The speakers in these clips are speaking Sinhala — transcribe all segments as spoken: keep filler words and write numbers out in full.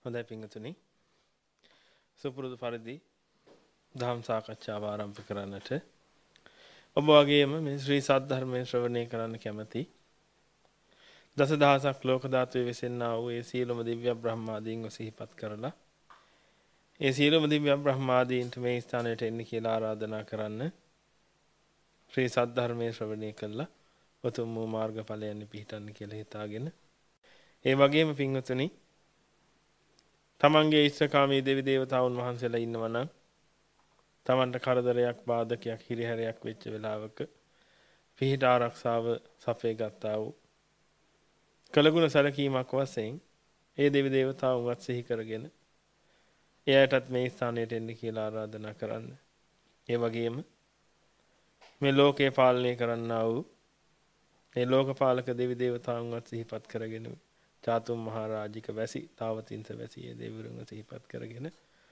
හොඳයි පින්වතුනි. සුපුරුදු පරිදි ධම් සාකච්ඡාව ආරම්භ කරන්නට ඔබ වගේම මේ ශ්‍රී සද්ධර්මයේ ශ්‍රවණය කරන්න කැමැති දසදහසක් ලෝක ධාතුවේ වෙසෙන්නා වූ ඒ සියලුම දිව්‍ය බ්‍රහ්මාදීන්ව සිහිපත් කරලා ඒ සියලුම දිව්‍ය බ්‍රහ්මාදීන්ට මේ ස්ථානයට එන්න කියලා ආරාධනා කරන්න ශ්‍රී සද්ධර්මයේ ශ්‍රවණය කළා උතුම් වූ මාර්ගඵලයන් පිහිටන්න කියලා හිතාගෙන ඒ වගේම පින්වතුනි තමන්ගේ ඉෂ්ඨකාමී දෙවි දේවතාවුන් වහන්සේලා ඉන්නවා නම් තමන්ට කරදරයක් බාධකයක් හිරිහැරයක් වෙච්ච වෙලාවක පිහිට ආරක්ෂාව සපේ ගත්තා වූ කලගුණ සැලකීමක් වශයෙන් ඒ දෙවි දේවතාවුන්වත් සිහි කරගෙන එයාටත් මේ ස්ථානයට එන්න කියලා ආරාධනා කරන්න. ඒ වගේම මේ ලෝකේ පාලනය කරන්නා වූ ඒ ලෝකපාලක දෙවි දේවතාවුන්වත් සිහිපත් කරගෙන චාතුම් මහරජික වැසි තාවතින්ස වැසි ඒ දෙවිවරුන්ව සිහිපත් කරගෙන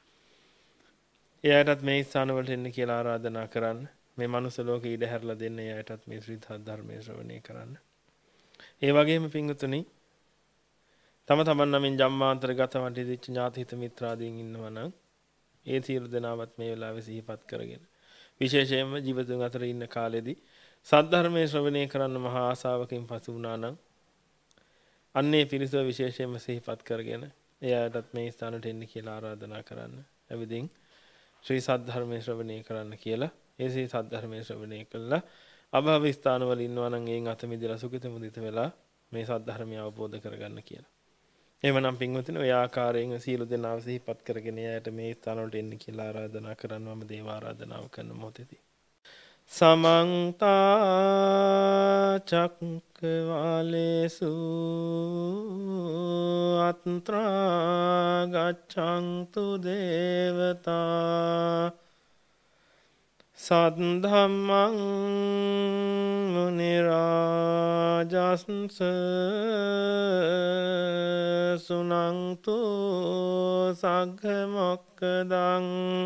එයාටත් මේ ස්ථානවලට එන්න කියලා ආරාධනා කරන්න. මේ මනුස්ස ලෝකෙ ඉඩ හැරලා දෙන්න එයාටත් මේ ශ්‍රී ධර්මයේ ශ්‍රවණය කරන්න. ඒ වගේම පින්වතුනි තම තමන් නමින් ජම්මාන්තරගත වටිදිච්ච ඥාතිහිත මිත්‍රාදීන් ඉන්නවා නම් ඒ සියලු දෙනාවත් මේ වෙලාවේ සිහිපත් කරගෙන විශේෂයෙන්ම ජීවිතුන් අතර ඉන්න කාලෙදී සද්ධර්මයේ ශ්‍රවණය කරන්න මහා ආසාවකින් පසු වුණා නම් අන්නේ පිරිස විශේෂයෙන්ම සිහිපත් කරගෙන එයාටත් මේ ස්ථානට එන්න කියලා ආරාධනා කරන්න. එවිදින් ශ්‍රී සද්ධර්මයේ ශ්‍රවණය කරන්න කියලා ඒ ශ්‍රී සද්ධර්මයේ ශ්‍රවණය කළා අභව ස්ථානවල ඉන්නවා නම් එයින් අත මිදලා සුඛිත මුදිත වෙලා මේ සද්ධර්මය අවබෝධ කරගන්න කියලා. එවනම් පින්වතුනි ඔය ආකාරයෙන් සීල දෙනාව සිහිපත් කරගෙන එයාට මේ ස්ථානවලට එන්න කියලා ආරාධනා කරනවම දේව ආරාධනාව කරන මොහොතේදී සමන්ත චක්කවාලේසු අත්‍රා ගච්ඡන්තු දේවතා සද්ධම්මං මුනි රාජස්ස සුනන්තු සග්ග මොක්ඛදං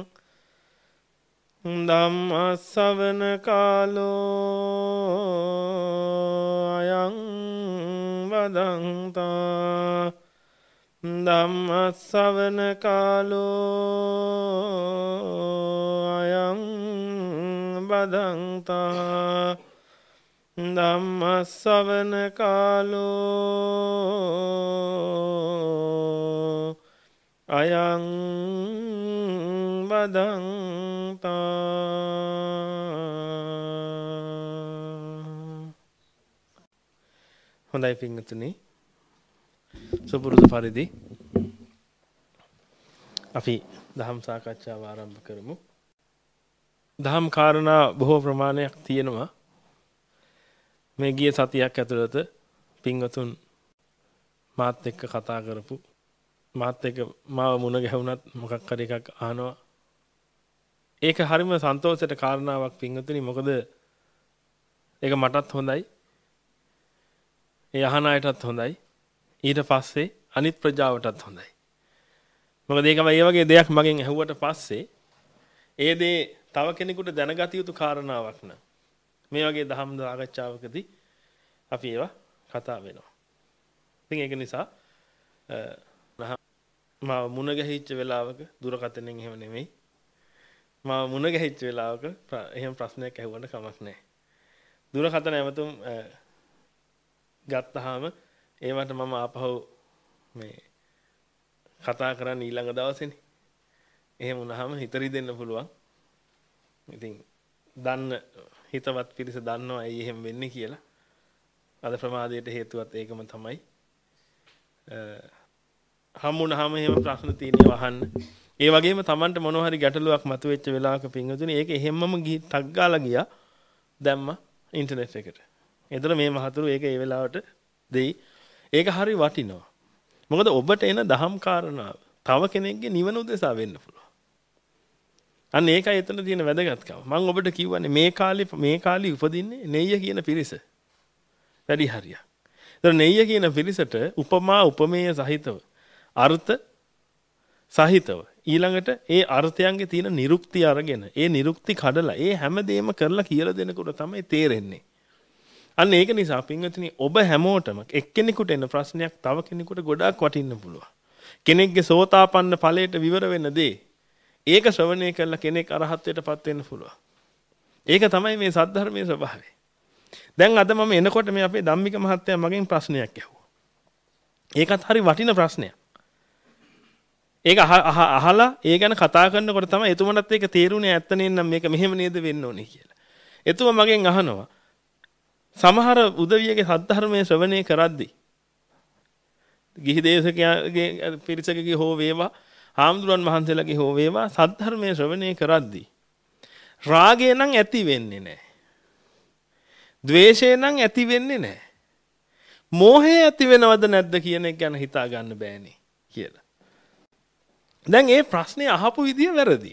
ධම්ම ශ්‍රවණ කාලෝ අයං වදන්තා ධම්ම ශ්‍රවණ කාලෝ අයං වදන්තා ධම්ම ශ්‍රවණ කාලෝ අයං වදන්තා. හොඳයි පින්වතුනි සුපුරුදු පරිදි අපි දහම් සාකච්ඡාව ආරම්භ කරමු. දහම් කාරණා බොහෝ ප්‍රමාණයක් තියෙනවා. මේ ගිය සතියක් ඇතුළත පින්වතුන් මාත් එක්ක කතා කරපු මාත් එක්ක මාව මුණ ගැහුණත් මොකක් හරි එකක් අහනවා. ඒක හරිම සන්තෝෂයට කාරණාවක් පින්වතුනි. මොකද ඒක මටත් හොඳයි. ඒ අහන අයටත් හොඳයි. ඊට පස්සේ අනිත් ප්‍රජාවටත් හොඳයි. මොකද ඒකම ඒ වගේ දෙයක් මගෙන් ඇහුවට පස්සේ ඒ දේ තව කෙනෙකුට දැනගත යුතු කාරණාවක් න ะ. මේ වගේ දහම් සාකච්ඡාවකදී අපි ඒවා කතා වෙනවා. ඉතින් ඒක නිසා මම මුණ ගැහිච්ච වෙලාවක දුරකථනයෙන් එහෙම නෙමෙයි. මම මුණ ගැහිච්ච වෙලාවක එහෙම ප්‍රශ්නයක් ඇහුවන්න කමක් නැහැ. දුරකථන ඇමතුම් ගත්තාම ඒවට මම ආපහු මේ කතා කරන්න ඊළඟ දවසේනේ. එහෙම වුණාම හිතරි දෙන්න පුළුවන්. ඉතින් දන්න හිතවත් පිරිස දන්නවා ඇයි එහෙම වෙන්නේ කියලා. අද ප්‍රමාදයට හේතුවත් ඒකම තමයි. හම්බුනහම එහෙම ප්‍රශ්න තියෙනවා අහන්න. ඒ වගේම Tamanට මොනවා හරි ගැටලුවක් මතුවෙච්ච වෙලාවක පින්වතුනි ඒක එහෙම්මම ගිහි ටක් ගාලා ගියා දැම්මා ඉන්ටර්නෙට් එකට. ඒතර මේ මහතුරු ඒක ඒ වෙලාවට දෙයි. ඒක හරි වටිනවා. මොකද ඔබට එන දහම් කාරණාව තව කෙනෙක්ගේ නිවන උදෙසා වෙන්න පුළුවන්. අන්න ඒකයි එතන තියෙන වැදගත්කම. මම ඔබට කියවන්නේ මේ කාලේ මේ කාලේ උපදින්නේ නෙయ్య කියන පිරිස. වැඩි හරියක්. ඒතර නෙయ్య කියන පිරිසට උපමා උපමේය සහිතව අර්ථ සහිතව ඊළඟට ඒ අර්ථයන්ගේ තියෙන නිරුක්ති අරගෙන ඒ නිරුක්ති කඩලා ඒ හැමදේම කරලා කියලා දෙනකොට තමයි තේරෙන්නේ. අන්න ඒක නිසා පින්වතුනි ඔබ හැමෝටම එක්කෙනෙකුට එන ප්‍රශ්නයක් තව කෙනෙකුට ගොඩාක් වටින්න පුළුවන්. කෙනෙක්ගේ සෝතාපන්න ඵලයට විවර වෙන දේ. ඒක ශ්‍රවණය කළා කෙනෙක් අරහත්ත්වයටපත් වෙන්න පුළුවන්. ඒක තමයි මේ සද්ධර්මයේ ස්වභාවය. දැන් අද මම එනකොට මේ අපේ ධම්මික මහත්තයා මගෙන් ප්‍රශ්නයක් ඇහුවා. ඒකත් හරි වටින ප්‍රශ්නයක්. ඒක අහලා ඒ ගැන කතා කරනකොට තමයි එතුමන්ට ඒක තේරුනේ ඇත්ත නේනම් මේක මෙහෙම නේද වෙන්න ඕනේ කියලා. එතුමා මගෙන් අහනවා සමහර උදවියගේ සද්ධර්මයේ ශ්‍රවණය කරද්දී ගිහි දේශකයාගේ පිරිසකගේ හෝ වේවා හාමුදුරන් වහන්සේලාගේ හෝ වේවා සද්ධර්මයේ ශ්‍රවණය කරද්දී රාගය නම් ඇති වෙන්නේ නැහැ. ද්වේෂය නම් ඇති වෙන්නේ නැහැ. මෝහය ඇති වෙනවද නැද්ද කියන එක ගැන හිතා ගන්න බෑනේ කියලා. දැන් මේ ප්‍රශ්නේ අහපු විදිය වැරදි.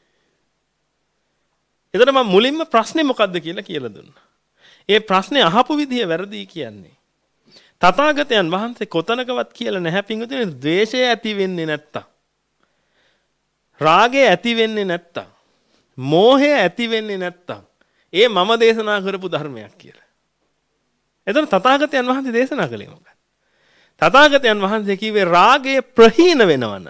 එතන මම මුලින්ම ප්‍රශ්නේ මොකද්ද කියලා කියලා දුන්නා. ඒ ප්‍රශ්නේ අහපු විදිය වැරදි කියන්නේ. තථාගතයන් වහන්සේ කොතනකවත් කියලා නැහැ පිංගුතුනේ ද්වේෂය ඇති වෙන්නේ නැත්තම්. රාගය ඇති වෙන්නේ නැත්තම්. මෝහය ඇති වෙන්නේ නැත්තම්. ඒ මම දේශනා කරපු ධර්මයක් කියලා. එතන තථාගතයන් වහන්සේ දේශනා කළේ මොකක්ද? තථාගතයන් වහන්සේ කිව්වේ රාගය ප්‍රහීන වෙනවන.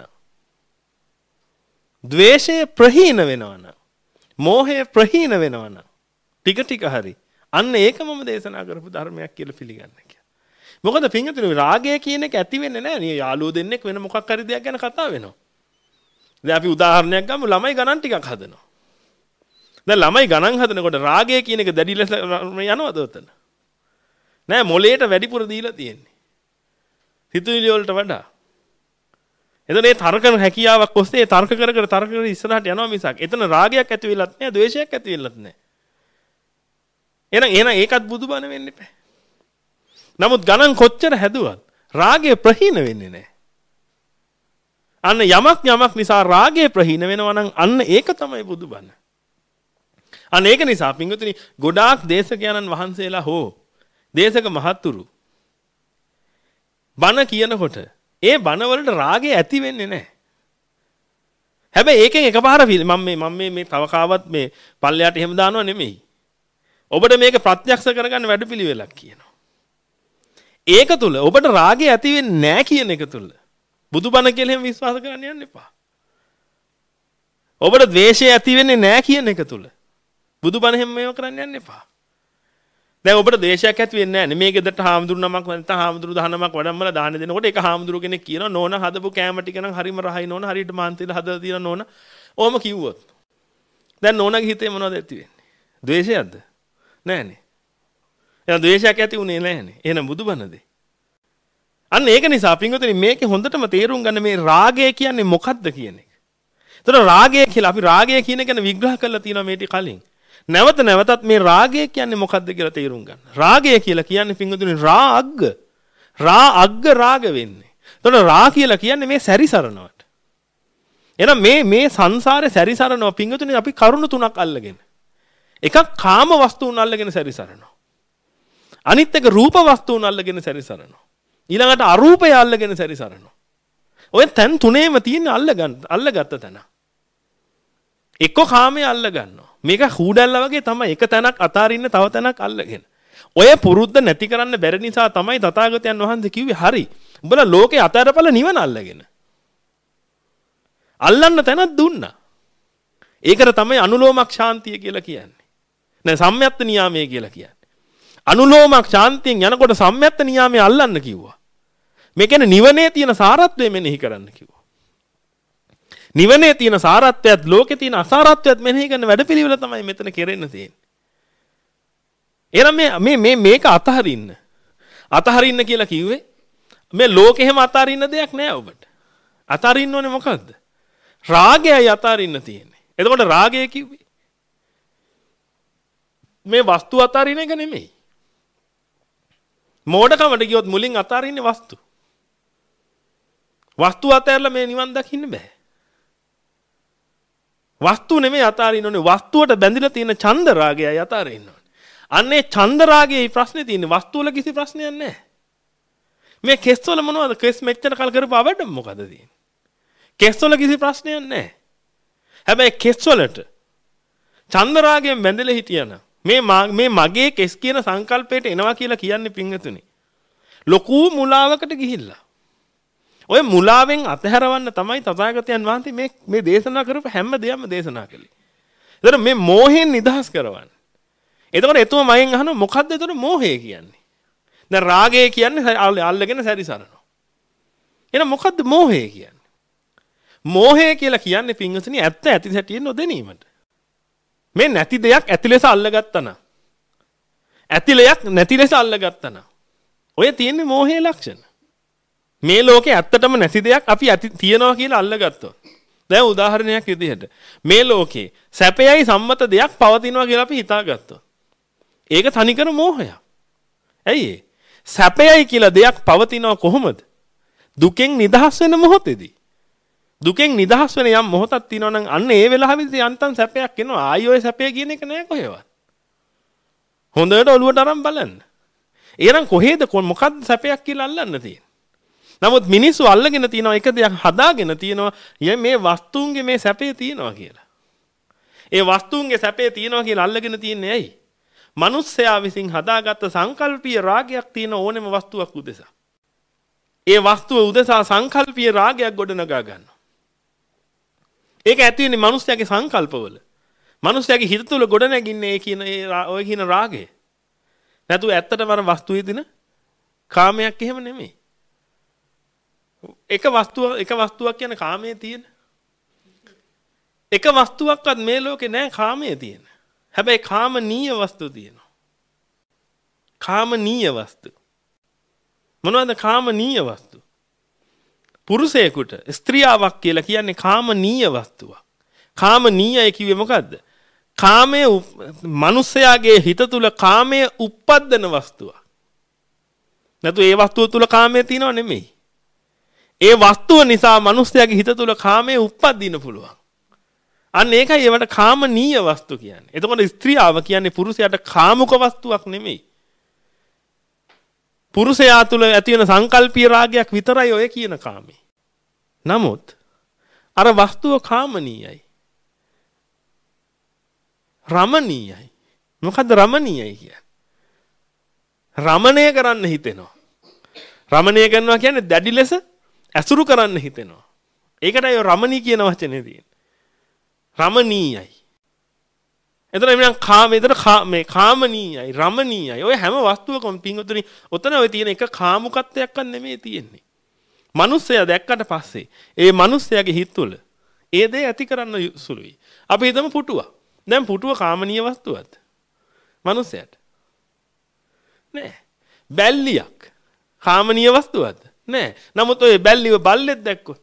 ද්වේෂය ප්‍රහීන වෙනවන. මෝහය ප්‍රහීන වෙනවන. ටික ටික හරි. අන්න ඒක මම දේශනා කරපු ධර්මයක් කියලා පිළිගන්න කියලා. මොකද පින්වතුනි රාගය කියන එක ඇති වෙන්නේ නැහැ නේ. යාළුවෝ දෙන්නෙක් වෙන මොකක් හරි දෙයක් ගැන කතා වෙනවා. දැන් අපි උදාහරණයක් ගමු ළමයි ගණන් ටිකක් හදනවා. දැන් ළමයි ගණන් හදනකොට රාගය කියන එක දැඩි ලෙස යනවද උතන? නෑ මොලේට වැඩිපුර දීලා තියෙන්නේ. හිතුවිලි වලට වඩා. එතන මේ තර්ක හැකියාවක් ඔස්සේ තර්ක කර කර තර්ක කර ඉස්සරහට යනවා මිසක් එතන රාගයක් ඇති වෙලත් නෑ ද්වේෂයක් ඇති වෙලත් නෑ. එහෙනම් එහෙනම් ඒකත් බුදුබණ වෙන්න එපා. නමුත් ගණන් කොච්චර හැදුවත් රාගය ප්‍රහීන වෙන්නේ නෑ. අන්න යමක් යමක් නිසා රාගය ප්‍රහීන වෙනවා නම් අන්න ඒක තමයි බුදුබණ. අන්න ඒක නිසා පින්වතුනි ගොඩාක් දේශකයන්න් වහන්සේලා හෝ දේශක මහත්තුරු බණ කියනකොට ඒ බණ වලට රාගය ඇති වෙන්නේ නැහැ. හැබැයි ඒකෙන් එකපාර මම මේ මම මේ මේ තව කාවත් මේ පල්ලයට එහෙම දානව නෙමෙයි. ඔබට මේක ප්‍රත්‍යක්ෂ කරගන්න වැඩපිළිවෙලක් කියනවා. ඒක තුල ඔබට රාගය ඇති වෙන්නේ නැහැ කියන එක තුල බුදුබණ කියලා එහෙම විශ්වාස කරන්න යන්න එපා. ඔබට ද්වේෂය ඇති වෙන්නේ නැහැ කියන එක තුල බුදුබණ හැම මේව කරන්න යන්න එපා. දැන් ඔබට දේශයක් ඇති වෙන්නේ නැහැ. මේ ගෙදරට හාමුදුරු නමක් නැත්නම් හාමුදුරු දහනමක් වඩම්මලා දාන්න දෙනකොට ඒක හාමුදුරු කෙනෙක් කියනවා නෝන හදපු කෑම ටික නම් හරිම රහයි නෝන හරියට මාන්තිල හදලා තියෙන නෝන. ඕම කිව්වොත්. දැන් නෝනගේ හිතේ මොනවද ඇති වෙන්නේ? ද්වේෂයක්ද? නැහනේ. එහෙනම් ද්වේෂයක් ඇති උනේ නැහනේ. එහෙනම් බුදුබණද? අන්න ඒක නිසා පින්වතුනි මේකේ හොඳටම තේරුම් ගන්න මේ රාගය කියන්නේ මොකක්ද කියන එක. ඒතර රාගය කියලා අපි රාගය කියන එක ගැන විග්‍රහ කරලා තියෙනවා මේ ටික කලින්. නැවත නැවතත් මේ රාගය කියන්නේ මොකක්ද කියලා තේරුම් ගන්න. රාගය කියලා කියන්නේ පින්වතුනි රාග. රා අග්ග රාග වෙන්නේ. එතකොට රා කියලා කියන්නේ මේ සැරිසරනවට. එහෙනම් මේ මේ සංසාරේ සැරිසරනවා පින්වතුනි අපි කරුණු තුනක් අල්ලගෙන. එකක් කාම වස්තුන් අල්ලගෙන සැරිසරනවා. අනිත් එක රූප වස්තුන් අල්ලගෙන සැරිසරනවා. ඊළඟට අරූපය අල්ලගෙන සැරිසරනවා. ඔය තැන් තුනේම තියෙන අල්ලගන්න අල්ලගත්ත තැන. එක්ක කාමයේ අල්ල ගන්නවා. මේක හූඩැල්ල වගේ තමයි එක තැනක් අතාරින්න තව තැනක් අල්ලගෙන. ඔය පුරුද්ද නැති කරන්න බැරි නිසා තමයි තථාගතයන් වහන්සේ කිව්වේ හරි. උඹලා ලෝකේ අතාරපල නිවන අල්ලගෙන. අල්ලන්න තැනක් දුන්නා. ඒකට තමයි අනුලෝමක් ශාන්තිය කියලා කියන්නේ. නෑ සම්‍යත්ත නියාමයේ කියලා කියන්නේ. අනුලෝමක් ශාන්තියෙන් යනකොට සම්‍යත්ත නියාමයේ අල්ලන්න කිව්වා. මේ කියන්නේ නිවනේ තියෙන සාරත්වය මෙනෙහි කරන්න කිව්වා. නිවනේ තියෙන සාරත්වයත් ලෝකේ තියෙන අසාරත්වයත් මෙනෙහි කරන වැඩපිළිවෙල තමයි මෙතන කෙරෙන්න තියෙන්නේ. එහෙනම් මේ මේ මේ මේක අතහරින්න. අතහරින්න කියලා කිව්වේ මේ ලෝකෙ හැම අතහරින්න දෙයක් නෑ ඔබට. අතහරින්න ඕනේ මොකද්ද? රාගයයි අතහරින්න තියෙන්නේ. එතකොට රාගය කිව්වේ මේ වස්තු අතහරින එක නෙමෙයි. මෝඩකමට ගියොත් මුලින් අතහරින්නේ වස්තු. වස්තු අතහැරලා මේ නිවන් දකින්න බෑ. වස්තු නෙමෙයි අතාරින්න ඕනේ වස්තුවට බැඳිලා තියෙන ඡන්ද රාගයයි අතාරින්න ඕනේ. අන්නේ ඡන්ද රාගයේ ප්‍රශ්නේ තියෙන්නේ වස්තු වල කිසි ප්‍රශ්නයක් නැහැ. මේ කෙස් වල මොනවද? කෙස් මෙච්චර කල් කරපු අවඩ මොකද තියෙන්නේ? කෙස් වල කිසි ප්‍රශ්නයක් නැහැ. හැබැයි කෙස් වලට ඡන්ද රාගයෙන් බැඳිලා හිටියනම් මේ මේ මගේ කෙස් කියන සංකල්පයට එනවා කියලා කියන්නේ පින්වතුනි. ලොකු මුලාවකට ගිහිල්ලා. ඔය මුලාවෙන් අතහැරවන්න තමයි තථාගතයන් වහන්සේ මේ මේ දේශනා කරපු හැම දෙයක්ම දේශනා කළේ. ඒතර මේ මෝහයෙන් නිදහස් කරවන්න. එතකොට එතුම මගෙන් අහනවා මොකද්ද එතකොට මෝහය කියන්නේ? දැන් රාගය කියන්නේ අල්ලගෙන සැරිසරනවා. එහෙනම් මොකද්ද මෝහය කියන්නේ? මෝහය කියලා කියන්නේ පින්වතුනි ඇත්ත ඇති සැටියෙන් නොදැනීමට. මේ නැති දෙයක් ඇති ලෙස අල්ලගත්තා නම් ඇතිලයක් නැති ලෙස අල්ලගත්තා නම් ඔය තියෙන්නේ මෝහයේ ලක්ෂණ. මේ ලෝකේ ඇත්තටම නැති දෙයක් අපි ඇති තියනවා කියලා අල්ලගත්තොත්. දැන් උදාහරණයක් විදිහට මේ ලෝකේ සැපයයි සම්මත දෙයක් පවතිනවා කියලා අපි හිතාගත්තොත්. ඒක තනිකර මෝහයක්. ඇයි ඒ? සැපයයි කියලා දෙයක් පවතිනවා කොහොමද? දුකෙන් නිදහස් වෙන මොහොතේදී. දුකෙන් නිදහස් වෙන යම් මොහොතක් තියෙනවා නම් අන්න ඒ වෙලාවෙදී යන්තම් සැපයක් එනවා. ආයි ඔය සැපය කියන එක නෑ කොහෙවත්. හොඳට ඔළුවට අරන් බලන්න. එහෙනම් කොහෙද මොකක්ද සැපයක් කියලා අල්ලන්න තියෙන්නේ? නමුත් මිනිස්සු අල්ලගෙන තියෙනවා එක දෙයක් හදාගෙන තියෙනවා මේ වස්තුන්ගේ මේ සැපේ තියෙනවා කියලා. ඒ වස්තුන්ගේ සැපේ තියෙනවා කියලා අල්ලගෙන තියන්නේ ඇයි? මිනිස්සයා විසින් හදාගත්ත සංකල්පීය රාගයක් තියෙන ඕනෙම වස්තුවක් උදෙසා. ඒ වස්තුව උදෙසා සංකල්පීය රාගයක් ගොඩනගා ගන්නවා. ඒක ඇති වෙන්නේ මිනිස්යාගේ සංකල්පවල. මිනිස්යාගේ හිත තුළ ගොඩනැගින්නේ ඒ කියන ඒ ඔය කියන රාගය. නැතු ඇත්තටම අර වස්තුවේ දින කාමයක් එහෙම නෙමෙයි. එක වස්තුව එක වස්තුවක් කියන්නේ කාමයේ තියෙන. එක වස්තුවක්වත් මේ ලෝකේ නැහැ කාමයේ තියෙන. හැබැයි කාමනීය වස්තු තියෙනවා. කාමනීය වස්තු. මොනවද කාමනීය වස්තු? පුරුෂයෙකුට ස්ත්‍රියාවක් කියලා කියන්නේ කාමනීය වස්තුවක්. කාමනීයයි කිව්වේ මොකද්ද? කාමයේ මිනිස්යාගේ හිත තුල කාමයේ උප්පද්දන වස්තුවක්. නැතු ඒ වස්තුව තුල කාමයේ තියෙනව නෙමෙයි. ඒ වස්තුව නිසා මිනිස්යාගේ හිත තුල කාමයේ උප්පදින්න පුළුවන්. අන්න ඒකයි ඒවට කාමනීය වස්තු කියන්නේ. එතකොට ස්ත්‍රියාව කියන්නේ පුරුෂයාට කාමුක වස්තුවක් නෙමෙයි. පුරුෂයා තුල ඇති වෙන සංකල්පීය රාගයක් විතරයි ඔය කියන කාමේ. නමුත් අර වස්තුව කාමනීයයි. රමණීයයි. මොකද්ද රමණීයයි කියන්නේ? රමණය කරන්න හිතෙනවා. රමණය කරනවා කියන්නේ දැඩි ලෙස ඇසුරු කරන්න හිතෙනවා. ඒකටයි ඔය රමණී කියන වචනේ තියෙන්නේ. රමණීයයි. එතන මෙන්න කාම එතන මේ කාමනීයයි රමණීයයි. ඔය හැම වස්තුවකම පින්වතුනි ඔතන ඔය තියෙන එක කාමුකත්වයක්වත් නෙමෙයි තියෙන්නේ. මිනිස්සයා දැක්කට පස්සේ ඒ මිනිස්සයාගේ හිත තුළ ඒ දේ ඇති කරන්න සුළුයි. අපි හිතමු පුටුව. දැන් පුටුව කාමනීය වස්තුවක්ද? මිනිස්සයාට නෑ. බැල්ලියක් කාමනීය වස්තුවක්ද? නෑ. නමුත් ඔය බැල්ලිව බල්ලෙක් දැක්කොත්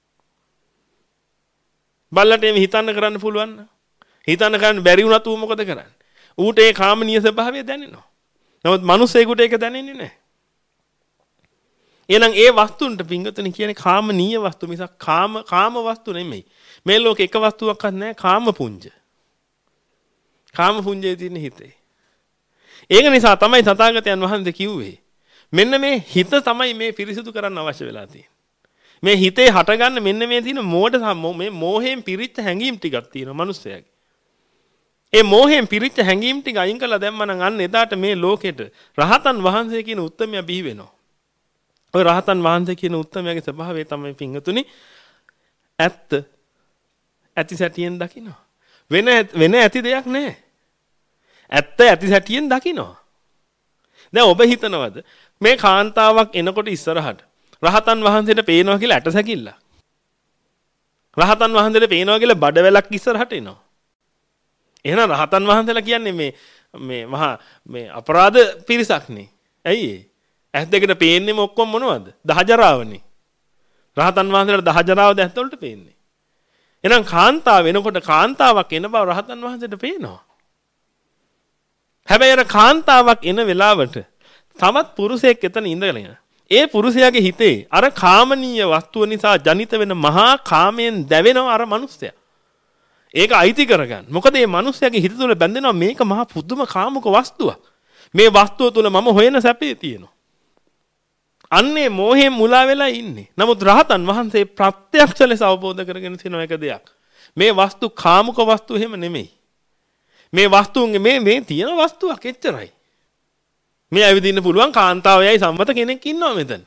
බල්ලට එමෙ හිතන්න කරන්න පුළුවන් නේද? හිතන්න කරන්න බැරි වුණත් ඌ මොකද කරන්නේ? ඌට ඒ කාමනීය ස්වභාවය දැනෙනවා. නමුත් මිනිස්සෙකුට ඒක දැනෙන්නේ නැහැ. එහෙනම් ඒ වස්තුන්ට පිංගුතුනි කියන්නේ කාමනීය වස්තු මිසක් කාම කාම වස්තු නෙමෙයි. මේ ලෝකේ එක වස්තුවක්වත් නැහැ කාම පුංජ. කාම පුංජයේ තියෙන හිතේ. ඒක නිසා තමයි තථාගතයන් වහන්සේ කිව්වේ මෙන්න මේ හිත තමයි මේ පිරිසිදු කරන්න අවශ්‍ය වෙලා තියෙන්නේ. මේ හිතේ හටගන්න මෙන්න මේ තියෙන මෝඩ මේ මෝහයෙන් පිරිච්ච හැඟීම් ටිකක් තියෙනවා මිනිස්සයාගේ. ඒ මෝහයෙන් පිරිච්ච හැඟීම් ටික අයින් කරලා දැම්ම නම් අන්න එදාට මේ ලෝකෙට රහතන් වහන්සේ කියන උත්තමයා බිහි වෙනවා. ඔය රහතන් වහන්සේ කියන උත්තමයාගේ ස්වභාවය තමයි පිංගතුනි ඇත්ත ඇති සැටියෙන් දකිනවා. වෙන වෙන ඇති දෙයක් නැහැ. ඇත්ත ඇති සැටියෙන් දකිනවා. දැන් ඔබ හිතනවද මේ කාන්තාවක් එනකොට ඉස්සරහට රහතන් වහන්සේට පේනවා කියලා ඇටසැකිල්ල. රහතන් වහන්සේට පේනවා කියලා බඩවැලක් ඉස්සරහට එනවා. එහෙනම් රහතන් වහන්සේලා කියන්නේ මේ මේ මහා මේ අපරාධ පිරිසක් නේ. ඇයි ඒ? ඇස් දෙකට පේන්නේම ඔක්කොම මොනවද? දහජරාවනේ. රහතන් වහන්සේලාට දහජරාව දැස් වලට පේන්නේ. එහෙනම් කාන්තාව වෙනකොට කාන්තාවක් එන බව රහතන් වහන්සේට පේනවා. හැබැයි අර කාන්තාවක් එන වෙලාවට තවත් පුරුෂයෙක් එතන ඉඳගෙන ඒ පුරුෂයාගේ හිතේ අර කාමනීය වස්තුව නිසා ජනිත වෙන මහා කාමයෙන් දැවෙනවා අර මිනිස්සයා. ඒක අයිති කරගන්න. මොකද මේ මිනිස්සයාගේ හිත තුළ බැඳෙනවා මේක මහා පුදුම කාමක වස්තුවක්. මේ වස්තුව තුළ මම හොයන සැපේ තියෙනවා. අන්නේ මෝහයෙන් මුලා වෙලා ඉන්නේ. නමුත් රහතන් වහන්සේ ප්‍රත්‍යක්ෂ ලෙස අවබෝධ කරගෙන තියෙන එක දෙයක්. මේ වස්තු කාමක වස්තු එහෙම නෙමෙයි. මේ වස්තුන්ගේ මේ මේ තියෙන වස්තුවක් එච්චරයි. මේ ඇවිදින්න පුළුවන් කාන්තාවයයි සම්මත කෙනෙක් ඉන්නවා මෙතන.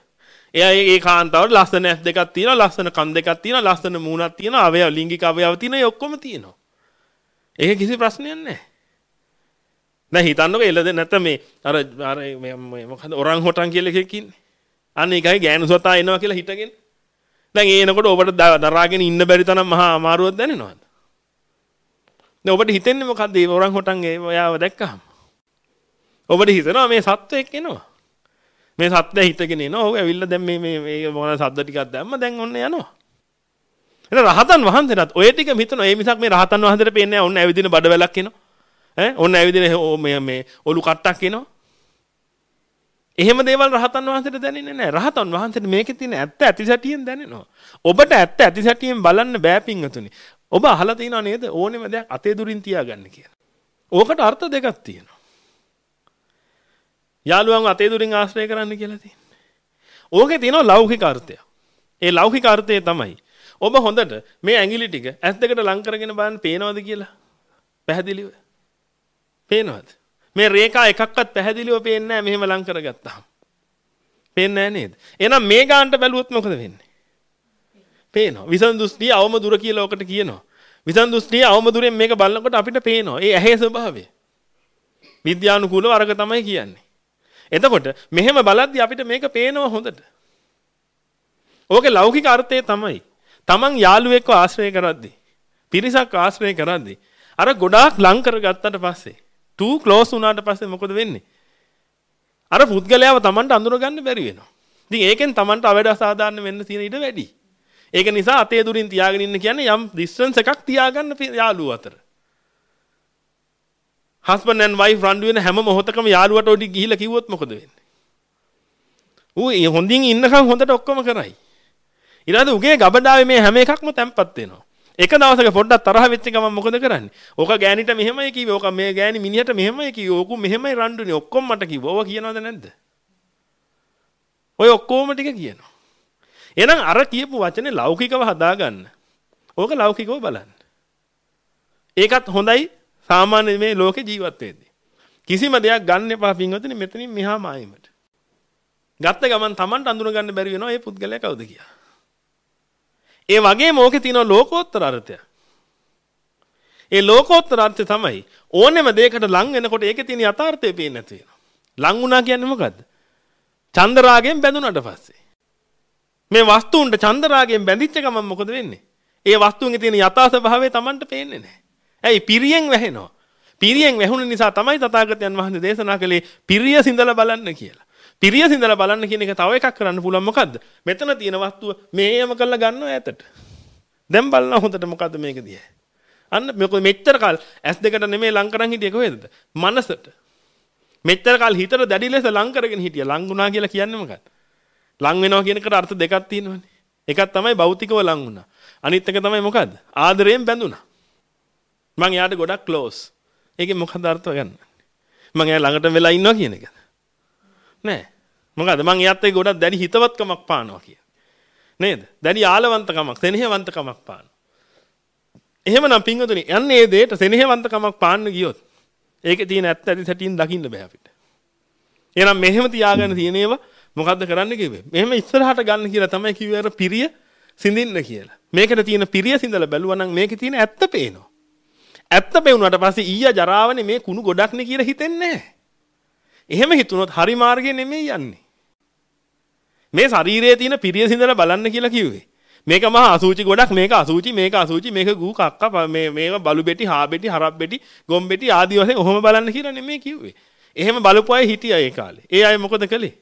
එයා ඒ කාන්තාවට ලස්සන ඇස් දෙකක් තියෙනවා, ලස්සන කන් දෙකක් තියෙනවා, ලස්සන මූණක් තියෙනවා, අවයව ලිංගික අවයව තියෙනවා, ඒ ඔක්කොම තියෙනවා. ඒක කිසි ප්‍රශ්නයක් නැහැ. දැන් හිතන්නකෝ එළද නැත්නම් මේ අර අර මේ මොකද ඔරන් හොටන් කියලා එකක් ඉන්නේ. අන්න ඒකයි ගෑනු සතා එනවා කියලා හිතගෙන. දැන් ඒ එනකොට ඔබට දරාගෙන ඉන්න බැරි තරම් මහා අමාරුවක් දැනෙනවද? දැන් ඔබට හිතෙන්නේ මොකද්ද මේ ඔරන් හොටන් එයාව දැක්කහම? ඔබට හිතෙනවා මේ සත්වෙක් එනවා. මේ සත්ත්වය හිතගෙන එනවා. ඔව් ඇවිල්ලා දැන් මේ මේ මේ මොන සද්ද ටිකක් දැම්ම දැන් ඔන්න යනවා. එතන රහතන් වහන්සේලාත් ඔය ටික හිතනවා. ඒ මිසක් මේ රහතන් වහන්සේට පේන්නේ නැහැ. ඔන්න ඇවිදින බඩවැලක් එනවා. ඈ ඔන්න ඇවිදින මේ මේ ඔලු කට්ටක් එනවා. එහෙම දේවල් රහතන් වහන්සේට දැනෙන්නේ නැහැ. රහතන් වහන්සේට මේකේ තියෙන ඇත්ත ඇතිසැටියෙන් දැනෙනවා. ඔබට ඇත්ත ඇතිසැටියෙන් බලන්න බෑ පින්වතුනි. ඔබ අහලා තියෙනව නේද? ඕනෙම දෙයක් අතේ දුරින් තියාගන්න කියලා. ඕකට අර්ථ දෙකක් තියෙනවා. යාළුවන් අතේ දුරින් ආශ්‍රය කරන්න කියලා තියෙන්නේ. ඕකේ තියෙනවා ලෞකික අර්ථය. ඒ ලෞකික අර්ථය තමයි ඔබ හොඳට මේ ඇඟිලි ටික ඇස් දෙකට ලං කරගෙන බලන්න පේනවද කියලා? පැහැදිලිව. පේනවද? මේ රේඛා එකක්වත් පැහැදිලිව පේන්නේ නැහැ මෙහෙම ලං කරගත්තාම. පේන්නේ නැහැ නේද? එහෙනම් මේ ගානට බැලුවොත් මොකද වෙන්නේ? පේනවා. විසන් දෘෂ්ටිය අවම දුර කියලා ඔකට කියනවා. විසන් දෘෂ්ටිය අවම දුරෙන් මේක බලනකොට අපිට පේනවා. ඒ ඇහි ස්වභාවය. විද්‍යානුකූලව අරක තමයි කියන්නේ. එතකොට මෙහෙම බලද්දී අපිට මේක පේනවා හොඳට. ඕකේ ලෞකික අර්ථය තමයි. Taman යාළුවෙක්ව ආශ්‍රය කරද්දී, පිරිසක් ආශ්‍රය කරද්දී අර ගොඩාක් ලං කරගත්තට පස්සේ, too close වුණාට පස්සේ මොකද වෙන්නේ? අර පුද්ගලයාව Tamanට අඳුර ගන්න බැරි වෙනවා. ඉතින් ඒකෙන් Tamanට අවඩ අසාධාරණ වෙන්න තියෙන ඉඩ වැඩි. ඒක නිසා අතේ දුරින් තියාගෙන ඉන්න කියන්නේ යම් distance එකක් තියාගන්න යාළුවෝ අතර. husband and wife රණ්ඩු වෙන හැම මොහොතකම යාළුවට ඔඩි ගිහිලා කිව්වොත් මොකද වෙන්නේ? ඌ හොඳින් ඉන්නකම් හොඳට ඔක්කොම කරයි. ඊළඟට උගේ ගබඩාවේ මේ හැම එකක්ම තැම්පත් වෙනවා. එක දවසක පොඩ්ඩක් තරහ වෙච්ච ගමන් මොකද කරන්නේ? ඕක ගෑනිට මෙහෙමයි කිව්වේ. ඕක මේ ගෑනි මිනිහට මෙහෙමයි කිව්වේ. ඕක මෙහෙමයි රණ්ඩුනේ. ඔක්කොම මට කිව්වා. ඕවා කියනවද නැද්ද? ඔය ඔක්කොම ටික කියනවා. එහෙනම් අර කියපු වචනේ ලෞකිකව හදාගන්න. ඕක ලෞකිකව බලන්න. ඒකත් හොඳයි. සාමාන්‍ය මේ ලෝකේ ජීවත් වෙද්දී කිසිම දෙයක් ගන්න එපා පින්වතුනි මෙතනින් මෙහා මායිමට. ගත්ත ගමන් Tamanට අඳුන ගන්න බැරි වෙනවා මේ පුද්ගලයා කවුද කියලා. ඒ වගේම ඕකේ තියෙන ලෝකෝත්තර අර්ථය. ඒ ලෝකෝත්තර අර්ථය තමයි ඕනෙම දෙයකට ලං වෙනකොට ඒකේ තියෙන යථාර්ථය පේන්නේ නැති වෙනවා. ලං වුණා කියන්නේ මොකද්ද? චන්දරාගයෙන් බැඳුනට පස්සේ. මේ වස්තුන්ට චන්දරාගයෙන් බැඳිච්ච ගමන් මොකද වෙන්නේ? ඒ වස්තුන්ගේ තියෙන යථා ස්වභාවය Tamanට පේන්නේ නැහැ. ඇයි පිරියෙන් වැහෙනවා. පිරියෙන් වැහුණ නිසා තමයි තථාගතයන් වහන්සේ දේශනා කළේ පිරිය සිඳලා බලන්න කියලා. පිරිය සිඳලා බලන්න කියන එක තව එකක් කරන්න පුළුවන් මොකද්ද? මෙතන තියෙන වස්තුව මේයම කරලා ගන්නවා ඈතට. දැන් බලන්න හොඳට මොකද්ද මේක දිහා. අන්න මේක මෙච්චර කාල ඇස් දෙකට නෙමෙයි ලං කරන් හිටියේ කොහෙද? මනසට. මෙච්චර කාල හිතට දැඩි ලෙස ලං කරගෙන හිටියා. ලං වුණා කියලා කියන්නේ මොකක්ද? ලං වෙනවා කියන එකට අර්ථ දෙකක් තියෙනවානේ. එකක් තමයි භෞතිකව ලං වුණා. අනිත් එක තමයි මොකද්ද? ආදරයෙන් බැඳුණා. මං යාට ගොඩක් ක්ලෝස්. ඒකේ මොකක්ද අර්ථය ගන්න? මං එයා ළඟට වෙලා ඉන්නවා කියන එකද? නෑ. මොකද මං එයාත් එක්ක ගොඩක් දැඩි හිතවත්කමක් පානවා කියන්නේ. නේද? දැඩි ආලවන්තකමක්, සෙනෙහවන්තකමක් පානවා. එහෙමනම් පින්වතුනි යන්නේ මේ දෙයට සෙනෙහවන්තකමක් පාන්න ගියොත් ඒකේ තියෙන ඇත්ත ඇති සැටියෙන් දකින්න බෑ අපිට. එහෙනම් මෙහෙම තියාගෙන තියෙන ඒවා මොකද්ද කරන්න කිව්වේ? මෙහෙම ඉස්සරහට ගන්න කියලා තමයි කිව්වේ අර පිරිය සිඳින්න කියලා. මේකට තියෙන පිරිය සිඳලා බැලුවා නම් මේකේ තියෙන ඇත්ත පේනවා. ඇත්ත පෙවුනට පස්සේ ඊය ජරාවනේ මේ කුණු ගොඩක්නේ කියලා හිතෙන්නේ නැහැ. එහෙම හිතුනොත් හරි මාර්ගේ නෙමෙයි යන්නේ. මේ ශරීරයේ තියෙන පිරිය සිඳලා බලන්න කියලා කිව්වේ. මේක මහා අසුචි ගොඩක්, මේක අසුචි, මේක අසුචි, මේක ගූ කක්ක, මේ මේක බලු බෙටි, හා බෙටි, හරක් බෙටි, ගොම් බෙටි ආදී වශයෙන් ඔහොම බලන්න කියලා නෙමෙයි කිව්වේ. එහෙම බලපු අය හිටියා ඒ කාලේ. ඒ අය මොකද කළේ?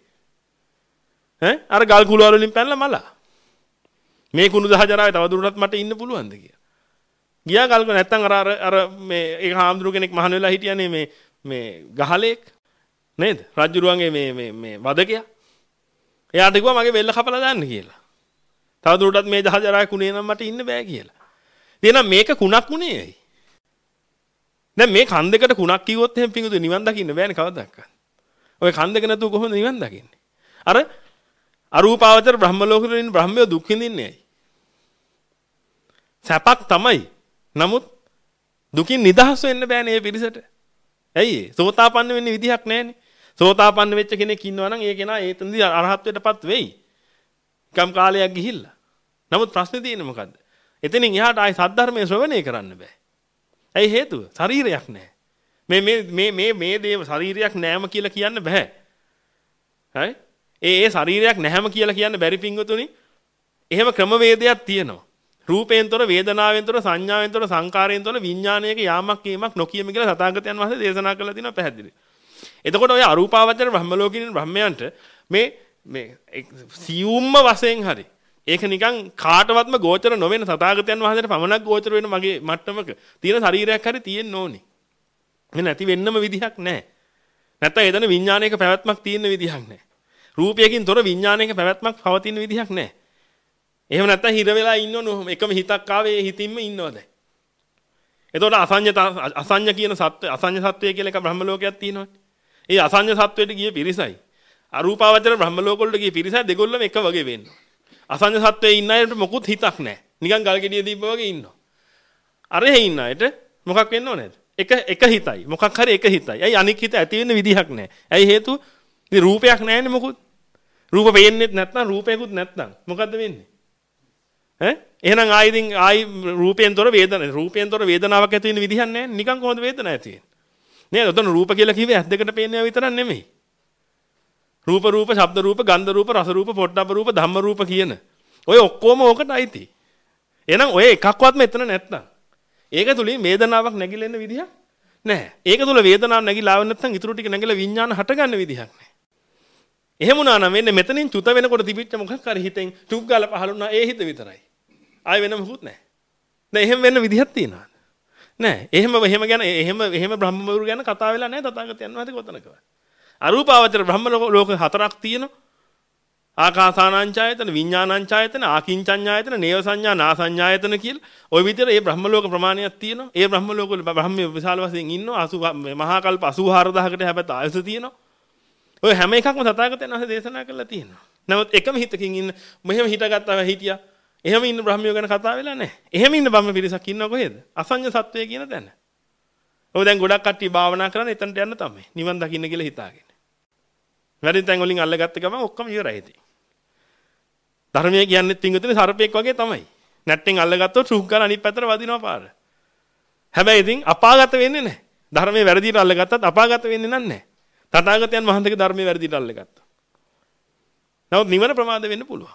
ඈ අර ගල් කුල වලින් පැනලා මලා. මේ කුණු දහ ජරාවේ තව දුරටත් මට ඉන්න පුළුවන්ද කියලා. ගියා ගල්ක නැත්තම් අර අර අර මේ ඒක හාමුදුරු කෙනෙක් මහාන වෙලා හිටියනේ මේ මේ ගහලෙක් නේද? රජුරුවන්ගේ මේ මේ මේ වදකයා. එයාට කිව්වා මගේ වෙල්ල කපලා දාන්න කියලා. තව දුරටත් මේ දහ ජරාවේ කුණේ නම් මට ඉන්න බෑ කියලා. එහෙනම් මේක කුණක් උනේ ඇයි? දැන් මේ කන් දෙකට කුණක් කිව්වොත් එහෙම පිඟුතු නිවන් දකින්න බෑනේ කවදාවත්. ඔය කන් දෙක නැතුව කොහොමද නිවන් දකින්නේ? අර අරූපාවචර බ්‍රහ්ම ලෝකෙවල ඉන්න බ්‍රහ්මයෝ දුක් විඳින්නේ ඇයි? සැපක් තමයි. නමුත් දුකින් නිදහස් වෙන්න බෑනේ මේ පිරිසට. ඇයි ඒ? සෝතාපන්න වෙන්න විදිහක් නැහැනේ. සෝතාපන්න වෙච්ච කෙනෙක් ඉන්නවා නම් ඒ කෙනා ඒතනදී අරහත්ත්වයටපත් වෙයි. කම් කාලයක් ගිහිල්ලා. නමුත් ප්‍රශ්නේ තියෙන්නේ මොකද්ද? එතනින් එහාට ආයි සද්ධර්මයේ ශ්‍රවණය කරන්න බෑ. ඇයි හේතුව? ශරීරයක් නැහැ. මේ මේ මේ මේ මේ දේව ශරීරයක් නැහැම කියලා කියන්න බෑ. හරි? ඒ ඒ ශරීරයක් නැහැම කියලා කියන්න බැරි පිංගුතුනි. එහෙම ක්‍රමවේදයක් තියෙනවා. රූපයෙන්තර වේදනාවෙන්තර සංඥාවෙන්තර සංකාරයෙන්තර විඥානයක යාමක් කීමක් නොකියම කියලා තථාගතයන් වහන්සේ දේශනා කළා තියෙනවා පැහැදිලි. එතකොට ඔය අරූපාවචර බ්‍රහ්ම ලෝකින් බ්‍රහ්මයන්ට මේ මේ සියුම්ම වශයෙන් හරි ඒක නිකන් කාටවත්ම ගෝචර නොවන තථාගතයන් වහන්සේට පමණක් ගෝචර වෙන මගේ මට්ටමක තියෙන ශරීරයක් හරි තියෙන්න ඕනේ. මේ නැති වෙන්නම විදිහක් නැහැ. නැත්තම් එතන විඥානයක පැවැත්මක් තියෙන විදිහක් නැහැ. රූපයකින් තොර විඥානයක පැවැත්මක් පවතින විදිහක් නැහැ. එහෙම නැත්තම් හිර වෙලා ඉන්නවනේ එකම හිතක් ආවේ ඒ හිතින්ම ඉන්නවා දැන්. එතකොට අසඤ්ඤ අසඤ්ඤ කියන සත්‍ය අසඤ්ඤ සත්වය කියලා එක බ්‍රහ්ම ලෝකයක් තියෙනවානේ. ඒ අසඤ්ඤ සත්වයට ගිය පිරිසයි අරූපාවචර බ්‍රහ්ම ලෝක වලට ගිය පිරිසයි දෙගොල්ලම එක වගේ වෙන්නේ. අසඤ්ඤ සත්වයේ ඉන්න අයට මොකුත් හිතක් නැහැ. නිකන් ගල් ගෙඩිය දීප්පා වගේ ඉන්නවා. අරේ ඉන්න අයට මොකක් වෙන්න ඕනේද? එක එක හිතයි. මොකක් හරි එක හිතයි. ඇයි අනික් හිත ඇති වෙන්න විදිහක් නැහැ. ඇයි හේතුව? ඉතින් රූපයක් නැහැනේ මොකුත්. රූප පේන්නේත් නැත්නම් රූපයකුත් නැත්නම් මොකද්ද වෙන්නේ? ඈ එහෙනම් ආයි ඉතින් ආයි රූපයෙන්තර වේදන රූපයෙන්තර වේදනාවක් ඇති වෙන විදිහක් නැහැ. නිකන් කොහොමද වේදනාවක් ඇති වෙන්නේ? නේද? ඔතන රූප කියලා කිව්වේ ඇස් දෙකට පේන්නේ විතරක් නෙමෙයි. රූප රූප, ශබ්ද රූප, ගන්ධ රූප, රස රූප, පොට්ටබ්බ රූප, ධම්ම රූප කියන ඔය ඔක්කොම ඕකට අයිති. එහෙනම් ඔය එකක්වත් මෙතන නැත්නම් ඒක තුලින් වේදනාවක් නැగిලෙන්න විදිහක් නැහැ. ඒක තුල වේදනාවක් නැగిලා ආව නැත්නම් ඊටු ටික නැగిලා විඥාන හටගන්න විදිහක් නැහැ. එහෙම වුණා නම් වෙන්නේ මෙතනින් චුත වෙනකොට තිබිච්ච මොකක් හරි හිතෙන් ටුක් ගාලා පහළුණා ඒ හිත විතරයි. ආයෙ වෙන මොකුත් නැහැ. දැන් එහෙම වෙන්න විදිහක් තියනවාද? නැහැ. එහෙම එහෙම ගැන එහෙම එහෙම බ්‍රහ්මවරු ගැන කතා වෙලා නැහැ තථාගතයන් වහන්සේ කොතනකවත්. අරූපාවචර බ්‍රහ්ම ලෝක හතරක් තියෙනවා. ආකාසානංචායතන, විඥානංචායතන, ආකින්චඤ්ඤායතන, නේව සංඥා, නා සංඥායතන කියලා. ওই විදිහට මේ බ්‍රහ්ම ලෝක ප්‍රමාණයක් තියෙනවා. ඒ බ්‍රහ්ම ලෝක වල බ්‍රහ්මයේ විශාල වශයෙන් ඉන්නවා. මහා කල්ප අසූ හාරදාහකට හැබැයි ආයස තියෙනවා. ඔය හැම එකක්ම තථාගතයන් වහන්සේ දේශනා කරලා තියෙනවා. නමුත් එකම හිතකින් ඉන්න මෙහෙම හිතගත්තා හිටියා. එහෙම ඉන්න බ්‍රහ්මියෝ ගැන කතා වෙලා නැහැ. එහෙම ඉන්න බ්‍රහ්ම පිරිසක් ඉන්නව කොහෙද? අසඤ්ඤ සත්වය කියන තැන. ඔය දැන් ගොඩක් කට්ටිය භාවනා කරන එතනට යන්න තමයි. නිවන් දකින්න කියලා හිතාගෙන. වැඩි තැන් වලින් අල්ලගත්ත ගමන් ඔක්කොම ඉවරයි ඉතින්. ධර්මයේ කියන්නේ තින්ගතුනේ සර්පෙක් වගේ තමයි. නැට්ටෙන් අල්ලගත්තොත් ටුක් ගාලා අනිත් පැත්තට වදිනවා පාර. හැබැයි ඉතින් අපාගත වෙන්නේ නැහැ. ධර්මයේ වැරදිට අල්ලගත්තත් අපාගත වෙන්නේ නැහැ. තථාගතයන් වහන්සේගේ ධර්මයේ වැරදිට අල්ලගත්තා. නමුත් නිවන ප්‍රමාද වෙන්න පුළුවන්.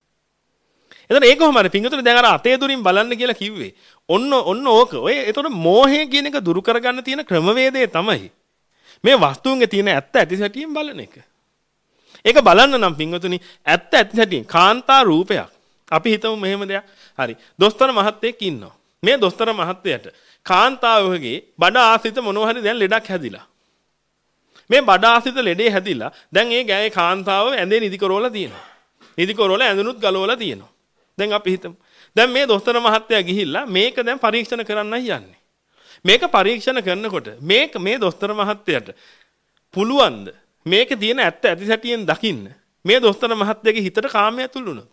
එතන ඒක කොහොමද පින්ගතුනේ දැන් අර අතේ දුරින් බලන්න කියලා කිව්වේ. ඔන්න ඔන්න ඕක. ඔය එතකොට මෝහය කියන එක දුරු කරගන්න තියෙන ක්‍රමවේදය තමයි මේ වස්තුන්ගේ තියෙන ඇත්ත ඇති සැටියෙන් බලන එක. ඒක බලන්න නම් පින්වතුනි ඇත්ත ඇති සැටියෙන් කාන්තා රූපයක්. අපි හිතමු මෙහෙම දෙයක්. හරි. දොස්තර මහත්තයෙක් ඉන්නවා. මේ දොස්තර මහත්තයාට කාන්තාවකගේ බඩ ආශ්‍රිත මොනවා හරි දැන් ලෙඩක් හැදිලා. මේ බඩ ආශ්‍රිත ලෙඩේ හැදිලා දැන් ඒ ගෑයේ කාන්තාව ඇඳේ නිදි කරවලා තියෙනවා. නිදි කරවලා ඇඳුනුත් ගලවලා තියෙනවා. දැන් අපි හිතමු. දැන් මේ දොස්තර මහත්තයා ගිහිල්ලා මේක දැන් පරීක්ෂණ කරන්නයි යන්නේ. මේක පරීක්ෂණ කරනකොට මේක මේ දොස්තර මහත්තයාට පුළුවන්ද මේකේ තියෙන ඇත්ත ඇති සැටියෙන් දකින්න මේ දොස්තර මහත්තයාගේ හිතට කාමය ඇතුළු වුණොත්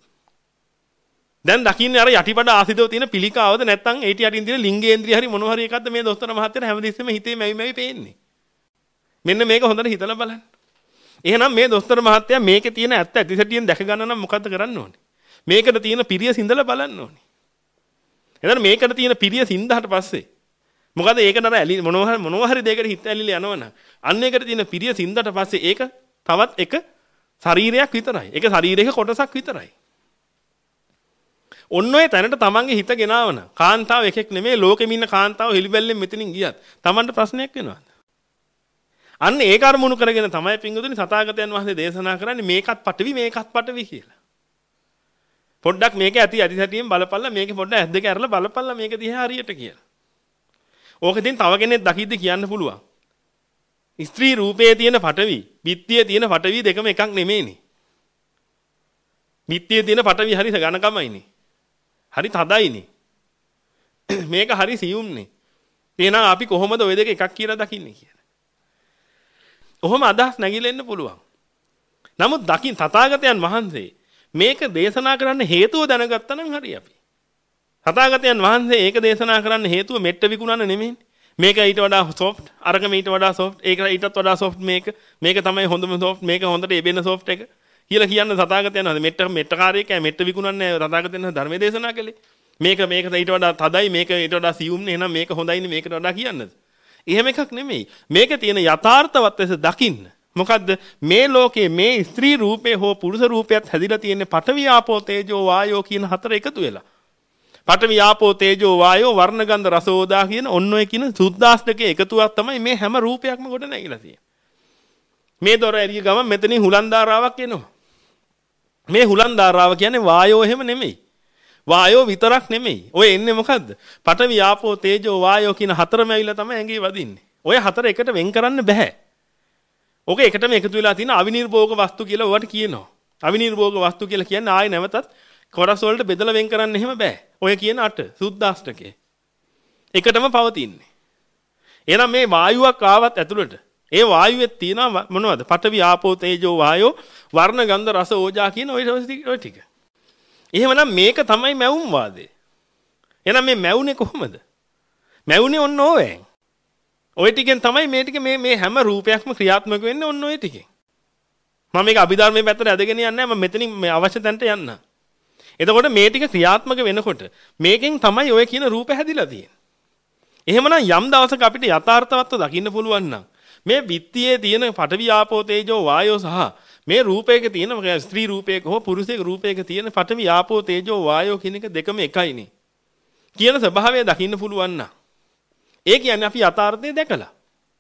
දැන් දකින්නේ අර යටිපඩ ආසිතව තියෙන පිළිකාවද නැත්නම් ඒටි යටින් තියෙන ලිංගේන්ද්‍රිය හරි මොනවා හරි එකක්ද මේ දොස්තර මහත්තයාට හැමදෙස්සෙම හිතේ මැවි මැවි පේන්නේ මෙන්න මේක හොඳට හිතලා බලන්න. එහෙනම් මේ දොස්තර මහත්තයා මේකේ තියෙන ඇත්ත ඇති සැටියෙන් දැක ගන්න නම් මොකද්ද කරන්න ඕනේ? මේකට තියෙන පිරිය සිඳලා බලන්න ඕනේ. එතන මේකට තියෙන පිරිය සිඳහට පස්සේ මොකද ඒකට අර ඇලි මොනවා හරි මොනවා හරි දෙයකට හිත ඇලිලා යනවනම් අන්න ඒකට තියෙන පිරිය සිඳට පස්සේ ඒක තවත් එක ශරීරයක් විතරයි. ඒක ශරීරයක කොටසක් විතරයි. ඔන්න ඔය තැනට තමන්ගේ හිත ගෙනාවන කාන්තාව එකෙක් නෙමෙයි ලෝකෙම ඉන්න කාන්තාව හෙලිබැල්ලෙන් මෙතනින් ගියත් තමන්ට ප්‍රශ්නයක් වෙනවද? අන්න ඒක අරමුණු කරගෙන තමයි පින්වතුනි සතාගතයන් වහන්සේ දේශනා කරන්නේ මේකත් පටවි මේකත් පටවි කියලා. පොඩ්ඩක් මේක ඇති ඇති සැටියෙන් බලපල්ලා මේක පොඩ්ඩක් ඇස් දෙක අරලා බලපල්ලා මේක දිහා හරියට කියලා. ඕකෙන් තව කෙනෙක් දකිද්දි කියන්න පුළුවන්. ස්ත්‍රී රූපයේ තියෙන පටවි, බිත්තියේ තියෙන පටවි දෙකම එකක් නෙමෙයිනේ. බිත්තියේ තියෙන පටවි හරි ඝනකමයිනේ. හරි තදයිනේ. මේක හරි සියුම්නේ. එහෙනම් අපි කොහොමද ওই දෙක එකක් කියලා දකින්නේ කියලා. ඔහොම අදහස් නැగిලෙන්න පුළුවන්. නමුත් දකින් තථාගතයන් වහන්සේ මේක දේශනා කරන්න හේතුව දැනගත්තා නම් හරි අපි. තථාගතයන් වහන්සේ ඒක දේශනා කරන්න හේතුව මෙට්ට විකුණන්න නෙමෙයි. මේක ඊට වඩා සොෆ්ට්, අරක ඊට වඩා සොෆ්ට්, ඒක ඊටත් වඩා සොෆ්ට් මේක. මේක තමයි හොඳම සොෆ්ට්, මේක හොඳට එබෙන සොෆ්ට් එක කියලා කියන්න තථාගතයන් වහන්සේ මෙට්ට මෙට්ටකාරයෙක් ඈ මෙට්ට විකුණන්නේ තථාගතයන් වහන්සේ ධර්මයේ දේශනා කළේ. මේක මේක ඊට වඩා තදයි මේක ඊට වඩා සියුම්නේ එහෙනම් මේක හොඳයිනේ මේකට වඩා කියන්නද? එහෙම එකක් නෙමෙයි. මේකේ තියෙන යථාර්ථවත් ලෙස දකින්න. මොකද්ද මේ ලෝකයේ මේ ස්ත්‍රී රූපේ හෝ පුරුෂ රූපයත් හැදිලා තියෙන්නේ පඨවි ආපෝ තේජෝ වායෝ කියන හතර එකතු වෙලා. පඨවි ආපෝ තේජෝ වායෝ වර්ණ ගන්ධ රස ඕදා කියන ඔන්න ඔය කියන සුද්දාස්තකයේ එකතුවක් තමයි මේ හැම රූපයක්ම ගොඩ නැගිලා තියෙන්නේ. මේ දොර ඇරිය ගමන් මෙතනින් හුලන් ධාරාවක් එනවා. මේ හුලන් ධාරාව කියන්නේ වායෝ එහෙම නෙමෙයි. වායෝ විතරක් නෙමෙයි. ඔය එන්නේ මොකද්ද? පඨවි ආපෝ තේජෝ වායෝ කියන හතරම ඇවිල්ලා තමයි ඇඟේ වදින්නේ. ඔය හතර එකට වෙන් කරන්න බෑ. ඔක එකටම එකතු වෙලා තියෙන අවිනිර්භෝග වස්තු කියලා ඔයාට කියනවා. අවිනිර්භෝග වස්තු කියලා කියන්නේ ආයෙ නැවතත් කොටස් වලට බෙදලා වෙන් කරන්න එහෙම බෑ. ඔය කියන අට සුද්දාෂ්ටකේ. එකටම පවතින්නේ. එහෙනම් මේ වායුවක් ආවත් ඇතුළට ඒ වායුවේ තියෙනවා මොනවද? පඨවි ආපෝ තේජෝ වායෝ වර්ණ ගන්ධ රස ඕජා කියන ඔය ඔය ටික. එහෙමනම් මේක තමයි මැවුම් වාදේ. එහෙනම් මේ මැවුනේ කොහොමද? මැවුනේ ඔන්න ඕවෙන්. ඔය ටිකෙන් තමයි මේ ටික මේ මේ හැම රූපයක්ම ක්‍රියාත්මක වෙන්නේ ඔන්න ඔය ටිකෙන්. මම මේක අභිධර්මයේ පැත්තට ඇදගෙන යන්නේ නැහැ. මම මෙතනින් මේ අවශ්‍ය තැනට යන්න. එතකොට මේ ටික ක්‍රියාත්මක වෙනකොට මේකෙන් තමයි ඔය කියන රූප හැදිලා තියෙන්නේ. එහෙමනම් යම් දවසක අපිට යථාර්ථවත්ව දකින්න පුළුවන් නම් මේ බිත්තියේ තියෙන පඨවි ආපෝ තේජෝ වායෝ සහ මේ රූපයක තියෙන ස්ත්‍රී රූපයක හෝ පුරුෂයක රූපයක තියෙන පඨවි ආපෝ තේජෝ වායෝ කියන එක දෙකම එකයිනේ. කියන ස්වභාවය දකින්න පුළුවන් නම් ඒ කියන්නේ අපි යථාර්ථය දැකලා.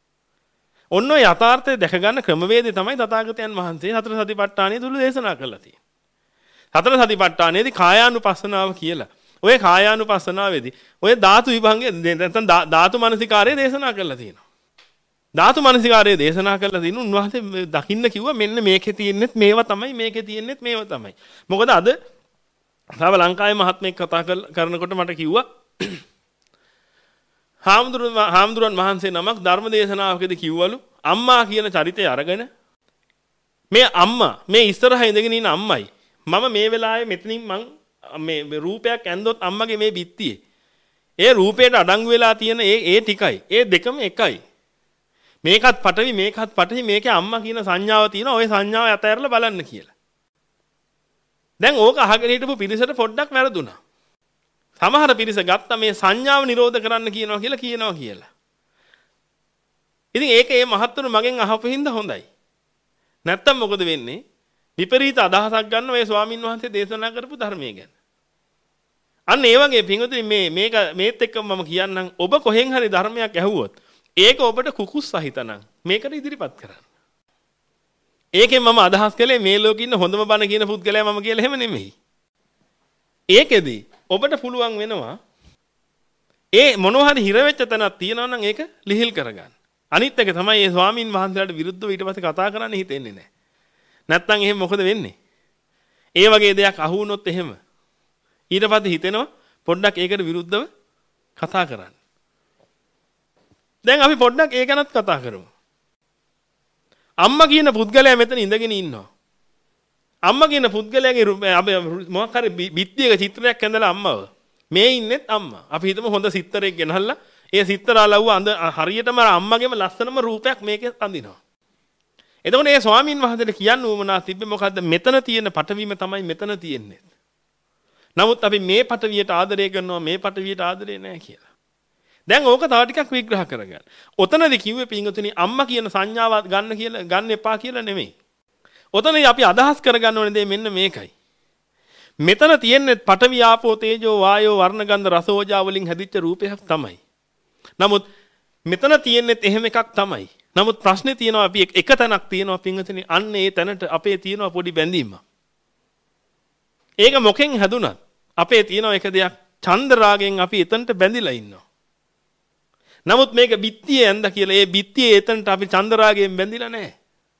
ඔන්න ඔය යථාර්ථය දැක ගන්න ක්‍රමවේදය තමයි තථාගතයන් වහන්සේ සතර සතිපට්ඨානය තුල දේශනා කරලා තියෙන්නේ. සතර සතිපට්ඨානයේදී කායානුපස්සනාව කියලා. ඔය කායානුපස්සනාවේදී ඔය ධාතු විභංගය නැත්නම් ධාතු මනසිකාරය දේශනා කරලා තියෙනවා. ධාතු මනසිකාරය දේශනා කරලා තියෙන උන්වහන්සේ දකින්න කිව්වා මෙන්න මේකේ තියෙන්නෙත් මේවා තමයි මේකේ තියෙන්නෙත් මේවා තමයි. මොකද අද සාව ලංකාවේ මහත්මයෙක් කතා කරනකොට මට කිව්වා හාමුදුරුවෝ හාමුදුරන් වහන්සේ නමක් ධර්ම දේශනාවකදී කිව්වලු අම්මා කියන චරිතය අරගෙන මේ අම්මා මේ ඉස්සරහ ඉඳගෙන ඉන්න අම්මයි මම මේ වෙලාවේ මෙතනින් මං මේ රූපයක් ඇන්දොත් අම්මගේ මේ බිත්තියේ ඒ රූපයට අඩංගු වෙලා තියෙන ඒ ඒ ටිකයි ඒ දෙකම එකයි මේකත් පටවි මේකත් පටවි මේකේ අම්මා කියන සංඥාව තියෙනවා ওই සංඥාව ඇතැරලා බලන්න කියලා. දැන් ඕක අහගෙන හිටපු පිරිසට පොඩ්ඩක් වැරදුනා. සමහර පිරිස ගත්ත මේ සංඥාව නිරෝධ කරන්න කියනවා කියලා කියනවා කියලා. ඉතින් ඒක ඒ මහත්තුරු මගෙන් අහපු හින්දා හොඳයි. නැත්තම් මොකද වෙන්නේ? විපරීත අදහසක් ගන්න ඔය ස්වාමින් වහන්සේ දේශනා කරපු ධර්මයේ ගැන. අන්න ඒ වගේ පින්වතුනි මේ මේක මේත් එක්ක මම කියන්නම් ඔබ කොහෙන් හරි ධර්මයක් ඇහුවොත් ඒක ඔබට කුකුස් සහිතනම් මේකට ඉදිරිපත් කරන්න. ඒකෙන් මම අදහස් කළේ මේ ලෝකේ ඉන්න හොඳම බණ කියන පුද්ගලයා මම කියලා එහෙම නෙමෙයි. ඒකෙදි ඔබට පුළුවන් වෙනවා ඒ මොනවා හරි හිර වෙච්ච තැනක් තියෙනවා නම් ඒක ලිහිල් කරගන්න. අනිත් එක තමයි මේ ස්වාමින් වහන්සේලාට විරුද්ධව ඊට පස්සේ කතා කරන්න හිතෙන්නේ නැහැ. නැත්තම් එහෙම මොකද වෙන්නේ? ඒ වගේ දෙයක් අහු වුණොත් එහෙම ඊට පස්සේ හිතෙනවා පොඩ්ඩක් ඒකට විරුද්ධව කතා කරන්න. දැන් අපි පොඩ්ඩක් ඒ ගැනත් කතා කරමු. අම්මා කියන පුද්ගලයා මෙතන ඉඳගෙන ඉන්නවා. අම්මා කියන පුද්ගලයාගේ මොකක් හරි බිත්තියක චිත්‍රයක් ඇඳලා අම්මව. මේ ඉන්නෙත් අම්මා. අපි හිතමු හොඳ සිත්තරෙක් ගෙනහල්ලා ඒ සිත්තරා ලව්ව අඳ හරියටම අම්මගේම ලස්සනම රූපයක් මේකේ අඳිනවා. එතකොට ඒ ස්වාමින් වහන්සේට කියන්න උවමනා තිබ්බේ මොකද්ද? මෙතන තියෙන පටවීම තමයි මෙතන තියෙන්නේ. නමුත් අපි මේ පටවියට ආදරය කරනවා මේ පටවියට ආදරේ නැහැ කියලා. දැන් ඕක තව ටිකක් විග්‍රහ කරගන්න. ඔතනදී කිව්වේ පින්වතුනි අම්මා කියන සංඥාව ගන්න කියලා ගන්න එපා කියලා නෙමෙයි. ඔතනදී අපි අදහස් කරගන්න ඕනේ දේ මෙන්න මේකයි. මෙතන තියෙන්නේ පඨවි ආපෝ තේජෝ වායෝ වර්ණ ගන්ධ රස ඕජා වලින් හැදිච්ච රූපයක් තමයි. නමුත් මෙතන තියෙන්නේත් එහෙම එකක් තමයි. නමුත් ප්‍රශ්නේ තියෙනවා අපි එක තැනක් තියෙනවා පින්වතුනි අන්න ඒ තැනට අපේ තියෙනවා පොඩි බැඳීමක්. ඒක මොකෙන් හැදුනත් අපේ තියෙනවා එක දෙයක් චන්ද රාගෙන් අපි එතනට බැඳිලා ඉන්නවා. නමුත් මේක බිත්තියේ ඇඳ කියලා ඒ බිත්තියේ එතනට අපි චන්ද රාගයෙන් බැඳිලා නැහැ.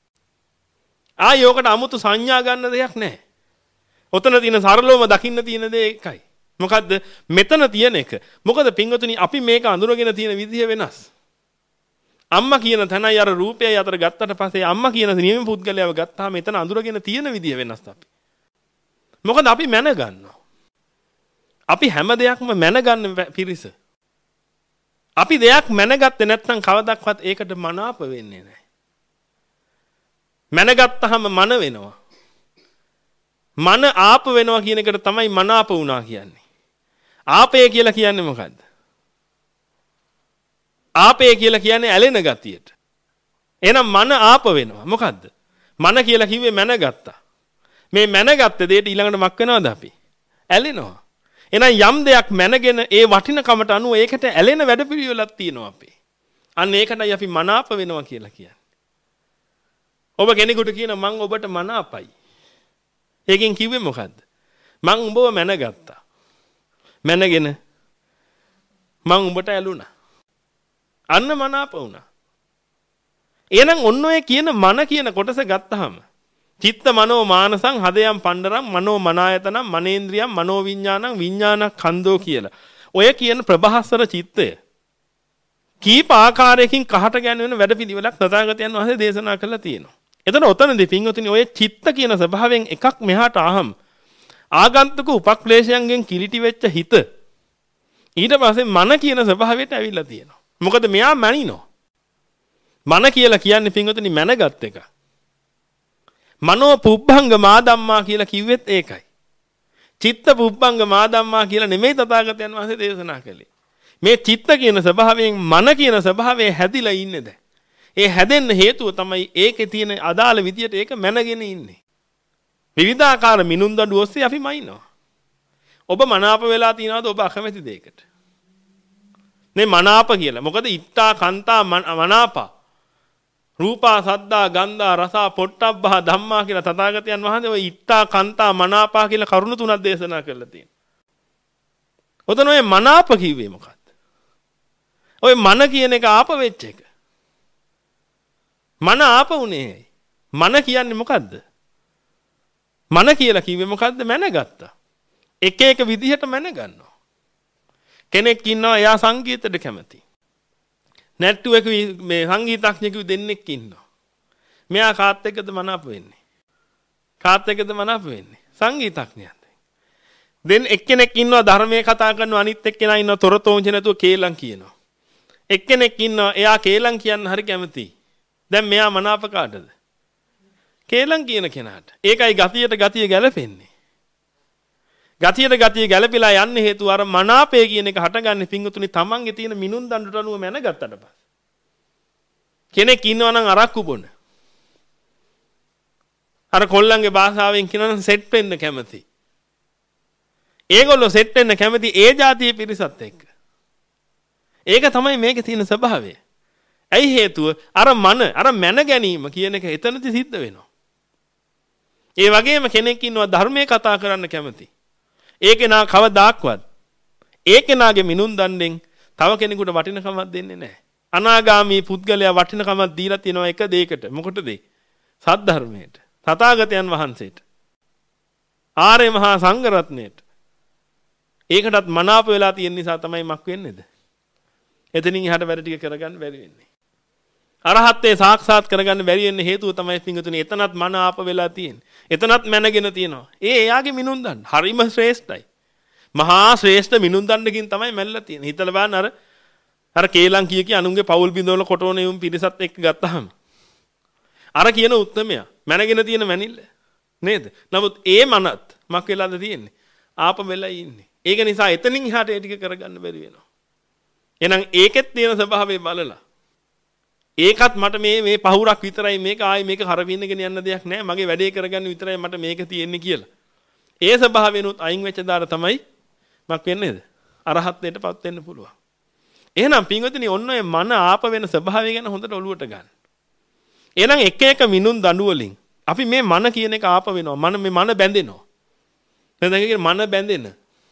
ආයෝකට 아무තු සංඥා ගන්න දෙයක් නැහැ. ඔතන තියෙන සරලවම දකින්න තියෙන දේ එකයි. මොකද්ද? මෙතන තියෙන එක. මොකද පින්වතුනි අපි මේක අඳුරගෙන තියෙන විදිය වෙනස්. අම්මා කියන තැනයි අර රූපයයි අතර ගත්තට පස්සේ අම්මා කියන නියම පුද්ගලයාව ගත්තාම මෙතන අඳුරගෙන තියෙන විදිය වෙනස් අපි. මොකද අපි මැන ගන්නවා. අපි හැම දෙයක්ම මැන ගන්න පිරිස. අපි දෙයක් මැනගත්තේ නැත්නම් කවදාවත් ඒකට මනාප වෙන්නේ නැහැ. මැනගත්තාම මන වෙනවා. මන ආප වෙනවා කියන එකට තමයි මනාප වුණා කියන්නේ. ආපේ කියලා කියන්නේ මොකද්ද? ආපේ කියලා කියන්නේ ඇලෙන ගතියට. එහෙනම් මන ආප වෙනවා. මොකද්ද? මන කියලා කිව්වේ මැනගත්තා. මේ මැනගත්ත දෙයට ඊළඟට මක් වෙනවද අපි? ඇලෙනවා. එහෙනම් යම් දෙයක් මැනගෙන ඒ වටිනකමට අනුව ඒකට ඇලෙන වැඩපිළිවෙලක් තියෙනවා අපේ. අන්න ඒකටයි අපි මනාප වෙනවා කියලා කියන්නේ. ඔබ කෙනෙකුට කියන මං ඔබට මනාපයි. ඒකෙන් කිව්වේ මොකද්ද? මං උඹව මැනගත්තා. මැනගෙන මං උඹට ඇලුනා. අන්න මනාප වුණා. එහෙනම් ඔන්න ඔය කියන මන කියන කොටස ගත්තාම චිත්ත මනෝ මානසං හදයන් පණ්ඩරම් මනෝ මනායතනම් මනේන්ද්‍රියම් මනෝ විඥානං විඥානක් ඛන්‍தோ කියලා. ඔය කියන ප්‍රභාස්වර චිත්තය කීප ආකාරයකින් කහට ගැන්වෙන වැඩපිළිවෙලක් තථාගතයන් වහන්සේ දේශනා කළා තියෙනවා. එතන ඔතනදී පින්වතුනි ඔය චිත්ත කියන ස්වභාවයෙන් එකක් මෙහාට ආහම් ආගන්තුක උපක්ලේශයන්ගෙන් කිලිටි වෙච්ච හිත ඊට පස්සේ මන කියන ස්වභාවයට ඇවිල්ලා තියෙනවා. මොකද මෙයා මනිනවා. මන කියලා කියන්නේ පින්වතුනි මැනගත් එක. මනෝ පුබ්බංග මාදම්මා කියලා කිව්වෙත් ඒකයි. චිත්ත පුබ්බංග මාදම්මා කියලා නෙමෙයි තථාගතයන් වහන්සේ දේශනා කළේ. මේ චිත්ත කියන ස්වභාවයෙන් මන කියන ස්වභාවයේ හැදිලා ඉන්නේ දැන්. ඒ හැදෙන්න හේතුව තමයි ඒකේ තියෙන අදාළ විදියට ඒක මැනගෙන ඉන්නේ. විවිධාකාර මිනුම් දඬු ඔස්සේ අපි මයින්නවා. ඔබ මනාප වෙලා තියනවාද ඔබ අකමැති දෙයකට? නේ මනාප කියලා. මොකද ඉත්තා කන්තා මනාපා රූපා සද්දා ගන්ධා රසා පොට්ටබ්බා ධම්මා කියලා තථාගතයන් වහන්සේ ඔය ඉත්තා කන්තා මනාපා කියලා කරුණු තුනක් දේශනා කරලා තියෙනවා. ඔතන ඔය මනාප කිව්වේ මොකක්ද? ඔය මන කියන එක ආප වෙච්ච එක. මන ආප උනේ. මන කියන්නේ මොකද්ද? මන කියලා කිව්වේ මොකද්ද? මැනගත්තා. එක එක විදිහට මැනගන්නවා. කෙනෙක් ඉන්නවා එයා සංගීතයට කැමති. නැට්ටුවක මේ සංගීතඥයෙකු දෙන්නෙක් ඉන්නවා. මෙයා කාත් එක්කද මනාප වෙන්නේ? කාත් එක්කද මනාප වෙන්නේ? සංගීතඥයාත්. දැන් එක්කෙනෙක් ඉන්නවා ධර්මයේ කතා කරනවා අනිත් එක්කෙනා ඉන්නවා තොරතෝංච නැතුව කේලම් කියනවා. එක්කෙනෙක් ඉන්නවා එයා කේලම් කියන්න හරි කැමතියි. දැන් මෙයා මනාප කාටද? කේලම් කියන කෙනාට. ඒකයි ගතියට ගතිය ගැලපෙන්නේ. ගතියට ගතිය ගැලපිලා යන්නේ හේතුව අර මනාපය කියන එක හටගන්නේ පිංගුතුනි තමන්ගේ තියෙන මිනුම් දඬුට අනුව මැනගත්තට පස්සේ. කෙනෙක් ඉන්නවා නම් අරක්කු බොන. අර කොල්ලන්ගේ භාෂාවෙන් කියනවා නම් සෙට් වෙන්න කැමති. ඒගොල්ලෝ සෙට් වෙන්න කැමති ඒ જાතියේ පිරිසත් එක්ක. ඒක තමයි මේකේ තියෙන ස්වභාවය. ඇයි හේතුව? අර මන අර මැන ගැනීම කියන එක එතනදි සිද්ධ වෙනවා. ඒ වගේම කෙනෙක් ඉන්නවා ධර්මයේ කතා කරන්න කැමති. ඒකේ නා කවදාක්වත් ඒ කෙනාගේ මිනුම් දණ්ඩෙන් තව කෙනෙකුට වටිනකමක් දෙන්නේ නැහැ. අනාගාමී පුද්ගලයා වටිනකමක් දීලා තිනවා එක දෙයකට. මොකටද? සද්ධර්මයට. තථාගතයන් වහන්සේට. ආර්ය මහා සංඝ රත්නයට. ඒකටත් මනාප වෙලා තියෙන නිසා තමයි මක් වෙන්නේද? එතනින් එහාට වැඩ ටික කරගන්න බැරි වෙන්නේ. අරහත්ත්වේ සාක්ෂාත් කරගන්න බැරි වෙන්න හේතුව තමයි පිංගුතුනි එතනත් මන ආප වෙලා තියෙන්නේ. එතනත් මැනගෙන තියෙනවා. ඒ එයාගේ මිනුම් දන්න. හරිම ශ්‍රේෂ්ඨයි. මහා ශ්‍රේෂ්ඨ මිනුම් දන්නකින් තමයි මැල්ලලා තියෙන්නේ. හිතලා බලන්න අර අර කේලම් කිය කී අනුන්ගේ පෞල් බිඳවල කොටෝනේ උන් පිරිසත් එක්ක ගත්තාම අර කියන උත්තරමයා මැනගෙන තියෙන මැනිල්ල නේද? නමුත් ඒ මනත් මක් වෙලාද තියෙන්නේ? ආප වෙලා ඉන්නේ. ඒක නිසා එතනින් එහාට ඒ ටික කරගන්න බැරි වෙනවා. එහෙනම් ඒකෙත් තියෙන ස්වභාවය බලලා ඒකත් මට මේ මේ පහුරක් විතරයි මේක ආයි මේක කරවින්නගෙන යන්න දෙයක් නැහැ මගේ වැඩේ කරගන්න විතරයි මට මේක තියෙන්නේ කියලා. ඒ ස්වභාවයෙන්ුත් අයින් වෙච්ච දාර තමයි මක් වෙන්නේද? අරහත්ත්වයටපත් වෙන්න පුළුවන්. එහෙනම් පින්වතුනි ඔන්න ඔය මන ආප වෙන ස්වභාවය ගැන හොඳට ඔලුවට ගන්න. එහෙනම් එක එක මිනුම් දඬු වලින් අපි මේ මන කියන එක ආප වෙනවා. මන මේ මන බැඳෙනවා. දැන් දැන් මන බැඳෙන.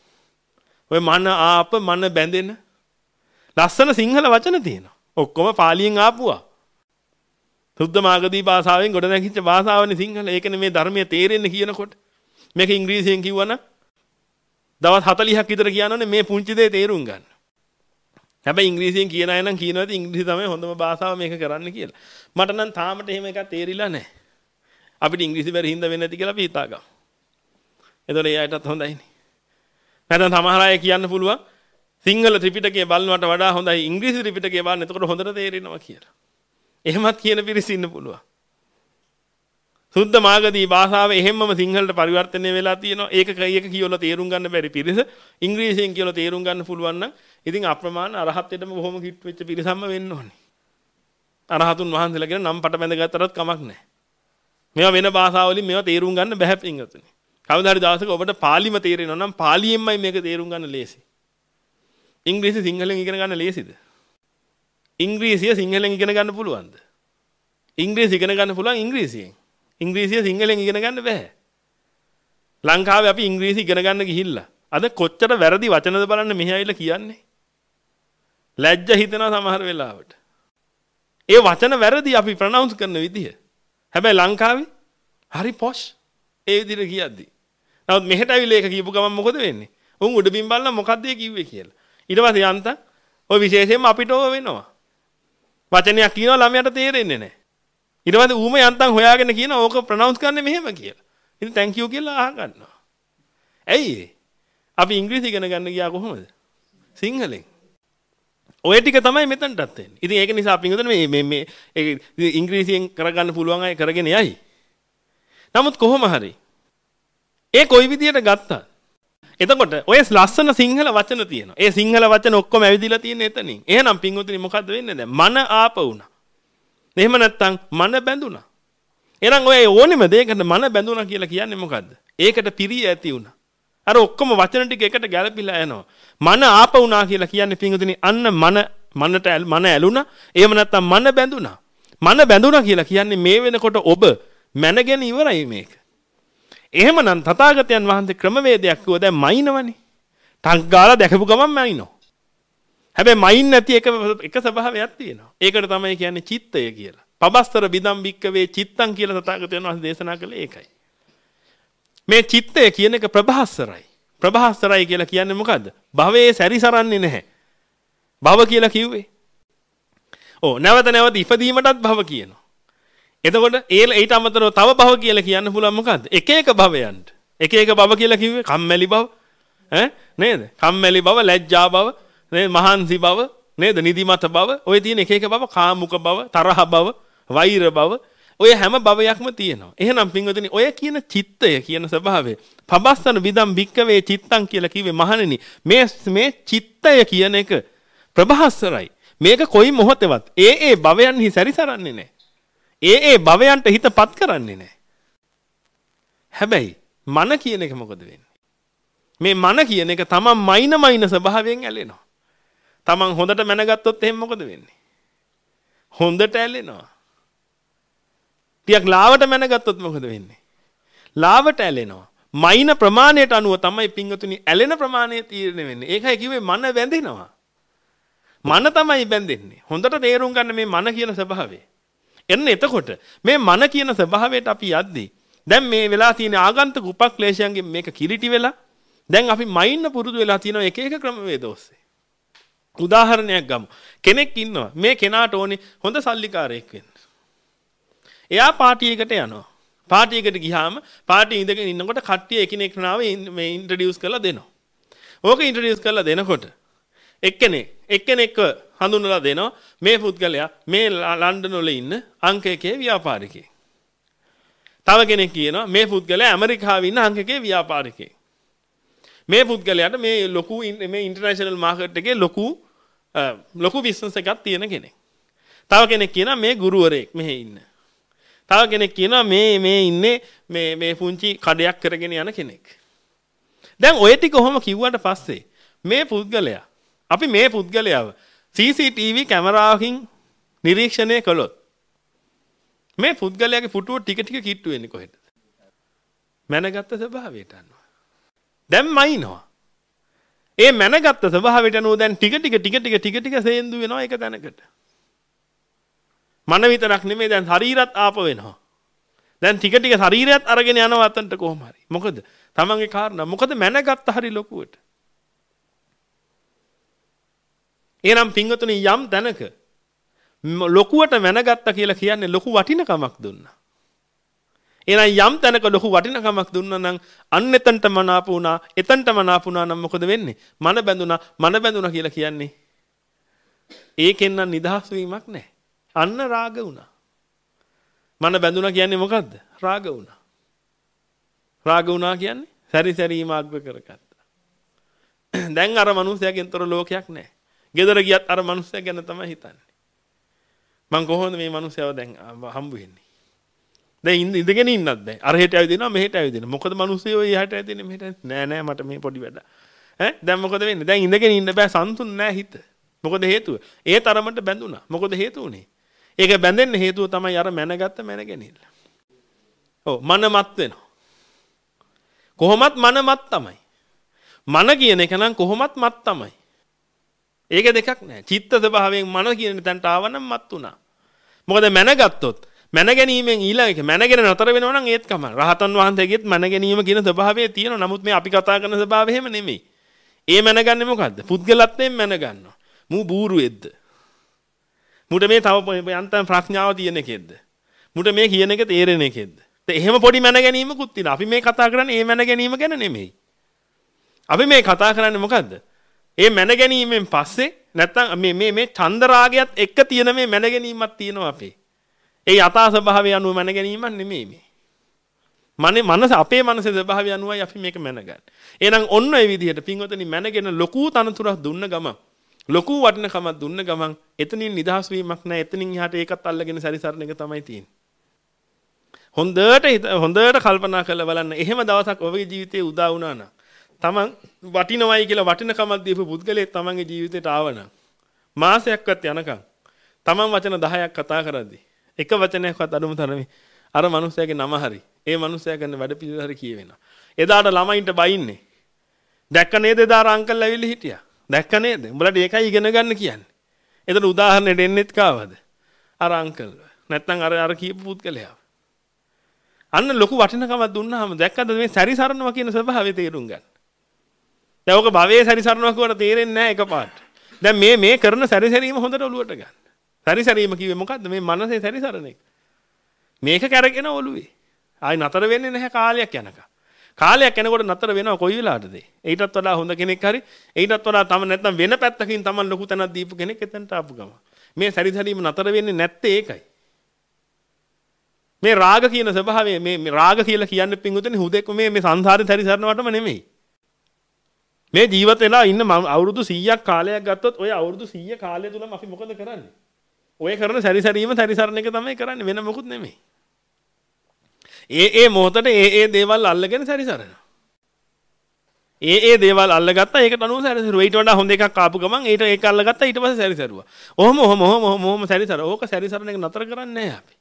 ඔය මන ආප මන බැඳෙන ලස්සන සිංහල වචන තියෙනවා. ඔක්කොම පාලියෙන් ආපුවා. සුද්ධ මාගදී භාෂාවෙන් ගොඩ නැගිච්ච භාෂාවනේ සිංහල. ඒකනේ මේ ධර්මයේ තේරෙන්නේ කියනකොට. මේක ඉංග්‍රීසියෙන් කිව්වනම් දවස් හතළිහක් විතර කියනවනේ මේ පුංචි දේ තේරුම් ගන්න. හැබැයි ඉංග්‍රීසියෙන් කියන අය නම් කියනවාද ඉංග්‍රීසි තමයි හොඳම භාෂාව මේක කරන්න කියලා. මට නම් තාමට එහෙම එකක් තේරිලා නැහැ. අපිට ඉංග්‍රීසි බැරි හින්දා වෙන්නේ නැති කියලා අපි හිතාගමු. එතකොට ඒ අයටත් හොඳයිනේ. නැත්නම් සමහර අය කියන්න පුළුවන් සිංහල ත්‍රිපිටකය බලනවට වඩා හොඳයි ඉංග්‍රීසි ත්‍රිපිටකය බලන්න. එතකොට හොඳට තේරෙනවා කියලා. එහෙමත් කියන පිරිස ඉන්න පුළුවන්. සුද්ධ මාගදී භාෂාව එහෙම්මම සිංහලට පරිවර්තනය වෙලා තියෙනවා. ඒක කීයක කියවලා තේරුම් ගන්න බැරි පිරිස ඉංග්‍රීසියෙන් කියවලා තේරුම් ගන්න පුළුවන් නම් ඉතින් අප්‍රමාණ අරහත්ත්වයටම බොහොම කිට් වෙච්ච පිරිසක්ම වෙන්න ඕනේ. අරහතුන් වහන්සේලා කියන නම් පට බැඳ ගත්තටත් කමක් නැහැ. මේවා වෙන භාෂාවලින් මේවා තේරුම් ගන්න බැහැ පින්වතුනි. කවදා හරි දවසක ඔබට පාලිම තේරෙනවා නම් පාලියෙන්මයි මේක තේරුම් ගන්න ලේසි. ඉංග්‍රීසි සිංහලෙන් ඉගෙන ගන්න ලේසිද? ඉංග්‍රීසිය සිංහලෙන් ඉගෙන ගන්න පුළුවන්ද? ඉංග්‍රීසි ඉගෙන ගන්න පුළුවන් ඉංග්‍රීසියෙන්. ඉංග්‍රීසිය සිංහලෙන් ඉගෙන ගන්න බෑ. ලංකාවේ අපි ඉංග්‍රීසි ඉගෙන ගන්න ගිහිල්ලා අද කොච්චර වැරදි වචනද බලන්න මෙහි ඇවිල්ලා කියන්නේ. ලැජ්ජ හිතෙනවා සමහර වෙලාවට. ඒ වචන වැරදි අපි ප්‍රොනවුන්ස් කරන විදිය. හැබැයි ලංකාවේ හරි පොෂ් ඒ විදිහට කියද්දී. නමුත් මෙහෙට ඇවිල්ලා ඒක කියපු ගමන් මොකද වෙන්නේ? උන් උඩ බිම් බලලා මොකද්ද ඒ කිව්වේ කියලා. ඊට පස්සේ යන්තම් ඔය විශේෂයෙන්ම අපිට ඕව වෙනවා. වචනයක් කියනවා ළමයාට තේරෙන්නේ නැහැ. ඊට පස්සේ ඌම යන්තම් හොයාගෙන කියනවා ඕක ප්‍රොනවුන්ස් කරන්නේ මෙහෙම කියලා. ඉතින් thank you කියලා අහ ගන්නවා. ඇයි අපි ඉංග්‍රීසි ඉගෙන ගන්න ගියා කොහොමද? සිංහලෙන්. ඔය ටික තමයි මෙතනටත් එන්නේ. ඉතින් ඒක නිසා අපි හිතන්නේ මේ මේ මේ ඉංග්‍රීසියෙන් කරගන්න පුළුවන් අය කරගෙන යයි. නමුත් කොහොම හරි ඒ කොයි විදියට ගත්තා. එතකොට ඔය ලස්සන සිංහල වචන තියෙනවා. ඒ සිංහල වචන ඔක්කොම ඇවිදිලා තියෙන එතනින්. එහෙනම් පින්වතුනි මොකද්ද වෙන්නේ දැන්? මන ආප වුණා. එහෙම නැත්නම් මන බැඳුණා. එහෙනම් ඔය ඕනෙම දෙයකට මන බැඳුණා කියලා කියන්නේ මොකද්ද? ඒකට පිරිය ඇති වුණා. අර ඔක්කොම වචන ටික එකට ගැලපිලා යනවා. මන ආප වුණා කියලා කියන්නේ පින්වතුනි අන්න මන මනට මන ඇලුණා. එහෙම නැත්නම් මන බැඳුණා. මන බැඳුණා කියලා කියන්නේ මේ වෙනකොට ඔබ මැනගෙන ඉවරයි මේක. එහෙමනම් තථාගතයන් වහන්සේ ක්‍රමවේදයක් කිව්ව දැන් මයින්වනේ. ටක් ගාලා දැකපු ගමන් මයින්නවා. හැබැයි මයින් නැති එක එක ස්වභාවයක් තියෙනවා. ඒකට තමයි කියන්නේ චිත්තය කියලා. පබස්තර බිදම් බික්කවේ චිත්තං කියලා තථාගතයන් වහන්සේ දේශනා කළේ ඒකයි. මේ චිත්තය කියන එක ප්‍රභාස්තරයි. ප්‍රභාස්තරයි කියලා කියන්නේ මොකද්ද? භවයේ සැරිසරන්නේ නැහැ. භව කියලා කිව්වේ. ඔව් නැවත නැවත ඉපදීමටත් භව කියනවා. එතකොට ඒ ඊට අමතරව තව භව කියලා කියන්න පුළුවන් මොකද්ද? එක එක භවයන්ට. එක එක භව කියලා කිව්වේ කම්මැලි භව. ඈ නේද? කම්මැලි භව, ලැජ්ජා භව, නේද? මහන්සි භව, නේද? නිදිමත භව. ඔය තියෙන එක එක භව, කාමුක භව, තරහ භව, වෛර භව. ඔය හැම භවයක්ම තියෙනවා. එහෙනම් පින්වතුනි ඔය කියන චිත්තය කියන ස්වභාවය පබස්සන විදම් භික්කවේ චිත්තං කියලා කිව්වේ මහණෙනි මේ මේ චිත්තය කියන එක ප්‍රභාස්තරයි. මේක කොයි මොහොතේවත් ඒ ඒ භවයන්හි සැරිසරන්නේ නැහැ. ඒ ඒ භවයන්ට හිතපත් කරන්නේ නැහැ. හැබැයි මන කියන එක මොකද වෙන්නේ? මේ මන කියන එක තමන් මයින මයින ස්වභාවයෙන් ඇලෙනවා. තමන් හොඳට මැනගත්තොත් එහෙනම් මොකද වෙන්නේ? හොඳට ඇලෙනවා. ටිකක් ලාවට මැනගත්තොත් මොකද වෙන්නේ? ලාවට ඇලෙනවා. මයින ප්‍රමාණයට අනුව තමයි පින්වතුනි ඇලෙන ප්‍රමාණය තීරණය වෙන්නේ. ඒකයි කිව්වේ මන බැඳෙනවා. මන තමයි බැඳෙන්නේ. හොඳට තේරුම් ගන්න මේ මන කියන ස්වභාවය. එන්න එතකොට මේ මන කියන ස්වභාවයට අපි යද්දී දැන් මේ වෙලා තියෙන ආගන්තුක උපක්ලේශයන්ගෙන් මේක කිලිටි වෙලා දැන් අපි මයින්න පුරුදු වෙලා තියෙන එක එක ක්‍රමවේද ඔස්සේ. උදාහරණයක් ගමු. කෙනෙක් ඉන්නවා මේ කෙනාට ඕනේ හොඳ සල්ලිකාරයෙක් වෙන්න. එයා පාටි එකට යනවා. පාටි එකට ගියාම පාටි ඉඳගෙන ඉන්නකොට කට්ටිය එකිනෙක නාව මේ ඉන්ට්‍රොඩියුස් කරලා දෙනවා. ඕක ඉන්ට්‍රොඩියුස් කරලා දෙනකොට එක්කෙනෙක් එක්කෙනෙක්ව හඳුන්වලා දෙනවා මේ පුද්ගලයා මේ ලන්ඩන් වල ඉන්න අංක එකේ ව්‍යාපාරිකයෙක්. තව කෙනෙක් කියනවා මේ පුද්ගලයා ඇමරිකාවේ ඉන්න අංක එකේ ව්‍යාපාරිකයෙක්. මේ පුද්ගලයාට මේ ලොකු මේ ඉන්ටර්නැෂනල් මාකට් එකේ ලොකු ලොකු බිස්නස් එකක් තියෙන කෙනෙක්. තව කෙනෙක් කියනවා මේ ගුරුවරයෙක් මෙහෙ ඉන්න. තව කෙනෙක් කියනවා මේ මේ ඉන්නේ මේ මේ පුංචි කඩයක් කරගෙන යන කෙනෙක්. දැන් ඔය ටික කොහොම කිව්වට පස්සේ මේ පුද්ගලයා අපි මේ පුද්ගලයාව සී සී ටී වී කැමරාවකින් නිරීක්ෂණය කළොත් මේ පුද්ගලයාගේ පුටුව ටික ටික කිට්ටු වෙන්නේ කොහෙද? මැනගත්ත ස්වභාවයට අනුව. දැන් මයින්නවා. ඒ මැනගත්ත ස්වභාවයට අනුව දැන් ටික ටික ටික ටික ටික ටික සේන්දු වෙනවා ඒක දැනකට. මන විතරක් නෙමෙයි දැන් ශරීරත් ආප වෙනවා. දැන් ටික ටික ශරීරයත් අරගෙන යනවා අතන්ට කොහොම හරි. මොකද? තමන්ගේ කාරණා මොකද මැනගත්ත හරි ලොකුවට. එනම් පින්වතුනි යම් තැනක ලොකුවට මැනගත්තා කියලා කියන්නේ ලොකු වටිනකමක් දුන්නා. එහෙනම් යම් තැනක ලොකු වටිනකමක් දුන්නා නම් අන්න එතනට මනාප වුණා. එතනට මනාප වුණා නම් මොකද වෙන්නේ? මන බැඳුණා. මන බැඳුණා කියලා කියන්නේ ඒකෙන් නම් නිදහස් වීමක් නැහැ. අන්න රාග වුණා. මන බැඳුණා කියන්නේ මොකද්ද? රාග වුණා. රාග වුණා කියන්නේ සැරිසැරීම අග්‍ර කරගත්තා. දැන් අර මනුස්සයාගෙන් තොර ලෝකයක් නැහැ. ගෙදර ගියත් අර මනුස්සයා ගැන තමයි හිතන්නේ. මං කොහොමද මේ මනුස්සයව දැන් හම්බ වෙන්නේ? දැන් ඉඳගෙන ඉන්නත් දැන් අර හෙට ඇවිදිනවා මෙහෙට ඇවිදිනවා. මොකද මනුස්සයෝ එහාට ඇවිදින්නේ මෙහෙට නෑ නෑ මට මේ පොඩි වැඩ. ඈ දැන් මොකද වෙන්නේ? දැන් ඉඳගෙන ඉන්න බෑ සන්තුන් නෑ හිත. මොකද හේතුව? ඒ තරමට බැඳුණා. මොකද හේතුව උනේ? ඒක බැඳෙන්න හේතුව තමයි අර මැනගත්ත මැනගැනිල්ල. ඔව් මනමත් වෙනවා. කොහොමත් මනමත් තමයි. මන කියන එක නම් කොහොමත් මත් තමයි. ඒක දෙකක් නෑ. චිත්ත ස්වභාවයෙන් මන කියන තැනට ආවනම් මත් උනා. මොකද මැනගත්තොත් මැන ගැනීමෙන් ඊළඟ එක මැනගෙන නතර වෙනවා නම් ඒත් කමක්. රහතන් වහන්සේගෙත් මැන ගැනීම කියන ස්වභාවය තියෙනවා. නමුත් මේ අපි කතා කරන ස්වභාවය එහෙම නෙමෙයි. ඒ මැනගන්නේ මොකද්ද? පුද්ගලත්වයෙන් මැන ගන්නවා. මූ බූරුවෙද්ද? මුට මේ තව යන්තම් ප්‍රඥාව තියෙන එකෙද්ද? මුට මේ කියන එක තේරෙන එකෙද්ද? එහෙම පොඩි මැන ගැනීමකුත් තියෙනවා. අපි මේ කතා කරන්නේ ඒ මැන ගැනීම ගැන නෙමෙයි. අපි මේ කතා කරන්නේ මොකද්ද? ඒ මැන ගැනීමෙන් පස්සේ නැත්තම් මේ මේ මේ චන්දරාගයත් එක්ක තියෙන මේ මැන ගැනීමක් තියෙනවා අපේ. ඒ යථා ස්වභාවය අනුව මැන ගැනීමක් නෙමෙයි මේ. මනේ මනස අපේ මනසේ ස්වභාවය අනුවයි අපි මේක මැනගන්නේ. එහෙනම් ඔන්න ඔය විදිහට පින්වතුනි මැනගෙන ලොකු තනතුරක් දුන්න ගමන් ලොකු වටිනකමක් දුන්න ගමන් එතනින් නිදහස් වීමක් නැහැ. එතනින් එහාට ඒකත් අල්ලගෙන සැරිසරන එක තමයි තියෙන්නේ. හොඳට හොඳට කල්පනා කරලා බලන්න. එහෙම දවසක් ඔබේ ජීවිතේ උදා වුණා නම් තමන් වටිනවයි කියලා වටිනකමක් දීපු පුද්ගලයෙක් තමන්ගේ ජීවිතේට ආවනම් මාසයක්වත් යනකම් තමන් වචන දහයක් කතා කරද්දී එක වචනයක්වත් අඩුම තරමේ අර මනුස්සයාගේ නම හරි ඒ මනුස්සයා ගන්න වැඩ පිළිවෙල හරි කියවෙනවා. එදාට ළමයින්ට බයින්නේ. දැක්ක නේද එදා අර අංකල් ඇවිල්ලා හිටියා. දැක්ක නේද? උඹලට ඒකයි ඉගෙන ගන්න කියන්නේ. එතන උදාහරණයක් දෙන්නෙත් කාවද? අර අංකල්. නැත්නම් අර අර කියපු පුද්ගලයා. අන්න ලොකු වටිනකමක් දුන්නාම දැක්කද මේ සැරිසරනවා කියන ස්වභාවය තේරුම් ගන්න. දැන් ඔක භවයේ සැරිසරනවා කියවට තේරෙන්නේ නැහැ එකපාරට. දැන් මේ මේ කරන සැරිසරීම හොඳට ඔලුවට ගන්න. සැරිසරීම කිව්වේ මොකද්ද? මේ මනසේ සැරිසරන එක. මේක කරගෙන ඔලුවේ. ආයි නතර වෙන්නේ නැහැ කාලයක් යනකම්. කාලයක් යනකොට නතර වෙනවා කොයි වෙලාවටද? ඊටත් වඩා හොඳ කෙනෙක් හරි ඊටත් වඩා තම නැත්නම් වෙන පැත්තකින් Taman ලොකු තැනක් දීපු කෙනෙක් එතනට ආපු ගම. මේ සැරිසරීම නතර වෙන්නේ නැත්තේ ඒකයි. මේ රාග කියන ස්වභාවය මේ රාග කියලා කියන්නේ පිංගුතුනේ හුදෙක් මේ මේ සංසාරේ සැරිසරනවටම නෙමෙයි. මේ ජීවත් වෙලා ඉන්න අවුරුදු සීයක් කාලයක් ගත්තොත් ඔය අවුරුදු සීය කාලය තුලම අපි මොකද කරන්නේ? ඔය කරන සැරිසරීම සැරිසරන එක තමයි කරන්නේ වෙන මොකුත් නෙමෙයි. ඒ ඒ මොහොතේ ඒ ඒ දේවල් අල්ලගෙන සැරිසරනවා. ඒ ඒ දේවල් අල්ලගත්තා ඒකට අනුව සැරිසරුවා. ඊට වඩා හොඳ එකක් ආපු ගමන් ඊට ඒක අල්ලගත්තා ඊට පස්සේ සැරිසරුවා. ඔහොම ඔහොම ඔහොම ඔහොම සැරිසර. ඕක සැරිසරන එක නතර කරන්නේ නැහැ අපි.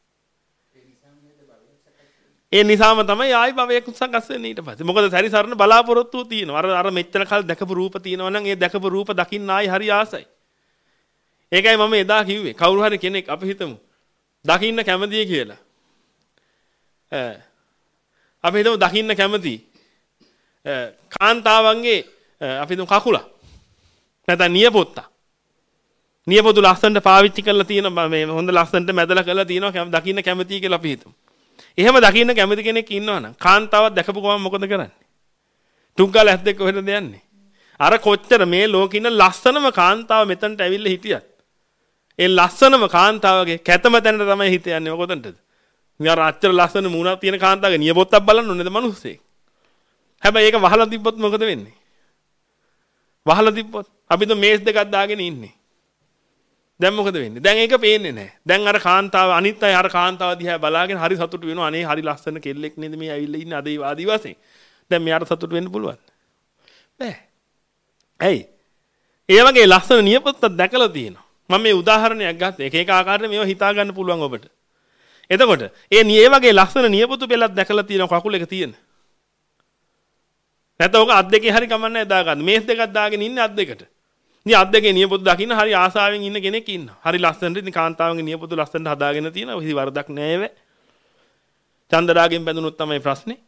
ඒ නිසාම තමයි ආයි භවයක් සකස් වෙන්නේ ඊට පස්සේ. මොකද සැරිසරන බලාපොරොත්තුව තියෙනවා. අර අර මෙච්චර කල් දැකපු රූප තියෙනවා නම් ඒ දැකපු රූප දකින්න ආයි හරි ආසයි. ඒකයි මම එදා කිව්වේ. කවුරු හරි කෙනෙක් අපි හිතමු දකින්න කැමතියි කියලා. ඈ අපි හිතමු දකින්න කැමතියි. කාන්තාවන්ගේ අපි හිතමු කකුල. නැත්නම් නියපොත්ත. නියපොතු ලස්සනට පාවිච්චි කරලා තියෙන මේ හොඳ ලස්සනට මැදලා කරලා තියෙනවා දකින්න කැමතියි කියලා අපි හිතමු. එහෙම දකින්න කැමති කෙනෙක් ඉන්නවනම් කාන්තාවක් දැකපු ගමන් මොකද කරන්නේ? තුංගල ඇස් දෙක කොහෙද යන්නේ? අර කොච්චර මේ ලෝකේ ඉන්න ලස්සනම කාන්තාව මෙතනට ඇවිල්ලා හිටියත් ඒ ලස්සනම කාන්තාවගේ කැතම තැනට තමයි හිත යන්නේ. මොකටද? මෙයා අච්චර ලස්සන මූණක් තියෙන කාන්තාවගේ නියපොත්තක් බලන්න ඕනේද මිනිස්සෙක්? හැබැයි ඒක වහලා තිබ්බොත් මොකද වෙන්නේ? වහලා තිබ්බොත් අපිට මේස් දෙකක් දාගෙන ඉන්නේ. දැන් මොකද වෙන්නේ? දැන් ඒක පේන්නේ නැහැ. දැන් අර කාන්තාව අනිත් අය අර කාන්තාව දිහා බලාගෙන හරි සතුටු වෙනවා. අනේ හරි ලස්සන කෙල්ලෙක් නේද මේ ඇවිල්ලා ඉන්නේ අද ආදි වශයෙන්. දැන් මෙයාට සතුටු වෙන්න පුළුවන්. බෑ. ඇයි? ඒ වගේ ලස්සන නියපොත්තක් දැකලා තියෙනවා. මම මේ උදාහරණයක් ගත්තා. එක එක ආකාරයෙන් මේව හිතා ගන්න පුළුවන් ඔබට. එතකොට ඒ මේ වගේ ලස්සන නියපොතු පෙළක් දැකලා තියෙනවා කකුල එක තියෙන. නැත්නම් ඔක අත් දෙකේ හරි කමන්නේ දාගන්න. මේස් දෙකක් දාගෙන ඉන්නේ අත් දෙකට. ඉතින් අත් දෙකේ නියපොතු දකින්න හරි ආසාවෙන් ඉන්න කෙනෙක් ඉන්නවා. හරි ලස්සනට ඉතින් කාන්තාවන්ගේ නියපොතු ලස්සනට හදාගෙන තියෙනවා. කිසි වරදක් නැහැ වේ. චන්දරාගෙන් බැඳුනොත් තමයි ප්‍රශ්නේ.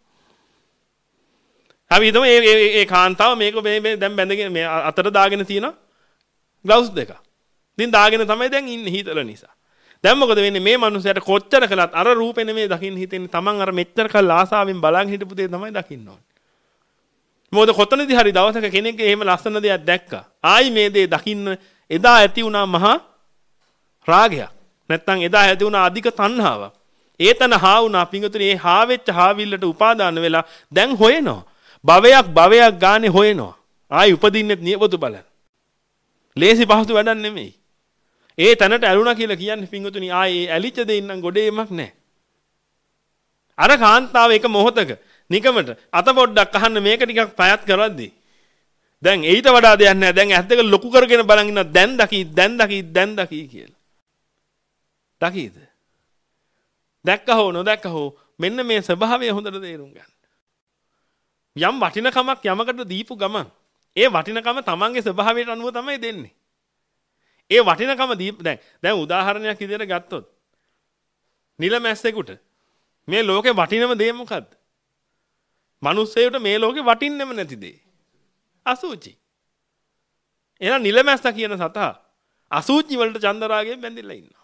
අපි හිතමු මේ මේ කාන්තාව මේක මේ දැන් බැඳගෙන මේ අතට දාගෙන තියෙනවා ග්ලව්ස් දෙක. ඉතින් දාගෙන තමයි දැන් ඉන්නේ හීතල නිසා. දැන් මොකද වෙන්නේ මේ මනුස්සයාට කොච්චර කළත් අර රූපේ නෙමෙයි දකින්න හිතෙන්නේ. Taman අර මෙච්චර කල් ආසාවෙන් බලන් හිටපු දේ තමයි දකින්න ඕනේ. මොකද කොතනදී හරි දවසක කෙනෙක්ගේ එහෙම ලස්සන දෙයක් දැක්කා. ආයි මේ දේ දකින්න එදා ඇති වුණා මහා රාගයක්. නැත්නම් එදා ඇති වුණා අධික තණ්හාවක්. ඒතන හා වුණා පිංගුතුනි. ඒ හා වෙච්ච හාවිල්ලට උපාදාන වෙලා දැන් හොයනවා. භවයක් භවයක් ගානේ හොයනවා. ආයි උපදින්නෙත් නියපොතු බලන්න. ලේසි පහසු වැඩක් නෙමෙයි. ඒ තැනට ඇලුනා කියලා කියන්නේ පිංගුතුනි ආයේ ඇලිච්ච දෙයින් නම් ගොඩේමක් නැහැ. අර කාන්තාව එක මොහොතක නිකමට අත පොඩ්ඩක් අහන්න මේක ටිකක් පයත් කරද්දී දැන් ඊට වඩා දෙයක් නැහැ. දැන් ඇස් දෙක ලොකු කරගෙන බලන් ඉන්න දැන් දකි දැන් දකි දැන් දකි කියලා. දකීද? දැක්ක හෝ නොදැක්ක හෝ මෙන්න මේ ස්වභාවය හොඳට තේරුම් ගන්න. යම් වටිනකමක් යමකට දීපු ගමන් ඒ වටිනකම තමන්ගේ ස්වභාවයට අනුව තමයි දෙන්නේ. ඒ වටිනකම දීප දැන් දැන් උදාහරණයක් විදිහට ගත්තොත් නිලමැස්සෙකුට මේ ලෝකේ වටිනම දේ මොකද්ද? මිනිස්සෙකුට මේ ලෝකේ වටින්නෙම නැති දේ. අසුචි. එහෙනම් නිලමැස්ස කියන සතා අසුචි වලට චන්දරාගයෙන් බැඳිලා ඉන්නවා.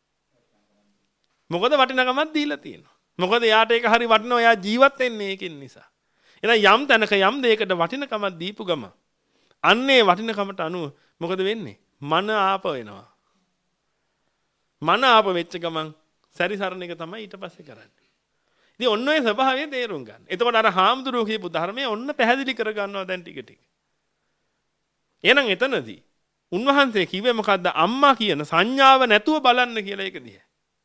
මොකද වටිනකමක් දීලා තියෙනවා. මොකද යාට ඒක හරි වටිනවා. යා ජීවත් වෙන්නේ ඒකෙන් නිසා. එහෙනම් යම් තැනක යම් දෙයකට වටිනකමක් දීපු ගම අන්නේ වටිනකමට අනුව මොකද වෙන්නේ? මන ආප වෙනවා. මන ආප වෙච්ච ගමන් සැරිසරණ එක තමයි ඊට පස්සේ කරන්නේ. ඉතින් ඔන්න ඔය ස්වභාවය තේරුම් ගන්න. එතකොට අර හාමුදුරුවෝ කියපු ධර්මය ඔන්න පැහැදිලි කර ගන්නවා දැන් ටික ටික. එහෙනම් එතනදී උන්වහන්සේ කිව්වේ මොකද්ද? අම්මා කියන සංඥාව නැතුව බලන්න කියලා ඒක දිහා.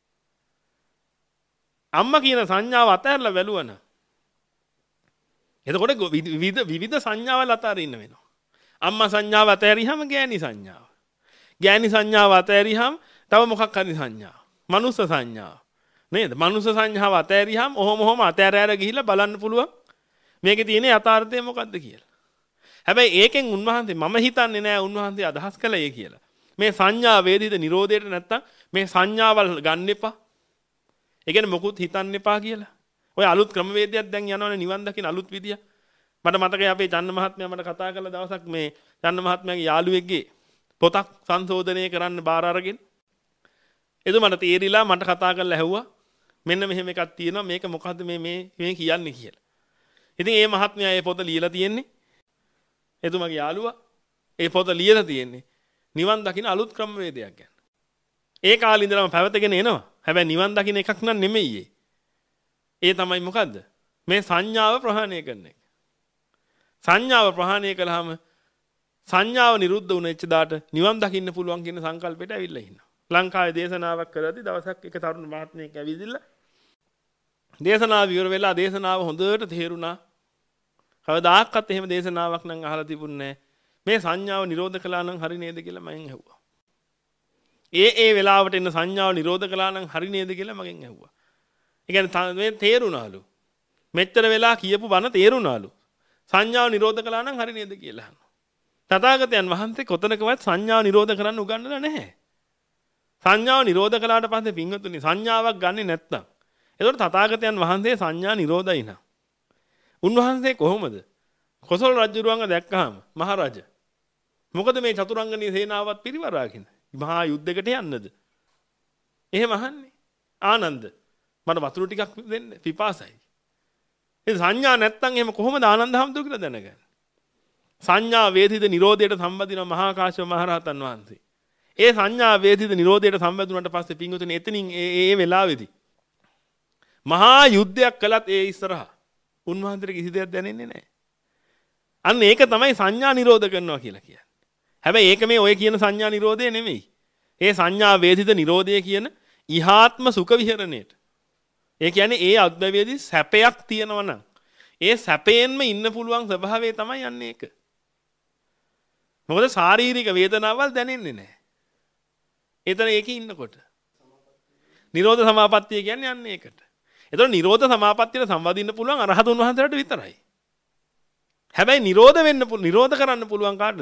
අම්මා කියන සංඥාව අතහැරලා බැලුවන. එතකොට විවිධ විවිධ සංඥාවල් අතරින්න වෙනවා. අම්මා සංඥාව අතහැරියම ගෑණි සංඥාව. ගෑණි සංඥාව අතහැරියම තව මොකක් හරි සංඥාව. මනුස්ස සංඥාව. නේද? මනුස්ස සංඥාව අතහැරියම ඔහොම ඔහොම අතහැර ඇර ගිහිල්ලා බලන්න පුළුවන් මේකේ තියෙන යථාර්ථය මොකද්ද කියලා. හැබැයි ඒකෙන් උන්වහන්සේ මම හිතන්නේ නෑ උන්වහන්සේ අදහස් කළේ කියලා. මේ සංඥා වේදිත නිරෝධයට නැත්තම් මේ සංඥාවල් ගන්න එපා. ඒ කියන්නේ මොකුත් හිතන්න එපා කියලා. ඔය අලුත් ක්‍රමවේදයක් දැන් යනවනේ නිවන් දකින්න අලුත් විදිය. මට මතකයි අපේ චන්න මහත්මයා මට කතා කළ දවසක් මේ චන්න මහත්මයාගේ යාළුවෙක්ගේ පොතක් සංශෝධනය කරන්න බාර අරගෙන එතුමට තේරිලා මට කතා කරලා ඇහුවා මෙන්න මෙහෙම එකක් තියෙනවා මේක මොකද්ද මේ මේ මේ කියන්නේ කියලා. ඉතින් ඒ මහත්මයා ඒ පොත ලියලා තියෙන්නේ එතුමාගේ යාළුවා ඒ පොත ලියලා තියෙන්නේ නිවන් දකින්න අලුත් ක්‍රමවේදයක් ගැන. ඒ කාලේ ඉඳලම පැවතගෙන එනවා. හැබැයි නිවන් දකින්න එකක් නන් නෙමෙයි ඒ. ඒ තමයි මොකද්ද? මේ සංඥාව ප්‍රහාණය කරන එක. සංඥාව ප්‍රහාණය කළාම සංඥාව නිරුද්ධ වුණෙච්ච දාට නිවන් දකින්න පුළුවන් කියන සංකල්පයට ඇවිල්ලා ඉන්නවා. ලංකාවේ දේශනාවක් කරද්දී දවසක් එක තරුණ මහත්මයෙක් ඇවිදින්න දේශනාව ඉවර වෙලා දේශනාව හොඳට තේරුණා. කවදාකවත් එහෙම දේශනාවක් නම් අහලා තිබුණේ නැහැ. මේ සංඥාව නිරෝධ කළා නම් හරි නේද කියලා මගෙන් ඇහුවා. ඒ ඒ වෙලාවට එන සංඥාව නිරෝධ කළා නම් හරි නේද කියලා මගෙන් ඇහුවා. ඒ කියන්නේ මේ තේරුණාලු. මෙච්චර වෙලා කියපු බණ තේරුණාලු. සංඥාව නිරෝධ කළා නම් හරි නේද කියලා අහනවා. තථාගතයන් වහන්සේ කොතනකවත් සංඥාව නිරෝධ කරන්න උගන්වලා නැහැ. සංඥාව නිරෝධ කළාට පස්සේ පින්වතුනි සංඥාවක් ගන්නෙ නැත්තම් එතකොට තථාගතයන් වහන්සේ සංඥා නිරෝධයි නා. උන්වහන්සේ කොහොමද? කොසල් රජුරුවන්ව දැක්කහම මහරජ මොකද මේ චතුරංගනී සේනාවත් පිරිවරාගෙන මහා යුද්ධයකට යන්නද? එහෙම අහන්නේ. ආනන්ද මට වතුර ටිකක් දෙන්න පිපාසයි. ඒ සංඥා නැත්තම් එහෙම කොහොමද ආනන්ද හැමතුරු කියලා දැනගන්නේ? සංඥා වේදිත නිරෝධයට සම්බන්ධින මහා කාශ්‍යප මහ රහතන් වහන්සේ. ඒ සංඥා වේදිත නිරෝධයට සම්බන්ධ වුණාට පස්සේ පින්වතුනි එතනින් ඒ ඒ වෙලාවේදී මහා යුද්ධයක් කළත් ඒ ඉස්සරහා උන්වහන්සේට කිසි දෙයක් දැනෙන්නේ නැහැ. අන්න ඒක තමයි සංඥා නිරෝධ කරනවා කියලා කියන්නේ. හැබැයි ඒක මේ ඔය කියන සංඥා නිරෝධය නෙමෙයි. ඒ සංඥා වේදිත නිරෝධය කියන ඉහාත්ම සුඛ විහරණයට. ඒ කියන්නේ ඒ අද්භවයේදී සැපයක් තියෙනවා නම් ඒ සැපයෙන්ම ඉන්න පුළුවන් ස්වභාවය තමයි යන්නේ ඒක. මොකද ශාරීරික වේදනාවල් දැනෙන්නේ නැහැ. එතන ඒකේ ඉන්නකොට. නිරෝධ සමාපත්තිය කියන්නේ යන්නේ ඒකට. එතකොට නිරෝධ සමාපත්තියට සම්බන්ධින්න පුළුවන් අරහතුන් වහන්සේලාට විතරයි. හැබැයි නිරෝධ වෙන්න නිරෝධ කරන්න පුළුවන් කාටද?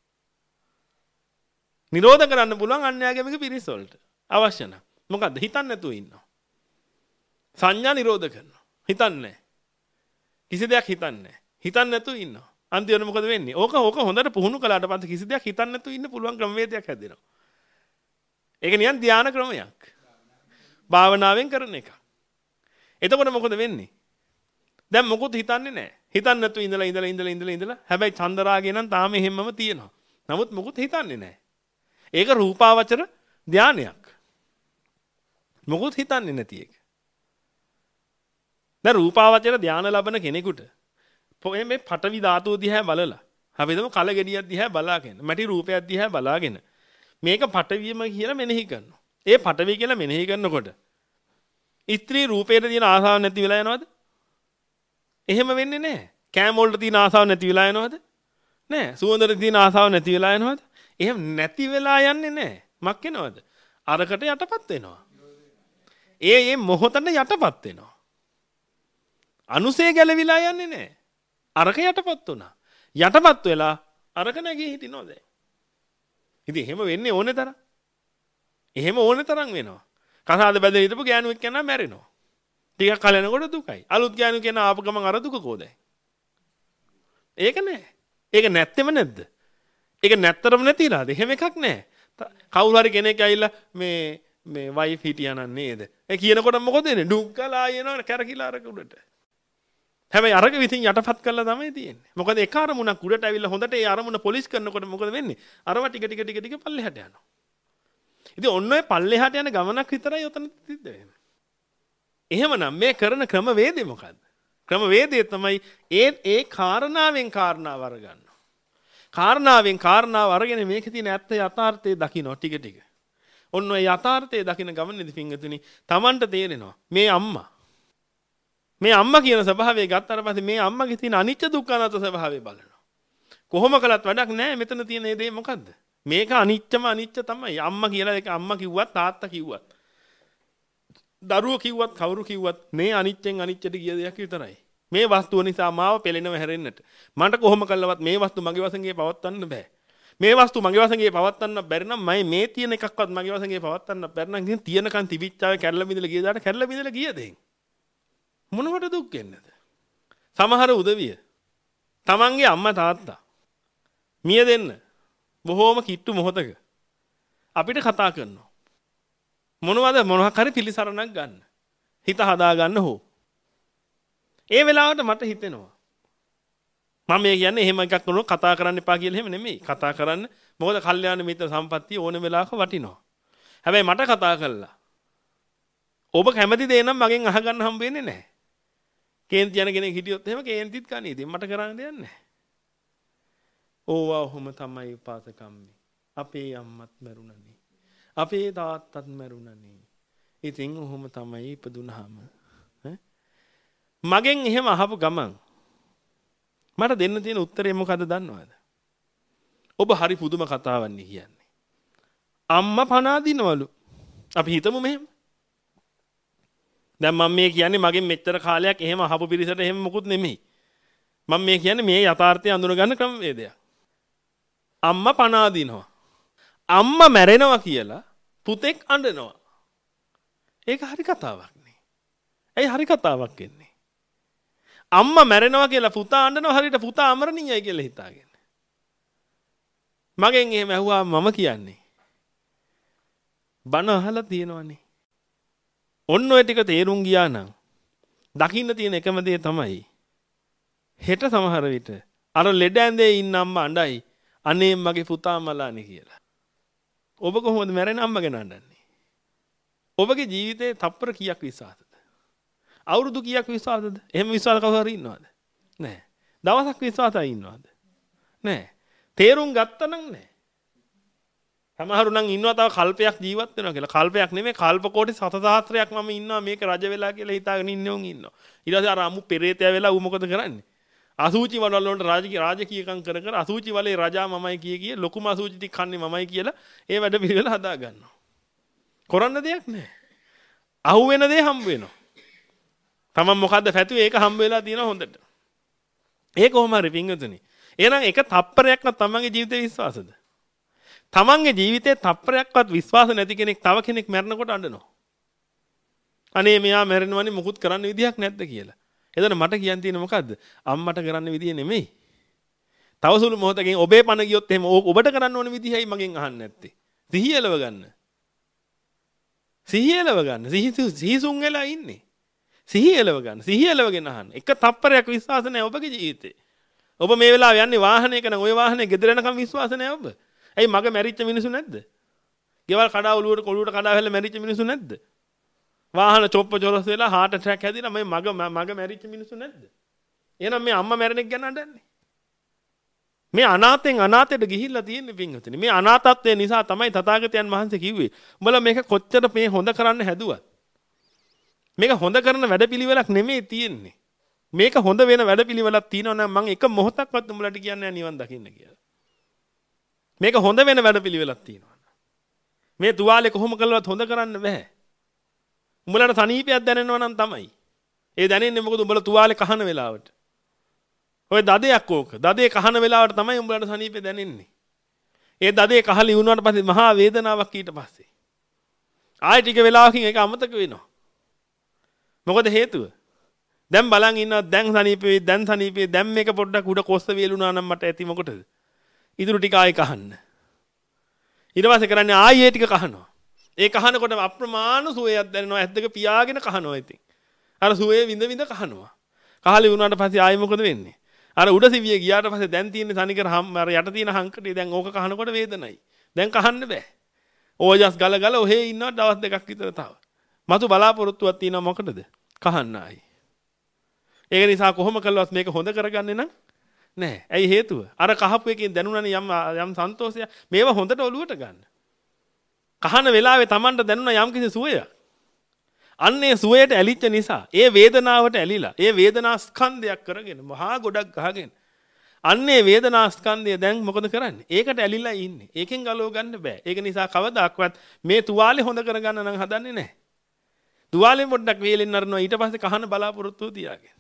නිරෝධ කරන්න පුළුවන් අන්‍යාගමික පිරිස වලට. අවශ්‍ය නැහැ. මොකද්ද? හිතන්න නැතුව ඉන්නවා. සංඥා නිරෝධ කරනවා. හිතන්නේ නැහැ. කිසි දෙයක් හිතන්නේ නැහැ. හිතන්නේ නැතුව ඉන්නවා. අන්තිමට මොකද වෙන්නේ? ඕක ඕක හොඳට පුහුණු කළාට පස්සේ කිසි දෙයක් හිතන්නේ නැතුව ඉන්න පුළුවන් ක්‍රමවේදයක් හැදෙනවා. ඒක නිකන් ධානා ක්‍රමයක්. භාවනාවෙන් කරන එක. එතකොට මොකද වෙන්නේ? දැන් මොකොත් හිතන්නේ නැහැ. හිතන්නේ නැතුව ඉඳලා ඉඳලා ඉඳලා ඉඳලා ඉඳලා හැබැයි චන්දරාගේ නම් තාම එහෙම්මම තියෙනවා. නමුත් මොකොත් හිතන්නේ නැහැ. ඒක රූපාවචර ධානයක්. මොකොත් හිතන්නේ නැති එක. දැන් රූපාවචර ධානය ලබන කෙනෙකුට මේ පඨවි ධාතුව දිහා බලලා අපි හිතමු කල ගෙඩියක් දිහා බලාගෙන මැටි රූපයක් දිහා බලාගෙන මේක පඨවියම කියලා මෙනෙහි කරනවා. ඒ පඨවි කියලා මෙනෙහි කරනකොට ස්ත්‍රී රූපයට තියෙන ආසාව නැති වෙලා යනවද? එහෙම වෙන්නේ නැහැ. කෑම වලට තියෙන ආසාව නැති වෙලා යනවද? නැහැ. සුවඳට තියෙන ආසාව නැති වෙලා යනවද? එහෙම නැති වෙලා යන්නේ නැහැ. මක් වෙනවද? අරකට යටපත් වෙනවා. ඒ ඒ මොහොතට යටපත් වෙනවා. අනුසය ගැලවිලා යන්නේ නැහැ. අරක යටපත් වුණා. යටපත් වෙලා අරක නැගී හිටිනෝ දැන්. ඉතින් එහෙම වෙන්නේ ඕනේ තරම්. එහෙම ඕනේ තරම් වෙනවා. කසාද බැඳලා හිටපු ගෑනුවෙක් කෙනා මැරෙනවා. ටිකක් කල යනකොට දුකයි. අලුත් ගෑනු කෙනා ආපු ගමන් අර දුක කොහෙද? ඒක නෑ. ඒක නැත්තෙම නැද්ද? ඒක නැත්තරම නැතිලාද? එහෙම එකක් නෑ. කවුරු හරි කෙනෙක් ඇවිල්ලා මේ මේ වයිෆ් හිටියා නම් නේද? ඒ කියනකොට මොකද වෙන්නේ? ඩුක්කලා යනවා කැරකිලා අර උඩට. හැබැයි අරක විසින් යටපත් කරලා තමයි තියෙන්නේ. මොකද එක අරමුණක් උඩට ඇවිල්ලා හොඳට ඒ අරමුණ පොලිෂ් කරනකොට මොකද වෙන්නේ? අරව ටික ටික ටික ටික පල්ලෙහාට යනවා. ඉතින් ඔන්න ඔය පල්ලෙහාට යන ගමනක් විතරයි උතන සිද්ධ වෙන්නේ. එහෙමනම් මේ කරන ක්‍රමවේදය මොකද්ද? ක්‍රමවේදය තමයි ඒ ඒ කාරණාවෙන් කාරණාව අරගන්නවා. කාරණාවෙන් කාරණාව අරගෙන මේකේ තියෙන ඇත්ත යථාර්ථය දකින්න ටික ටික. ඔන්න ඔය යථාර්ථය දකින්න ගමනේදී පින්වතුනි Tamanට තේරෙනවා මේ අම්මා මේ අම්මා කියන ස්වභාවය ගත්තාට පස්සේ මේ අම්මගේ තියෙන අනිච්ච දුක්ඛ අනාත්ම ස්වභාවය බලනවා. කොහොම කළත් වැඩක් නැහැ. මෙතන තියෙන දේ මොකද්ද? මේක අනිච්චම අනිච්ච තමයි. අම්මා කියලා එක අම්මා කිව්වත් තාත්තා කිව්වත් දරුවෝ කිව්වත් කවුරු කිව්වත් මේ අනිච්චෙන් අනිච්චට ගිය දෙයක් විතරයි. මේ වස්තුව නිසා මාව පෙළෙනව හැරෙන්නට. මට කොහොම කළවත් මේ වස්තු මගේ වශයෙන් පවත්වන්න බෑ. මේ වස්තු මගේ වශයෙන් පවත්වන්න බැරි නම් මම මේ තියෙන එකක්වත් මගේ වශයෙන් පවත්වන්න බැරි නම් ඉතින් තියෙනකන් තිබිච්චාවේ කැඩලා බිඳලා ගිය දාට කැඩලා බිඳලා ගිය දෙයින්. මොනවට දුක් වෙන්නේද? සමහර උදවිය තමන්ගේ අම්මා තාත්තා මිය දෙන්න බොහෝම කිට්ටු මොහොතක අපිට කතා කරනවා. මොනවද මොනවක් හරි පිළිසරණක් ගන්න. හිත හදා ගන්න හෝ. ඒ වෙලාවට මට හිතෙනවා මම මේ කියන්නේ එහෙම එකක් කරනකොට කතා කරන්න එපා කියලා එහෙම නෙමෙයි. කතා කරන්න මොකද කල්යාණ මිත්‍ර සම්පත්තිය ඕන වෙලාවක වටිනවා. හැබැයි මට කතා කළා ඔබ කැමති දේ නම් මගෙන් අහගන්න හම්බ වෙන්නේ නැහැ. කේන්ති යන කෙනෙක් හිටියොත් එහෙම කේන්තිත් කන්නේ. ඉතින් මට කරන්න දෙයක් නැහැ. ඕවා ඔහොම තමයි උපාසකම්මේ. අපේ අම්මත් මැරුණනේ. අපේ තාත්තත් මැරුණනේ. ඉතින් ඔහොම තමයි ඉපදුනහම ඈ මගෙන් එහෙම අහපු ගමන් මට දෙන්න තියෙන උත්තරේ මොකද්ද දන්නවද? ඔබ හරි පුදුම කතාවක් නේ කියන්නේ. අම්මා පණ අදිනවලු. අපි හිතමු මෙහෙම. දැන් මම මේ කියන්නේ මගෙන් මෙච්චර කාලයක් එහෙම අහපු පිරිසට එහෙම මොකුත් නෙමෙයි. මම මේ කියන්නේ මේ යථාර්ථය අඳුන ගන්න ක්‍රමවේදයක්. අම්මා පණ අදිනවා. අම්මා මැරෙනවා කියලා පුතෙක් අඬනවා. ඒක හරි කතාවක් නේ. ඇයි හරි කතාවක් වෙන්නේ? අම්මා මැරෙනවා කියලා පුතා අඬනවා හරියට පුතා අමරණීයයි කියලා හිතාගෙන. මගෙන් එහෙම ඇහුවා මම කියන්නේ. බණ අහලා තියෙනවනේ. ඔන්න ඔය ටික තේරුම් ගියා නම් දකින්න තියෙන එකම දේ තමයි හෙට සමහර විට අර ලෙඩ ඇඳේ ඉන්න අම්මා අඬයි අනේ මගේ පුතා මලානේ කියලා. ඔබ කොහොමද මැරෙන අම්මා ගැන අඬන්නේ? ඔබගේ ජීවිතේ තප්පර කීයක් විශ්වාසද? අවුරුදු කීයක් විශ්වාසද? එහෙම විශ්වාස කවුරු හරි ඉන්නවද? නැහැ. දවසක් විශ්වාසයි ඉන්නවද? නැහැ. තේරුම් ගත්තා නම් නැහැ. සමහරු නම් ඉන්නවා තව කල්පයක් ජීවත් වෙනවා කියලා. කල්පයක් නෙමෙයි කල්ප කෝටි සතසහස්‍රයක් මම ඉන්නවා මේක රජ වෙලා කියලා හිතාගෙන ඉන්නේ උන් ඉන්නවා. ඊට පස්සේ අර අමු පෙරේතය වෙලා ඌ මොකද කරන්නේ? අසූචි වල වලට රාජකීය රාජකීයකම් කර කර අසූචි වලේ රජා මමයි කිය කිය ලොකුම අසූචි ටික කන්නේ මමයි කියලා ඒ වැඩ පිළිවෙල හදා ගන්නවා. කරන්න දෙයක් නැහැ. අහු වෙන දේ හම්බ වෙනවා. තමන් මොකද්ද පැතුවේ ඒක හම්බ වෙලා තියෙනවා හොඳට. ඒක කොහොම හරි පිංගුතුනි. එහෙනම් එක තප්පරයක්වත් තමන්ගේ ජීවිතේ විශ්වාසද? තමන්ගේ ජීවිතේ තප්පරයක්වත් විශ්වාස නැති කෙනෙක් තව කෙනෙක් මැරෙනකොට අඬනවා. අනේ මෙයා මැරෙනවනේ මුකුත් කරන්න විදියක් නැද්ද කියලා. එතන මට කියන්න තියෙන මොකද්ද? අම්මට කරන්න විදිය නෙමෙයි. තව සුළු මොහොතකින් ඔබේ පණ ගියොත් එහෙම ඔබට කරන්න ඕන විදිහයි මගෙන් අහන්න නැත්තේ. සිහිය එලව ගන්න. සිහිය එලව ගන්න. සිහිසුන් වෙලා ඉන්නේ. සිහිය එලව ගන්න. සිහිය එලවගෙන අහන්න. එක තප්පරයක් විශ්වාස නැහැ ඔබගේ ජීවිතේ. ඔබ මේ වෙලාව යන්නේ වාහනයක නම් ওই වාහනේ ගෙදර යනකම් විශ්වාස නැහැ ඔබ. ඇයි මග මැරිච්ච මිනිස්සු නැද්ද? ගෙවල් කඩා ඔලුවට කොළුවට කඩා හැල්ල මැරිච්ච මිනිස්සු නැද්ද? වාහන චොප්ප චොරස් වෙලා heart attack හැදිලා මේ මග මග මැරිච්ච මිනිස්සු නැද්ද? එහෙනම් මේ අම්මා මැරෙන එක ගැන අඬන්නේ. මේ අනාථෙන් අනාථයට ගිහිල්ලා තියෙන්නේ පින්වතුනි. මේ අනාථත්වය නිසා තමයි තථාගතයන් වහන්සේ කිව්වේ. උඹලා මේක කොච්චර මේ හොඳ කරන්න හැදුවත්. මේක හොඳ කරන වැඩපිළිවෙලක් නෙමෙයි තියෙන්නේ. මේක හොඳ වෙන වැඩපිළිවෙලක් තියෙනවා නම් මම එක මොහොතක්වත් උඹලට කියන්නේ නැහැ නිවන් දකින්න කියලා. මේක හොඳ වෙන වැඩපිළිවෙලක් තියෙනවා. මේ තුවාලේ කොහොම කළවත් හොඳ කරන්න බෑ. උඹලට සනීපයක් දැනෙනවා නම් තමයි. ඒ දැනෙන්නේ මොකද උඹලා තුවාලේ කහන වෙලාවට. ඔය දදයක් ඕක. දදේ කහන වෙලාවට තමයි උඹලට සනීපේ දැනෙන්නේ. ඒ දදේ කහලි වුණාට පස්සේ මහා වේදනාවක් ඊට පස්සේ. ආයෙ ටික වෙලාවකින් ඒක අමතක වෙනවා. මොකද හේතුව? දැන් බලන් ඉන්නවා දැන් සනීපේ දැන් සනීපේ දැන් මේක පොඩ්ඩක් උඩ කොස්ස වේලුණා නම් මට ඇති මොකටද? ඉතුරු ටික ආයෙ කහන්න. ඊට පස්සේ කරන්නේ ආයෙ ටික කහනවා. ඒ කහනකොට අප්‍රමාණ සුවයක් දැනෙනවා. ඇස් දෙක පියාගෙන කහනවා ඉතින්. අර සුවේ විඳ විඳ කහනවා. කහලි වුණාට පස්සේ ආයෙ මොකද වෙන්නේ? අර උඩ සිවිය ගියාට පස්සේ දැන් තියෙන තනිකර හම් අර යට තියෙන හංකටේ දැන් ඕක කහනකොට වේදනයි. දැන් කහන්න බෑ. ඕජස් ගල ගල ඔහේ ඉන්නවා දවස් දෙකක් විතර තව. මතු බලාපොරොත්තුවක් තියෙනවා මොකටද? කහන්න ආයි. ඒක නිසා කොහොම කළවත් මේක හොඳ කරගන්නේ නම් නෑ. ඇයි හේතුව? අර කහපු එකෙන් දැනුණානේ යම් යම් සන්තෝෂයක්. මේව හොඳට ඔලුවට ගන්න. කහන වෙලාවේ Tamanට දැනුණ යම් කිසි සුවයක්. අන්නේ සුවයට ඇලිච්ච නිසා ඒ වේදනාවට ඇලිලා ඒ වේදනා ස්කන්ධයක් කරගෙන මහා ගොඩක් ගහගෙන අන්නේ වේදනා ස්කන්ධය දැන් මොකද කරන්නේ? ඒකට ඇලිලා ඉන්නේ. ඒකෙන් ගලව ගන්න බෑ. ඒක නිසා කවදාක්වත් මේ තුවාලේ හොඳ කරගන්න නම් හදන්නේ නැහැ. තුවාලේ පොඩ්ඩක් වේලෙන්න අරනවා ඊට පස්සේ කහන බලාපොරොත්තු තියාගෙන.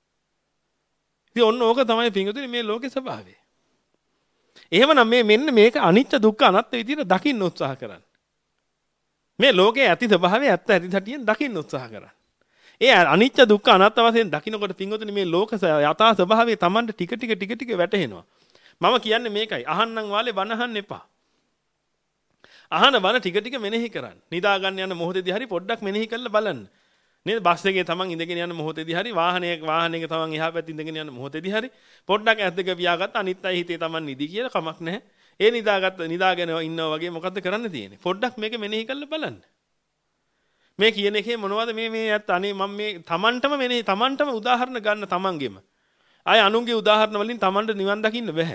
ඉතින් ඔන්න ඕක තමයි පිංගුතුනි මේ ලෝකේ ස්වභාවය. එහෙමනම් මේ මෙන්න මේක අනිත්‍ය දුක්ඛ අනාත්ම විදිහට දකින්න උත්සාහ කරන්න. මේ ලෝකයේ ඇති ස්වභාවය ඇත්ත ඇති සැටියෙන් දකින්න උත්සාහ කරන්න. ඒ අනිත්‍ය දුක්ඛ අනාත්ම වශයෙන් දකින්නකොට පිංගුතුනි මේ ලෝක යථා ස්වභාවය Tamanට ටික ටික ටික ටික වැටහෙනවා. මම කියන්නේ මේකයි. අහන්නම් වාලේ බණ අහන්න එපා. අහන බණ ටික ටික මෙනෙහි කරන්න. නිදා ගන්න යන මොහොතේදී හරි පොඩ්ඩක් මෙනෙහි කරලා බලන්න. නේද? බස් එකේ Taman ඉඳගෙන යන මොහොතේදී හරි වාහනයක වාහනයක Taman එහා පැත්තේ ඉඳගෙන යන මොහොතේදී හරි පොඩ්ඩක් ඇස් දෙක පියාගත්ත අනිත්‍යයි හිතේ Taman නිදි කියලා කමක් නැහැ. ඒ නිදාගත්ත නිදාගෙන ඉන්නවා වගේ මොකද්ද කරන්න තියෙන්නේ? පොඩ්ඩක් මේක මෙනෙහි කරලා බලන්න. මේ කියන එකේ මොනවද මේ මේ ඇත්ත අනේ මම මේ Tamanටම මෙනෙහි Tamanටම උදාහරණ ගන්න Tamanගෙම. ආය අනුන්ගේ උදාහරණ වලින් Tamanට නිවන් දකින්න බෑ.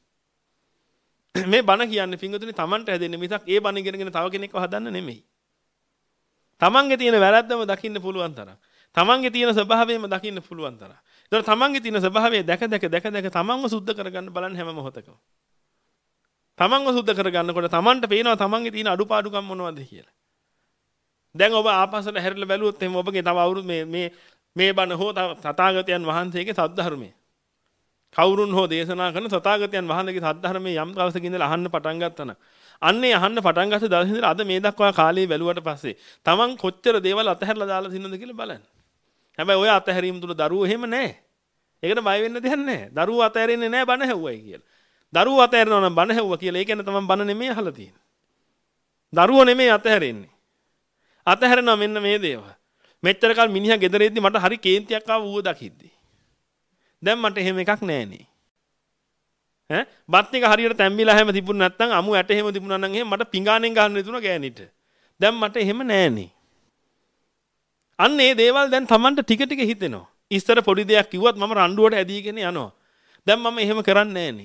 මේ බණ කියන්නේ පිංගුතුනි Tamanට හැදෙන්නේ මිසක් ඒ බණ ඉගෙනගෙන තව කෙනෙක්ව හදන්න නෙමෙයි. Tamanගේ තියෙන වැරද්දම දකින්න පුළුවන් තරම්. Tamanගේ තියෙන ස්වභාවයම දකින්න පුළුවන් තරම්. ඒතර Tamanගේ තියෙන ස්වභාවය දැක දැක දැක දැක Tamanව සුද්ධ කරගන්න බලන්න හැම මොහොතකම. Tamanව සුද්ධ කරගන්නකොට Tamanට පේනවා Tamanගේ තියෙන අඩුපාඩුකම් මොනවද කියලා. දැන් ඔබ ආපස්සට හැරිලා බැලුවොත් එහෙනම් ඔබගේ තව අවුරුදු මේ මේ මේ බණ හෝ තථාගතයන් වහන්සේගේ සද්ධර්මයේ කවුරුන් හෝ දේශනා කරන තථාගතයන් වහන්සේගේ සද්ධර්මයේ යම් දවසක ඉඳලා අහන්න පටන් ගත්තා නම් අන්නේ අහන්න පටන් ගත්ත දවසේ ඉඳලා අද මේ දක්වා කාලේ බැලුවට පස්සේ Taman කොච්චර දේවල් අතහැරලා දාලා තින්නද කියලා බලන්න. හැබැයි ඔය අතහැරීම තුල දරුවෝ එහෙම නැහැ. ඒකට බය වෙන්න දෙයක් නැහැ. දරුවෝ අතහැරෙන්නේ නැහැ බණ හැව්වයි කියලා. දරුවෝ අතහැරනවා නම් බණ හැව්වා කියලා ඒ කියන්නේ Taman බණ නෙමෙයි අහලා තියෙන්නේ. දරුවෝ නෙමෙයි අතහැරෙන්නේ. අතහැරෙනවා මෙන්න මේ දේවල්. මෙච්චර කල් මිනිහා ගෙදර ඉද්දි මට හරි කේන්තියක් ආව ඌව දකිද්දි. දැන් මට එහෙම එකක් නැහනේ. ඈ බත් එක හරියට තැම්බිලා හැම තිබුණ නැත්නම් අමු ඇට එහෙම තිබුණා නම් එහෙම මට පිඟානෙන් ගන්න ඉතුණා ගෑනිට. දැන් මට එහෙම නැහනේ. අන්න ඒ දේවල් දැන් Tamanට ටික ටික හිතෙනවා. ඉස්සර පොඩි දෙයක් කිව්වත් මම රණ්ඩුවට ඇදීගෙන යනවා. දැන් මම එහෙම කරන්නේ නැහනේ.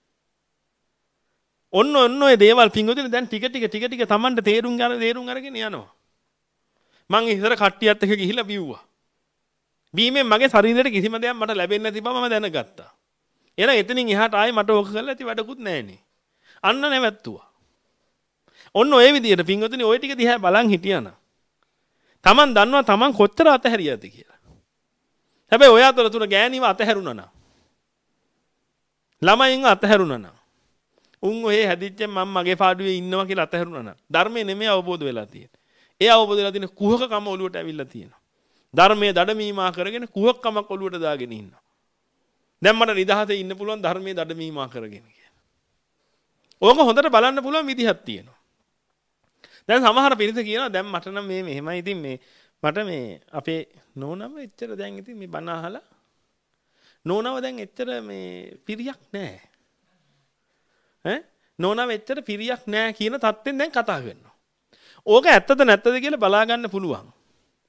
ඔන්න ඔන්න ඔය දේවල් පිංගුතුනි දැන් ටික ටික ටික ටික Tamanට තේරුම් ගන්න තේරුම් අරගෙන යනවා. මං ඉස්සර කට්ටියත් එක්ක ගිහිල්ලා බිව්වා. බීමෙන් මගේ ශරීරයට කිසිම දෙයක් මට ලැබෙන්නේ නැති බව මම දැනගත්තා. එහෙනම් එතනින් එහාට ආයේ මට ඕක කරලා ඇති වැඩකුත් නැහනේ. අන්න නැවැත්තුවා. ඔන්න ඔය විදියට පිංගුතුනි ඔය ටික දිහා බලන් හිටියානම් Taman දන්නවා Taman කොච්චර අතහැරියද කියලා. හැබැයි ඔය අතරතුර ගෑණිව අතහැරුණා නම් ළමයින්ව අතහැරුණා නම් උන් ඔය හැදිච්චෙන් මම මගේ පාඩුවේ ඉන්නවා කියලා අතහැරුණා නම් ධර්මයේ නෙමෙයි අවබෝධ වෙලා තියෙන්නේ. ඒ අවබෝධ වෙලා තියෙන කුහකකම ඔලුවට ඇවිල්ලා තියෙනවා. ධර්මයේ දඩමීමා කරගෙන කුහකකමක් ඔලුවට දාගෙන ඉන්නවා. දැන් මට නිදහසේ ඉන්න පුළුවන් ධර්මයේ දඩමීමා කරගෙන කියලා. ඕක හොඳට බලන්න පුළුවන් විදිහක් තියෙනවා. දැන් සමහර පිරිස කියනවා දැන් මට නම් මේ මෙහෙමයි ඉතින් මේ මට මේ අපේ නෝනම එච්චර දැන් ඉතින් මේ බණ අහලා නෝනව දැන් එච්චර මේ පිරියක් නැහැ. ඈ නෝනව එච්චර පිරියක් නැහැ කියන තත්ත්වෙන් දැන් කතා කරනවා. ඕක ඇත්තද නැත්තද කියලා බලා ගන්න පුළුවන්.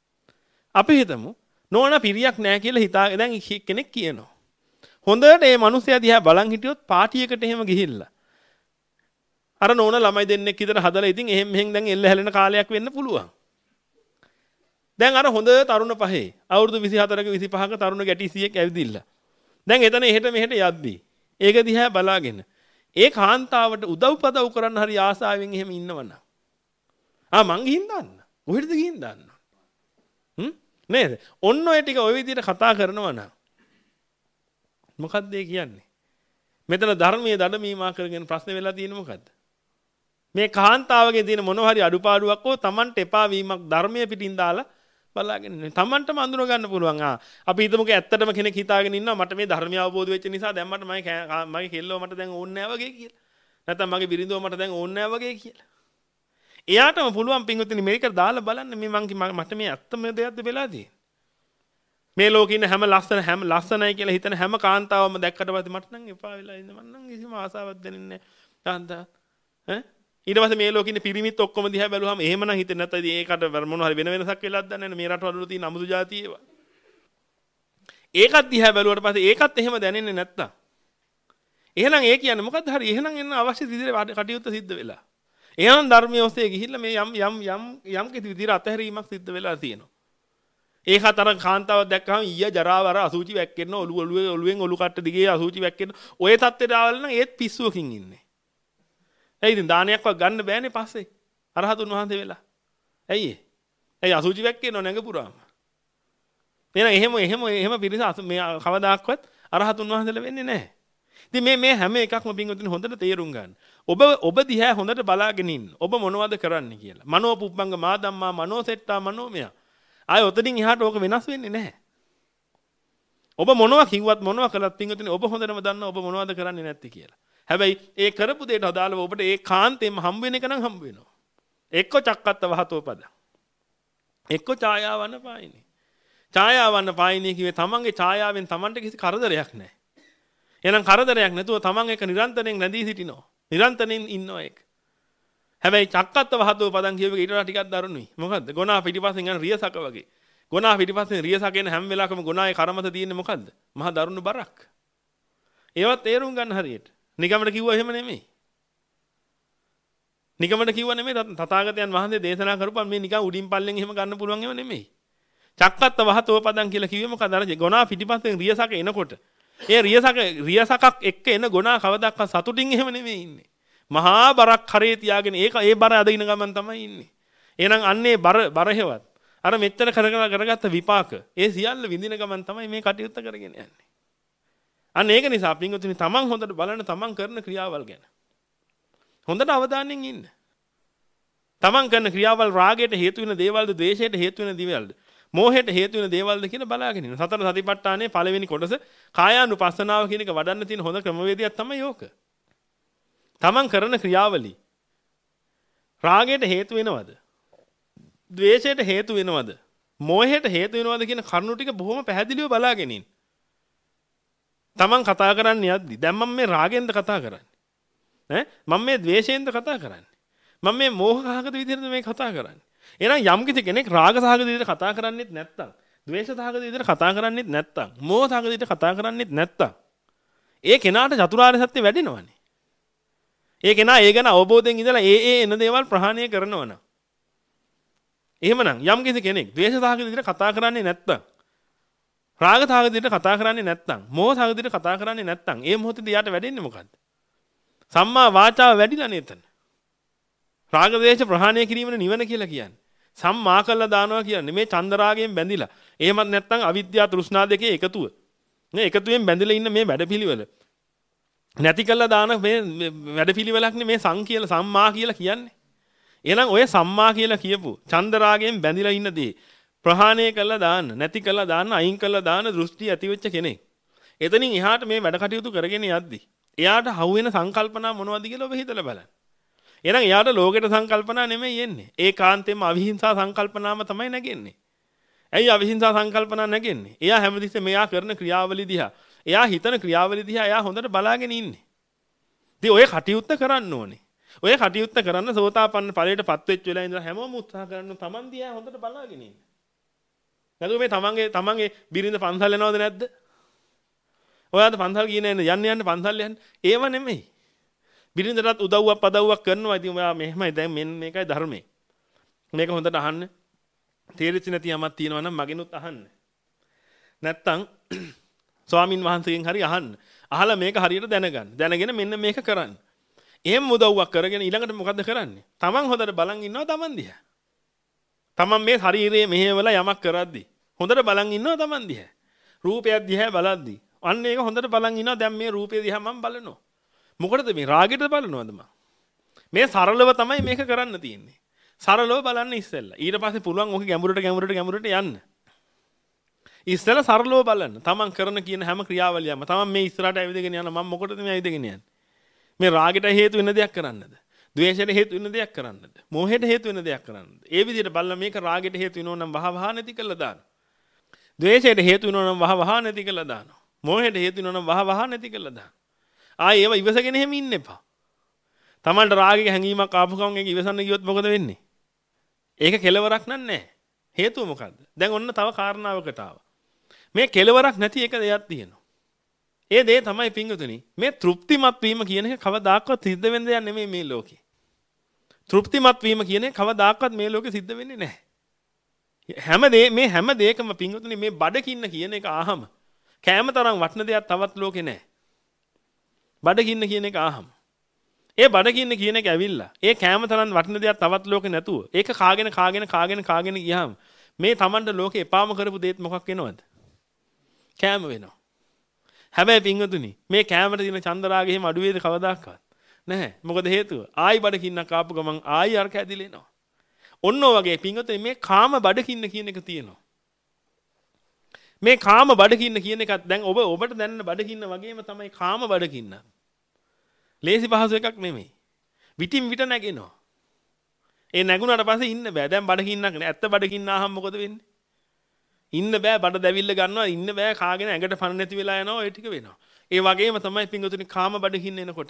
අපි හිතමු නෝනා පිරියක් නැහැ කියලා හිතාගෙන දැන් කෙනෙක් කියනවා. හොඳට මේ මිනිස්සයා දිහා බලන් හිටියොත් පාටියකට එහෙම ගිහිල්ලා. අර නෝනා ළමයි දෙන්නෙක් විතර හදලා ඉතින් එහෙම මෙහෙන් දැන් එල්ල හැලෙන කාලයක් වෙන්න පුළුවන්. දැන් අර හොඳ තරුණ පහේ අවුරුදු විසිහතරක විසිපහක තරුණ ගැටිසියෙක් ඇවිදින්න. දැන් එතන එහෙට මෙහෙට යද්දී ඒක දිහා බලාගෙන ඒ කාන්තාවට උදව් පදව් කරන්න හරි ආසාවෙන් එහෙම ඉන්නවනම් ආ මං ගිහින් දාන්න. කොහෙටද ගිහින් දාන්න? හ්ම් නේද? ඔන්න ඔය ටික ඔය විදිහට කතා කරනවා නම් මොකක්ද ඒ කියන්නේ? මෙතන ධර්මයේ දඩමීමා කරගෙන ප්‍රශ්න වෙලා තියෙන්නේ මොකද්ද? මේ කාන්තාවගේ තියෙන මොනවා හරි අඩුපාඩුවක් හෝ Tamanට එපා වීමක් ධර්මයේ පිටින් දාලා බලාගෙන ඉන්නේ. Tamanටම අඳුන ගන්න පුළුවන්. ආ අපි හිතමුකෝ ඇත්තටම කෙනෙක් හිතාගෙන ඉන්නවා මට මේ ධර්මය අවබෝධ වෙච්ච නිසා දැන් මට මගේ මගේ කෙල්ලව මට දැන් ඕනේ නැහැ වගේ කියලා. නැත්නම් මගේ බිරිඳව මට දැන් ඕනේ නැහැ වගේ කියලා. එයාටම පුළුවන් පින්වතුනි මේක දාලා බලන්න මේ මං මට මේ ඇත්තම දෙයක්ද වෙලා තියෙන්නේ. මේ ලෝකේ ඉන්න හැම ලස්සන හැම ලස්සනයි කියලා හිතන හැම කාන්තාවම දැක්කට පස්සේ මට නම් එපා වෙලා ඉන්න මම නම් කිසිම ආසාවක් දැනෙන්නේ නැහැ. කාන්තාව ඈ ඊට පස්සේ මේ ලෝකේ ඉන්න පිරිමිත් ඔක්කොම දිහා බැලුවාම එහෙමනම් හිතෙන්නේ නැත්නම් ඒකට මොනවා හරි වෙන වෙනසක් වෙලාද දන්නේ නැහැ මේ රටවල වල තියෙන අමුතු જાති ඒවා. ඒකත් දිහා බැලුවට පස්සේ ඒකත් එහෙම දැනෙන්නේ නැත්තම් එහෙනම් ඒ කියන්නේ මොකද්ද හරි එහෙනම් එන්න අවශ්‍ය විදිහට කටයුත්ත සිද්ධ වෙලා. එහෙනම් ධර්මයේ ඔස්සේ ගිහිල්ලා මේ යම් යම් යම් යම් කිසි විදිහට අතහැරීමක් සිද්ධ වෙලා තියෙනවා. ඒකත් අර කාන්තාවක් දැක්කම ඊය ජරාව අර අසුචි වැක්කෙන්න ඔළුව ඔළුවේ ඔළුවෙන් ඔලු කට්ට දිගේ අසුචි වැක්කෙන්න ඔය තත්ත්වයට ආවල නම් ඒත් පිස්සුවකින් ඉන්නේ. ඇයි ඉතින් දානයක්වත් ගන්න බෑනේ පස්සේ අරහතුන් වහන්සේ වෙලා. ඇයි ඒ? ඇයි අසුචි වැක්කෙන්න නැගපුරාම. එහෙනම් එහෙම එහෙම එහෙම පිරිස මේ කවදාක්වත් අරහතුන් වහන්සේලා වෙන්නේ නැහැ. ඉතින් මේ මේ හැම එකක්ම පින්වතුනි හොඳට තේරුම් ගන්න. ඔබ ඔබ දිහා හොඳට බලාගෙන ඉන්න. ඔබ මොනවද කරන්නේ කියලා. මනෝ පුබ්බංග මා ධම්මා මනෝ සෙට්ටා මනෝමය. ආය ඔතනින් එහාට ඕක වෙනස් වෙන්නේ නැහැ. ඔබ මොනවා කිව්වත් මොනවා කළත් පින්වතුනි ඔබ හොඳටම දන්නවා ඔබ මොනවද කරන්නේ නැත්තේ කියලා. හැබැයි ඒ කරපු දෙයට අදාළව ඔබට ඒ කාන්තේම හම්බ වෙන එක නම් හම්බ වෙනවා. එක්ක චක්කත්ත වහතෝ පද. එක්ක ඡායාවන්න පායිනේ. ඡායාවන්න පායිනේ කිව්වේ තමන්ගේ ඡායාවෙන් තමන්ට කිසි කරදරයක් නැහැ. එහෙනම් කරදරයක් නැතුව තමන් එක නිරන්තරයෙන් රැඳී සිටිනවා. නිරන්තරයෙන් ඉන්නවා ඒක. හැබැයි චක්කත්ත වහතෝ පදන් කියව එක ඊට වඩා ටිකක් දරුණුයි. මොකද්ද? ගොනා පිටිපස්සෙන් යන රියසක වගේ. ගොනා පිටිපස්සෙන් රියසක එන හැම වෙලාවකම ගොනායේ කරමත තියෙන්නේ මොකද්ද? මහා දරුණු බරක්. ඒවත් තේරුම් ගන්න හරියට. නිකමට කිව්වා එහෙම නෙමෙයි. නිකමට කිව්වා නෙමෙයි තථාගතයන් වහන්සේ දේශනා කරපුවා මේ නිකන් උඩින් පල්ලෙන් එහෙම ගන්න පුළුවන් ඒවා නෙමෙයි. චක්කත්ත වහතෝ පදන් කියලා කිව්වේ මොකද? අර ගොනා පිටිපස්සෙන් රියසක එනකොට ඒ රියසක රියසකක් එක්ක එන ගොනා කවදාවත් සතුටින් එහෙම නෙමෙයි ඉන්නේ. මහා බරක් කරේ තියාගෙන ඒක ඒ බර අදින ගමන් තමයි ඉන්නේ. එහෙනම් අන්නේ බර බර හේවත් අර මෙච්චර කරගෙන කරගත්ත විපාක ඒ සියල්ල විඳින ගමන් තමයි මේ කටයුත්ත කරගෙන යන්නේ. අන්න ඒක නිසා පින්වතුනි තමන් හොඳට බලන්න තමන් කරන ක්‍රියාවල් ගැන. හොඳට අවධානයෙන් ඉන්න. තමන් කරන ක්‍රියාවල් රාගයට හේතු වෙන දේවල්ද, ද්වේෂයට හේතු වෙන දේවල්ද, මෝහයට හේතු වෙන දේවල්ද කියලා බලාගෙන ඉන්න. සතර සතිපට්ඨානයේ පළවෙනි කොටස කායානුපස්සනාව කියන එක වඩන්න තියෙන හොඳ ක්‍රමවේදයක් තමයි ඕක. තමන් කරන ක්‍රියාවලි රාගයට හේතු වෙනවද? ද්වේෂයට හේතු වෙනවද? මෝහයට හේතු වෙනවද කියන කරුණු ටික බොහොම පැහැදිලිව බලාගෙන ඉන්න. තමන් කතා කරන්නේ යද්දි දැන් මම මේ රාගෙන්ද කතා කරන්නේ. ඈ මම මේ ද්වේෂයෙන්ද කතා කරන්නේ. මම මේ මෝහහගත විදිහටද මේ කතා කරන්නේ. එහෙනම් යම් කිසි කෙනෙක් රාග සහගත විදිහට කතා කරන්නේත් නැත්තම්, ද්වේෂ සහගත විදිහට කතා කරන්නේත් නැත්තම්, මෝහ සහගත විදිහට කතා කරන්නේත් නැත්තම් ඒ කෙනාට චතුරාර්ය සත්‍ය වැඩෙනවනේ. ඒ කෙනා ඒ ගැන අවබෝධයෙන් ඉඳලා ඒ ඒ එන දේවල් ප්‍රහාණය කරනවා නම්. එහෙමනම් යම් කිසි කෙනෙක් ද්වේෂ සහගත විදිහට කතා කරන්නේ නැත්තම්, රාග සහගත විදිහට කතා කරන්නේ නැත්තම්, මෝහ සහගත විදිහට කතා කරන්නේ නැත්තම්, ඒ මොහොතේදී යාට වැඩෙන්නේ මොකද්ද? සම්මා වාචාව වැඩිලා නේතන. රාග ද්වේෂ ප්‍රහාණය කිරීමන නිවන කියලා කියන්නේ. සම්මා කළා දානවා කියන්නේ මේ චන්දරාගයෙන් බැඳිලා. එහෙමත් නැත්තම් අවිද්‍යාව තෘෂ්ණා දෙකේ එකතුව. මේ එකතුවෙන් බැඳිලා ඉන්න මේ වැඩපිළිවෙල. නැති කළා දාන මේ වැඩපිළිවෙලක්නේ මේ සං කියලා සම්මා කියලා කියන්නේ. එහෙනම් ඔය සම්මා කියලා කියපු චන්දරාගයෙන් බැඳිලා ඉන්න දේ ප්‍රහාණය කළා දාන්න, නැති කළා දාන්න, අයින් කළා දාන්න දෘෂ්ටි ඇති වෙච්ච කෙනෙක්. එතනින් එහාට මේ වැඩ කටයුතු කරගෙන යද්දි එයාට හවු වෙන සංකල්පනා මොනවද කියලා ඔබ හිතලා බලන්න. එහෙනම් එයාට ලෝකෙට සංකල්පනා නෙමෙයි එන්නේ. ඒකාන්තයෙන්ම අවිහිංසා සංකල්පනාම තමයි නැගෙන්නේ. ඇයි අවිහිංසා සංකල්පනා නැගෙන්නේ? එයා හැමතිස්සෙම මෙයා කරන ක්‍රියාවලිය දිහා, එයා හිතන ක්‍රියාවලිය දිහා එයා හොඳට බලාගෙන ඉන්නේ. ඉතින් ඔය කටයුත්ත කරන්න ඕනේ. ඔය කටයුත්ත කරන්න සෝතාපන්න ඵලයට පත් වෙච්ච වෙලාව ඉඳලා හැමෝම උත්සාහ කරන්න තමන් දිහා හොඳට බලාගෙන ඉන්න. නැතුව මේ තමන්ගේ තමන්ගේ බිරිඳ පන්සල් යනවද නැද්ද? ඔයාලට පන්සල් කියන යන්න යන්න යන්න පන්සල් යන්න. ඒව නෙමෙයි. බිරිඳටත් උදව්වක් පදව්වක් කරනවා. ඉතින් ඔයා මෙහෙමයි දැන් මෙන්න මේකයි ධර්මයේ. මේක හොඳට අහන්න. තේරෙච්ච නැති යමක් තියෙනවා නම් මගෙනුත් අහන්න. නැත්තම් ස්වාමින් වහන්සේගෙන් හරි අහන්න. අහලා මේක හරියට දැනගන්න. දැනගෙන මෙන්න මේක කරන්න. එහෙම උදව්වක් කරගෙන ඊළඟට මොකද්ද කරන්නේ? තමන් හොඳට බලන් ඉන්නවා තමන් දිහා. තමන් මේ ශරීරයේ මෙහෙवला යමක් කරද්දී හොඳට බලන් ඉන්නවා තමන් දිහා. රූපයක් දිහා බලද්දී අන්න ඒක හොඳට බලන් ඉන්නවා. දැන් මේ රූපය දිහා මම බලනවා. මොකටද මේ රාගෙට බලනවද මම? මේ සරලව තමයි මේක කරන්න තියෙන්නේ. සරලව බලන්න ඉස්සෙල්ලා. ඊට පස්සේ පුළුවන් ඔක ගැඹුරට ගැඹුරට ගැඹුරට යන්න. ඉස්සෙල්ලා සරලව බලන්න. තමන් කරන කියන හැම ක්‍රියාවලියම තමන් මේ ඉස්සරහට ඇවිදගෙන යන මම මොකටද මේ ඇවිදගෙන යන්නේ? මේ රාගෙට හේතු වෙන දෙයක් කරන්නද? ද්වේෂයට හේතු වෙන දෙයක් කරන්නද? මෝහයට හේතු වෙන දෙයක් කරන්නද? ඒ විදිහට බලලා මේක රාගෙට හේතු වෙනව නම් වහ වහ නැති කළා දානවා. ද්වේෂයට හේතු වෙනව නම් වහ වහ නැති කළා දානවා. මෝහයට හේතු වෙනව නම් වහ වහ නැති කළා දානවා. ආයේ ඒව ඉවසගෙන එහෙම ඉන්න එපා. තමන්ට රාගික හැඟීමක් ආපු ගමන් ඒක ඉවසන්න ගියොත් මොකද වෙන්නේ? ඒක කෙලවරක් නෑ. හේතුව මොකද්ද? දැන් ඔන්න තව කාරණාවකට ආවා. මේ කෙලවරක් නැති එක දෙයක් තියෙනවා. ඒ දේ තමයි පිංගුතුනි මේ තෘප්තිමත් වීම කියන එක කවදාකවත් සිද්ධ වෙන දෙයක් නෙමෙයි මේ ලෝකේ. තෘප්තිමත් වීම කියන එක කවදාකවත් මේ ලෝකේ සිද්ධ වෙන්නේ නැහැ. හැම දේ මේ හැම දෙයකම පිංගුතුනි මේ බඩකින්න කියන එක ආහම කෑම තරම් වටින දෙයක් තවත් ලෝකේ නැහැ. බඩකින්න කියන එක ආහම. ඒ බඩකින්න කියන එක ඇවිල්ලා ඒ කෑම තරම් වටින දෙයක් තවත් ලෝකේ නැතුව ඒක කාගෙන කාගෙන කාගෙන කාගෙන ගියාම මේ Tamanට ලෝකේ එපාම කරපු දෙයක් මොකක් වෙනවද? කෑම වෙනවා. හැබැයි පිංගුතුනි මේ කෑමට තියෙන චන්දරාගෙ එහෙම අඩු වේද කවදාකවත් නැහැ. මොකද හේතුව? ආයි බඩකින්නක් ආපු ගමන් ආයි අරක ඇදිලා එනවා. ඔන්න ඔය වගේ පිංගුතුනි මේ කාම බඩකින්න කියන එක තියෙනවා. මේ කාම බඩකින්න කියන එකත් දැන් ඔබ ඔබට දැනෙන බඩකින්න වගේම තමයි කාම බඩකින්න. ලේසි පහසු එකක් නෙමෙයි. විටින් විට නැගෙනවා. ඒ නැගුණාට පස්සේ ඉන්න බෑ. දැන් බඩකින්නක් නෑ. ඇත්ත බඩකින්න ආහම මොකද වෙන්නේ? ඉන්න බෑ බඩ දැවිල්ල ගන්නවා ඉන්න බෑ කාගෙන ඇඟට පණ නැති වෙලා යනවා ඒ ටික වෙනවා. ඒ වගේම තමයි පිංගුතුනි කාම බඩකින්න එනකොට.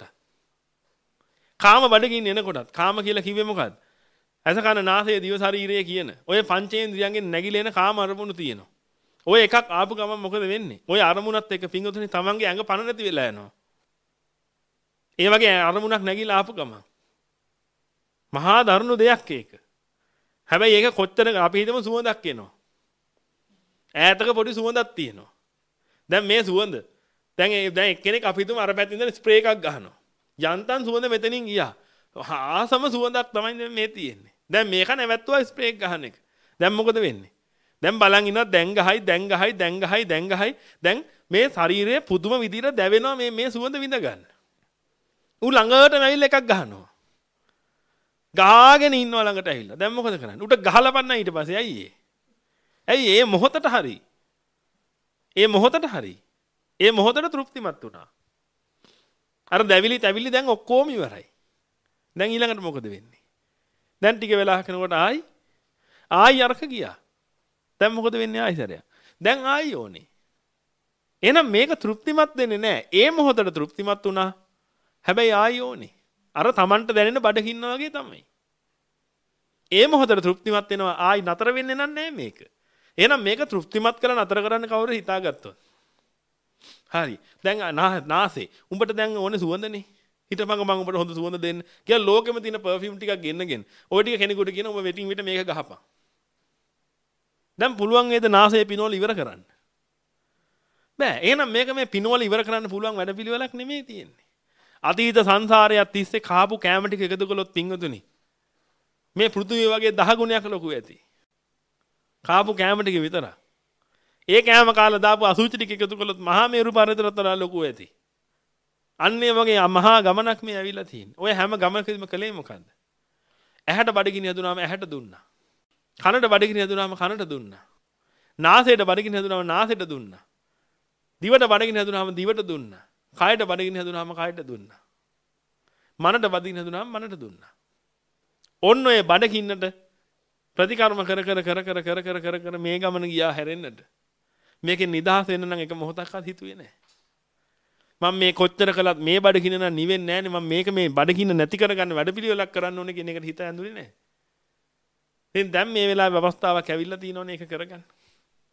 කාම බඩකින්න එනකොටත් කාම කියලා කිව්වේ මොකද්ද? ඇස කන නාසය දිව ශරීරය කියන ඔය පංචේන්ද්‍රියන්ගෙන් නැగిලා එන කාම අරමුණු තියෙනවා. ඔය එකක් ආපු ගමන් මොකද වෙන්නේ? ඔය අරමුණත් එක්ක පිංගුතුනි තමන්ගේ ඇඟ පණ නැති වෙලා යනවා. ඒ වගේ අරමුණක් නැగిලා ආපු ගමන් මහා දරුණු දෙයක් ඒක. හැබැයි ඒක කොච්චර අපි හිතමු සුවඳක් එනවා. ඈතක පොඩි සුවඳක් තියෙනවා. දැන් මේ සුවඳ දැන් ඒ දැන් එක්කෙනෙක් අපි හිතමු අර පැත්තෙන් ඉඳන් ස්ප්‍රේ එකක් ගහනවා. යන්තම් සුවඳ මෙතනින් ගියා. ආසම සුවඳක් තමයි මේ තියෙන්නේ. දැන් මේක නැවැත්තුවා ස්ප්‍රේ එක ගහන එක. දැන් මොකද වෙන්නේ? දැන් බලන් ඉන්නවා දැන් ගහයි දැන් ගහයි දැන් ගහයි දැන් ගහයි දැන් මේ ශරීරයේ පුදුම විදිහට දැවෙනවා මේ මේ සුවඳ විඳ ගන්න. ඌ ළඟටම ඇවිල්ලා එකක් ගහනවා. ගහගෙන ඉන්නවා ළඟට ඇවිල්ලා. දැන් මොකද කරන්නේ? ඌට ගහලා පන්නයි ඊට පස්සේ ඇයි ඒ? ඇයි ඒ මොහොතට හරි? ඒ මොහොතට හරි. ඒ මොහොතට තෘප්තිමත් වුණා. අර දැවිලි තැවිලි දැන් ඔක්කොම ඉවරයි. දැන් ඊළඟට මොකද වෙන්නේ? දැන් ටික වෙලා කරනකොට ආයි ආයි අරක ගියා. දැන් මොකද වෙන්නේ ආයි සරයක්? දැන් ආයි ඕනේ. එහෙනම් මේක තෘප්තිමත් වෙන්නේ නැහැ. ඒ මොහොතට තෘප්තිමත් වුණා. හැබැයි ආයි ඕනේ. අර Tamanට දැනෙන බඩකින්න වගේ තමයි. ඒ මොහොතට තෘප්තිමත් වෙනවා ආයි නතර වෙන්නේ නැහැ මේක. එහෙනම් මේක තෘප්තිමත් කරලා නතර කරන්න කවුරු හිතාගත්තොත්. හරි. දැන් නාසේ. උඹට දැන් ඕනේ සුවඳනේ. හිටපංග මම උඹට හොඳ සුවඳ දෙන්න. කියලා ලෝකෙම තියෙන පර්ෆියුම් ටිකක් ගෙන්නගෙන. ඔය ටික කෙනෙකුට කියන උඹ වෙටින් විට මේක ගහපන්. දැන් පුළුවන් වේද නාසයේ පිනවල ඉවර කරන්න? බෑ. එහෙනම් මේක මේ පිනවල ඉවර කරන්න පුළුවන් වැඩපිළිවෙලක් නෙමෙයි තියෙන්නේ. අතීත සංසාරයක් තිස්සේ කාපු කෑම ටික එකතු කළොත් පිංගුතුනි මේ පෘථිවිය වගේ දහ ගුණයක් ලොකු ඇති. කාපු කෑම ටික විතරක්. ඒ කෑම කාලා දාපු අසුචි ටික එකතු කළොත් මහා මේරු පර්වතයට වඩා ලොකු ඇති. අන්නේ වගේ මහා ගමනක් මේ ඇවිල්ලා තියෙන්නේ. ඔය හැම ගමනකදීම කලේ මොකද්ද? ඇහැට බඩගිනි හදුනාම ඇහැට දුන්නා. කනට බඩගිනි හදුනාම කනට දුන්නා. නාසයට බඩගිනි හදුනාම නාසයට දුන්නා. දිවට බඩගිනි හදුනාම දිවට දුන්නා. කයට බඩගිනි හදුනාම කයට දුන්නා. මනට බඩගිනි හදුනාම මනට දුන්නා. ඔන්න ඔය බඩකින්නට ප්‍රතිකර්ම කර කර කර කර කර කර කර කර මේ ගමන ගියා හැරෙන්නට. මේකෙන් නිදහස් වෙන්න නම් එක මොහොතක්වත් හිතුවේ නැහැ. මම මේ කොච්චර කළත් මේ බඩකින්න නම් නිවෙන්නේ නැහැනේ. මම මේක මේ බඩකින්න නැති කරගන්න වැඩපිළිවෙලක් කරන්න ඕනේ කියන එකට හිත ඇඳුනේ නැහැ. ඉතින් දැන් මේ වෙලාවේ අවස්ථාවක් ඇවිල්ලා තියෙනවනේ ඒක කරගන්න.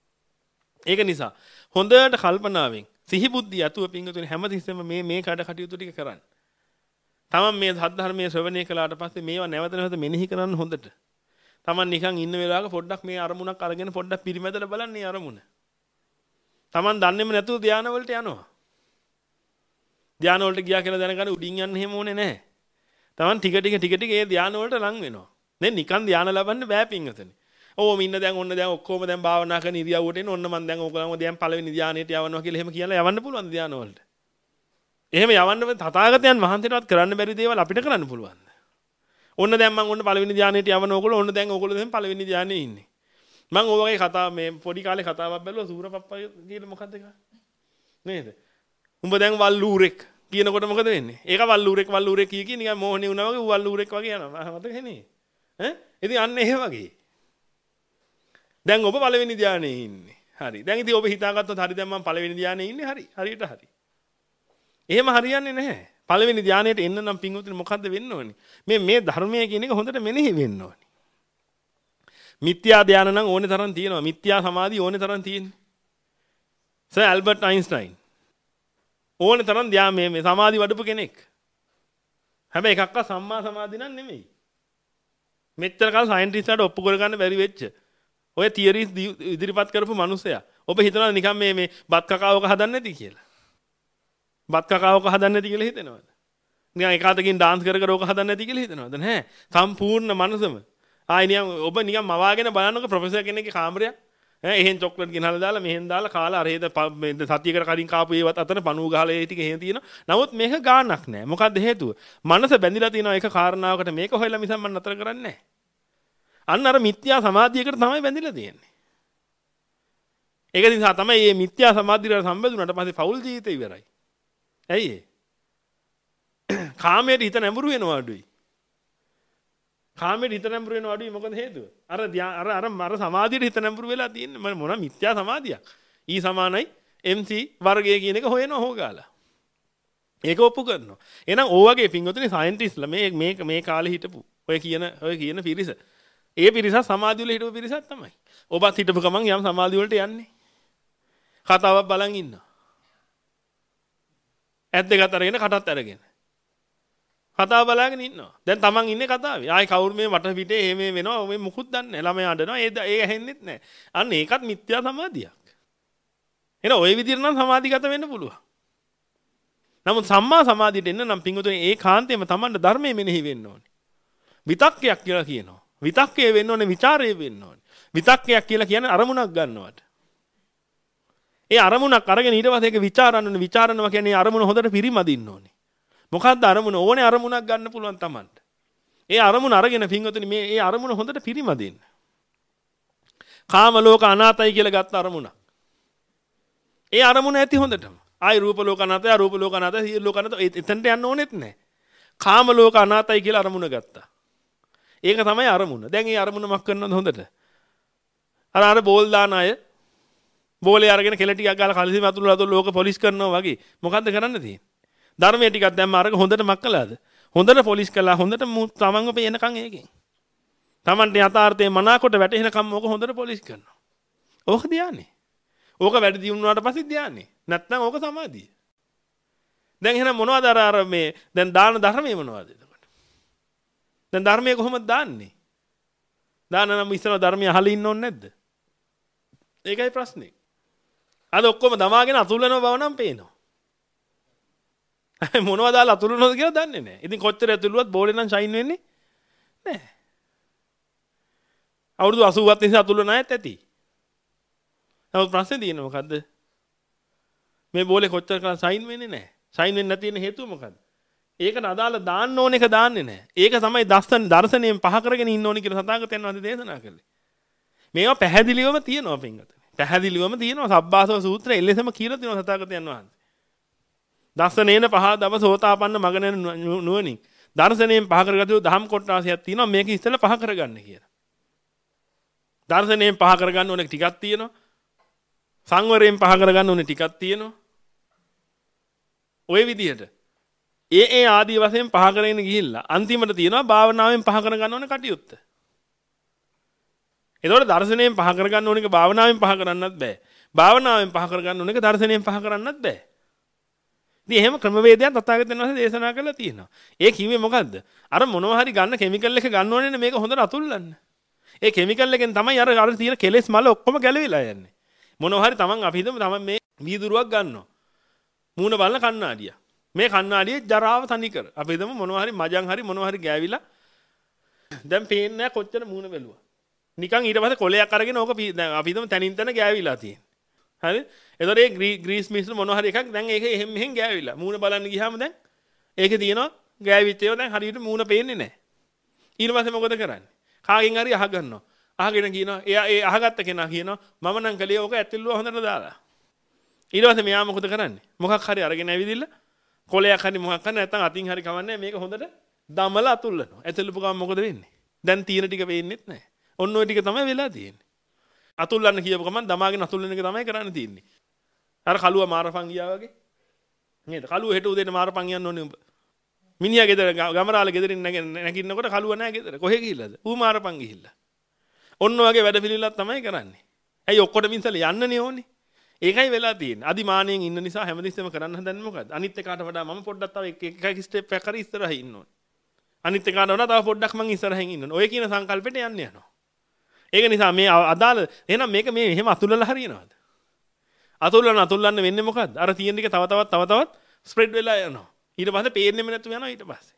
ඒක නිසා හොඳට කල්පනාවෙන් සිහි බුද්ධිය අතුව පිංගුතුනි හැමතිස්සෙම මේ මේ කඩ කටයුතු ටික කරන්න. තමන් මේ සද්ධර්මයේ ශ්‍රවණය කළාට පස්සේ මේවා නැවත නැවත මෙනෙහි කරන්න හොඳට. තමන් නිකන් ඉන්න වෙලාවක පොඩ්ඩක් මේ අරමුණක් අරගෙන පොඩ්ඩක් පිරිමැදලා බලන්න මේ අරමුණ. තමන් දන්නේම නැතුව ධානය වලට යනවා. ධානය වලට ගියා කියලා දැනගන්න උඩින් යන්න එහෙම ඕනේ නැහැ. තමන් ටික ටික ටික ටික ඒ ධානය වලට ලං වෙනවා. දැන් නිකන් ධානය ලබන්න බෑ පිංගුතුනි. ඕම ඉන්න දැන් ඔන්න දැන් ඔක්කොම දැන් භාවනා කරන ඉරියව්වට එන ඔන්න මම දැන් ඔයගොල්ලෝ දැන් පළවෙනි ධානයට යවනවා කියලා එහෙම කියලා යවන්න පුළුවන් ධානය වලට. එහෙම යවන්න තථාගතයන් වහන්සේටවත් කරන්න බැරි දේවල් අපිට කරන්න පුළුවන්. ඔන්න දැන් මම ඔන්න පළවෙනි ධානයට යවන ඕගොල්ලෝ ඔන්න දැන් ඕගොල්ලෝ දැන් පළවෙනි ධානයේ ඉන්නේ. මම ඔය වගේ කතා මේ පොඩි කාලේ කතාවක් බැලුවා සූරපප්පා කියලා මොකද්ද ඒක? නේද? උඹ දැන් වල්ලූරෙක් කියනකොට මොකද වෙන්නේ? ඒක වල්ලූරෙක් වල්ලූරෙක් කිය කී නිකන් මෝහනේ වුණා වගේ වල්ලූරෙක් වගේ යනවා. මතක නේ? ඈ? ඉතින් අන්න එහෙ වගේ. දැන් ඔබ පළවෙනි ධානයේ ඉන්නේ. හරි. දැන් ඉතින් ඔබ හිතාගත්තොත් හරි දැන් මම පළවෙනි ධානයේ ඉන්නේ. හරි. හරියට හරි. එහෙම හරියන්නේ නැහැ. පළවෙනි ධානයට එන්න නම් පින්වතුනි මොකද්ද වෙන්න ඕනේ? මේ මේ ධර්මයේ කියන එක හොඳට මෙනෙහි වෙන්න ඕනේ. මිත්‍යා ධාන නම් ඕනේ තරම් තියෙනවා. මිත්‍යා සමාධිය ඕනේ තරම් තියෙන්නේ. සර් ඇල්බර්ට් අයින්ස්ටයින් ඕනේ තරම් ධාන මේ මේ සමාධි වඩපු කෙනෙක්. හැබැයි එකක්වත් සම්මා සමාධි නම් නෙමෙයි. මෙච්චර කාල සයන්ටිස්ට්ලාට ඔප්පු කරගන්න බැරි වෙච්ච ඔය තියරිස් ඉදිරිපත් කරපු මිනිස්සයා. ඔබ හිතනවා නිකන් මේ මේ බත් කකාවක හදන්නේ නැති කියලා. බත් කකාවක හදන්නේ නැති කියලා හිතනවද? නිකන් එක අතකින් ඩාන්ස් කර කර ඕක හදන්නේ නැති කියලා හිතනවද? නැහැ. සම්පූර්ණ මනසම. ආයි නිකන් ඔබ නිකන් මවාගෙන බලනකො ප්‍රොෆෙසර් කෙනෙක්ගේ කාමරයක්. ඈ එහෙන් චොක්ලට් ගෙනහලා දාලා මෙහෙන් දාලා කාලා අර හේද සතියකට කලින් කාපු ඒවත් අතර පණුව ගහලා ඒ ටික එහෙන් තියෙනවා. නමුත් මේක ගාණක් නැහැ. මොකද්ද හේතුව? මනස බැඳිලා තියෙනවා එක කාරණාවකට මේක හොයලා මිසක් මම නතර කරන්නේ නැහැ. අන්න අර මිත්‍යා සමාධියකට තමයි බැඳිලා තියෙන්නේ. ඒක නිසා තමයි මේ මිත්‍යා සමාධියට සම්බන්ධුනට පස්සේ ෆවුල් ජීවිතේ ඉවරයි. ඇයි ඒ? කාමයට හිත නැඹුරු වෙනවා අඩුයි. කාමයට හිත නැඹුරු වෙනවා අඩුයි මොකද හේතුව? අර අර අර අර සමාධියට හිත නැඹුරු වෙලා තියෙන්නේ මොන මිත්‍යා සමාධියක්. E සමානයි එම් සී වර්ගය කියන එක හොයනවා හොගාලා. ඒක ඔප්පු කරනවා. එහෙනම් ඕ වගේ පින්වතුනි සයන්ටිස්ලා මේ මේ මේ කාලේ හිටපු ඔය කියන ඔය කියන පිරිස. ඒ පිරිස සමාධිය වල හිටපු පිරිසක් තමයි. ඔබත් හිටපු ගමන් යම් සමාධිය වලට යන්නේ. කතාවක් බලන් ඉන්නවා. ඇත් දෙකත් අරගෙන කටත් අරගෙන. කතාව බලාගෙන ඉන්නවා. දැන් තමන් ඉන්නේ කතාවේ. ආයි කවුරු මේ වට පිටේ එහෙම වෙනවා. මේ මුකුත් දන්නේ නැහැ. ළමයා අඬනවා. ඒ ඒ ඇහෙන්නෙත් නැහැ. අන්න ඒකත් මිත්‍යා සමාධියක්. එහෙනම් ওই විදිහට නම් සමාධිගත වෙන්න පුළුවන්. නමුත් සම්මා සමාධියට එන්න නම් පින්වතුනි ඒ කාන්තේම තමන්ට ධර්මයේ මෙනෙහි වෙන්න ඕනේ. විතක්කයක් කියලා කියනවා. විතක්කය වෙන්න ඕනේ ਵਿਚාරය වෙන්න ඕනේ. විතක්කයක් කියලා කියන්නේ අරමුණක් ගන්නවට. ඒ අරමුණක් අරගෙන ඊට පස්සේ ඒක ਵਿਚාරන්න ඕනේ. ਵਿਚාරනවා කියන්නේ අරමුණ හොඳට පිරිමදින්න ඕනේ. මොකද්ද අරමුණ? ඕනේ අරමුණක් ගන්න පුළුවන් Tamanට. ඒ අරමුණ අරගෙන පින්වතුනි මේ ඒ අරමුණ හොඳට පිරිමදින්න. කාම ලෝක අනාතයි කියලා ගත්ත අරමුණක්. ඒ අරමුණ ඇති හොඳටම. ආයි රූප ලෝක අනාතයි, අරූප ලෝක අනාතයි, සීල ලෝක අනාතයි එතනට යන්න ඕනෙත් නැහැ. කාම ලෝක අනාතයි කියලා අරමුණ ගත්තා. ඒක තමයි අරමුණ. දැන් ඒ අරමුණ මක් කරනවද හොඳට? අර අර බෝල් දාන අය බෝලේ අරගෙන කෙල ටිකක් ගාලා කලිසි වතුර වතුර ලෝක පොලිෂ් කරනවා වගේ. මොකද්ද කරන්න තියෙන්නේ? ධර්මයේ ටිකක් දැම්ම අරගෙන හොඳට මක් කළාද? හොඳට පොලිෂ් කළා. හොඳට තමන්ව පේනකන් ඒකෙන්. තමන්ට යථාර්ථයේ මනාකොට වැටෙනකම් ඕක හොඳට පොලිෂ් කරනවා. ඕක ධානය. ඕක වැඩි දියුණුවාට පස්සේ ධානය. නැත්නම් ඕක සමාධිය. දැන් එහෙනම් මොනවද අර අර මේ දැන් දාන ධර්මයේ මොනවද එතකොට? දැන් ධර්මයේ කොහොමද දාන්නේ? දාන නම් ඉස්සර ධර්මයේ අහලා ඉන්න ඕනේ නැද්ද? ඒකයි ප්‍රශ්නේ. අද ඔක්කොම දමාගෙන අතුල්ලන බව නම් පේනවා. මොනවද දාලා අතුල්ලනවද කියලා දන්නේ නැහැ. ඉතින් කොච්චර ඇතුළුවත් බෝලේ නම් ෂයින් වෙන්නේ නැහැ. අවුරුදු අසූවක් තිස්සේ අතුල්ලන අයත් ඇති. නමුත් ප්‍රශ්නේ තියෙන්නේ මොකද්ද? මේ බෝලේ කොච්චර කල් ෂයින් වෙන්නේ නැහැ. ෂයින් වෙන්නේ නැති වෙන හේතුව මොකද්ද? ඒකට අදාළ දාන්න ඕන එක දාන්නේ නැහැ. ඒක තමයි දර්ශන දර්ශනයෙන් පහ කරගෙන ඉන්න ඕනි කියලා සතාගතයන් වහන්සේ දේශනා කළේ. මේවා පැහැදිලිවම තියෙනවා පින්ගත. පැහැදිලිවම තියෙනවා සබ්බාසව සූත්‍රය එලෙසම කියලා තියෙනවා සතාගතයන් වහන්සේ. දර්ශනේන පහ දව සෝතාපන්න මගන නුවණින් දර්ශනයෙන් පහ කරගත්තු දහම් කොටාසියක් තියෙනවා මේක ඉස්සෙල්ලා පහ කරගන්න කියලා. දර්ශනයෙන් පහ කරගන්න ඕනේ ටිකක් තියෙනවා. සංවරයෙන් පහ කරගන්න ඕනේ ටිකක් තියෙනවා. ওই විදිහට ඒ ඒ ආදී වශයෙන් පහ කරගෙන ගිහිල්ලා අන්තිමට තියෙනවා භාවනාවෙන් පහ කරගන්න ඕනේ කටයුත්ත. ඒතකොට දර්ශනයෙන් පහ කරගන්න ඕනේ භාවනාවෙන් පහ කරන්නත් බෑ. භාවනාවෙන් පහ කරගන්න ඕන එක දර්ශනයෙන් පහ කරන්නත් බෑ. ඉතින් එහෙම ක්‍රමවේදයක් තථාගතයන් වහන්සේ දේශනා කරලා තියෙනවා. ඒ කිව්වේ මොකද්ද? අර මොනවා හරි ගන්න කෙමිකල් එක ගන්න ඕනේ මේක හොඳට අතුල්ලන්න. ඒ කෙමිකල් එකෙන් තමයි අර අර තියෙන කෙලෙස් මල ඔක්කොම ගැලවිලා යන්නේ. මොනවා හරි තමන් අපි හිතමු තමන් මේ වීදුරුවක් ගන්නවා. මූණ බලන කණ්ණාඩිය. මේ කණ්ණාඩියේ ජරාව තනි කර. අපි හිතමු මොනවා හරි මජන් හරි මොනවා හරි ගෑවිලා දැන් පේන්නේ නැහැ කොච්චර මූණ බැලුවා. නිකන් ඊට පස්සේ කොලයක් අරගෙන ඕක දැන් අපි හිතමු තනින් තන ගෑවිලා තියෙන්නේ. හරි? එතකොට ඒ ග්‍රීස් මිශ්‍ර මොනවා හරි එකක් දැන් ඒක එහෙම මෙහෙන් ගෑවිලා. මූණ බලන්න ගියාම දැන් ඒකේ තියෙනවා ගෑවිච්ච ඒවා දැන් හරියට මූණ පේන්නේ නැහැ. ඊට පස්සේ මොකද කරන්නේ? කාගෙන් හරි අහගන්නවා. අහගෙන කියනවා එයා ඒ අහගත්ත කෙනා කියනවා මම නම් කලේ ඕක ඇතුල්ව හොඳට දාලා. ඊට පස්සේ මෙයා මොකද කරන්නේ? මොකක් හරි අරගෙන ඇවිදින්න කොලයක් හරි මොකක් හරි නැත්නම් අතින් හරි කවන්නේ මේක හොඳට දමලා අතුල්ලනවා. ඇතුල්ලපු ගමන් මොකද වෙන්නේ? දැන් තියෙන ටික වෙන්නේත් නැහැ. ඔන්න ඔය ටික තමයි වෙලා තියෙන්නේ. අතුල්ලන්න කියපු ගමන් දමාගෙන අතුල්ලන එක තමයි කරන්න තියෙන්නේ. අර කළුව මාරපන් ගියා වගේ. නේද? කළුව හෙට උදේට මාරපන් යන්න ඕනේ උඹ. මිනිහා ගෙදර ගමරාල ගෙදරින් නැගින්නකොට කළුව නැහැ ගෙදර. කොහෙ ගිහිල්ලාද? ඌ මාරපන් ගිහිල්ලා. ඔන්න ඔයගේ වැඩ පිළිවිලක් තමයි කරන්නේ. ඇයි ඔක්කොට මිනිස්සල යන්නනේ ඕනේ. ඒකයි වෙලා තියෙන්නේ. අදිමානියෙන් ඉන්න නිසා හැමදෙස්සෙම කරන්න හදන්නේ මොකද්ද? අනිත් එකාට වඩා මම පොඩ්ඩක් තව එක එක ස්ටෙප් එකක් හරි ඉස්සරහින් ඉන්න ඕනේ. අනිත් එකාට වඩා තව පොඩ්ඩක් මං ඉස්සරහින් ඉන්න ඕනේ. ඔය කියන සංකල්පෙට යන්න යනවා. ඒක නිසා මේ අදාළ එහෙනම් මේක මේ එහෙම අතුල්ලලා හරියනවද? අතුල්ලන අතුල්ලන්න වෙන්නේ මොකද්ද? අර තියෙන ටික තව තවත් තව තවත් ස්ප්‍රෙඩ් වෙලා යනවා. ඊට පස්සේ පේන්නෙම නැතුව යනවා ඊට පස්සේ.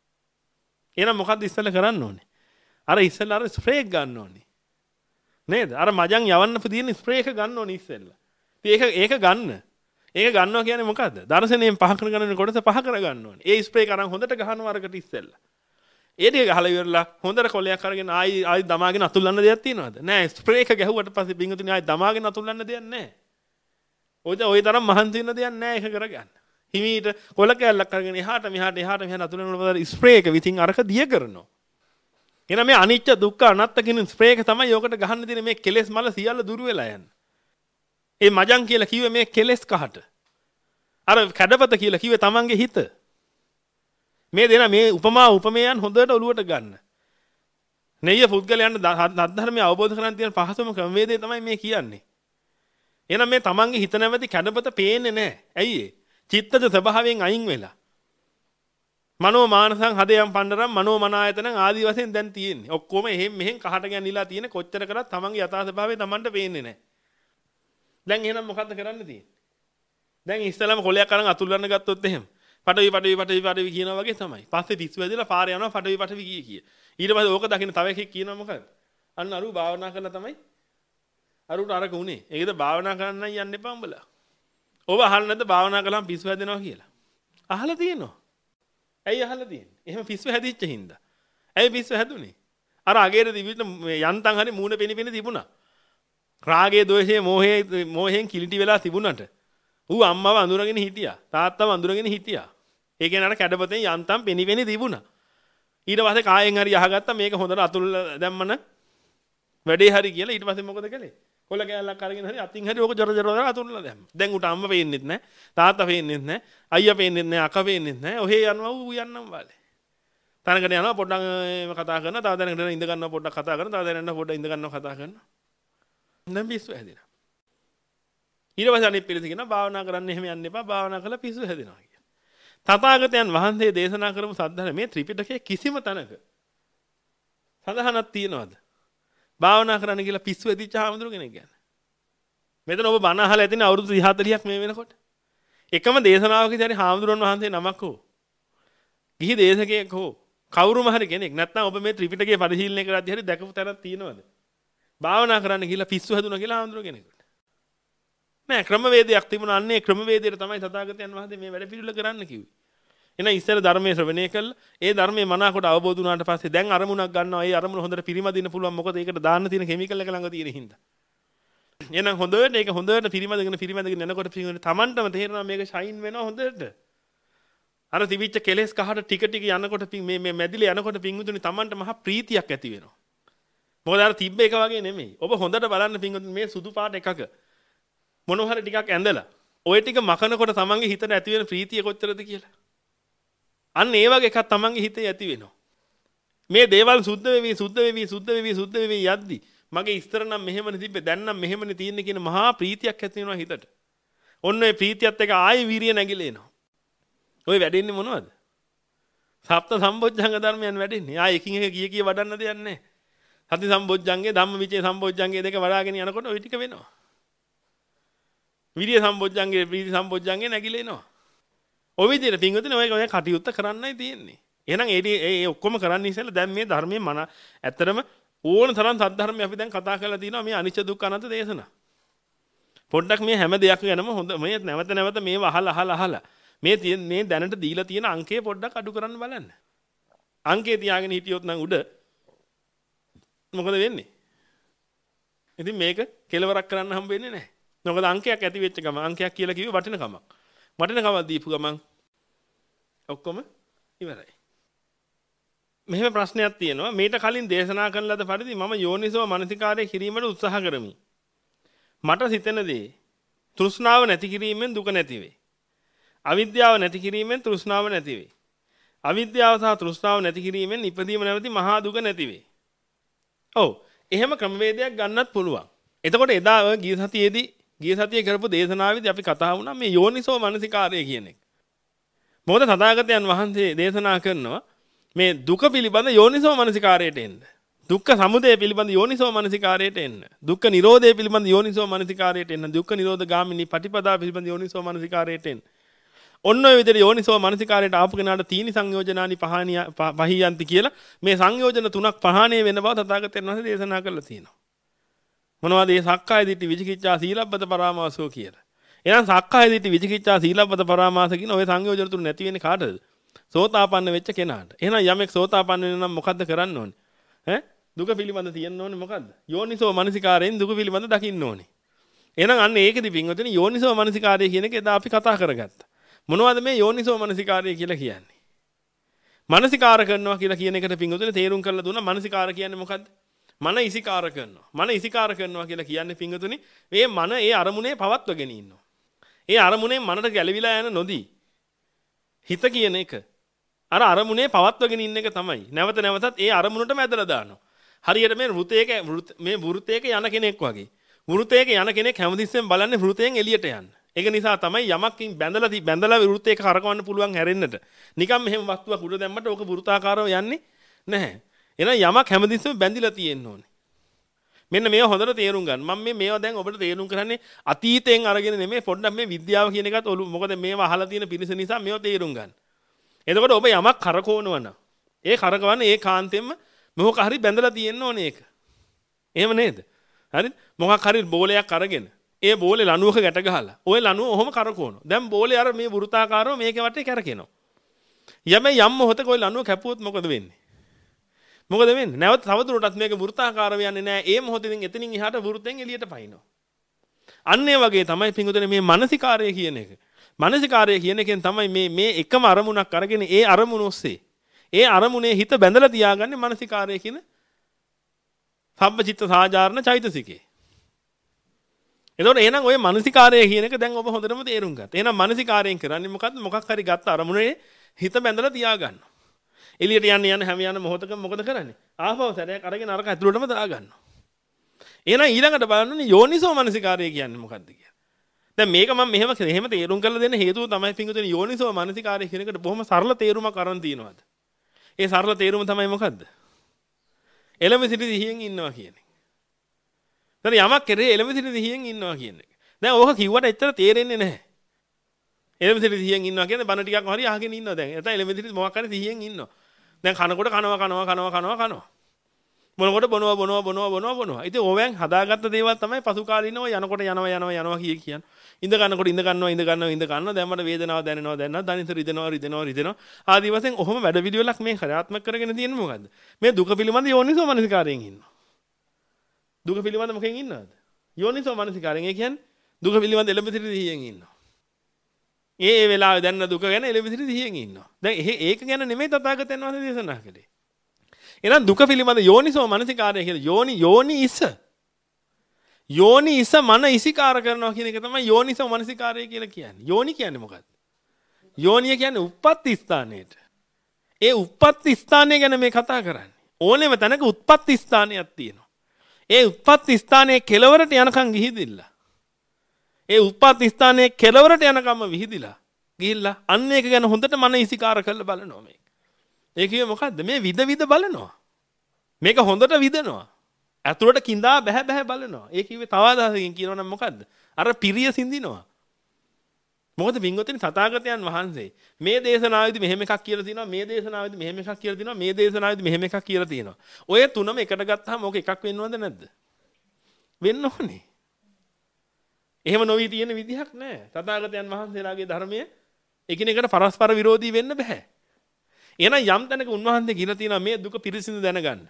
එහෙනම් මොකද්ද ඉස්සෙල්ලා කරන්න ඕනේ? අර ඉස්සෙල්ලා අර ස්ප්‍රේ එක ගන්න ඕනේ. නේද? අර මජන් යවන්න තියෙන ස්ප්‍රේ එක ගන්න ඕනේ ඉස්සෙල්ලා. ඉතින් ඒක ඒක ගන්න. ඒක ගන්නවා කියන්නේ මොකද්ද? දර්ශනයෙන් පහ කරගන්න කොටස පහ කරගන්න ඕනේ. ඒ ස්ප්‍රේ එක අරන් හොඳට ගහනවා අරකට ඉස්සෙල්ලා. ඒ ටික ගහලා ඉවරලා හොඳට කොලයක් අරගෙන ආයි ආයි දමාගෙන අතුල්ලන්න දෙයක් තියෙනවද? නෑ. ස්ප්‍රේ එක ගැහුවට පස්සේ බින්දුනේ ආයි දමාගෙන අතුල්ලන්න දෙයක් නෑ. ඔය ඔය තරම් මහන්සි වෙන දෙයක් නෑ ඒක කරගන්න. හිමීට කොල කැල්ලක් අරගෙන එහාට මෙහාට එහාට මෙහාට අතුල්ලනකොට ස්ප්‍රේ එක විසින් අරක දිය කරනවා. එහෙනම් මේ අනිච්ච දුක්ඛ අනාත්ත කියන ස්ප්‍රේ එක තමයි යෝකට ගහන්න දෙන්නේ මේ කෙලෙස් මල සියල්ල දුර වෙලා යන්න. ඒ මජන් කියලා කිව්වේ මේ කෙලෙස් කහට. අර කැඩපත කියලා කිව්වේ තමන්ගේ හිත. මේ දෙන මේ උපමා උපමේයන් හොඳට ඔලුවට ගන්න. නෙయ్య පුද්ගලයන් ධර්මය අවබෝධ කරගන්න තියෙන පහසුම ක්‍රමවේදය තමයි මේ කියන්නේ. එහෙනම් මේ තමන්ගේ හිත නැමැති කැඩපත පේන්නේ නැහැ. ඇයි ඒ? චිත්තජ ස්වභාවයෙන් අයින් වෙලා. මනෝ මානසං හදයන් පණ්ඩරම් මනෝ මනායතනං ආදී වශයෙන් දැන් තියෙන්නේ. ඔක්කොම එහෙන් මෙහෙන් කහට ගැනිලා තියෙන කොච්චර කරත් තමන්ගේ යථා ස්වභාවය තමන්ට පේන්නේ නැහැ. දැන් එහෙනම් මොකද්ද කරන්න තියෙන්නේ? දැන් ඉස්සලම කොලයක් අරන් අතුල්ලන්න ගත්තොත් එහෙම පටවි පටවි පටවි පටවි කියනවා වගේ තමයි. පස්සේ පිස්සු වැදිලා පාරේ යනවා පටවි පටවි කිය කිය. ඊට පස්සේ ඕක දකින්න තව එකෙක් කියනවා මොකද? අන්න අරු භාවනා කරලා තමයි අරුට අරක උනේ. ඒකද භාවනා කරන්නයි යන්න එපා උඹලා. ඔබ අහලා නැද්ද භාවනා කළාම පිස්සු හැදෙනවා කියලා? අහලා තියෙනවා. ඇයි අහලා තියෙන්නේ? එහෙම පිස්සු හැදිච්ච හින්දා. ඇයි පිස්සු හැදුනේ? අර අගේට තිබිට යන්තම් හරි මූණ පෙනි පෙනි තිබුණා. රාගයේ දෝෂයේ මෝහයේ මෝහෙන් කිලිටි වෙලා තිබුණාට ඌ අම්මව අඳුරගෙන හිටියා. තාත්තව අඳුරගෙන හිටියා. ඒ කියන්නේ අර කැඩපතෙන් යන්තම් පෙනි පෙනි තිබුණා. ඊට පස්සේ කායෙන් හරි අහගත්තා මේක හොඳට අතුල් දැම්මන වැඩේ හරි කියලා ඊට පස්සේ මොකද කළේ? කොල කෑල්ලක් අරගෙන හරි අතින් හරි ඕක ජොර ජොර අතුල්ලා දැම්ම. දැන් උට අම්ම පේන්නෙත් නැහැ. තාත්තා පේන්නෙත් නැහැ. අයියා පේන්නෙත් නැහැ. අක්කා පේන්නෙත් නැහැ. ඔහේ යනවා ඌ යන්නම් වාලේ. තනකට යනවා පොඩ්ඩක් කතා කරනවා. තව දැනකට ඉඳ ගන්නවා පොඩ්ඩක් කතා කරනවා. තව දැනකට පොඩ්ඩක් ඉඳ ගන්නවා කතා කරනවා. දැන් පිස්සු හැදෙනවා. ඊට පස්සේ අනිත් පිළිස කියනවා භාවනා කරන්න එහෙම යන්න එපා. භාවනා කළා පිස්සු හැදෙනවා කියලා. තථාගතයන් වහන්සේ දේශනා කරපු සද්ධර්මයේ ත්‍රිපිටකයේ කිසිම තැනක සඳහනක් තියනවද? භාවනා කරන්න කියලා පිස්සු ඇදිච්ච ආමඳුර කෙනෙක් ගැන. මෙතන ඔබ බණ අහලා ඇතිනේ අවුරුදු තිහ හතලිහක් මේ වෙනකොට. එකම දේශනාවකදී හරි හාමුදුරන් වහන්සේ නමක් හෝ ගිහි දේශකයෙක් හෝ කවුරුම හරි කෙනෙක් නැත්නම් ඔබ මේ ත්‍රිපිටකයේ පරිශීලනය කරද්දී හරි දැකපු තැනක් තියෙනවද? භාවනා කරන්න කියලා පිස්සු හැදුනා කියලා හාමුදුර කෙනෙකුට. නෑ ක්‍රමවේදයක් තිබුණා. අන්නේ ක්‍රමවේදයට තමයි තථාගතයන් වහන්සේ මේ වැඩ පිළිවෙල කරන්න කිව්වේ. එහෙනම් ඉස්සර ධර්මයේ ශ්‍රවණය කළා. ඒ ධර්මයේ මනාකොට අවබෝධ වුණාට පස්සේ දැන් අරමුණක් ගන්නවා. ඒ අරමුණ හොඳට පිරිමදින්න පුළුවන්. මොකද ඒකට දාන්න තියෙන කිමිකල් එක ළඟ තියෙන හින්දා. එහෙනම් හොඳට ඒක හොඳට පිරිමදගෙන පිරිමදගෙන යනකොට පිරිමදගෙන Tamanටම තේරෙනවා මේක ෂයින් වෙනවා හොඳට. අර තිබිච්ච කෙලෙස් කහට ටික ටික යනකොට මේ මේ මැදිලේ යනකොට පිංගුතුනි Tamanට මහ ප්‍රීතියක් ඇති වෙනවා. මොකද අර තිබ්බ එක වගේ නෙමෙයි. ඔබ හොඳට බලන්න පිංගුතුනි මේ සුදු පාට එකක මොනවා හරි ටිකක් ඇඳලා ওই ටික මකනකොට Tamanගේ හිතට ඇති වෙන ප්‍රීතිය කොච්චරද කියලා. අන්න ඒ වගේ එකක් Tamanගේ හිතේ ඇති වෙනවා. මේ දේවල් සුද්ධ වෙවි සුද්ධ වෙවි සුද්ධ වෙවි සුද්ධ වෙවි යද්දි මගේ ඉස්තර නම් මෙහෙමනේ තිබ්බේ දැන් නම් මෙහෙමනේ තියෙන්නේ කියන මහා ප්‍රීතියක් ඇති වෙනවා හිතට. ඔන්න ඒ ප්‍රීතියත් එක්ක ආයෙ වීරිය නැගිලා එනවා. ඔය වැඩෙන්නේ මොනවද? සප්ත සම්බොජ්ජංග ධර්මයන් වැඩෙන්නේ. ආයෙ එකින් එක කීය කීය වඩන්න දෙයක් නැහැ. සති සම්බොජ්ජංගේ ධම්මවිචේ සම්බොජ්ජංගේ දෙක වඩාගෙන යනකොට ওই ටික වෙනවා. විරිය සම්බොජ්ජංගේ ප්‍රීති සම්බොජ්ජංගේ නැගිලා එනවා. ඔය විදිහට පින්වතුනි ඔය ඔය කටයුත්ත කරන්නයි තියෙන්නේ. එහෙනම් ඒ ඒ ඔක්කොම කරන්න ඉස්සෙල්ලා දැන් මේ ධර්මයේ මන ඇත්තරම ඕන තරම් සද්ධර්මය අපි දැන් කතා කරලා තිනවා මේ අනිච්ච දුක්ඛ අනන්ත දේශනා. පොඩ්ඩක් මේ හැම දෙයක් ගැනම හොඳ මේ නැවත නැවත මේව අහලා අහලා අහලා මේ මේ දැනට දීලා තියෙන අංකේ පොඩ්ඩක් අඩු කරන්න බලන්න. අංකේ තියාගෙන හිටියොත් නම් උඩ මොකද වෙන්නේ? ඉතින් මේක කෙලවරක් කරන්න හම්බ වෙන්නේ නැහැ. මොකද අංකයක් ඇති වෙච්ච ගමන් අංකයක් කියලා කිව්වේ වටිනකමක්. වටිනකමක් දීපු ගමන් ඔක්කොම ඉවරයි. මෙහෙම ප්‍රශ්නයක් තියෙනවා. මේට කලින් දේශනා කරන ලද පරිදි මම යෝනිසෝ මනසිකාරය කිරීමට උත්සාහ කරමි. මට සිතෙන දේ තෘෂ්ණාව නැති කිරීමෙන් දුක නැති වේ. අවිද්‍යාව නැති කිරීමෙන් තෘෂ්ණාව නැති වේ. අවිද්‍යාව සහ තෘෂ්ණාව නැති කිරීමෙන් ඉපදීම නැවති මහා දුක නැති වේ. ඔව්. එහෙම ක්‍රමවේදයක් ගන්නත් පුළුවන්. එතකොට එදා ඔය ගිය සතියේදී ගිය සතියේ කරපු දේශනාවේදී අපි කතා වුණා මේ යෝනිසෝ මනසිකාරය කියන එක. මොකද තථාගතයන් වහන්සේ දේශනා කරනවා මේ දුක පිළිබඳ යෝනිසෝ මනසිකාරයට එන්න. දුක්ඛ සමුදය පිළිබඳ යෝනිසෝ මනසිකාරයට එන්න. දුක්ඛ නිරෝධය පිළිබඳ යෝනිසෝ මනසිකාරයට එන්න. දුක්ඛ නිරෝධ ගාමිනී පටිපදා පිළිබඳ යෝනිසෝ මනසිකාරයට එන්න. ඔන්න ඔය විදිහට යෝනිසෝ මනසිකාරයට ආපු කෙනාට තීනි සංයෝජනානි පහණිය පහියන්ති කියලා මේ සංයෝජන තුනක් පහණේ වෙන බව තථාගතයන් වහන්සේ දේශනා කරලා තියෙනවා. මොනවද මේ සක්කාය දිට්ඨි විචිකිච්ඡා සීලබ්බත පරාමාසෝ කියලා. එහෙනම් සක්කාය දිට්ඨි විචිකිච්ඡා සීලබ්බත පරාමාස කියන ඔය සංයෝජන තුන නැති වෙන්නේ කාටද? සෝතාපන්න වෙච්ච කෙනාට. එහෙනම් යමෙක් සෝතාපන්න වෙන නම් මොකද්ද කරන්න ඕනේ? ඈ දුක පිළිබඳ තියෙන්න ඕනේ මොකද්ද? යෝනිසෝ මනසිකාරයෙන් දුක පිළිබඳ දකින්න ඕනේ. එහෙනම් අන්න ඒකෙදි පින්වතුනි යෝනිසෝ මනසිකාරය කියන එක එදා අපි කතා කරගත්තා. මොනවද මේ යෝනිසෝ මනසිකාරය කියලා කියන්නේ? මනසිකාර කරනවා කියලා කියන එකට පින්වතුනි තේරුම් කරලා දුන්නා. මනසිකාර කියන්නේ මොකද්ද? මන ඉසිකාර කරනවා. මන ඉසිකාර කරනවා කියලා කියන්නේ පින්වතුනි මේ මන ඒ අරමුණේ පවත්වගෙන ඉන්නවා. ඒ අරමුණෙන් මනට ගැලවිලා යන නොදී හිත කියන එක අර අරමුණේ පවත්වගෙන ඉන්න එක තමයි. නැවත නැවතත් ඒ අරමුණටම ඇදලා දානවා. හරියට මේ වෘතයක මේ වෘතයක යන කෙනෙක් වගේ. වෘතයක යන කෙනෙක් හැමතිස්සෙම බලන්නේ වෘතයෙන් එළියට යන්න. ඒක නිසා තමයි යමක්කින් බැඳලා බැඳලා වෘතයක කරකවන්න පුළුවන් හැරෙන්නට. නිකම් මෙහෙම වස්තුවක් උඩ දැම්මට ඕක වෘතාකාරව යන්නේ නැහැ. එහෙනම් යමක් හැමතිස්සෙම බැඳිලා තියෙන්න ඕනේ. මෙන්න මේව හොඳට තේරුම් ගන්න. මම මේ මේවා දැන් ඔබට තේරුම් කරන්නේ අතීතයෙන් අරගෙන නෙමෙයි පොඩ්ඩක් මේ විද්‍යාව කියන එකත් ඔලු මොකද මේවා අහලා තියෙන පිරිස නිසා මේවා තේරුම් ගන්න. එතකොට ඔබ යමක් කරකවනවා නම් ඒ කරකවන්නේ ඒ කාන්තෙන්ම මොකක් හරි බැඳලා තියෙන්න ඕනේ ඒක. එහෙම නේද? හරිද? මොකක් හරි බෝලයක් අරගෙන ඒ බෝලේ ලණුවක ගැට ගහලා ওই ලණුව ඔහොම කරකවනවා. දැන් බෝලේ අර මේ වෘත්තාකාරව මේකේ වටේ කරකිනවා. යමෙ යම් මොහොතක ওই ලණුව කැපුවොත් මොකද වෙන්නේ? මොකද වෙන්නේ? නැවත තවදුරටත් මේක වෘත්තාකාරව යන්නේ නැහැ. ඒ මොහොතෙන් එතනින් එහාට වෘතෙන් එළියට පයින්නවා. අන්න ඒ වගේ තමයි පින්වතුනි මේ මානසිකාරය කියන එක. මානසිකාරය කියන එකෙන් තමයි මේ මේ එකම අරමුණක් අරගෙන ඒ අරමුණ ඔස්සේ ඒ අරමුණේ හිත බැඳලා තියාගන්නේ මානසිකාරය කියන සබ්බචිත්ත සාජාරණ චෛතසිකේ. එතකොට එහෙනම් ওই මානසිකාරය කියන එක දැන් ඔබ හොඳටම තේරුම් ගත්තා. එහෙනම් මානසිකාරයෙන් කරන්නේ මොකද්ද? මොකක් හරි ගත්ත අරමුණේ හිත බැඳලා තියාගන්නවා. එළියට යන්න යන හැම යන මොහොතක මොකද කරන්නේ? ආපහු සැරයක් අරගෙන අරක ඇතුළටම දාගන්නවා. එහෙනම් ඊළඟට බලන්න ඕනේ යෝනිසෝ මනසිකාරය කියන්නේ මොකද්ද කියලා. දැන් මේක මම මෙහෙම එහෙම තේරුම් කරලා දෙන්න හේතුව තමයි පින්වතුනි යෝනිසෝ මනසිකාරය කියන එකට බොහොම සරල තේරුමක් අරන් තියනවාද? ඒ සරල තේරුම තමයි මොකද්ද? එළඹ සිටි සිහියෙන් ඉන්නවා කියන්නේ. දැන් යමක් කරේ එළඹ සිටි සිහියෙන් ඉන්නවා කියන එක. දැන් ඕක කිව්වට එච්චර තේරෙන්නේ නැහැ. එළඹ සිටි සිහියෙන් ඉන්නවා කියන්නේ බන ටිකක් හරි අහගෙන ඉන්නවා දැන්. එතන එළඹ සිටි මොකක් හරි සිහියෙන් ඉන්නවා. දැන් කනකොට කනවා කනවා කනවා කනවා කනවා. මොනකොට බොනවා බොනවා බොනවා බොනවා බොනවා. ඉතින් ඕවෙන් හදාගත්ත දේවල් තමයි පසු කාලිනව යනකොට යනවා යනවා යනවා කිය කියන. ඉඳ ගන්නකොට ඉඳ ගන්නවා ඉඳ ගන්නවා ඉඳ ගන්නවා. දැන් මට වේදනාව දැනෙනවා දැනෙනවා. දනිත රිදෙනවා රිදෙනවා රිදෙනවා. ආදී වශයෙන් ඔහොම වැඩ පිළිවෙලක් මේ ක්‍රියාත්මක කරගෙන තියෙන්නේ මොකද්ද? මේ දුක පිළිබඳ යෝනිසෝ මනසිකාරයෙන් ඉන්නවා. දුක පිළිබඳ මොකෙන් ඉන්නවද? යෝනිසෝ මනසිකාරයෙන්. ඒ කියන්නේ දුක පිළිබඳ එළඹ සිටි සිහියෙන් ඉන්නවා. ඒ ඒ වෙලාවේ දැනන දුක ගැන එළඹ සිටි සිහියෙන් ඉන්නවා. දැන් ඒක ගැන නෙමෙයි තථාගතයන් වහන්සේ දේශනා කළේ. එහෙනම් දුක පිළිබඳ යෝනිසෝ මනසිකාරය කියලා යෝනි යෝනි ඉස යෝනි ඉස මන ඉසිකාර කරනවා කියන එක තමයි යෝනිසෝ මනසිකාරය කියලා කියන්නේ. යෝනි කියන්නේ මොකක්ද? යෝනිය කියන්නේ උප්පත්ති ස්ථානයට. ඒ උප්පත්ති ස්ථානය ගැන මේ කතා කරන්නේ. ඕනෙම තැනක උත්පත්ති ස්ථානයක් තියෙනවා. ඒ උත්පත්ති ස්ථානයේ කෙලවරට යනකම් ගිහිදිලා. ඒ උත්පත්ති ස්ථානයේ කෙලවරට යනකම්ම විහිදිලා. ගිහිල්ලා අන්න ඒක ගැන හොඳට මන ඉසිකාර කරලා බලනවා මේක. ඒ කියේ මොකද්ද? මේ විද විද බලනවා. මේක හොඳට විදනවා. ඇතුළට කිඳා බැහැ බැහැ බලනවා. ඒ කිව්වේ තව අදහසකින් කියනවා නම් මොකද්ද? අර පිරිය සිඳිනවා. මොකද වින්ගොතේ තථාගතයන් වහන්සේ මේ දේශනාවේදී මෙහෙම එකක් කියලා තියෙනවා, මේ දේශනාවේදී මෙහෙම එකක් කියලා තියෙනවා, මේ දේශනාවේදී මෙහෙම එකක් කියලා තියෙනවා. ඔය තුනම එකට ගත්තාම ඕක එකක් වෙන්නවද නැද්ද? වෙන්න ඕනේ. එහෙම නොවි තියෙන විදිහක් නැහැ. තථාගතයන් වහන්සේලාගේ ධර්මයේ එකිනෙකට පරස්පර විරෝධී වෙන්න බෑ. එහෙනම් යම් තැනක උන්වහන්සේ කියලා තියෙනවා මේ දුක පිරිසිදු දැනගන්න.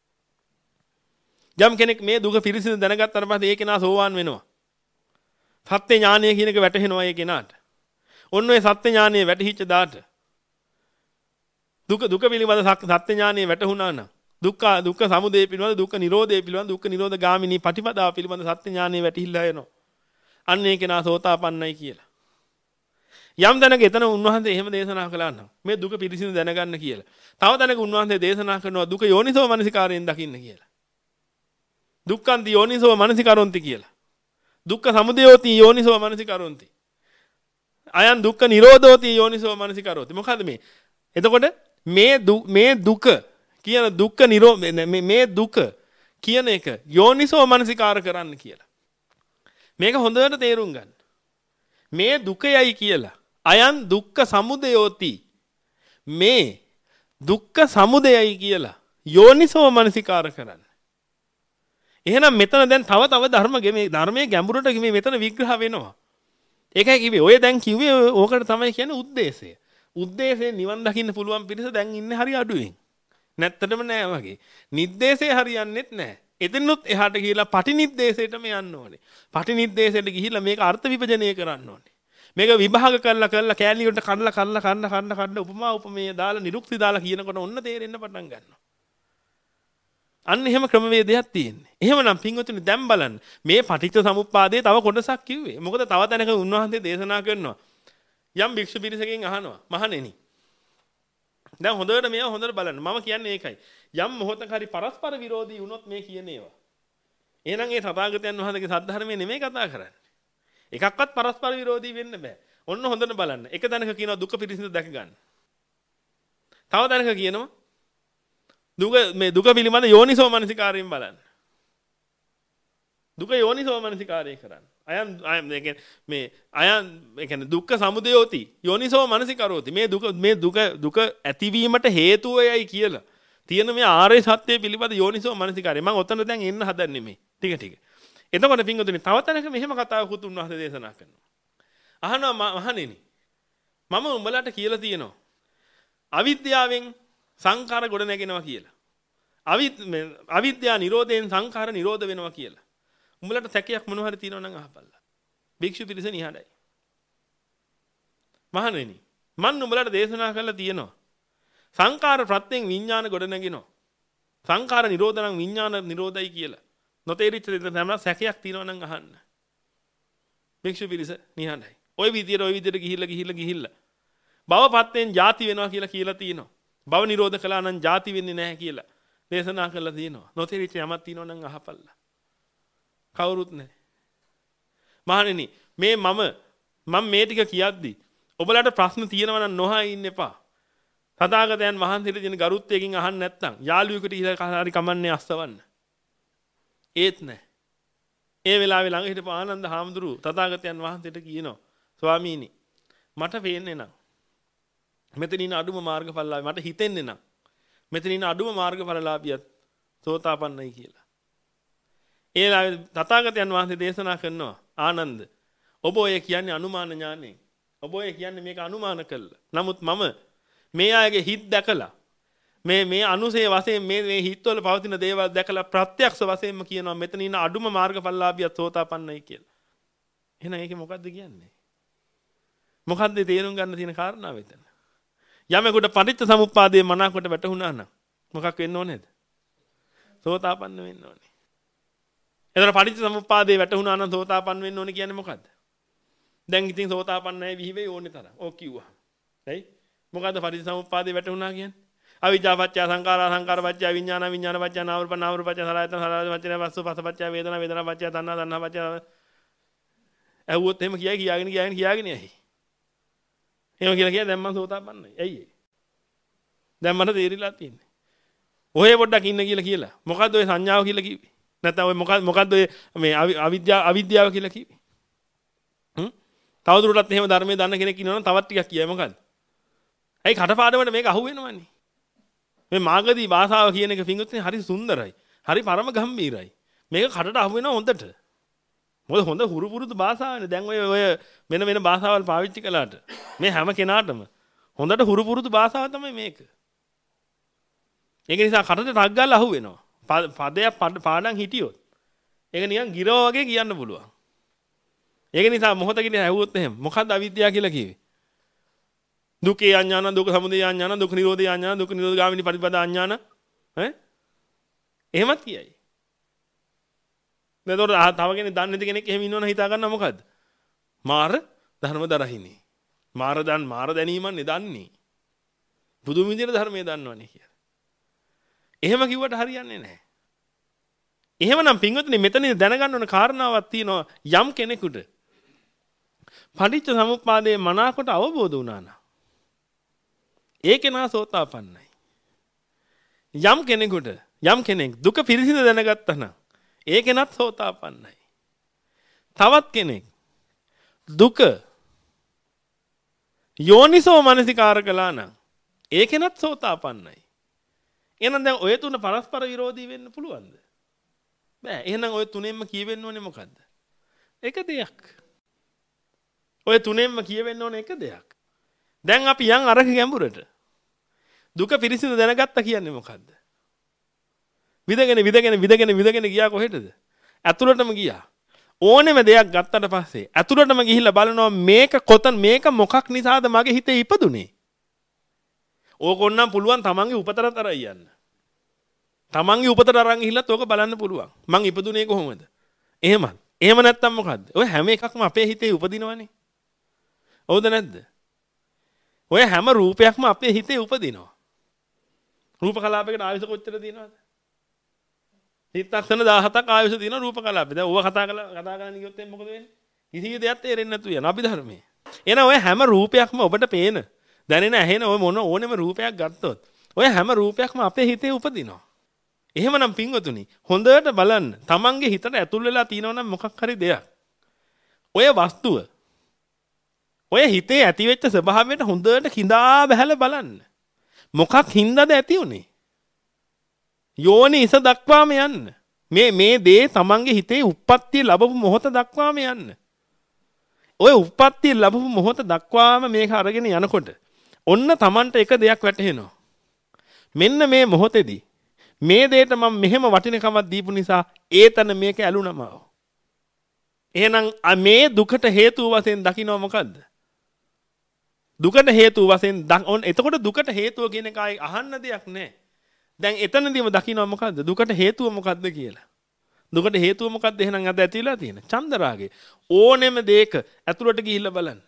යම් කෙනෙක් මේ දුක පිරිසිදු දැනගත්තාට පස්සේ ඒ කෙනා සෝවාන් වෙනවා. සත්‍ය ඥානය කියන එක වැටහෙනවා ඒ කෙනාට. ඔන්න ඔය සත්‍ය ඥානය වැටහිච්ච දාට දුක දුක පිළිබඳ සත්‍ය ඥානය වැටහුණා නම් දුක්ඛ දුක්ඛ සමුදය පිළිබඳ දුක්ඛ නිරෝධය පිළිබඳ දුක්ඛ නිරෝධ ගාමිනී පටිපදාව පිළිබඳ සත්‍ය ඥානය වැටහිලා යනවා. අන්න ඒ කෙනා සෝතාපන්නයි කියලා. යම් දැනක එතන උන්වහන්සේ එහෙම දේශනා කළා නම් මේ දුක පිරිසිදු දැනගන්න කියලා. තව දැනක උන්වහන්සේ දේශනා කරනවා දුක යෝනිසෝ මනසිකාරයෙන් දකින්න කියලා. දුක්ඛන්ති යෝනිසෝ මනසිකාරොන්ති කියලා. දුක්ඛ සමුදයෝති යෝනිසෝ මනසිකාරොන්ති. අයං දුක්ඛ නිරෝධෝති යෝනිසෝ මනසිකාරොති. මොකද්ද මේ? එතකොට මේ මේ දුක කියන දුක්ඛ නිරෝ මේ දුක කියන එක යෝනිසෝ මනසිකාර කරන්න කියලා. මේක හොඳට තේරුම් ගන්න. මේ දුකයයි කියලා අයං දුක්ඛ සමුදයෝති. මේ දුක්ඛ සමුදයයි කියලා යෝනිසෝ මනසිකාර කරන්න. එහෙනම් මෙතන දැන් තව තව ධර්මගේ මේ ධර්මයේ ගැඹුරට මේ මෙතන විග්‍රහ වෙනවා. ඒකයි කිව්වේ ඔය දැන් කිව්වේ ඕකට තමයි කියන්නේ උද්දේශය. උද්දේශයෙන් නිවන් දකින්න පුළුවන් පිරිස දැන් ඉන්නේ හරි අඩුවෙන්. නැත්තටම නෑ වගේ. නිද්දේශය හරියන්නේත් නෑ. එතනොත් එහාට ගිහිලා පටිනිද්දේශයටම යන්න ඕනේ. පටිනිද්දේශයට ගිහිලා මේක අර්ථ විභජනය කරන්න ඕනේ. මේක විභාග කරලා කරලා කෑලි වලට කඩලා කඩලා කන්න කන්න කන්න උපමා උපමේය දාලා නිරුක්ති දාලා කියනකොට ඔන්න තේරෙන්න පටන් ගන්නවා. අන්න එහෙම ක්‍රමවේදයක් තියෙන්නේ. එහෙමනම් පින්වතුනි දැන් බලන්න මේ පටිච්ච සමුප්පාදයේ තව කොටසක් කිව්වේ. මොකද තව තැනක උන්වහන්සේ දේශනා කරනවා. යම් භික්ෂු පිරිසකින් අහනවා මහණෙනි. දැන් හොඳට මේවා හොඳට බලන්න. මම කියන්නේ ඒකයි. යම් මොහොතක හරි පරස්පර විරෝධී වුණොත් මේ කියන ඒවා. එහෙනම් ඒ තථාගතයන් වහන්සේගේ සද්ධර්මයේ නෙමෙයි කතා කරන්නේ. එකක්වත් පරස්පර විරෝධී වෙන්න බෑ. ඔන්න හොඳට බලන්න. එක තැනක කියනවා දුක පිරිසිදු දැක ගන්න. තව තැනක කියනවා දුක මේ දුක පිළිබඳ යෝනිසෝ මනසිකාරයෙන් බලන්න. දුක යෝනිසෝ මනසිකාරය කරන්න. අයන් අයන් මේ අයන් ඒ කියන්නේ දුක්ඛ සමුදයෝති යෝනිසෝ මනසිකාරෝති. මේ දුක මේ දුක දුක ඇතිවීමට හේතුවයයි කියලා. තියෙන මේ ආර්ය සත්‍ය පිළිබඳ යෝනිසෝ මනසිකාරය. මම ඔතන දැන් එන්න හදන්නේ මේ. ටික ටික. එතකොට පින්වතුනි තව තැනක මෙහෙම කතාවකුත් උන්වහන්සේ දේශනා කරනවා. අහනවා මහණෙනි මම උඹලට කියලා තියෙනවා. අවිද්‍යාවෙන් සංඛාර ගොඩ නැගෙනවා කියලා. අවිද්‍යා නිරෝධයෙන් සංඛාර නිරෝධ වෙනවා කියලා. උඹලට සැකයක් මොන හරි තියෙනවා නම් අහපල්ලා. භික්ෂු පිරිස නිහඬයි. මහණෙනි මන් උඹලට දේශනා කරලා තියෙනවා. සංඛාර ප්‍රත්‍යයෙන් විඥාන ගොඩ නැගෙනවා. සංඛාර නිරෝධ නම් විඥාන නිරෝධයි කියලා. නොතේරිච්ච දෙයක් තමයි සැකයක් තියෙනවා නම් අහන්න. භික්ෂු පිරිස නිහඬයි. ওই විදියට ওই විදියට ගිහිල්ලා ගිහිල්ලා ගිහිල්ලා භවපත්යෙන් ಜಾති වෙනවා කියලා කියලා තියෙනවා. භව නිරෝධ කළා නම් ಜಾති වෙන්නේ නැහැ කියලා දේශනා කරලා තියෙනවා. නොතේරිච්ච යමක් තියෙනවා නම් අහපල්ලා. කවුරුත් නැහැ. මහණෙනි මේ මම මම මේ ටික කියද්දි ඔබලට ප්‍රශ්න තියෙනවා නම් නොහා ඉන්න එපා. තථාගතයන් වහන්සේට දෙන ගරුත්වයෙන් අහන්න නැත්නම් යාළුවෙකුට ඉහළ හරි කමන්නේ අස්සවන්න. ඒත් නැහැ. ඒ වෙලාවේ ළඟ හිටපු ආනන්ද හාමුදුරුවෝ තථාගතයන් වහන්සේට කියනවා ස්වාමීනි මට පේන්නේ නම් මෙතන ඉන්න අඩුම මාර්ගඵලලාභී මට හිතෙන්නේ නම් මෙතන ඉන්න අඩුම මාර්ගඵලලාභියත් සෝතාපන්නයි කියලා. ඒ තථාගතයන් වහන්සේ දේශනා කරනවා ආනන්ද ඔබ ඔය කියන්නේ අනුමාන ඥානෙන්. ඔබ ඔය කියන්නේ මේක අනුමාන කළා. නමුත් මම මේ අයගේ හිත් දැකලා මේ මේ අනුසේ වශයෙන් මේ මේ හිත්වල පවතින දේවල් දැකලා ප්‍රත්‍යක්ෂ වශයෙන්ම කියනවා මෙතන ඉන්න අඩුම මාර්ගඵලලාභියත් සෝතාපන්නයි කියලා. එහෙනම් ඒකේ මොකද්ද කියන්නේ? මොකද්ද තේරුම් ගන්න තියෙන කාරණාව එතන? යමෙකුට පටිච්ච සමුප්පාදයේ මනාකොට වැටහුණා නම් මොකක් වෙන්න ඕනේද? සෝතාපන්න වෙන්න ඕනේ. එතන පටිච්ච සමුප්පාදයේ වැටහුණා නම් සෝතාපන්න වෙන්න ඕනේ කියන්නේ මොකද්ද? දැන් ඉතින් සෝතාපන්නයි විහිවේ ඕනේ තරම්. ඕක කිව්වා. හරි? මොකද්ද පටිච්ච සමුප්පාදයේ වැටහුණා කියන්නේ? අවිජ්ජා පත්‍ය සංඛාරා සංඛාර පත්‍ය විඥාන විඥාන පත්‍ය නාම රූප නාම රූප පත්‍ය සලආයතන සලආයතන පත්‍ය පස්ස පස්ස පත්‍ය වේදනා වේදනා පත්‍ය තණ්හා තණ්හා පත්‍ය ඇහුවොත් එහෙම කියයි කියාගෙන කියාගෙන කියාගෙන යයි. එහෙම කියලා කිය දැන් මම සෝතාපන්නයි. ඇයි ඒ? දැන් මට තේරිලා තියෙන්නේ. ඔය පොඩ්ඩක් ඉන්න කියලා කියලා. මොකද්ද ඔය සංඥාව කියලා කිව්වේ? නැත්නම් ඔය මොකද්ද මොකද්ද ඔය මේ අවිද්‍යාව අවිද්‍යාව කියලා කිව්වේ? හ්ම්? තවදුරටත් එහෙම ධර්මයේ දන්න කෙනෙක් ඉන්නවනම් තවත් ටිකක් කියයි මොකද්ද? ඇයි කටපාඩමට මේක අහුවෙනවනේ? මේ මාගදී භාෂාව කියන එක පින්වත්නි හරි සුන්දරයි. හරි පරම ගම්බීරයි. මේක කටට අහු වෙනවා හොඳට. මොකද හොඳ හුරු පුරුදු භාෂාවනේ. දැන් ඔය ඔය වෙන වෙන භාෂාවල් පාවිච්චි කළාට මේ හැම කෙනාටම හොඳට හුරු පුරුදු භාෂාව තමයි මේක. ඒක නිසා කටට ටක් ගාලා අහු වෙනවා. පදයක් පාඩම් හිටියොත් ඒක නිකන් ගිරව වගේ කියන්න පුළුවන්. ඒක නිසා මොහොතකින් ඇහුවොත් එහෙම මොකද්ද අවිද්‍යාව කියලා කිව්වේ? දුක්ඛේ අඥාන දුක්ඛ සමුදය අඥාන දුක්ඛ නිරෝධය අඥාන දුක්ඛ නිරෝධ ගාමිනී පටිපදා අඥාන ඈ එහෙමත් කියයි. එතකොට තව කෙනෙක් දන්නේ නැති කෙනෙක් එහෙම ඉන්නවනම් හිතා ගන්නවා මොකද්ද? මාර ධර්ම දරහිනේ. මාර දන් මාර දැනීමන්නේ දන්නේ. බුදු විදියට ධර්මයේ දන්නවනේ කියලා. එහෙම කිව්වට හරියන්නේ නැහැ. එහෙමනම් පින්වත්නි මෙතනින් දැනගන්න ඕන කාරණාවක් තියෙනවා යම් කෙනෙකුට පටිච්ච සමුප්පාදයේ මනාකොට අවබෝධ වුණා නම් ඒකේ නා සෝතාපන්නයි. යම් කෙනෙකුට යම් කෙනෙක් දුක පිරිසිඳ දැනගත්තා නම් ඒකෙනත් සෝතාපන්නයි. තවත් කෙනෙක් දුක යෝනිසෝ මනසිකාර කළා නම් ඒකෙනත් සෝතාපන්නයි. එහෙනම් දැන් ඔය තුන පරස්පර විරෝධී වෙන්න පුළුවන්ද? බෑ. එහෙනම් ඔය තුනෙන්ම කියවෙන්න ඕනේ මොකද්ද? එක දෙයක්. ඔය තුනෙන්ම කියවෙන්න ඕනේ එක දෙයක්. දැන් අපි යන් අරක ගැඹුරට. දුක පිරිසිදු දැනගත්තා කියන්නේ මොකද්ද? විදගෙන විදගෙන විදගෙන විදගෙන ගියා කොහෙටද? ඇතුළටම ගියා. ඕනෙම දෙයක් ගත්තට පස්සේ ඇතුළටම ගිහිල්ලා බලනවා මේක කොතන මේක මොකක් නිසාද මගේ හිතේ ඉපදුනේ? ඕකොන්නම් පුළුවන් තමන්ගේ උපතරට අරන් යන්න. තමන්ගේ උපතට අරන් ගිහිල්ලත් ඕක බලන්න පුළුවන්. මං ඉපදුනේ කොහොමද? එහෙමත්. එහෙම නැත්තම් මොකද්ද? ඔය හැම එකක්ම අපේ හිතේ උපදිනවනේ. හවුද නැද්ද? ඔය හැම රූපයක්ම අපේ හිතේ උපදිනවා. රූප කලාපයකට ආයුෂ කොච්චර තියෙනවද? චිත්තක්ෂණ දහහතක් ආයුෂ තියෙන රූප කලාපේ. දැන් ඕවා කතා කරලා කතා කරන්න ගියොත් එන්නේ මොකද වෙන්නේ? කිසි දෙයක් තේරෙන්නේ නැතු වෙන අභිධර්මයේ. එහෙනම් ඔය හැම රූපයක්ම ඔබට පේන, දැනෙන, ඇහෙන ඔය මොන ඕනෙම රූපයක් ගත්තොත් ඔය හැම රූපයක්ම අපේ හිතේ උපදිනවා. එහෙමනම් පින්වතුනි හොඳට බලන්න තමන්ගේ හිතට ඇතුල් වෙලා තියෙනවා නම් මොකක් හරි දෙයක්. ඔය වස්තුව ඔය හිතේ ඇති වෙච්ච ස්වභාවයට හොඳට කිඳා බහැලා බලන්න. මොකක් හින්දාද ඇති උනේ? යෝනි ඉස දක්වාම යන්න. මේ මේ දේ තමන්ගේ හිතේ උප්පත්තිය ලැබපු මොහොත දක්වාම යන්න. ඔය උප්පත්තිය ලැබපු මොහොත දක්වාම මේක අරගෙන යනකොට ඔන්න තමන්ට එක දෙයක් වැටහෙනවා. මෙන්න මේ මොහොතේදී මේ දෙයට මම මෙහෙම වටිනකමක් දීපු නිසා ඒතන මේක ඇලුනම. එහෙනම් මේ දුකට හේතුව වශයෙන් දකින්න මොකද්ද? දුකට හේතුව වශයෙන් ඔන්න එතකොට දුකට හේතුව කියන එක ආයි අහන්න දෙයක් නැහැ. දැන් එතනදීම දකින්න මොකද්ද? දුකට හේතුව මොකද්ද කියලා. දුකට හේතුව මොකද්ද? එහෙනම් අද ඇතිලා තියෙන චන්දරාගේ ඕනෙම දෙයක ඇතුළට ගිහිල්ලා බලන්න.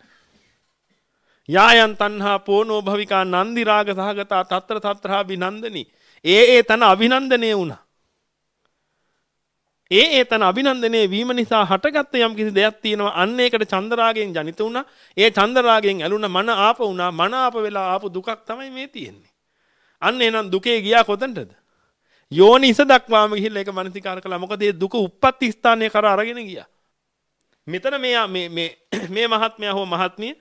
යායන් තණ්හා පෝනෝ භවිකා නන්දි රාග සහගතා తත්‍ර తත්‍රා විනන්දනි. ඒ ඒ තන අභිනන්දනය වුණා. ඒ ඒ තන අභිනන්දනය වීම නිසා හටගත්ත යම් කිසි දෙයක් තියෙනවා. අන්න ඒකට චන්දරාගයෙන් ජනිත වුණා. ඒ චන්දරාගයෙන් ඇලුන මන ආප වුණා. මන ආප වෙලා ආපු දුකක් තමයි මේ තියෙන්නේ. අන්න එහෙනම් දුකේ ගියා කොතනටද? යෝනි ඉස දක්වාම ගිහිල්ලා ඒක මනසිකාර කළා. මොකද මේ දුක උප්පත්ති ස්ථානයේ කර අරගෙන ගියා. මෙතන මේ මේ මේ මේ මහත්මයා හෝ මහත්මිය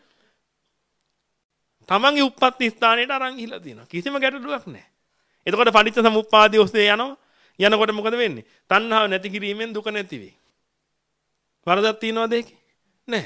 තමන්ගේ උප්පත්ති ස්ථානයට අරන් ගිහිල්ලා තියෙනවා. කිසිම ගැටලුවක් නැහැ. එතකොට පටිච්ච සමුප්පාදය ඔස්සේ යනවා. යනකොට මොකද වෙන්නේ? තණ්හාව නැති කිරීමෙන් දුක නැති වෙයි. වරදක් තියනවද ඒකේ? නැහැ.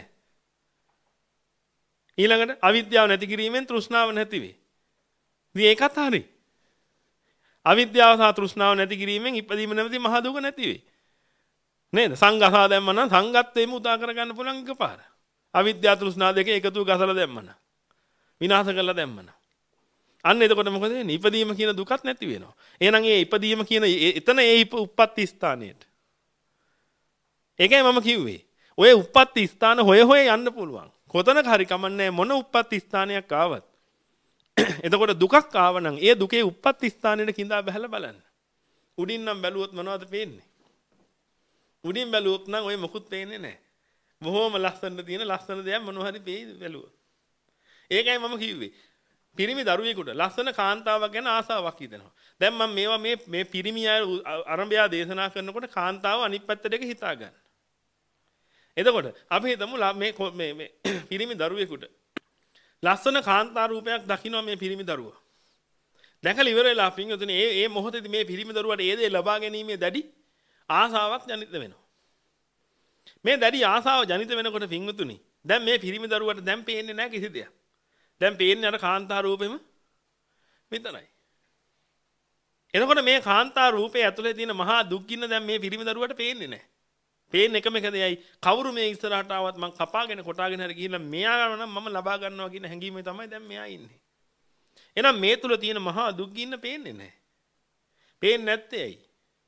ඊළඟට අවිද්‍යාව නැති කිරීමෙන් තෘෂ්ණාව නැති වෙයි. ඉතින් ඒකත් හරි. අවිද්‍යාව සහ තෘෂ්ණාව නැති කිරීමෙන් ඉපදීම නැමැති මහ දුක නැති වෙයි. නේද? සංගසා දැම්ම නම් සංගත්තේම උදා කරගන්න පුළුවන් එකපාර. අවිද්‍යාව තෘෂ්ණාව දෙක එකතුව ගසලා දැම්ම නම් විනාශ කරලා දැම්ම නම් අන්න එතකොට මොකද වෙන්නේ? ඉපදීම කියන දුකත් නැති වෙනවා. එහෙනම් ඒ ඉපදීම කියන එතන ඒ උප්පත්ති ස්ථානයේට. ඒකයි මම කිව්වේ. ඔය උප්පත්ති ස්ථාන හොය හොය යන්න පුළුවන්. කොතනක හරි කමන්නේ මොන උප්පත්ති ස්ථානයක් ආවත් එතකොට දුකක් ආව නම් ඒ දුකේ උප්පත්ති ස්ථානෙට කිඳා බහැලා බලන්න. උඩින් නම් බැලුවොත් මොනවද පේන්නේ? උඩින් බැලුවොත් නම් ඔය මොකුත් පේන්නේ නැහැ. බොහොම ලස්සන තියෙන ලස්සන දෙයක් මොනවා හරි පේයි බැලුවොත්. ඒකයි මම කිව්වේ. පිරිමි දරුවෙකුට ලස්සන කාන්තාවක් ගැන ආසාවක් හිතෙනවා. දැන් මම මේවා මේ මේ පිරිමි අය ආරම්භය දේශනා කරනකොට කාන්තාව අනිත් පැත්තට එක හිතා ගන්න. එතකොට අපි හිතමු මේ මේ මේ පිරිමි දරුවෙකුට ලස්සන කාන්තා රූපයක් දකින්න මේ පිරිමි දරුවා. දැකලා ඉවර වෙලා පින්වතුනි මේ මේ මොහොතේදී මේ පිරිමි දරුවාට ඒ දේ ලබා ගැනීමේ දැඩි ආසාවක් ජනිත වෙනවා. මේ දැඩි ආසාව ජනිත වෙනකොට පින්වතුනි දැන් මේ පිරිමි දරුවාට දැන් පේන්නේ නැහැ කිසි දෙයක්. දැන් පේන්නේ අර කාන්තා රූපෙම විතරයි. එතකොට මේ කාන්තා රූපේ ඇතුලේ තියෙන මහා දුක්ගින්න දැන් මේ පිරිමි දරුවාට පේන්නේ නැහැ. පේන්නේ එකම එක දෙයයි කවුරු මේ ඉස්සරහට ආවත් මං කපාගෙන කොටාගෙන හරි ගිහිල්ලා මෙයා නම් මම ලබා ගන්නවා කියන හැඟීමේ තමයි දැන් මෙයා ඉන්නේ. එහෙනම් මේ තුල තියෙන මහා දුක්ගින්න පේන්නේ නැහැ. පේන්නේ නැත්තේ ඇයි?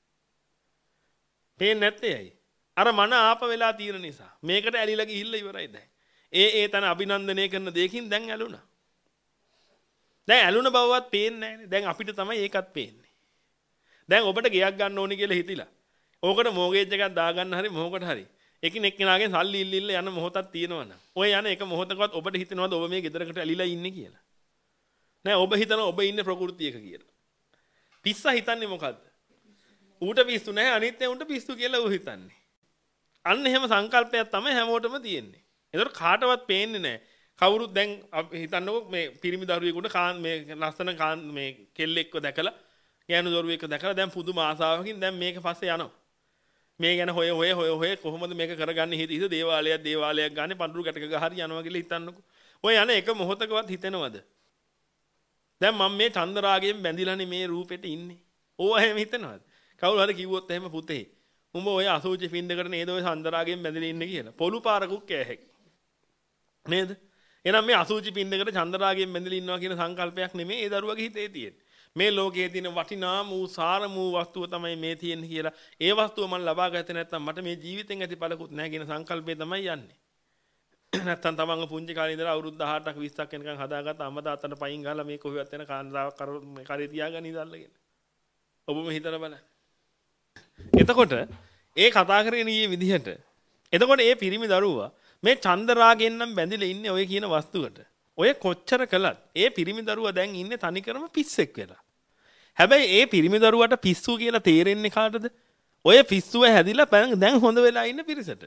පේන්නේ නැත්තේ ඇයි? අර මන ආප වෙලා තියෙන නිසා. මේකට ඇලිලා ගිහිල්ලා ඉවරයි දැන්. ඒ ඒ තන අභිනන්දනය කරන දෙයකින් දැන් ඇලුනා. දැන් ඇලුන බවවත් පේන්නේ නැහැනේ. දැන් අපිට තමයි ඒකත් පේන්නේ. දැන් ඔබට ගෙයක් ගන්න ඕනි කියලා හිතිලා. ඕකට මෝගේජ් එකක් දාගන්න හරි මොහොකට හරි. එකිනෙක කෙනාගෙන් සල්ලි ඉල්ල ඉල්ල යන මොහොතක් තියෙනවනම්. ඔය යන එක මොහොතකවත් ඔබට හිතෙනවද ඔබ මේ ගෙදරකට ඇලිලා ඉන්නේ කියලා? නෑ ඔබ හිතනවා ඔබ ඉන්නේ ප්‍රകൃතියක කියලා. පිස්සා හිතන්නේ මොකද්ද? ඌට පිස්සු නැහැ අනිත් උන්ට පිස්සු කියලා ඌ හිතන්නේ. අන්න එහෙම සංකල්පයක් තමයි හැමෝටම තියෙන්නේ. ඒතර කාටවත් පේන්නේ නැහැ. කවුරුත් දැන් හිතන්නකෝ මේ පිරිමි දරුවෙකුට කාන් මේ ලස්සන කාන් මේ කෙල්ලෙක්ව දැකලා ගෑනු දරුවෙක්ව දැකලා දැන් පුදුම ආසාවකින් දැන් මේක පස්සේ යනවා. මේ ගැන හොය හොය හොය හොය කොහොමද මේක කරගන්නේ හිත හිත දේවාලයක් දේවාලයක් ගන්න පඳුරු ගැටක ගහරි යනවා කියලා හිතන්නකෝ. ඔය යන එක මොහොතකවත් හිතෙනවද? දැන් මම මේ චන්දරාගයෙන් බැඳිලානේ මේ රූපෙට ඉන්නේ. ඕවා එහෙම හිතනවද? කවුරු හරි කිව්වොත් එහෙම පුතේ උඹ ඔය අසෝචි පින්ඩකට නේද ඔය චන්දරාගයෙන් බැඳිලා ඉන්නේ කියලා. පොළු පාරකුක් කෑහෙක්. නේද? එහෙනම් මේ අසෝචි පින්ඩකට චන්දරාගයෙන් බැඳිලා ඉන්නවා කියන සංකල්පයක් නෙමෙයි ඒ දරුවගේ හිතේ තියෙන්නේ. මේ ලෝකයේ තියෙන වටිනාම වූ සාරම වූ වස්තුව තමයි මේ තියෙන්නේ කියලා. ඒ වස්තුව මම ලබා ගත්තේ නැත්නම් මට මේ ජීවිතෙන් ඇති බලකුත් නැහැ කියන සංකල්පය තමයි යන්නේ. නැත්නම් තමන්ගේ පුංචි කාලේ ඉඳලා අවුරුදු දහඅටක් විස්සක් වෙනකන් හදාගත්ත අම්මා තාත්තට පයින් ගහලා මේ කොහෙවත් යන කාන්තාවක් කර මේ කරේ තියාගෙන ඉඳල්ලාගෙන. ඔබම හිතලා බලන්න. එතකොට ඒ කතා කරගෙන ඊයේ විදිහට එතකොට ඒ පිරිමි දරුවා මේ චන්දරාගෙන් නම් බැඳිලා ඉන්නේ ඔය කියන වස්තුවට. ඔය කොච්චර කළත් ඒ පිරිමි දරුවා දැන් ඉන්නේ තනිකරම පිස්සෙක් වෙලා. හැබැයි ඒ පිරිමි දරුවාට පිස්සුව කියලා තේරෙන්නේ කාටද? ඔය පිස්සුව හැදිලා දැන් හොඳ වෙලා ඉන්න පිරිසට.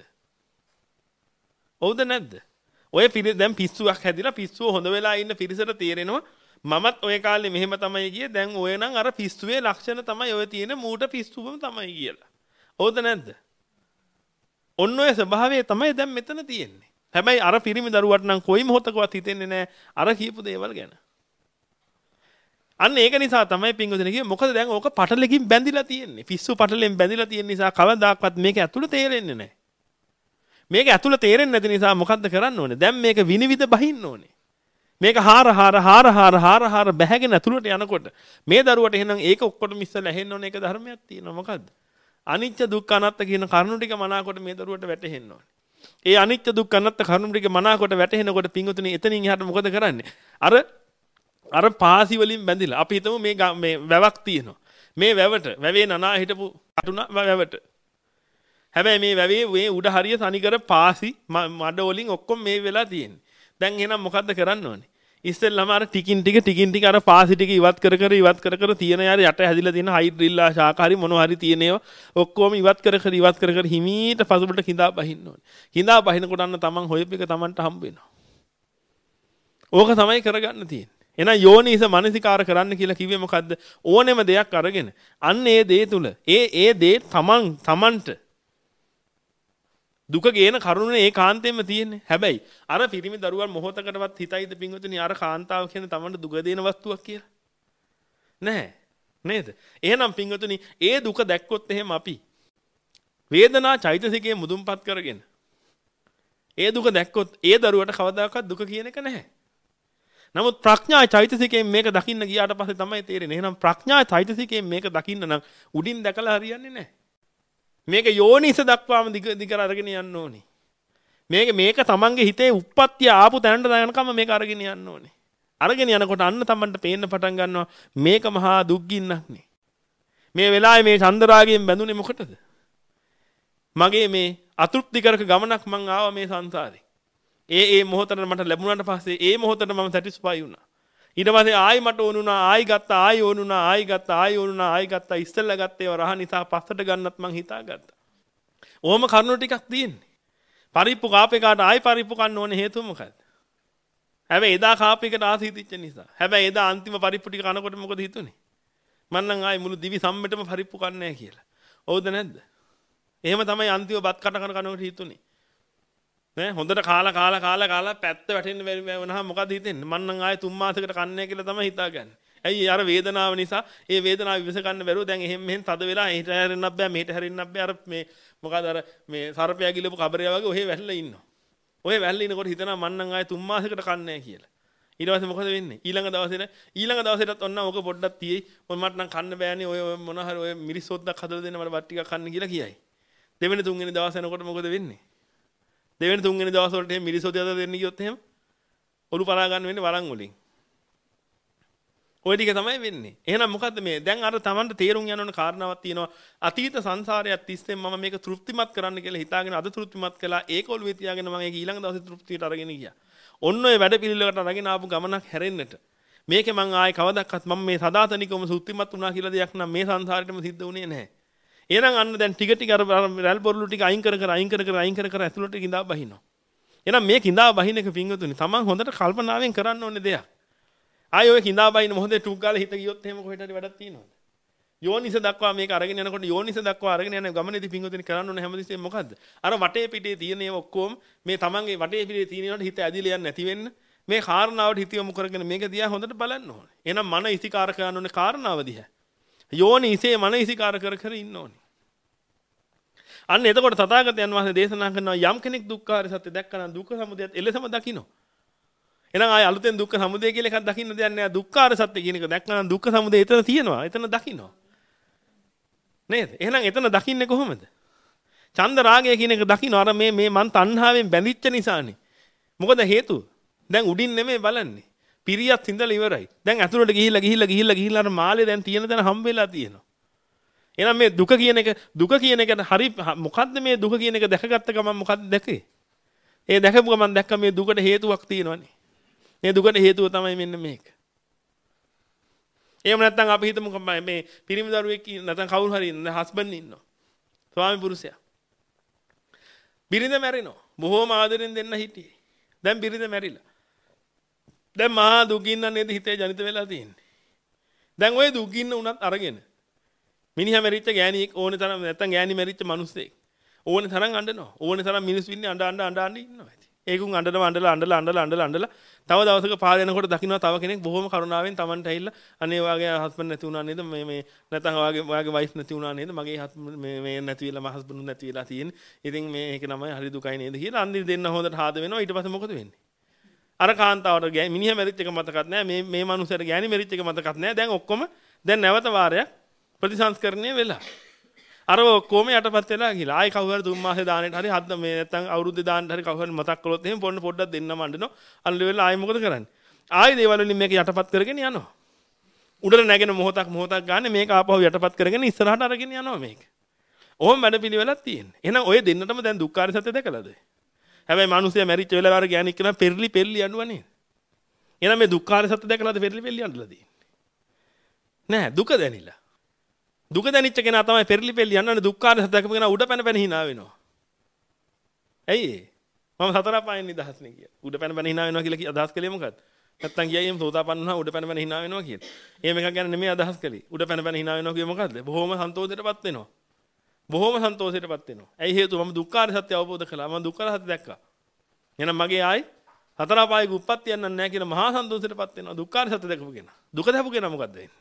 ඔව්ද නැද්ද? ඔය පිරි දැන් පිස්සුවක් හැදිලා පිස්සුව හොඳ වෙලා ඉන්න පිරිසට තේරෙනවා මමත් ඔය කාලේ මෙහෙම තමයි ගියේ. දැන් ඔය නම් අර පිස්සුවේ ලක්ෂණ තමයි ඔය තියෙන මූට පිස්සුවම තමයි කියලා. ඔව්ද නැද්ද? ඔන්න ඔය ස්වභාවය තමයි දැන් මෙතන තියෙන්නේ. හැබැයි අර පිරිමි දරුවට නම් කොයි මොහොතකවත් හිතෙන්නේ නැහැ අර කියපු දේවල් ගැන. අන්න ඒක නිසා තමයි පින්වතුනි කිව්වේ මොකද දැන් ඕක පටලකින් බැඳිලා තියෙන්නේ. පිස්සු පටලෙන් බැඳිලා තියෙන නිසා කවදාකවත් මේක ඇතුළ තේරෙන්නේ නැහැ. මේක ඇතුළ තේරෙන්නේ නැති නිසා මොකද්ද කරන්න ඕනේ? දැන් මේක විනිවිද බහින්න ඕනේ. මේක හාර හාර හාර හාර හාර හාර බැහැගෙන ඇතුළට යනකොට මේ දරුවට එහෙනම් ඒක ඔක්කොටම ඉස්සෙල්ලා ඇහෙන්න ඕනේ. ඒක ධර්මයක් තියෙනවා. මොකද්ද? අනිත්‍ය දුක්ඛ අනාත්ම කියන කරුණු ටික මනාකොට මේ දරුවට වැටහෙන්න ඕනේ. ඒ අනිත්‍ය දුක්ඛ අනාත්ම කරුණු ටික මනාකොට වැටහෙනකොට පින්වතුනි එතනින් එහාට මොකද කරන්නේ? අර අර පාසි වලින් බැඳිලා අපි හිතමු මේ මේ වැවක් තියෙනවා. මේ වැවට වැවේ නනා හිටපු කටුන වැවට. හැබැයි මේ වැවේ මේ උඩ හරිය තනිකර පාසි මඩ වලින් ඔක්කොම මේ වෙලා තියෙන්නේ. දැන් එහෙනම් මොකද්ද කරන්න ඕනේ? ඉස්සෙල්ලාම අර ටිකින් ටික ටිකින් ටික අර පාසි ටික ඉවත් කර කර ඉවත් කර කර තියෙන යාර යට හැදිලා තියෙන හයිඩ්‍රිල්ලා ශාකාරි මොනවා හරි තියෙන ඒවා ඔක්කොම ඉවත් කර කර ඉවත් කර කර හිමීට පසුබට කිඳා බහින්න ඕනේ. කිඳා බහිනකොට අන්න තමන් හොයපු එක තමන්ට හම්බ වෙනවා. ඕක තමයි කරගන්න තියෙන්නේ. එහෙනම් යෝනිස මනසිකාර කරන්න කියලා කිව්වේ මොකද්ද? ඕනෙම දෙයක් අරගෙන අන්න ඒ දේ තුල ඒ ඒ දේ තමන් තමන්ට දුක ගේන කරුණේ ඒ කාන්තෙන්ම තියෙන්නේ. හැබැයි අර පිරිමි දරුවන් මොහොතකටවත් හිතයිද පින්වතුනි අර කාන්තාව කියන තමන්ට දුක දෙන වස්තුවක් කියලා? නැහැ. නේද? එහෙනම් පින්වතුනි ඒ දුක දැක්කොත් එහෙම අපි වේදනා චෛතසිකයේ මුදුන්පත් කරගෙන ඒ දුක දැක්කොත් ඒ දරුවට කවදාකවත් දුක කියන එක නැහැ. නමුත් ප්‍රඥා චෛතසිකයෙන් මේක දකින්න ගියාට පස්සේ තමයි තේරෙන්නේ. එහෙනම් ප්‍රඥා චෛතසිකයෙන් මේක දකින්න නම් උඩින් දැකලා හරියන්නේ නැහැ. මේක යෝනිස දක්වාම දිග දිග අරගෙන යන්න ඕනේ. මේක මේක තමන්ගේ හිතේ උප්පත්තිය ආපු තැනට යනකම් මේක අරගෙන යන්න ඕනේ. අරගෙන යනකොට අන්න තමන්ට පේන්න පටන් ගන්නවා මේක මහා දුක් ගින්නක් නේ. මේ වෙලාවේ මේ චන්දරාගයෙන් බැඳුනේ මොකටද? මගේ මේ අතෘප්තිකරක ගමනක් මං ආවා මේ සංසාරේ. ඒ ඒ මොහොතට මට ලැබුණාට පස්සේ ඒ මොහොතට මම සැටිස්ෆයි වුණා. ඊට පස්සේ ආයි මට ඕනුණා ආයි ගත්තා ආයි ඕනුණා ආයි ගත්තා ආයි ඕනුණා ආයි ගත්තා ඉස්සෙල්ලා ගත්තේ ඒවා රහ නිසා පස්සට ගන්නත් මං හිතාගත්තා. ඕම කරුණු ටිකක් තියෙන්නේ. පරිප්පු කාපේ කාට ආයි පරිප්පු කන්න ඕනේ හේතුව මොකද්ද? හැබැයි එදා කාපේකට ආස හිතිච්ච නිසා. හැබැයි එදා අන්තිම පරිප්පු ටික කනකොට මොකද හිතුනේ? මං නම් ආයි මුළු දිවි සම්මෙටම පරිප්පු කන්නේ නැහැ කියලා. හවුද නැද්ද? එහෙම තමයි අන්තිම බත් කට කන කනකොට හිතුනේ. නේ හොඳට කාලා කාලා කාලා කාලා පැත්ත වැටෙන්න බැරි වුණාම මොකද හිතෙන්නේ? මං නම් ආයේ තුන් මාසයකට කන්නේ කියලා තමයි හිතාගන්නේ. ඇයි අර වේදනාව නිසා ඒ වේදනාව ඉවස ගන්න බැරුව දැන් එහෙම මෙහෙන් තද වෙලා එහෙට හැරෙන්නත් බෑ මෙහෙට හැරෙන්නත් බෑ අර මේ මොකද අර මේ සර්පයා ගිලපු කබරයා වගේ ඔහෙ වැල්ලා ඉන්නවා. ඔහෙ වැල්ලා ඉනකොට හිතනවා මං නම් ආයේ තුන් මාසයකට කන්නේ නැහැ කියලා. ඊට පස්සේ මොකද වෙන්නේ? ඊළඟ දවසේ ඊළඟ දවසේටත් ඔන්න ඕක පොඩ්ඩක් තියෙයි. ඔය මට නම් කන්න බෑනේ. ඔය මොන හරි ඔය මිරිස් සොද්දක් හදලා දෙන්න මට බත් ටිකක් කන්න කියලා කියයි. දෙවෙනි තුන්වෙනි දවස් යනකොට මොකද වෙන්නේ? දෙවෙනි තුන්වෙනි දවස් වලට එහෙම මිරිස් සොද්දක් දෙන්න ගියොත් එහෙම ඔලු පරා ගන්න වෙන්නේ වරන් වලින්. ඔය ටික තමයි වෙන්නේ. එහෙනම් මොකද්ද මේ? දැන් අර Tamanට තේරුම් යන ඕන කාරණාවක් තියෙනවා. අතීත සංසාරයක් තිස්සේ මම මේක තෘප්තිමත් කරන්න කියලා හිතාගෙන අද තෘප්තිමත් කළා. ඒක ඔළුවේ තියාගෙන මම ඒක ඊළඟ දවසේ තෘප්තියට අරගෙන ගියා. ඔන්න ඔය වැඩ පිළිවෙලකට අරගෙන ආපු ගමනක් හැරෙන්නට. මේකේ මං ආයේ කවදාවත් මම මේ සදාතනිකවම සුත්තිමත් වුණා කියලා දෙයක් නම් මේ සංසාරෙටම සිද්ධ වුණේ නැහැ. එහෙනම් අන්න දැන් ටික ටික අර රැල් බොරළු ටික අයින් කර කර අයින් කර කර අයින් කර කර ඇතුළට කිඳා බහිනවා. එහෙනම් මේ කිඳා බහින එක පිංගුතුනි තමන් හොඳට කල්පනාවෙන් කරන්න ඕනේ දෙයක්. ආයෙ ඔය කිඳා බහින මොහොතේ ටුක් ගාලා හිත ගියොත් එහෙම කොහෙට හරි වැඩක් තියෙනවද? යෝනිස දක්වා මේක අරගෙන යනකොට යෝනිස දක්වා අරගෙන යන ගමනේදී පිංගුතුනි කරන්න ඕනේ හැමදෙස්සෙම මොකද්ද? අර වටේ පිටේ තියෙන ඒවා ඔක්කොම මේ තමන්ගේ වටේ පිටේ තියෙනවට හිත ඇදිලා යන්නේ නැති වෙන්න මේ කාරණාවට හිත යොමු කරගෙන මේක දිහා හොඳට බලන්න ඕනේ. එහෙනම් මන ඉසිකාර කරන්න ඕනේ කාරණාව දිහා. යෝනිසේ මන ඉසිකාර කර කර ඉන්න ඕනේ. අන්න එතකොට තථාගතයන් වහන්සේ දේශනා කරනවා යම් කෙනෙක් දුක්ඛාර සත්‍ය දැක්කනම් දුක්ඛ සමුදයත් එලෙසම දකින්න. එහෙනම් ආය අලුතෙන් දුක්ඛ සමුදය කියලා එකක් දකින්න දෙයක් නෑ. දුක්ඛාර සත්‍ය කියන එක දැක්කනම් දුක්ඛ සමුදය එතන තියෙනවා. එතන දකින්නවා. නේද? එහෙනම් එතන දකින්නේ කොහොමද? චන්ද රාගය කියන එක දකින්න අර මේ මේ මන් තණ්හාවෙන් බැඳිච්ච නිසානේ. මොකද හේතුව? දැන් උඩින් නෙමෙයි බලන්නේ. පිරියත් ඉඳලා ඉවරයි. දැන් ඇතුළට ගිහිල්ලා ගිහිල්ලා ගිහිල්ලා ගිහිල්ලා අර මාළේ දැන් තියෙන තැන හම්බ වෙලා තියෙනවා. එහෙනම් මේ දුක කියන එක දුක කියන එකට හරි මොකද්ද මේ දුක කියන එක දැකගත්ත ගමන් මොකද්ද දැකේ? ඒ දැකපු ගමන් දැක්ක මේ දුකට හේතුවක් තියෙනවනේ. මේ දුකට හේතුව තමයි මෙන්න මේක. එහෙම නැත්නම් අපි හිතමු මේ පිරිමි දරුවෙක් නැත්නම් කවුරු හරි හස්බන්ඩ් ඉන්නවා. ස්වාමි පුරුෂයා. බිරිඳ මැරෙනවා. බොහෝම ආදරෙන් දෙන්න හිටියේ. දැන් බිරිඳ මැරිලා. දැන් මහා දුකින්න නේද හිතේ ජනිත වෙලා තියෙන්නේ. දැන් ওই දුකින්න උනත් අරගෙන මිනිහා මැරිච්ච ගෑණියෙක් ඕනේ තරම් නැත්නම් ගෑණි මැරිච්ච මිනිස්සෙක් ඕනේ තරම් අඬනවා. ඕනේ තරම් මිනිස්සු ඉන්නේ අඬ අඬ අඬ අඬ ඉන්නවා. ඒකුන් අඬනවා අඬලා අඬලා අඬලා අඬලා අඬලා තව දවසක පාර යනකොට දකින්නවා තව කෙනෙක් බොහොම කරුණාවෙන් Tamanට ඇවිල්ලා අනේ වාගේ හස්බන්ඩ් නැති වුණා නේද මේ මේ නැත්නම් වාගේ වාගේ වයිෆ් නැති වුණා නේද මගේ මේ මේ නැති වෙලා මම හස්බන්ඩ් නැති වෙලා තියෙන්නේ. ඉතින් මේ ඒක තමයි හරි දුකයි නේද කියලා අන්දිර දෙන්න හොඳට හාද වෙනවා. ඊට පස්සේ මොකද වෙන්නේ? අර කාන්තාවට මිනිහා මැරිච්ච එක මතකත් නැහැ. මේ මේ මනුස්සයාට ගෑණි මැරිච්ච එක මතකත් නැහැ. දැන් ඔක්කොම දැන් නැවත වාරයක් ප්‍රතිසංස්කරණය වෙලා. අර ඔක්කොම යටපත් වෙලා ගිහලා ආයි කවුරු හරි තුන් මාසේ දානෙට හරි හත් මේ නැත්තම් අවුරුද්දේ දාන්නට හරි කවුරු හරි මතක් කළොත් එහෙම පොන්න පොඩ්ඩක් දෙන්නම අඬනවා. අල්ල වෙලා ආයි මොකද කරන්නේ? ආයි දේවල් වලින් මේක යටපත් කරගෙන යනවා. උඩට නැගෙන මොහොතක් මොහොතක් ගන්න මේක ආපහු යටපත් කරගෙන ඉස්සරහට අරගෙන යනවා මේක. ඔහොම වැඩපිළිවෙලක් තියෙන්නේ. එහෙනම් ඔය දෙන්නටම දැන් දුක්ඛාර සත්‍ය දැකලාද? හැබැයි මිනිස්සයා මැරිච්ච වෙලාව අර ගෑණික් කරන පෙරලි පෙරලි යනවා නේද? එහෙනම් මේ දුක්ඛාර සත්‍ය දැකලාද පෙරලි පෙරලි යන්නලා තියෙන්නේ? නෑ දුක දැනිලා. දුක දැනිච්ච කෙනා තමයි පෙරලි පෙරලි යන්නනේ දුක්ඛාර සත්‍ය දැකපු කෙනා උඩ පැන පැන hina වෙනවා. ඇයි ඒ? මම සතර පායෙන් නිදහස් නේ කියලා. උඩ පැන පැන hina වෙනවා කියලා අදහස් කළේ මොකක්ද? නැත්තම් ගියා එහෙම සෝතාපන්න වුණා උඩ පැන පැන hina වෙනවා කියලා. එහෙම එකක් ගැන නෙමෙයි අදහස් කළේ. උඩ පැන පැන hina වෙනවා කියේ මොකද්ද? බොහොම සන්තෝෂයටපත් වෙනවා. බොහොම සන්තෝෂයටපත් වෙනවා. ඇයි හේතුව? මම දුක්ඛාර සත්‍ය අවබෝධ කළා. මම දුක්ඛාර සත්‍ය දැක්කා. එහෙනම් මගේ ආයි සතර පායක උප්පත්තියක් නැහැ කියලා මහා සන්තෝෂයටපත් වෙනවා. දුක්ඛාර සත්‍ය දැකපු කෙනා. දුක දැකපු කෙනා මොකද්ද වෙන්නේ?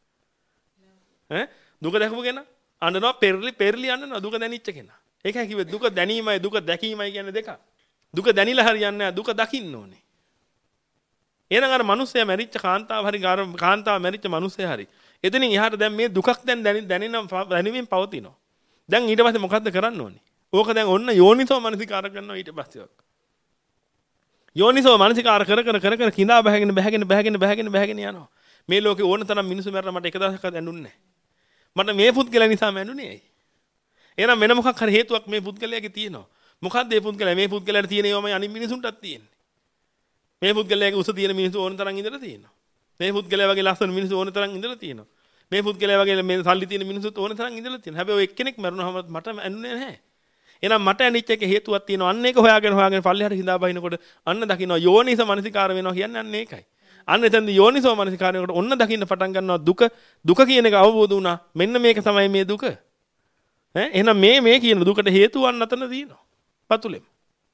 ඈ දුක දැකපු කෙනා අඬනවා පෙරලි පෙරලි අඬනවා දුක දැනිච්ච කෙනා. ඒකයි කිව්වේ දුක දැනීමයි දුක දැකීමයි කියන්නේ දෙක. දුක දැනිලා හරියන්නේ නැහැ දුක දකින්න ඕනේ. එහෙනම් අර මිනිස්සයා මැරිච්ච කාන්තාව හරි කාන්තාව මැරිච්ච මිනිස්සයා හරි. එතනින් එහාට දැන් මේ දුකක් දැන් දැනෙන දැනෙමින් පවතිනවා. දැන් ඊට පස්සේ මොකද්ද කරන්න ඕනේ? ඕක දැන් ඔන්න යෝනිසෝ මනසිකාර කරනවා ඊට පස්සේ. යෝනිසෝ මනසිකාර කර කර කර කර කිඳා බහගෙන බහගෙන බහගෙන බහගෙන බහගෙන යනවා. මේ ලෝකේ ඕන තරම් මිනිස්සු මැරලා මට එක දවසක්වත් ඇඬුන්නේ නැහැ. මට මේ පුද්ගලයා නිසාම ඇඬුනේ ඇයි? එහෙනම් වෙන මොකක් හරි හේතුවක් මේ පුද්ගලයාගේ තියෙනවා. මොකද්ද මේ පුද්ගලයා? මේ පුද්ගලයාට තියෙන ඒවාමයි අනිත් මිනිසුන්ටත් තියෙන්නේ. මේ පුද්ගලයාගේ උස තියෙන මිනිස්සු ඕන තරම් ඉඳලා තියෙනවා. මේ පුද්ගලයා වගේ ලස්සන මිනිස්සු ඕන තරම් ඉඳලා තියෙනවා. මේ පුද්ගලයා වගේ මේ සල්ලි තියෙන මිනිස්සුත් ඕන තරම් ඉඳලා තියෙනවා. හැබැයි ඔය එක්කෙනෙක් මැරුණාම මට ඇඬුනේ නැහැ. එහෙනම් මට ඇඬිච්ච එක හේතුවක් තියෙනවා. අන්න ඒක හොයාගෙන හොයාගෙන පල්ලෙහාට හිඳා බහිනකොට අන්න දකින්න යෝනිස මනසිකාර වෙනවා කියන්නේ අන්න ඒකයි. අන්න එතෙන්ද යෝනිසෝ මනසිකාරයකට ඔන්න දකින්න පටන් ගන්නවා දුක දුක කියන එක අවබෝධ වුණා. මෙන්න මේක තමයි මේ දුක. ඈ එහෙනම් මේ මේ කියන දුකට හේතුවක් අතන තියෙනවා. පතුලෙම.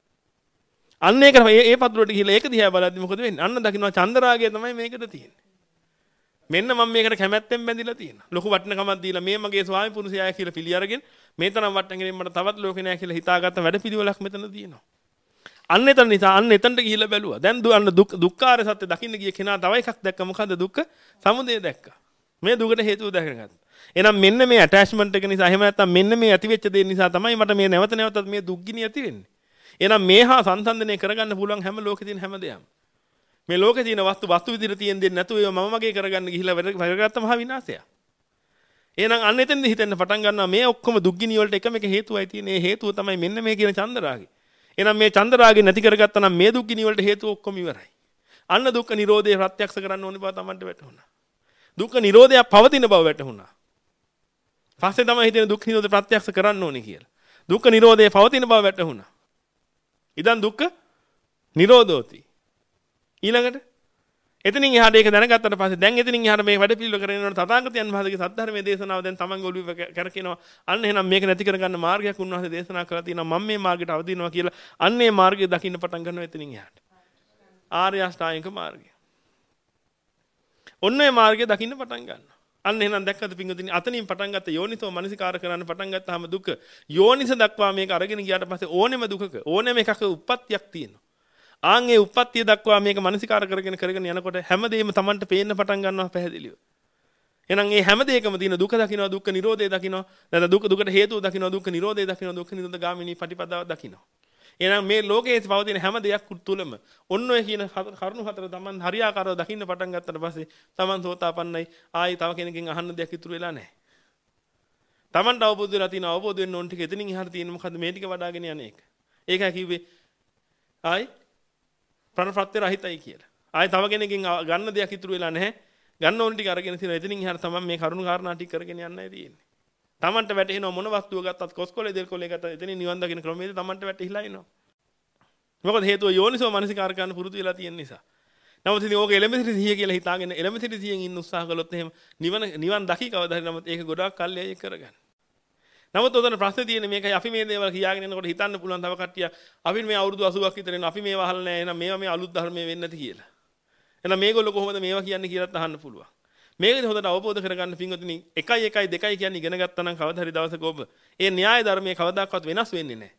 අන්න ඒක ඒ පතුලට ගිහලා ඒක දිහා බලද්දි මොකද වෙන්නේ? අන්න දකින්නවා චන්දරාගය තමයි මේකට තියෙන්නේ. මෙන්න මම මේකට කැමැත්තෙන් බැඳිලා තියෙනවා. ලොකු වටිනකමක් දීලා මේ මගේ ස්වාමි පුරුෂයාය කියලා පිළි අරගෙන මේ තරම් වටිනකමින් මට තවත් ලෝකේ නෑ කියලා හිතාගත්ත වැඩ පිළිවෙලක් මෙතන තියෙනවා. අන්න එතන නිසා අන්න එතනට ගිහිල්ලා බැලුවා. දැන් අන්න දුක් දුක්ඛාර සත්‍ය දකින්න ගිය කෙනා තව එකක් දැක්ක. මොකද්ද දුක්ඛ සමුදය දැක්කා. මේ දුකට හේතුව දැකගත්තා. එහෙනම් මෙන්න මේ ඇටැච්මන්ට් එක නිසා එහෙම නැත්නම් මෙන්න මේ ඇතිවෙච්ච දේ නිසා තමයි මට මේ නැවත නැවතත් මේ දුක් ගිනි ඇති වෙන්නේ. එහෙනම් මේ හා සංසන්දනය කරගන්න පුළුවන් හැම ලෝකේ තියෙන හැම දෙයක්ම. මේ ලෝකේ තියෙන වස්තු වස්තු විදිහට තියෙන දෙයක් නැතුව ඒව මම මගේ කරගන්න ගිහිල්ලා වැඩගත්ත මහ විනාශයක්. එහෙනම් අන්න එතෙන්ද හිතෙන්න පටන් ගන්නවා මේ ඔක්කොම දුක් ගිනි වලට එකම එක හේතුවයි තියෙන්නේ. ඒ හේතුව තමයි මෙන්න මේ කියන චන්දරාගය. එහෙනම් මේ චන්දරාගය නැති කරගත්තා නම් මේ දුක් ගිනි වලට හේතුව ඔක්කොම ඉවරයි. අන්න දුක්ඛ නිරෝධය ප්‍රත්‍යක්ෂ කරන්න ඕනේ බව Tamanට වැටහුණා. දුක්ඛ නිරෝධය පවතින බව වැටහුණා. පස්සේ තමයි හිතෙන දුක්ඛ නිරෝධය ප්‍රත්‍යක්ෂ කරන්න ඕනේ කියලා. දුක්ඛ නිරෝධය පවතින බව වැටහුණා. ඉදන් දුක්ඛ නිරෝධෝති. ඊළඟට එතනින් එහාට ඒක දැනගත්තට පස්සේ දැන් එතනින් එහාට මේ වැඩ පිළිවෙල කරගෙන යනකොට තථාගතයන් වහන්සේගේ සද්ධර්මයේ දේශනාව දැන් තමන්ගේ ඔළුවේ කරකිනවා. අන්න එහෙනම් මේක නැති කරගන්න මාර්ගයක් උන්වහන්සේ දේශනා කරලා තියෙනවා. මම මේ මාර්ගයට අවදිනවා කියලා. අන්න ඒ මාර්ගය දකින්න පටන් ගන්නවා එතනින් එහාට. ආර්ය අෂ්ටාංගික මාර්ගය. ඔන්න ඒ මාර්ගය දකින්න පටන් ගන්නවා. අන්න එහෙනම් දැක්කද පින්වතුනි අතනින් පටන් ගත්ත යෝනිසෝ මනසිකාර කරන්න පටන් ගත්තාම දුක යෝනිස දක්වා මේක අරගෙන ගියාට පස්සේ ඕනෙම දුකක ඕනෙම එකක උප්පත්තියක් තියෙනවා. ආන් ඒ උප්පත්තිය දක්වා මේක මනසිකාර කරගෙන කරගෙන යනකොට හැමදේම Tamanට පේන්න පටන් ගන්නවා පැහැදිලිව. එහෙනම් මේ හැම දෙයකම තියෙන දුක දකින්නවා දුක්ඛ නිරෝධය දකින්නවා. නැත්නම් දුක දුකට හේතුව දකින්නවා දුක්ඛ නිරෝධය දකින්නවා දුක්ඛ නිරෝධ ගාමිනී පටිපදාව දකින්නවා. එහෙනම් මේ ලෝකයේ පවතින හැම දෙයක් තුළම ඔන්න ඔය කියන කරුණු හතර Taman හරියාකාරව දකින්න පටන් ගත්තට පස්සේ Taman සෝතාපන්නයි. ආයි තව කෙනකින් අහන්න දෙයක් ඉතුරු වෙලා නැහැ. Tamanට අවබෝධ වෙලා තියෙන අවබෝධ වෙන්න ඕන ටික එතනින් එහාට තියෙන මොකද්ද මේ ටික වඩාගෙන යන එක. ඒකයි කිව්වේ ආයි ප්‍රණප්‍රත්‍ය රහිතයි කියලා. ආයි තව කෙනකින් ගන්න දෙයක් ඉතුරු වෙලා නැහැ. ගන්න ඕන ටික අරගෙන තියෙනවා. එතනින් එහාට තමයි මේ කරුණු කාරණා ටික කරගෙන යන්නයි තියෙන්නේ. Tamanට වැටෙනවා මොන වස්තුව ගත්තත් කොස්කොලේ දෙල් කොලේ ගත්තත් එතනින් නිවන් දකින්න ක්‍රමයේදී Tamanට වැටහිලා එනවා. මොකද හේතුව යෝනිසෝ මනසිකාර කරන්න පුරුදු වෙලා තියෙන නිසා. නමුත් ඉතින් ඕක එලෙමසිරි සිහිය කියලා හිතාගෙන එලෙමසිරි සිහියෙන් ඉන්න උත්සාහ කළොත් එහෙම නිවන නිවන් දකි කවදා හරි නමුත් ඒක ගොඩාක් කල්යයි කරගන්න. නමුත් උතන ප්‍රශ්නේ තියෙන්නේ මේකයි අපි මේ දේවල් කියාගෙන යනකොට හිතන්න පුළුවන් තව කට්ටිය අපි මේ අවුරුදු අසූවක් විතර එන අපි මේවා අහලා නැහැ එහෙනම් මේවා මේ අලුත් ධර්මයේ වෙන්නේ නැති කියලා. එහෙනම් මේගොල්ලෝ කොහොමද මේවා කියන්නේ කියලාත් අහන්න පුළුවන්. මේකද හොඳට අවබෝධ කරගන්න පින්වතුනි එකයි එකයි දෙකයි කියන්නේ ඉගෙන ගත්තා නම් කවදා හරි දවසක ඔබ ඒ න්‍යාය ධර්මයේ කවදාකවත් වෙනස් වෙන්නේ නැහැ.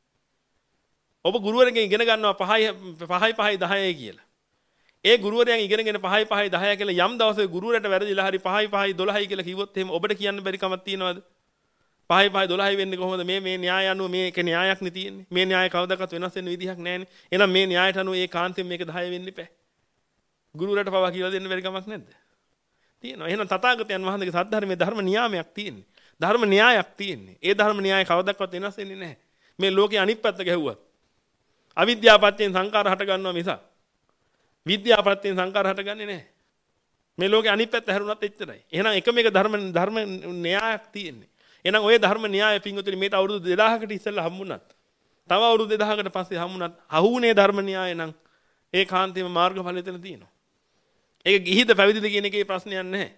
ඔබ ගුරුවරයෙක්ගෙන් ඉගෙන ගන්නවා පහයි පහයි පහයි දහයයි කියලා. ඒ ගුරුවරයන් ඉගෙනගෙන පහයි පහයි දහයයි කියලා යම් දවසක ගුරුවරට වැරදිලා හරි පහයි පහයි දොළහයි කියලා කිව්වොත් එහෙම ඔබට කියන්න බැරි කමක් තියනවද? පහයි පහයි දොළහයි වෙන්නේ කොහොමද? මේ මේ න්‍යාය අනුව මේක න්‍යායක් නේ තියෙන්නේ. මේ න්‍යාය කවදාකවත් වෙනස් වෙන්න විදිහක් නැහැනේ. එහෙනම් මේ න්‍යායට අනුව ඒ කාන්තෙන් මේක දහය වෙන්න ඉපැ. ගුරුවරට පවා කියලා දෙන්න බැරි කමක් නැද්ද? තියෙනවා. එහෙනම් තථාගතයන් වහන්සේගේ සද්ධර්මයේ ධර්ම නියාමයක් තියෙන්නේ. ධර්ම න්‍යායක් තියෙන්නේ. ඒ ධර්ම න්‍යාය කවදාවත් වෙනස් වෙන්නේ නැහැ. මේ ලෝකේ අනිත් පැත්ත ගැහුවත් අවිද්‍යාවපත්‍යෙන් සංකාර හට ගන්නවා මිස විද්‍යාවපත්‍යෙන් සංකාර හටගන්නේ නැහැ. මේ ලෝකේ අනිත් පැත්ත හැරුණත් එච්චරයි. එහෙනම් එකම එක ධර්ම ධර්ම න්‍යායක් තියෙන්නේ. එහෙනම් ওই ධර්ම න්‍යාය පින්වතුනි මේට අවුරුදු දෙදාහකට ඉස්සෙල්ලා හම්බුණත් තව අවුරුදු දෙදාහකට පස්සේ හම්බුණත් අහුුනේ ධර්ම න්‍යාය නම් ඒ කාන්තේම මාර්ගඵල එතන තියෙනවා. ඒක ගිහිද පැවිදිද කියන එකේ ප්‍රශ්නයක් නැහැ.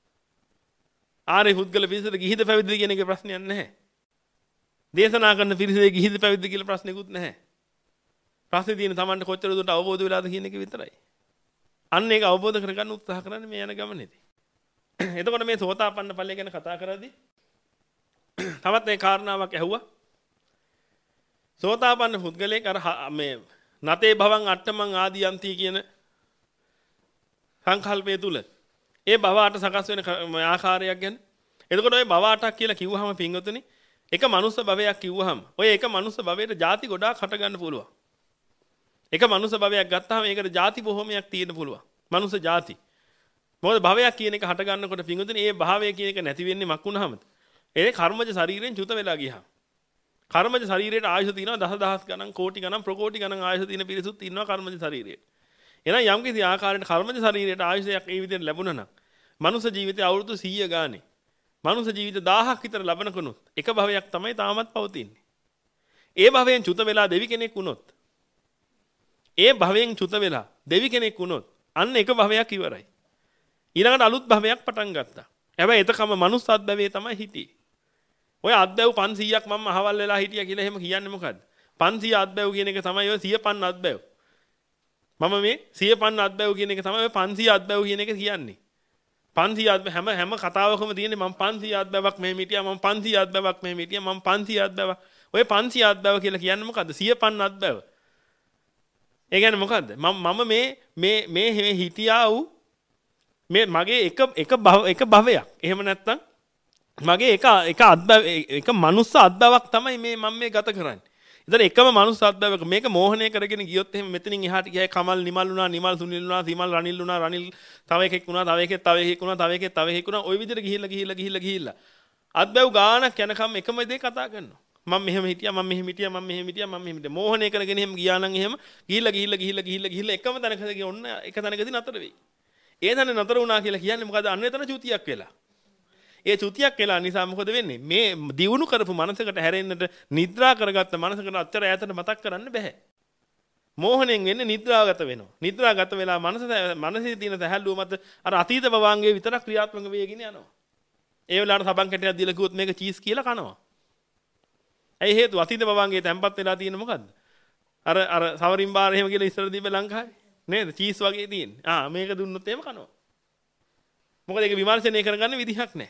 ආරේ පුද්ගල පිරිසට ගිහිද පැවිදිද කියන එකේ ප්‍රශ්නයක් නැහැ. දේශනා කරන පිරිසේ ගිහිද පැවිදිද කියලා ප්‍රශ්නකුත් නැහැ. ප්‍රශ්නේ තියෙන Tamanට කොච්චර දුරට අවබෝධ වෙලාද කියන එක විතරයි. අන්න ඒක අවබෝධ කරගන්න උත්සාහ කරන්නේ මේ යන ගමනේදී. එතකොට මේ සෝතාපන්න ඵලය ගැන කතා කරද්දී තවත් මේ කාරණාවක් ඇහුවා. සෝතාපන්න පුද්ගලයෙක් අර මේ නතේ භවං අට්ඨමං ආදියන්ති කියන සංකල්පය තුල ඒ භව අට සකස් වෙන ආකාරයක් ගැන. එතකොට ওই භව අටක් කියලා කිව්වහම පින්වතුනි එක මනුස්ස භවයක් කිව්වහම ඔය එක මනුස්ස භවයට ಜಾති ගොඩාක් හට ගන්න පුළුවන්. එක මනුස්ස භවයක් ගත්තාම ඒකට ಜಾති බොහොමයක් තියෙන්න පුළුවන්. මනුස්ස ಜಾති. මොකද භවයක් කියන එක හට ගන්නකොට පිංගුතුනි ඒ භාවය කියන එක නැති වෙන්නේ මක් වුණාමද? ඒ කර්මජ ශරීරයෙන් චුත වෙලා ගියා. කර්මජ ශරීරයට ආයුෂ තියෙනවා දසදහස් ගණන් කෝටි ගණන් ප්‍රකෝටි ගණන් ආයුෂ තියෙන පිරිසුත් ඉන්නවා කර්මජ ශරීරයට. එහෙනම් යම් කිසි ආකාරයකට කර්මජ ශරීරයට ආයුෂයක් ඒ විදිහට ලැබුණා නම් මනුස්ස ජීවිතේ අවුරුදු සීය ගානේ මනුස්ස ජීවිත දහයක් විතර ලබනකොනුත් එක භවයක් තමයි තාමත් පවතින්නේ. ඒ භවයෙන් චුත වෙලා දෙවි කෙනෙක් වුණොත් ඒ භවයෙන් චුත වෙලා දෙවි කෙනෙක් වුණොත් අන්න එක භවයක් ඉවරයි. ඊළඟට අලුත් භවයක් පටන් ගත්තා. හැබැයි එතකම මනුස්ස අත්බැවේ තමයි හිටියේ. ඔය අත්බැව් පන්සීයක් මම අහවල් වෙලා හිටියා කියලා එහෙම කියන්නේ මොකද්ද? පන්සීය අත්බැව් කියන එක තමයි ඔය සිය පන් අත්බැව්. මම මේ සිය පන් අත්බැව් කියන එක තමයි ඔය පන්සීය අත්බැව් කියන එක කියන්නේ. පන්සීය අත්බැව් හැම හැම කතාවකම තියෙන්නේ මම පන්සීය අත්බැවක් මෙහෙම හිටියා මම පන්සීය අත්බැවක් මෙහෙම හිටියා මම පන්සීය අත්බැවක්. ඔය පන්සීය අත්බැව කියලා කියන්නේ මොකද්ද? සිය පන් අත්බැව. ඒ කියන්නේ මොකද්ද? මම මම මේ මේ මේ හිටියා වූ මේ මගේ එක එක එක භවයක්. එහෙම නැත්නම් මගේ එක එක අත්බැව එක මනුස්ස අත්බැවක් තමයි මේ මම මේ ගත කරන්නේ. ඉතින් එකම මනුස්ස අත්බැවක මේක මෝහණය කරගෙන ගියොත් එහෙම මෙතනින් එහාට ගියයි කමල් නිමල් වුණා, නිමල් සුනිල් වුණා, සීමල් රනිල් වුණා, රනිල් තව එකෙක් වුණා, තව එකෙක් තව එකෙක් වුණා, තව එකෙක් තව එකෙක් වුණා. ওই විදිහට ගිහිල්ලා ගිහිල්ලා ගිහිල්ලා ගිහිල්ලා අත්බැව් ගානක් යනකම් එකම දේ කතා කරනවා. මම මෙහෙම හිටියා මම මෙහෙම හිටියා මම මෙහෙම හිටියා මම මෙහෙම හිටියා මෝහණය කරගෙන එහෙම ගියා නම් එහෙම ගිහිල්ලා ගිහිල්ලා ගිහිල්ලා ගිහිල්ලා ගිහිල්ලා එකම තැනකදී ඔන්න එක තැනකදී නතර වෙයි. ඒ තැන නතර වුණා කියලා කියන්නේ මොකද? අන්න එතන චුතියක් වෙලා. ඒ චුතියක් වෙලා නිසා මොකද වෙන්නේ? මේ දියුණු කරපු මනසකට හැරෙන්නට නිද්‍රා කරගත්ත මනසකට අච්චර ඈතට මතක් කරන්න බෑ. මෝහණයෙන් වෙන්නේ නිද්‍රාගත වෙනවා. නිද්‍රාගත වෙලා මනස මනසේ තියෙන සැහැල්ලුව මත අර අතීත භවංගේ විතරක් ක්‍රියාත්මක වෙගෙන යනවා. ඒ වෙලාවට සබන් කැටයක් දීලා කිව්වොත් මේක චීස් කියලා කනවා. ඇයි හේතුව? අතීත භවංගේ තැම්පත් වෙලා තියෙන මොකද්ද? අර අර සවරින් බාර එහෙම කියලා ඉස්සර දීපේ ලංකාවේ නේද? චීස් වගේ තියෙන්නේ. ආ මේක දුන්නොත් එහෙම කනවා. මොකද ඒක විමර්ශනය කරගන්න විදිහක් නැහැ.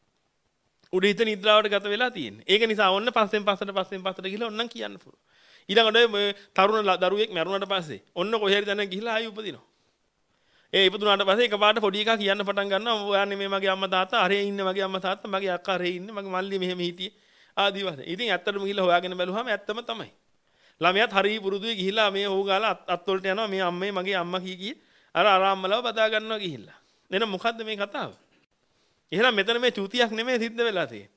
උඩ හිත නිද්‍රාවට ගත වෙලා තියෙන්නේ. ඒක නිසා ඔන්න පස්සෙන් පස්සට පස්සෙන් පස්සට ගිහලා ඔන්නම් කියන්න පුළුවන්. ඊළඟට මේ තරුණ දරුවෙක් මැරුණාට පස්සේ ඔන්න කොහේරි දැන ගිහලා ආයි උපදිනවා. ඒ ඉපදුනාට පස්සේ එකපාරට පොඩි එකා කියන්න පටන් ගන්නවා ඔයානේ මේ මගේ අම්මා තාත්තා අරේ ඉන්නේ මගේ අම්මා තාත්තා මගේ අක්කා අරේ ඉන්නේ මගේ මල්ලි මෙහෙම හිටියේ ආදී වශයෙන්. ඉතින් ඇත්තටම ගිහලා හොයාගෙන බැලුවාම ඇත්තම තමයි. ළමයාත් හරි පුරුදුයි ගිහිලා මේ හොගාලා අත් වලට යනවා මේ අම්මේ මගේ අම්මා කී කී අර අර අම්මලව බදා ගන්නවා ගිහිල්ලා. එහෙනම් මොකද්ද මේ කතාව? එහෙනම් මෙතන මේ චුතියක් නෙමෙයි සිද්ධ වෙලා තියෙන්නේ.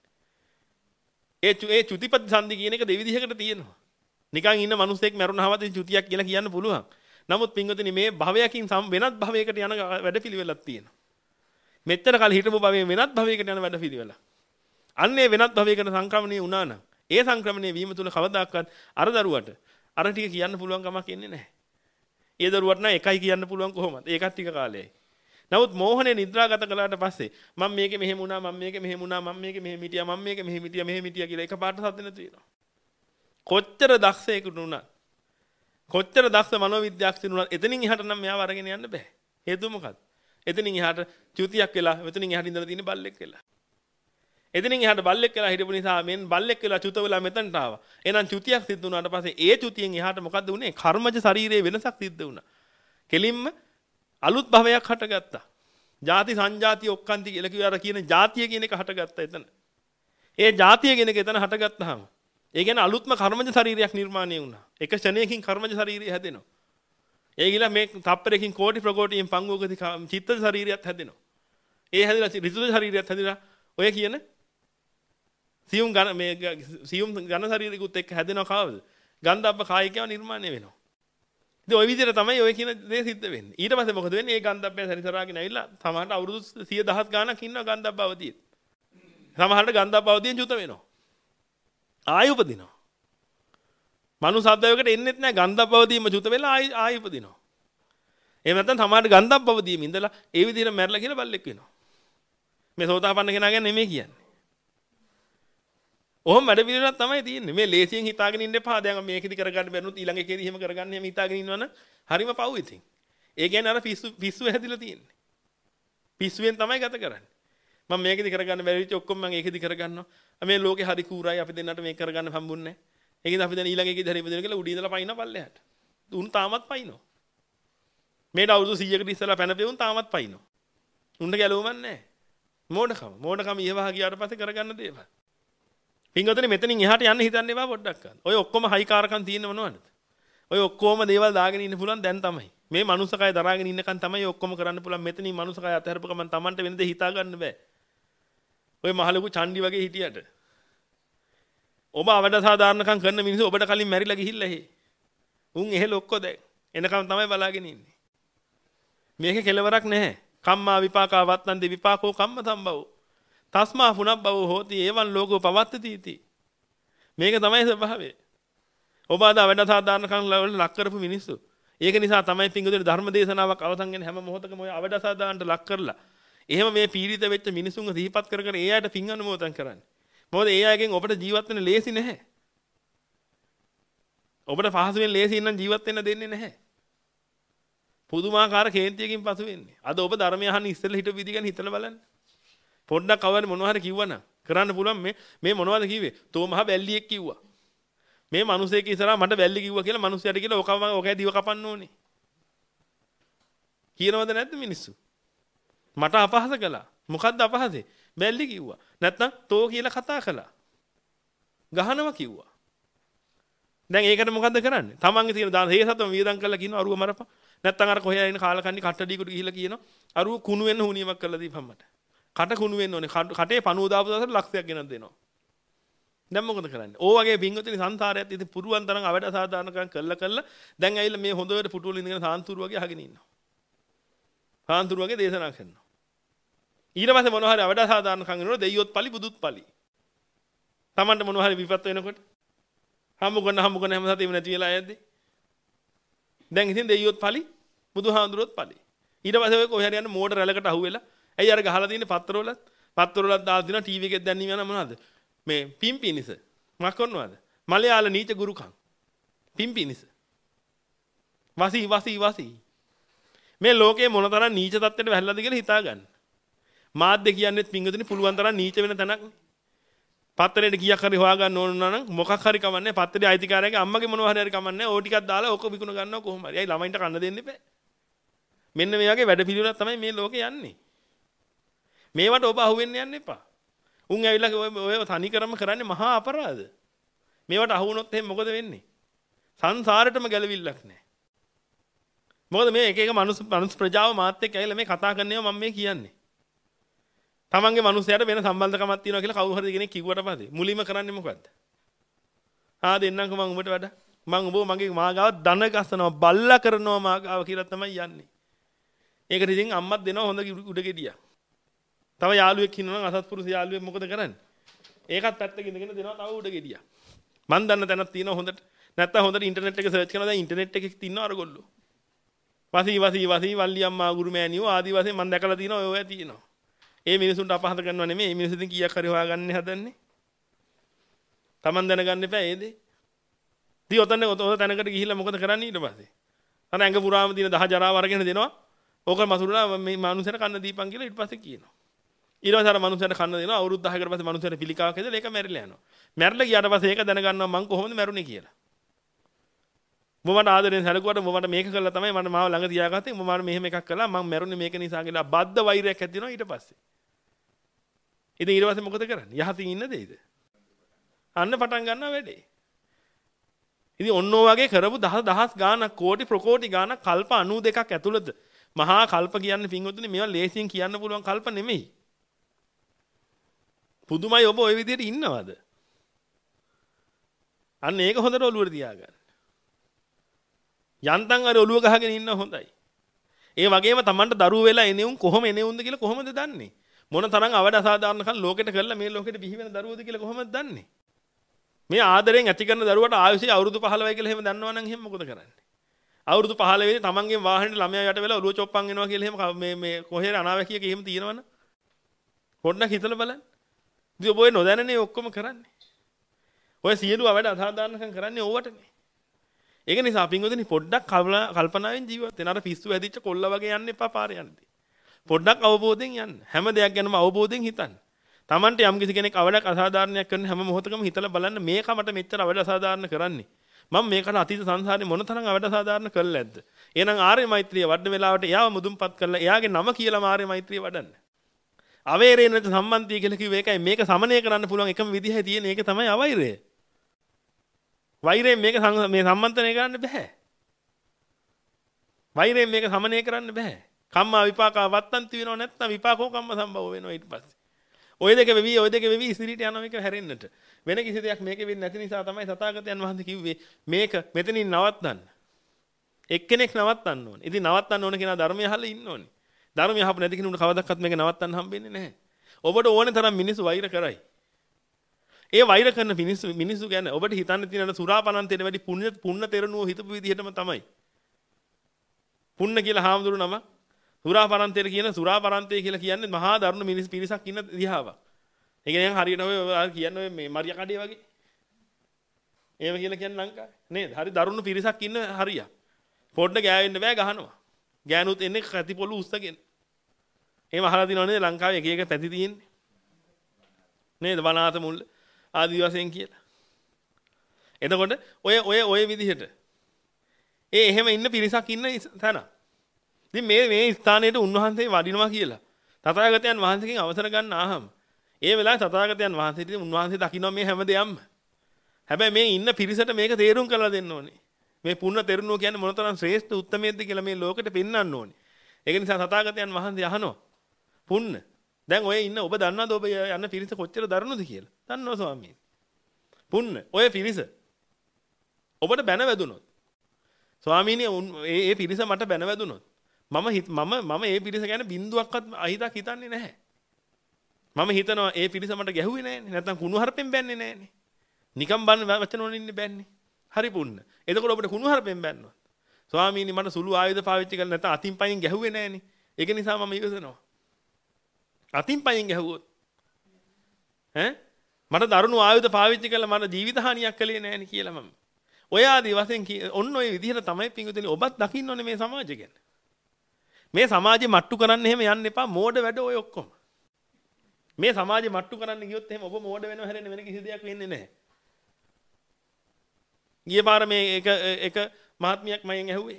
ඒ ඒ චුතිපත් සංදි කියන එක දෙවිදිහකට තියෙනවා. නිකන් ඉන්න මිනිස්සෙක් මැරුණාම ඉතින් චුතියක් කියලා කියන්න පුළුවන්. නමුත් පින්වතුනි මේ භවයකින් වෙනත් භවයකට යන වැඩපිළිවෙලක් තියෙනවා. මෙච්චර කල් හිටපු භවයේ වෙනත් භවයකට යන වැඩපිළිවෙලක්. අන්නේ වෙනත් භවයකට සංක්‍රමණය වුණා නම් ඒ සංක්‍රමණය වීම තුල කවදාකවත් අර දරුවට අර ටික කියන්න පුළුවන් කමක් එන්නේ නැහැ. ඒ දරුවට නම් එකයි කියන්න පුළුවන් කොහොමද? ඒකත් ටික කාලයයි. නමුත් මෝහනේ නිද්‍රාගත කළාට පස්සේ මම මේකේ මෙහෙම වුණා මම මේකේ මෙහෙම වුණා මම මේකේ මෙහෙම හිටියා මම මේකේ මෙහෙම හිටියා මෙහෙම හිටියා කියලා එකපාරට සද්ද නැතු වෙනවා. කොච්චර දක්ෂයෙකුට උනත් කොච්චර දක්ෂ මනෝවිද්‍යාඥයෙකුට උනත් එතනින් එහාට නම් මෙයාව අරගෙන යන්න බෑ. හේතුව මොකද්ද? එතනින් එහාට චුතියක් වෙලා එතනින් එහාට ඉඳලා තියෙන බල්ලෙක් වෙලා. එතනින් එහාට බල්ලෙක් වෙලා හිටපු නිසා මෙන් බල්ලෙක් වෙලා චුත වෙලා මෙතනට ආවා. එහෙනම් චුතියක් සිද්ධ වුණාට පස්සේ ඒ චුතියෙන් එහාට මොකද්ද උනේ? කර්මජ ශරීරයේ වෙනසක් සිද්ධ වුණා. කෙලින්ම අලුත් භවයක් හටගත්තා. ಜಾති සංජාති ඔක්කාන්ති කියලා කිව්ව අර කියන ಜಾතිය කියන එක හටගත්තා එතන. ඒ ಜಾතිය කියන එක එතන හටගත්තාම ඒ කියන්නේ අලුත්ම කර්මජ ශරීරයක් නිර්මාණය වුණා. එක ක්ෂණයකින් කර්මජ ශරීරය හැදෙනවා. ඒ ගිලා මේ තප්පරයකින් කෝටි ප්‍රකෝටියෙන් පංගුවකදී චිත්ත ශරීරයත් හැදෙනවා. ඒ හැදිලා ඍතු ශරීරයත් හැදිලා ඔය කියන සියුම් ඝන මේ සියුම් ඝන ශරීරිකුත් එක්ක හැදෙනවා කවද? ගන්ධබ්බ කායිකව නිර්මාණය වෙනවා. ඉතින් ওই විදිහට තමයි ඔය කියන දේ සිද්ධ වෙන්නේ. ඊට පස්සේ මොකද වෙන්නේ? මේ ගන්ධබ්බය සැරිසරාගෙන ඇවිල්ලා සමහරට අවුරුදු සිය දහස් ගාණක් ඉන්නවා ගන්ධබ්බ අවදියේ. සමහරට ගන්ධබ්බ අවදියෙන් චුත වෙනවා. ආයි උපදිනවා. මනුස්ස අධ්‍යයයකට එන්නෙත් නැහැ ගන්ධබ්බ අවදියෙම චුත වෙලා ආයි ආයි උපදිනවා. එහෙම නැත්නම් සමහරට ගන්ධබ්බ අවදියෙම ඉඳලා ඒ විදිහට මැරලා කියලා බල්ලෙක් වෙනවා. මේ සෝතාපන්න කෙනා ගැන නෙමෙයි කියන්නේ. ඔහොම වැඩ පිළිවෙලක් තමයි තියෙන්නේ. මේ ලේසියෙන් හිතාගෙන ඉන්න එපා. දැන් මේකෙදි කරගන්න බැරිනුත් ඊළඟ එකේදී එහෙම කරගන්න එහෙම හිතාගෙන ඉන්නවනම් හරිම පව් ඉතින්. ඒ කියන්නේ අර පිස්සු පිස්සු හැදිලා තියෙන්නේ. පිස්සුවෙන් තමයි ගත කරන්නේ. මම මේකෙදි කරගන්න බැරි වෙච්ච ඔක්කොම මම ඒකෙදි කරගන්නවා. මේ ලෝකේ හරි කූරයි අපි දෙන්නට මේක කරගන්න හම්බුන්නේ නැහැ. ඒකෙන් අපි දැන් ඊළඟ එකේදී හරි ඉපදෙන කියලා උඩින් ඉඳලා පයින්න පල්ලෙහාට. උන් තාමත් පයින්නෝ. මේ අවුරුදු සීයකට ඉස්සලා පැනපේ උන් තාමත් පයින්නෝ. උන්ට ගැලවෙන්නේ නැහැ. මෝඩකම. මෝඩකම ඊවහ ගියාට පස්සේ කරගන්න දේවල්. පින්වතුනි මෙතනින් එහාට යන්න හිතන්න එපා පොඩ්ඩක් ගන්න. ඔය ඔක්කොම හයි කාරකම් තියෙන මොනවද? ඔය ඔක්කොම දේවල් දාගෙන ඉන්න පුළුවන් දැන් තමයි. මේ මනුස්සකය දරාගෙන ඉන්නකන් තමයි ඔක්කොම කරන්න පුළුවන්. මෙතනින් මනුස්සකය අතහැරපු ගමන් Tamanට වෙන දේ හිතා ගන්න බෑ. ඔය මහලුකු චණ්ඩි වගේ හිටියට. ඔබ අවඩ සාධාරණකම් කරන මිනිස්සු ඔබට කලින් මැරිලා ගිහිල්ලා එහෙ. උන් එහෙ ලොක්කෝ දැන්. එනකම් තමයි බලාගෙන ඉන්නේ. මේකේ කෙලවරක් නැහැ. කම්මා විපාකා වත්තන්ති විපාකෝ කම්ම සම්භවෝ. තස්මා පුනබ්බවෝ හෝති එවං ලෝකෝ පවත්තති इति. මේක තමයි ස්වභාවය. ඔබ අද අවඩ සාධාරණකම් වල ලක් කරපු මිනිස්සු. ඒක නිසා තමයි පිංගුතුනි ධර්ම දේශනාවක් අවසන් වෙන හැම මොහොතකම ඔය අවඩ සාධාරණට ලක් කරලා. එහෙම මේ පීඩිත වෙච්ච මිනිසුන්ව සිහිපත් කර කර ඒ අයට පින් අනුමෝදන් කරන්නේ. මොකද ඒ අයගෙන් ඔබට ජීවත් වෙන්න ලේසි නැහැ. ඔබට පහසුවෙන් ලේසි නම් ජීවත් වෙන්න දෙන්නේ නැහැ. පුදුමාකාර කේන්තියකින් පසු වෙන්නේ. අද ඔබ ධර්මය අහන්න ඉස්සෙල්ලා හිටපු විදිහ ගැන හිතලා බලන්න. පොඩ්ඩක් කවදාද මොනවා හරි කිව්වනම් කරන්න පුළුවන් මේ මේ මොනවද කිව්වේ? තෝ මහ බැල්ලියෙක් කිව්වා. මේ මිනිසෙක් ඉස්සරහා මට බැල්ලි කිව්වා කියලා මිනිස්සයාට කියලා ඔකම ඔකේ දිව කපන්න ඕනේ. කියනවද නැද්ද මිනිස්සු? මට අපහාස කළා. මොකද්ද අපහාසෙ? බැල්ලි කිව්වා. නැත්තම් තෝ කියලා කතා කළා. ගහනවා කිව්වා. දැන් ඒකට මොකද්ද කරන්නේ? තමන්ගේ තියෙන දාන හේසතම වියදම් කරලා කියනවා අරුව මරපන්. නැත්තම් අර කොහේ ඉන්න කාලකන්ණි කට්ටඩියකට ගිහිල්ලා කියනවා අරුව කුණු වෙන්න හුනියමක් කරලා දීපන් මට. කට කුණු වෙන්න ඕනේ. කටේ පණුව දාපු දවසට ලක්ෂයක් ගෙනත් දෙනවා. දැන් මොකද කරන්නේ? ඕ වගේ පින්වතුනි සංසාරයත් ඉතින් පුරුවන් තරම් අවඩ සාධාරණකම් කළා කළා දැන් ඇවිල්ලා මේ හොඳට පුටුවල ඉඳගෙන සාන්තුරු වගේ අහගෙන ඉන්නවා. සාන්තුරු වගේ දේශනා කරනවා. ඊට පස්සේ මොනවා හරි අවඩ සාධාරණකම් කරනකොට දෙයියොත් පලි බුදුත් පලි. Tamanට මොනවා හරි විපත් වෙනකොට හම්බ කරන හම්බ කරන හැම සතියෙම නැති වෙලා යද්දි. දැන් ඉතින් දෙයියොත් පලි බුදුහාඳුරොත් පලි. ඊට පස්සේ ඔය කොහේ හරි යන මෝටර රැලකට අහුවෙලා ඇයි අර ගහලා තියෙන පත්‍ර වලත් පත්‍ර වලත් දාලා දිනවා ටීවී එකෙත් දැන් නිවන මොනවද? මේ පිම්පිනිස මොකක් කරනවද? මලයාල නීච ගුරුකම්. පිම්පිනිස. වසි වසි වසි. මේ ලෝකේ මොනතරම් නීච තත්ත්වයට වැහැලාද කියලා හිතා ගන්න. මාධ්‍ය කියන්නේත් පිංගුතුනි පුළුවන් තරම් නීච වෙන තැනක්. පත්තරේට කීයක් හරි හොයාගන්න ඕන නම් මොකක් හරි කමන්නේ පත්තරේ අයිතිකාරයාගේ අම්මගේ මොනවා හරි හරි කමන්නේ ඕ ටිකක් දාලා ඕක විකුණ ගන්නවා කොහොම හරි. අයි ළමයින්ට කන්න දෙන්න එපා. මෙන්න මේ වගේ වැඩ පිළිවෙලක් තමයි මේ ලෝකේ යන්නේ. මේවට ඔබ අහුවෙන්න යන්න එපා. උන් ඇවිල්ලා ඔය තනි කරම කරන්නේ මහා අපරාධ. මේවට අහු වුණොත් එහෙනම් මොකද වෙන්නේ? සංසාරෙටම ගැලවිල්ලක් නැහැ. මොකද මේ එක එක මනුස්ස මනුස්ස ප්‍රජාව මාත් එක්ක ඇවිල්ලා මේ කතා කරන්නේව මම මේ කියන්නේ. තමන්ගේ මිනිහයාට වෙන සම්බන්ධකමක් තියෙනවා කියලා කවුරු හරි කෙනෙක් කිව්වට පස්සේ මුලින්ම කරන්නේ මොකද්ද? ආ දෙන්නම්කෝ මම උඹට වැඩ. මම උඹව මගේ මාගාව දන ගස්සනවා බල්ලා කරනවා මාගාව කියලා තමයි යන්නේ. ඒකට ඉතින් අම්මත් දෙනවා හොඳ උඩ ගෙඩියක්. තව යාළුවෙක් ඉන්නවා නම් අසත්පුරුෂ යාළුවෙක් මොකද කරන්නේ? ඒකත් පැත්තක ඉඳගෙන දෙනවා තව උඩ ගෙඩියක්. මන් දන්න තැනක් තියෙනවා හොඳට. නැත්තම් හොඳට ඉන්ටර්නෙට් එක සර්ච් කරනවා දැන් ඉන්ටර්නෙට් එකේ තියෙනවා අරගොල්ලෝ. වසී වසී වසී වල්ලි අම්මා ගුරු මෑණියෝ ආදි වශයෙන් මම දැකලා තියෙනවා ඔය තියෙනවා. ඒ මිනිසුන්ට අපහාස කරනවා නෙමෙයි. මේ මිනිස්සුන් කීයක් හරි හොයාගන්න හදන්නේ. Taman දැනගන්න එපා ඒ දේ. දී ඔතන ඔතන තැනකට ගිහිල්ලා මොකද කරන්නේ ඊට පස්සේ? අර ඇඟ පුරාම දින දහ ජරාව අරගෙන දෙනවා. ඕක මසුරුලා මේ මනුස්සයට කන්න දීපන් කියලා ඊට පස්සේ කියනවා. ඊට පස්සේ අර මනුස්සයට කන්න දෙනවා. අවුරුදු දහයකට පස්සේ මනුස්සයට පිළිකාවක් හැදලා ඒක මැරිලා යනවා. මැරිලා ගියාට පස්සේ ඒක දැනගන්නවා මං කොහොමද මැරුණේ කියලා. මොමට ආදරෙන් සැලකුවට මොමට මේක කළා තමයි මට මාව ළඟ තියාගත්තේ. මොමට මෙහෙම එකක් කළා මං මැරුණේ මේක නිසා කියලා බද්ධ වෛරයක් ඇති වෙනවා ඊට පස්සේ. ඉතින් ඊට පස්සේ මොකද කරන්නේ? යහතින් ඉන්න දෙයිද? අන්න පටන් ගන්නවා වැඩේ. ඉතින් ඔන්නෝ වගේ කරපු දහස් දහස් ගාණක් කෝටි ප්‍රකෝටි ගාණක් කල්ප අනූ දෙකක් ඇතුළත මහා කල්ප කියන්නේ පින්වතුනි මේවා ලේසියෙන් කියන්න පුළුවන් කල්ප නෙමෙයි. පුදුමයි ඔබ ওই විදිහට ඉන්නවද? අන්න ඒක හොඳට ඔළුවට තියාගන්න. යන්තම් අර ඔළුව ගහගෙන ඉන්න හොඳයි. ඒ වගේම Tamanට දරුවෝ වෙලා එනෙවුන් කොහොම එනෙවුන්ද කියලා කොහොමද දන්නේ? මොන තරම් අවඩ අසාධාරණකම් ලෝකෙට කරලා මේ ලෝකෙට බිහි වෙන දරුවෝද කියලා කොහොමද දන්නේ? මේ ආදරෙන් ඇති කරන දරුවට ආයුෂය අවුරුදු පහළොවයි කියලා එහෙම දන්නවනම් එහෙම මොකද කරන්නේ? අවුරුදු පහළොවේ තමන්ගේ වාහනේ ළමයා යට වෙලා ඔළුව චොප්පන් වෙනවා කියලා එහෙම මේ මේ කොහේ අනාවැකියක එහෙම තියෙනවනම් පොඩ්ඩක් හිතලා බලන්න. ඉතින් ඔබ ඔය නොදැනනේ ඔක්කොම කරන්නේ. ඔය සියලු අවඩ අසාධාරණකම් කරන්නේ ඕවටනේ. ඒක නිසා පින්වතුනි පොඩ්ඩක් කල්පනාවෙන් ජීවත් වෙන්න. අර පිස්සු හැදිච්ච කොල්ල වගේ යන්න එපා පාරේ යන්නදී. පොඩ්ඩක් අවබෝධයෙන් යන්න. හැම දෙයක් ගැනම අවබෝධයෙන් හිතන්න. Tamante යම් කිසි කෙනෙක් අවඩක් අසාධාරණයක් කරන හැම මොහොතකම හිතලා බලන්න මේක මට මෙච්චර අවඩ අසාධාරණ කරන්නේ. මම මේකට අතීත සංසාරේ මොන තරම් අවඩ අසාධාරණ කළා නැද්ද? එහෙනම් ආර්ය මෛත්‍රිය වඩන වෙලාවට එයාව මුදුන්පත් කරලා එයාගේ නම කියලා ආර්ය මෛත්‍රිය වඩන්න. අවේරේනට සම්බන්ධය කියලා කිව්ව එකයි මේක සමනය කරන්න පුළුවන් එකම විදිහයි තියෙන ඒක තමයි අවෛරය. වෛරයෙන් මේක මේ සම්මන්ත්‍රණය කරන්න බෑ. වෛරයෙන් මේක සමනය කරන්න බෑ. කම්මා විපාකා වත්තන්ති වෙනව නැත්නම් විපාකෝ කම්ම සම්භව වෙනවා ඊට පස්සේ. ඔය දෙක වෙවි ඔය දෙක වෙවි ඉදිරියට යනවා මේක හැරෙන්නට. වෙන කිසි දෙයක් මේකේ වෙන්නේ නැති නිසා තමයි තථාගතයන් වහන්සේ කිව්වේ මේක මෙතනින් නවත්තන්න. එක්කෙනෙක් නවත්තන්න ඕනේ. ඉතින් නවත්තන්න ඕන කෙනා ධර්මය අහලා ඉන්න ඕනේ. ධර්මය අහපු නැති කෙනෙකුට කවදාවත් මේක නවත්තන්න හම්බෙන්නේ නැහැ. ඔබට ඕනේ තරම් මිනිස්සු වෛර කරයි. ඒ වෛර කරන මිනිස්සු මිනිස්සු ගැන ඔබට හිතන්න තියෙන සුරාපනන්තයට වැඩි පුණ්‍ය පුණ්‍ය තෙරණුව හිතපු විදිහටම තමයි. පුණ්‍ය කියලා හාමුදුරු නම සුරාපනන්තයට කියන සුරාපනන්තය කියලා කියන්නේ මහා දරුණු මිනිස් පිරිසක් ඉන්න දිහාවක්. ඒ කියන්නේ හරියට ඔය කියන්නේ මේ මරියා කඩේ වගේ. එහෙම කියලා කියන්නේ ලංකාවේ. නේද? හරි දරුණු පිරිසක් ඉන්න හරියක්. පොඩ්ඩ ගෑවෙන්න බෑ ගහනවා. ගෑනුත් එන්නේ කැති පොළු උස්සගෙන. එහෙම අහලා දිනව නේද ලංකාවේ එක එක පැති තියෙන්නේ. නේද? වනාත මුල් ආදි වශයෙන් කියලා. එතකොට ඔය ඔය ඔය විදිහට ඒ එහෙම ඉන්න පිරිසක් ඉන්න තැන. ඉතින් මේ මේ ස්ථානයේට උන්වහන්සේ වඩිනවා කියලා තථාගතයන් වහන්සේගෙන් අවසර ගන්න ආහම ඒ වෙලාවේ තථාගතයන් වහන්සේට උන්වහන්සේ දකින්න මේ හැම දෙයක්ම. හැබැයි මේ ඉන්න පිරිසට මේක තේරුම් කරලා දෙන්න ඕනේ. මේ පුණ්‍ය තෙරණුව කියන්නේ මොනතරම් ශ්‍රේෂ්ඨ උත්තමයේද කියලා මේ ලෝකෙට පෙන්වන්න ඕනේ. ඒක නිසා තථාගතයන් වහන්සේ අහනවා පුණ්‍ය දැන් ඔය ඉන්න ඔබ දන්නවද ඔබ යන පිරිස කොච්චර දරුණුද කියලා? දන්නවා ස්වාමීනි. පුණ්‍ය ඔය පිරිස ඔබට බැන වැදුනොත් ස්වාමීනි ඒ ඒ පිරිස මට බැන වැදුනොත් මම මම මම ඒ පිරිස ගැන බින්දුවක්වත් අහිතක් හිතන්නේ නැහැ. මම හිතනවා ඒ පිරිස මට ගැහුවේ නැහැනේ. නැත්නම් කුණු හරපෙන් බැන්නේ නැහැනේ. නිකම් බන්න වචන වලින් ඉන්නේ බැන්නේ. හරි පුණ්‍ය. එතකොට ඔබට කුණු හරපෙන් බැන්නොත් ස්වාමීනි මට සුළු ආයුධ පාවිච්චි කරලා නැත්නම් අතින් පයින් ගැහුවේ නැහැනේ. ඒක නිසා මම ඉවසනවා. අතින් පයින් ගැහුවොත් ඈ මට දරුණු ආයුධ පාවිච්චි කළා මට ජීවිත හානියක් කළේ නැහැනේ කියලා මම. ඔය ආදී වශයෙන් ඔන්න ඔය විදිහට තමයි පිංගුතුනි ඔබත් දකින්න ඕනේ මේ සමාජය ගැන. මේ සමාජෙ මට්ටු කරන්න එහෙම යන්න එපා මෝඩ වැඩ ඔය ඔක්කොම. මේ සමාජෙ මට්ටු කරන්න ගියොත් එහෙම ඔබ මෝඩ වෙනව හැරෙන්න වෙන කිසි දෙයක් වෙන්නේ නැහැ. ගිය පාර මේ එක එක මහත්මියක් මයෙන් ඇහුවේ.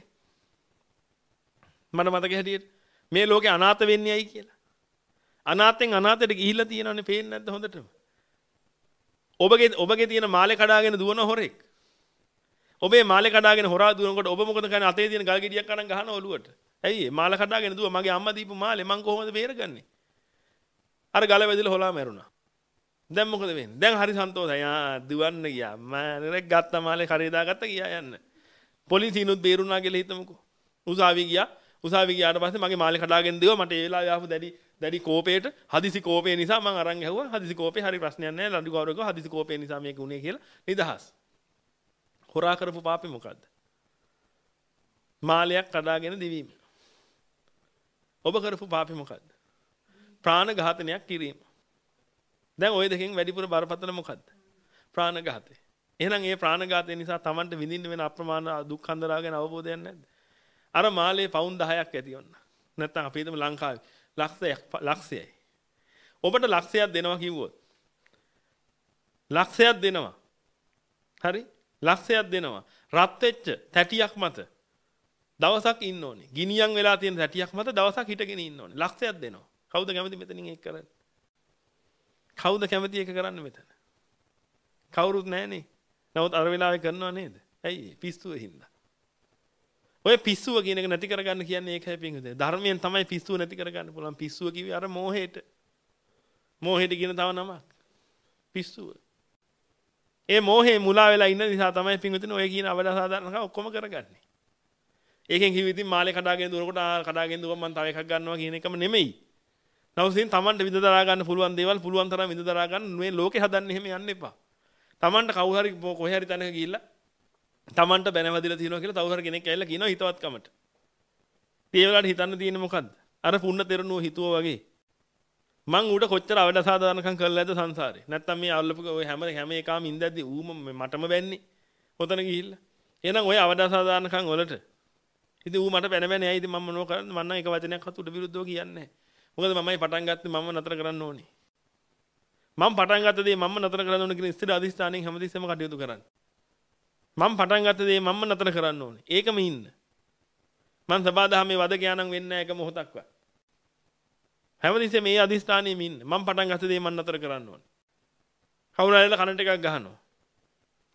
මට මතක හැටියට මේ ලෝකේ අනාථ වෙන්නේ ඇයි කියලා. අනාථෙන් අනාථයට ගිහිල්ලා තියෙනවනේ පේන්නේ නැද්ද හොඳටම? ඔබගේ ඔබගේ තියෙන මාලේ කඩාගෙන දුවන හොරෙක්. ඔබේ මාලේ කඩාගෙන හොරා දුවනකොට ඔබ මොකද කරන්නේ? අතේ තියෙන ගල් ගෙඩියක් අරන් ගහන ඔලුවට. ඇයි මාල කඩාගෙන දුව මගේ අම්මා දීපු මාලේ මං කොහොමද බේරගන්නේ? අර ගල වැදිලා හොලා මැරුණා. දැන් මොකද වෙන්නේ? දැන් හරි සන්තෝෂයි. ආ දුවන්න ගියා. මම ගත්ත මාලේ කරේ දාගත්ත ගියා යන්න. පොලිසියනුත් බේරුණා කියලා හිතමුකෝ. උසාවි ගියා. උසාවි ගියාට පස්සේ මගේ මාලේ කඩාගෙන දිව මට ඒ වෙලාවේ ආපු දැඩි දැඩි කෝපේට හදිසි කෝපේ නිසා මං අරන් ඇහුවා. හදිසි කෝපේ හරි ප්‍රශ්නයක් නැහැ. ලඩු ගෞරවක හදිසි කෝපේ නිසා මේක උනේ කියලා නිදහස්. හොරා කරපු පාපේ මොකද්ද? මාලයක් කඩාගෙන දිවීම. ඔබ කරපු පාපේ මොකද්ද? ප්‍රාණඝාතනයක් කිරීම. දැන් ওই දෙකෙන් වැඩිපුර බරපතල මොකද්ද? ප්‍රාණඝාතය. එහෙනම් ඒ ප්‍රාණඝාතය නිසා Tamanට විඳින්න වෙන අප්‍රමාණ දුක් හඳරා ගැන අවබෝධයක් නැද්ද? අර මාලේ පවුන් දහයක් ඇති වුණා. නැත්නම් අපි හිතමු ලංකාවේ ලක්ෂයක් ලක්ෂයයි. ඔබට ලක්ෂයක් දෙනවා කිව්වොත් ලක්ෂයක් දෙනවා. හරි? ලක්ෂයක් දෙනවා. රත් වෙච්ච තැටියක් මත දවසක් ඉන්න ඕනේ. ගිනියම් වෙලා තියෙන තැටියක් මත දවසක් හිටගෙන ඉන්න ඕනේ. ලක්ෂයක් දෙනවා. කවුද කැමති මෙතනින් ඒක කරන්න? කවුද කැමති ඒක කරන්න මෙතන? කවුරුත් නැහනේ. නමුත් අර වෙලාවේ කරනව නේද? ඇයි? පිස්සුවේ හින්දා. ඔය පිස්සුව කියන එක නැති කරගන්න කියන්නේ ඒකයි පිංගුදේ. ධර්මයෙන් තමයි පිස්සුව නැති කරගන්න පුළුවන්. පිස්සුව කිව්වේ අර මෝහයට. මෝහයට කියන තව නමක්. පිස්සුව. ඒ මෝහේ මුලා වෙලා ඉන්න නිසා තමයි පිංගුතුනේ ඔය කියන අවදා සාධාරණකම් ඔක්කොම කරගන්නේ. ඒකෙන් කිව්ව ඉතින් මාලේ කඩාගෙන දුවනකොට ආ කඩාගෙන දුවම මම තව එකක් ගන්නවා කියන එකම නෙමෙයි. නවසින් Tamanට විඳ දරා ගන්න පුළුවන් දේවල් පුළුවන් තරම් විඳ දරා ගන්න මේ ලෝකේ හදන්න එහෙම යන්න එපා. Tamanට කවුරු හරි කොහේ හරි තැනක ගිහිල්ලා Tamanට බැනවදිලා තියෙනවා කියලා තව හරි කෙනෙක් ඇවිල්ලා කියනවා හිතවත්කමට. ඒ වෙලාවට හිතන්න තියෙන්නේ මොකද්ද? අර පුණ්‍ය තෙරණුව හිතුවා වගේ. මං ඌට කොච්චර අවඩ සාධාරණකම් කරලා ඇද්ද සංසාරේ. නැත්තම් මේ අවලපක ඔය හැම හැම එකාම ඉඳද්දි ඌම මටම බැන්නේ. ඔතන ගිහිල්ලා. එහෙනම් ඔය අවඩ සාධාරණකම් වලට ඉතින් ඌ මට බැන බැන ඇයි ඉතින් මම මොනව කරන්නේ? මම නම් එක වචනයක් හත් උඩ විරුද්ධව කියන්නේ නැහැ. මොකද මමයි පටන් ගත්තේ මම නතර කරන්න ඕනේ. මම පටන් ගත්ත දේ මම නතර කරන්න ඕනේ කියන ස්ථිර අධිෂ්ඨානයෙන් හැමදෙස්සෙම කටයුතු කරන්න. මම පටන් ගත්ත දේ මම නතර කරන්න ඕනේ. ඒකම ඉන්න. මම සබාදහමේ වදකයානම් වෙන්නේ නැහැ එක මොහොතක්වත්. හැමදෙස්සෙම මේ අධිෂ්ඨානයෙම ඉන්න. මම පටන් ගත්ත දේ මම නතර කරන්න ඕනේ. කවුරු හරිලා කනට එකක් ගහනවා.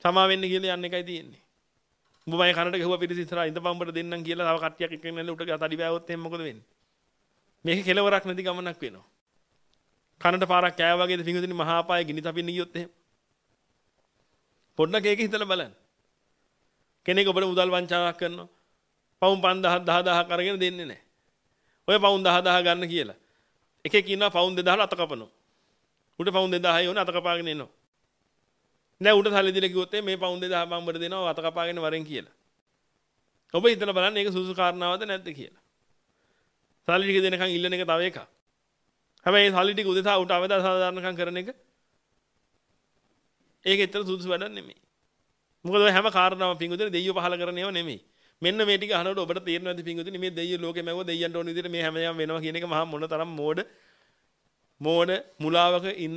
සමා වෙන්න කියලා යන්න එකයි තියෙන්නේ. උඹ මගේ කනට ගහුවා පිටිස ඉස්සරහා ඉඳපන් උඹට දෙන්නම් කියලා තව කට්ටියක් එක්කගෙන නැල්ල උට තඩි බෑවොත් එහෙනම් මොකද වෙන්නේ? මේක කෙලවරක් නැති ගමනක් වෙනවා. කනට පාරක් කෑවා වගේද පිඟුතුනි මහා අපායේ ගිනි තපින්න ගියොත් එහෙම. පොඩ්ඩක් ඒක හිතලා බලන්න. කෙනෙක් ඔබට මුදල් වංචාවක් කරනවා. පවුම් පන්දාහක් දහදාහක් අරගෙන දෙන්නේ නැහැ. ඔය පවුම් දහදාහ ගන්න කියලා. එකෙක් ඉන්නවා පවුම් දෙදාහක් අත කපනවා. උට පවුම් දෙදාහයි ඕනේ අත කපාගෙන එනවා. නෑ උට සල්ලි දීලා කිව්වොත් මේ පවුම් දෙදාහ මම උඹට දෙනවා අත කපාගෙන වරෙන් කියලා. ඔබ හිතලා බලන්න මේක සුසු කාරණාවද නැද්ද කියලා. සල්ලි ටික දෙනකන් ඉල්ලන එක තව එකක්. හැබැයි මේ සල්ලි ටික උදෙසා උට අවදාන සාධාරණකම් කරන එක ඒක ඇත්තට සුදුසු වැඩක් නෙමෙයි. මොකද ඔය හැම කාරණාවම පිංගුතුනි දෙයියෝ පහල කරන ඒවා නෙමෙයි. මෙන්න මේ ටික අහනකොට ඔබට තේරෙන්නේ නැති පිංගුතුනි මේ දෙයියෝ ලෝකෙම ඇවෝ දෙයියන්ට ඕන විදිහට මේ හැමදාම වෙනවා කියන එක මහා මොන තරම් මෝඩ මෝඩ මුලාවක ඉන්න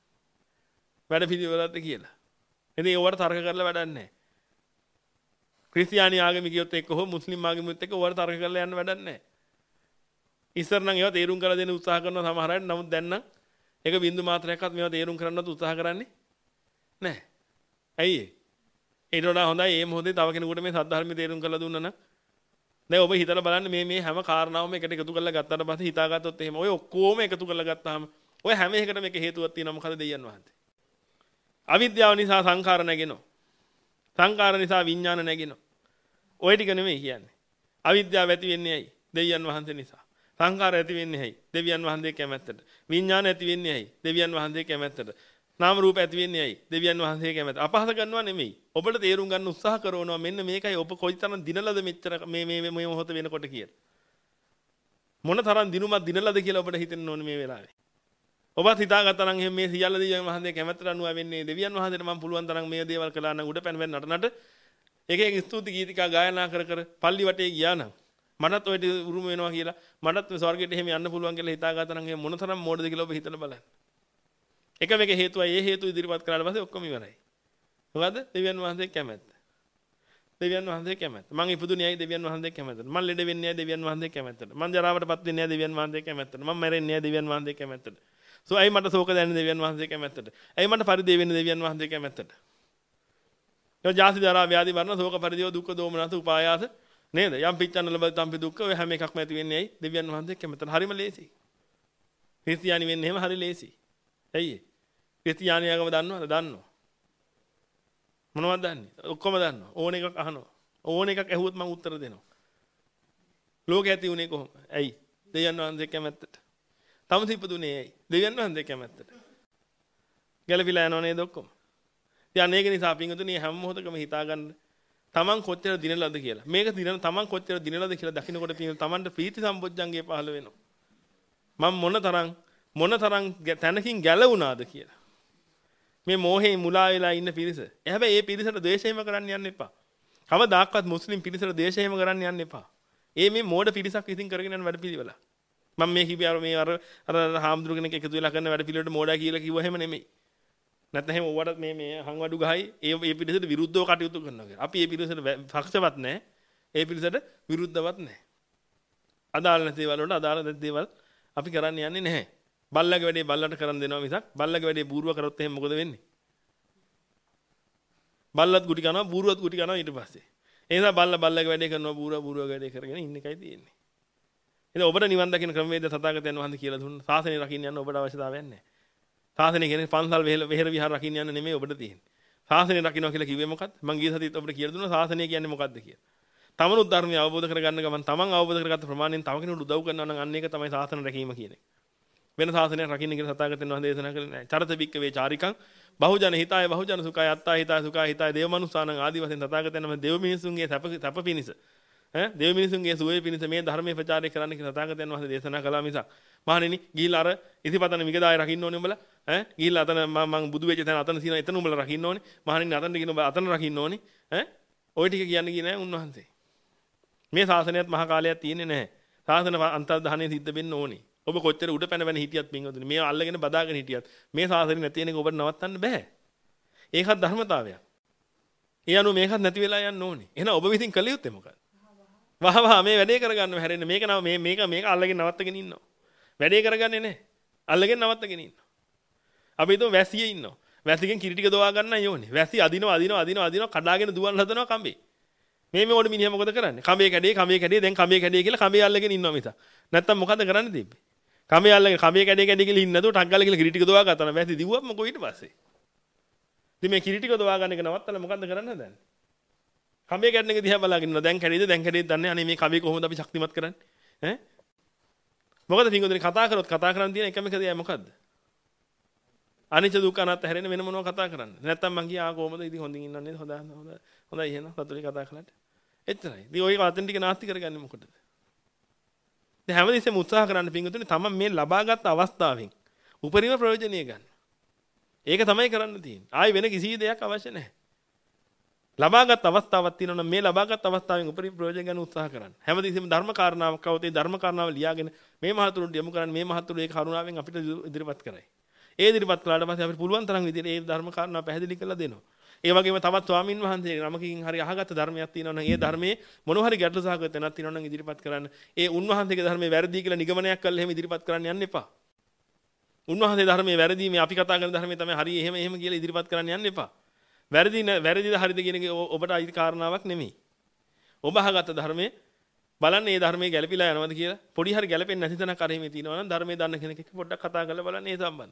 වැඩ පිළිවෙලක්ද කියලා. ඉතින් ඒවට තර්ක කරලා වැඩක් නැහැ. ක්‍රිස්තියානි ආගමිකයොත් එක්ක හෝ මුස්ලිම් ආගමිකයොත් එක්ක ඕවට තර්ක කරලා යන්න වැඩක් නැහැ. ඉස්සර නම් ඒවා තේරුම් කරලා දෙන්න උත්සාහ කරනවා සමහර අය. නමුත් දැන් නම් ඒක බින්දු මාත්‍රයක්වත් මේවා තේරුම් කරන්නත් උත්සාහ කරන්නේ නැහැ. ඇයි ඒ? ඊට වඩා හොඳයි මේ මොහොතේ තව කෙනෙකුට මේ සද්ධර්මය තේරුම් කරලා දුන්නා නම් දැන් ඔබ හිතලා බලන්න මේ මේ හැම කාරණාවම එකට එකතු කරලා ගත්තාට පස්සේ හිතාගත්තොත් එහෙම ඔය ඔක්කොම එකතු කරලා ගත්තාම ඔය හැම එකටම එක හේතුවක් තියෙනවා මොකද දෙයයන් වහන්සේ. අවිද්‍යාව නිසා සංඛාර නැගෙනවා. සංඛාර නිසා විඥාන නැගෙනවා. ඔය ටික නෙමෙයි කියන්නේ. අවිද්‍යාව ඇති වෙන්නේ ඇයි? දෙයයන් වහන්සේ නිසා. සංඛාර ඇති වෙන්නේ ඇයි? දෙවියන් වහන්සේ කැමැත්තට. විඥාන ඇති වෙන්නේ ඇයි? දෙවියන් වහන්සේ කැමැත්තට. නාම රූප ඇති වෙන්නේ ඇයි? දෙවියන් වහන්සේ කැමැත්ත. අපහාස කරනවා නෙමෙයි. ඔබට තේරුම් ගන්න උත්සාහ කරනවා මෙන්න මේකයි ඔබ කොයිතරම් දිනලද මෙච්චර මේ මේ මේ මොහොත වෙනකොට කියලා. මොන තරම් දිනුමක් දිනලද කියලා ඔබට හිතෙන්න ඕනේ මේ වෙලාවේ. ඔබත් හිතාගත්තා නම් එහෙනම් මේ සියල්ල දෙවියන් වහන්සේ කැමැත්තට අනුව වෙන්නේ දෙවියන් වහන්සේට මම පුළුවන් තරම් මේ දේවල් කළා නම් උඩ පැන පැන නටනට එක එක ස්තුති ගීතිකා ගායනා කර කර පල්ලි වටේ ගියා නම් මටත් ඔය උරුම වෙනවා කියලා මටත් ස්වර්ගයට එහෙම යන්න පුළුවන් කියලා හිතාගත්තා නම් එහෙනම් මොන තරම් මෝඩද කියලා ඔබ හිතලා බලන්න. එක මේක හේතුවයි ඒ හේතු ඉදිරිපත් කරාට පස්සේ ඔක්කොම ඉවරයි. මොකද දෙවියන් වහන්සේ කැමැත්ත. දෙවියන් වහන්සේ කැමැත්ත. මං ඉපදුනේ ඇයි දෙවියන් වහන්සේ කැමැත්තට. මං ලෙඩ වෙන්නේ ඇයි දෙවියන් වහන්සේ කැමැත්තට. මං ජරාවටපත් වෙන්නේ ඇයි දෙවියන් වහන්සේ කැමැත්තට. මං මැරෙන්නේ ඇයි දෙවියන් වහන්සේ කැමැත්තට. සෝ ඇයි මට ශෝක දැනෙන්නේ දෙවියන් වහන්සේ කැමැත්තට. ඇයි මට පරිදේ වෙන්නේ දෙවියන් වහන්සේ කැමැත්තට. ඒ ජාති ජරා ව්‍යාධි මරණ ශෝක පරිදේව දුක්ඛ දෝමනස උපායාස නේද? යම් පිච්චන්න ලබ තම්පි දුක්ඛ ඔය හැම එකක්ම ඇති වෙන්නේ ඇයි දෙවියන් වහන්සේ කැමැත්තට. හරිම ලේසි. ක්‍රිස්තියානි වෙන්නේ එහෙම හරි ලේසි. ඇයි ඒ? ක්‍රිස්තියානියගම දන්නවද? දන්නවා. මොනවද දන්නේ? ඔක්කොම දන්නවා. ඕන එකක් අහනවා. ඕන එකක් ඇහුවොත් මම උත්තර දෙනවා. ලෝකේ ඇති උනේ කොහොම? ඇයි? දෙවියන් වහන්සේ කැමැත්තට. තමස ඉපදුනේ ඇයි? දෙවියන් වහන්සේ කැමැත්තට. ගැලපිලා යනව නේද ඔක්කොම? ඉතින් ඒක නිසා පින්වතුනි හැම මොහොතකම හිතාගන්න තමන් කොච්චර දිනලද කියලා. මේක දිනන තමන් කොච්චර දිනලද කියලා දකින්නකොට පින්වතුනි තමන්ට ප්‍රීති සම්පොච්චංගේ පහළ වෙනවා. මම මොනතරම් මොනතරම් තැනකින් ගැලවුණාද කියලා. මේ මෝහේ මුලා වෙලා ඉන්න පිරිස. හැබැයි මේ පිරිසට ද්වේෂයම කරන්න යන්න එපා. කවදාක්වත් මුස්ලිම් පිරිසට ද්වේෂයම කරන්න යන්න එපා. ඒ මේ මෝඩ පිරිසක් විසින් කරගෙන යන වැඩ පිළිවෙල. මම මේ කිව්වේ අර මේ අර අර හාමුදුරු කෙනෙක් එකතු වෙලා කරන වැඩ පිළිවෙලට මෝඩා කියලා කිව්ව හැම නෙමෙයි. නැත්නම් එහෙම ඔයාලට මේ මේ හංවඩු ගහයි ඒ මේ පිරිසට විරුද්ධව කටයුතු කරනවා කියලා. අපි මේ පිරිසට පක්ෂවත් නැහැ. ඒ පිරිසට විරුද්ධවත් නැහැ. අදාළ නැති දේවල් වලට අදාළ නැති දේවල් අපි කරන්න යන්නේ නැහැ. බල්ලගේ වැඩේ බල්ලට කරන් දෙනවා මිසක් බල්ලගේ වැඩේ බූරුව කරොත් එහෙනම් මොකද වෙන්නේ? බල්ලත් ගුටි කනවා බූරුවත් ගුටි කනවා ඊට පස්සේ. ඒ නිසා බල්ල බල්ලගේ වැඩේ කරනවා බූරුව බූරුවගේ වැඩේ කරගෙන ඉන්න එකයි තියෙන්නේ. ඉතින් ඔබට නිවන් දකින්න ක්‍රමවේද තථාගතයන් වහන්සේ කියලා දුන්නා. ශාසනය රකින්න යන්න ඔබට අවශ්‍යතාවයක් නැහැ. ශාසනය කියන්නේ පන්සල් වෙහෙර විහාර රකින්න යන්න නෙමෙයි ඔබට තියෙන්නේ. ශාසනය රකින්නවා කියලා කිව්වේ මොකක්ද? මං ගිය සතියේත් ඔබට කියලා දුන්නා ශාසනය කියන්නේ මොකක්ද කියලා. තමනුත් ධර්මය අවබෝධ කරගන්න ගමන් තමන් අවබෝධ කරගත්ත ප්‍රමාණයෙන් තව කෙනෙකුට උදව් කරනවා නම් අන්න ඒක තමයි ශාසන රැකීම කියන්නේ. වෙන ශාසනයක් රකින්න කියලා තථාගතයන් වහන්සේ දේශනා කළේ නැහැ. චරත බික්කවේ චාරිකං බහුජන හිතාය බහුජන සුඛාය අත්තා හිතාය සුඛාය හිතාය දේව මනුස්සානං ආදි වශයෙන් තථාගතයන් වහන්සේ දේව මිනිසුන්ගේ සැප සැප පිණිස ඈ දේව මිනිසුන්ගේ සුවය පිණිස මේ ධර්මයේ ප්‍රචාරය කරන්න කියලා තථාගතයන් වහන්සේ දේශනා කළා මිසක් මහණෙනි ගිහිල්ලා අර ඉතිපතන මිගදාය රකින්න ඕනේ උඹලා ඈ ගිහිල්ලා අතන මම මං බුදු වෙච්ච තැන අතන තියෙන එතන උඹලා රකින්න ඕනේ මහණෙනි අතන කියන උඹ අතන රකින්න ඕනේ ඈ ওই ටික කියන්නේ කියේ නැහැ උන්වහන්සේ මේ ශාසනයත් මහා කාලයක් තියෙන්නේ නැහැ ශාසන අන්තර්ධානය සිද්ධ වෙන්න ඕනේ ඔබ කොච්චර උඩ පැන පැන හිටියත් පින්වතුනි මේ අල්ලගෙන බදාගෙන හිටියත් මේ ශාසනය නැති වෙන එක ඔබට නවත්තන්න බෑ ඒකත් ධර්මතාවයක් ඒ අනුව මේකත් නැති වෙලා යන්න ඕනේ එහෙනම් ඔබ විසින් කළ යුත්තේ මොකක්ද වහ වහ මේ වැඩේ කරගන්නව හැරෙන්න මේක නම මේ මේක මේක අල්ලගෙන නවත්තගෙන ඉන්නවා වැඩේ කරගන්නේ නැහැ අල්ලගෙන නවත්තගෙන ඉන්නවා අපි හිතුව වැසියේ ඉන්නවා වැසිගෙන් කිරි ටික දවා ගන්නයි ඕනේ. වැසි අදිනවා අදිනවා අදිනවා අදිනවා කඩාගෙන දුවන්න හදනවා කඹේ. මේ මේ ඕඩ මිනිහා මොකද කරන්නේ? කඹේ කැඩේ කඹේ කැඩේ දැන් කඹේ කැඩේ කියලා කඹේ අල්ලගෙන ඉන්නවා මිස. නැත්තම් මොකද කරන්නේ තිබ්බේ? කඹේ අල්ලගෙන කඹේ කැඩේ කැඩේ කියලා ඉන්නේ නැතුව ටක් ගාලා කියලා කිරි ටික දවා ගත්තා. වැසි දිව්වම මොකෝ ඊට පස්සේ. ඉතින් මේ කිරි ටික දවා ගන්න එක නවත්තලා මොකද්ද කරන්න හදන්නේ? කඹේ කැඩෙන එක දිහා බලාගෙන ඉන්නවා. දැන් කැඩේද දැන් කැඩේද දන්නේ අනේ මේ කඹේ කොහොමද අපි ශක්තිමත් කරන්නේ? ඈ? මොකද පින්වතුනි කතා කරොත් කතා කරන්න තියෙන එකම එක දෙයයි මොකද්ද? අනිච්ච දුක්ඛ අනාත්ම හැරෙන්න වෙන මොනව කතා කරන්නේ? නැත්තම් මං ගියා කොහොමද? ඉතින් හොඳින් ඉන්නව නේද? හොඳ හොඳ හොඳයි එහෙනම් සතුටුයි කතා කළාට. එච්චරයි. ඉතින් ඔය වචන ටික නාස්ති කරගන්නේ මොකටද? දැන් හැමදෙස්සෙම උත්සාහ කරන්න පින්වතුනි තමන් මේ ලබාගත් අවස්ථාවෙන් උපරිම ප්‍රයෝජනීය ගන්න. ඒක තමයි කරන්න තියෙන්නේ. ආයි වෙන කිසි දෙයක් අවශ්‍ය නැහැ. ලබාගත් අවස්ථාවක් තියෙනවා නම් මේ ලබාගත් අවස්ථාවෙන් උපරිම ප්‍රයෝජන ගන්න උත්සාහ කරන්න. හැමදෙස්සෙම ධර්ම කාරණාවක් આવුත් ඒ ධර්ම කාරණාව ලියාගෙන මේ මහතුරුන්ට යොමු කරන්න මේ මහතුරු ඒක කරුණාවෙන් අපිට ඉදිරිපත් කරයි. ඒ ඉදිරිපත් කළාට පස්සේ අපිට පුළුවන් තරම් විදිහට ඒ ධර්ම කාරණා පැහැදිලි කරලා දෙනවා. ඒ වගේම තවත් ස්වාමින් වහන්සේ නමකින් හරි අහගත්ත ධර්මයක් තියෙනවා නම් ඒ ධර්මයේ මොන හරි ගැටලු සහගත නැත් තියෙනවා නම් ඉදිරිපත් කරන්න. ඒ උන්වහන්සේගේ ධර්මයේ වැරදි කියලා නිගමනයක් කළා එහෙම ඉදිරිපත් කරන්න යන්න එපා. උන්වහන්සේ ධර්මයේ වැරදි මේ අපි කතා කරන ධර්මයේ තමයි හරි එහෙම එහෙම කියලා ඉදිරිපත් කරන්න යන්න එපා. වැරදි වැරදිද හරිද කියන එක ඔබට අයිති කාරණාවක් නෙමෙයි. ඔබ අහගත්ත ධර්මයේ බලන්න මේ ධර්මයේ ගැළපීලා යනවද කියලා පොඩි හරි ගැළපෙන්නේ නැති තැනක් අර එහෙම තියෙනවා නම් ධර්මයේ දන්න කෙනෙක් එක්ක පොඩ්ඩක් කතා කරලා බලන්න ඒ සම්බන්ධ.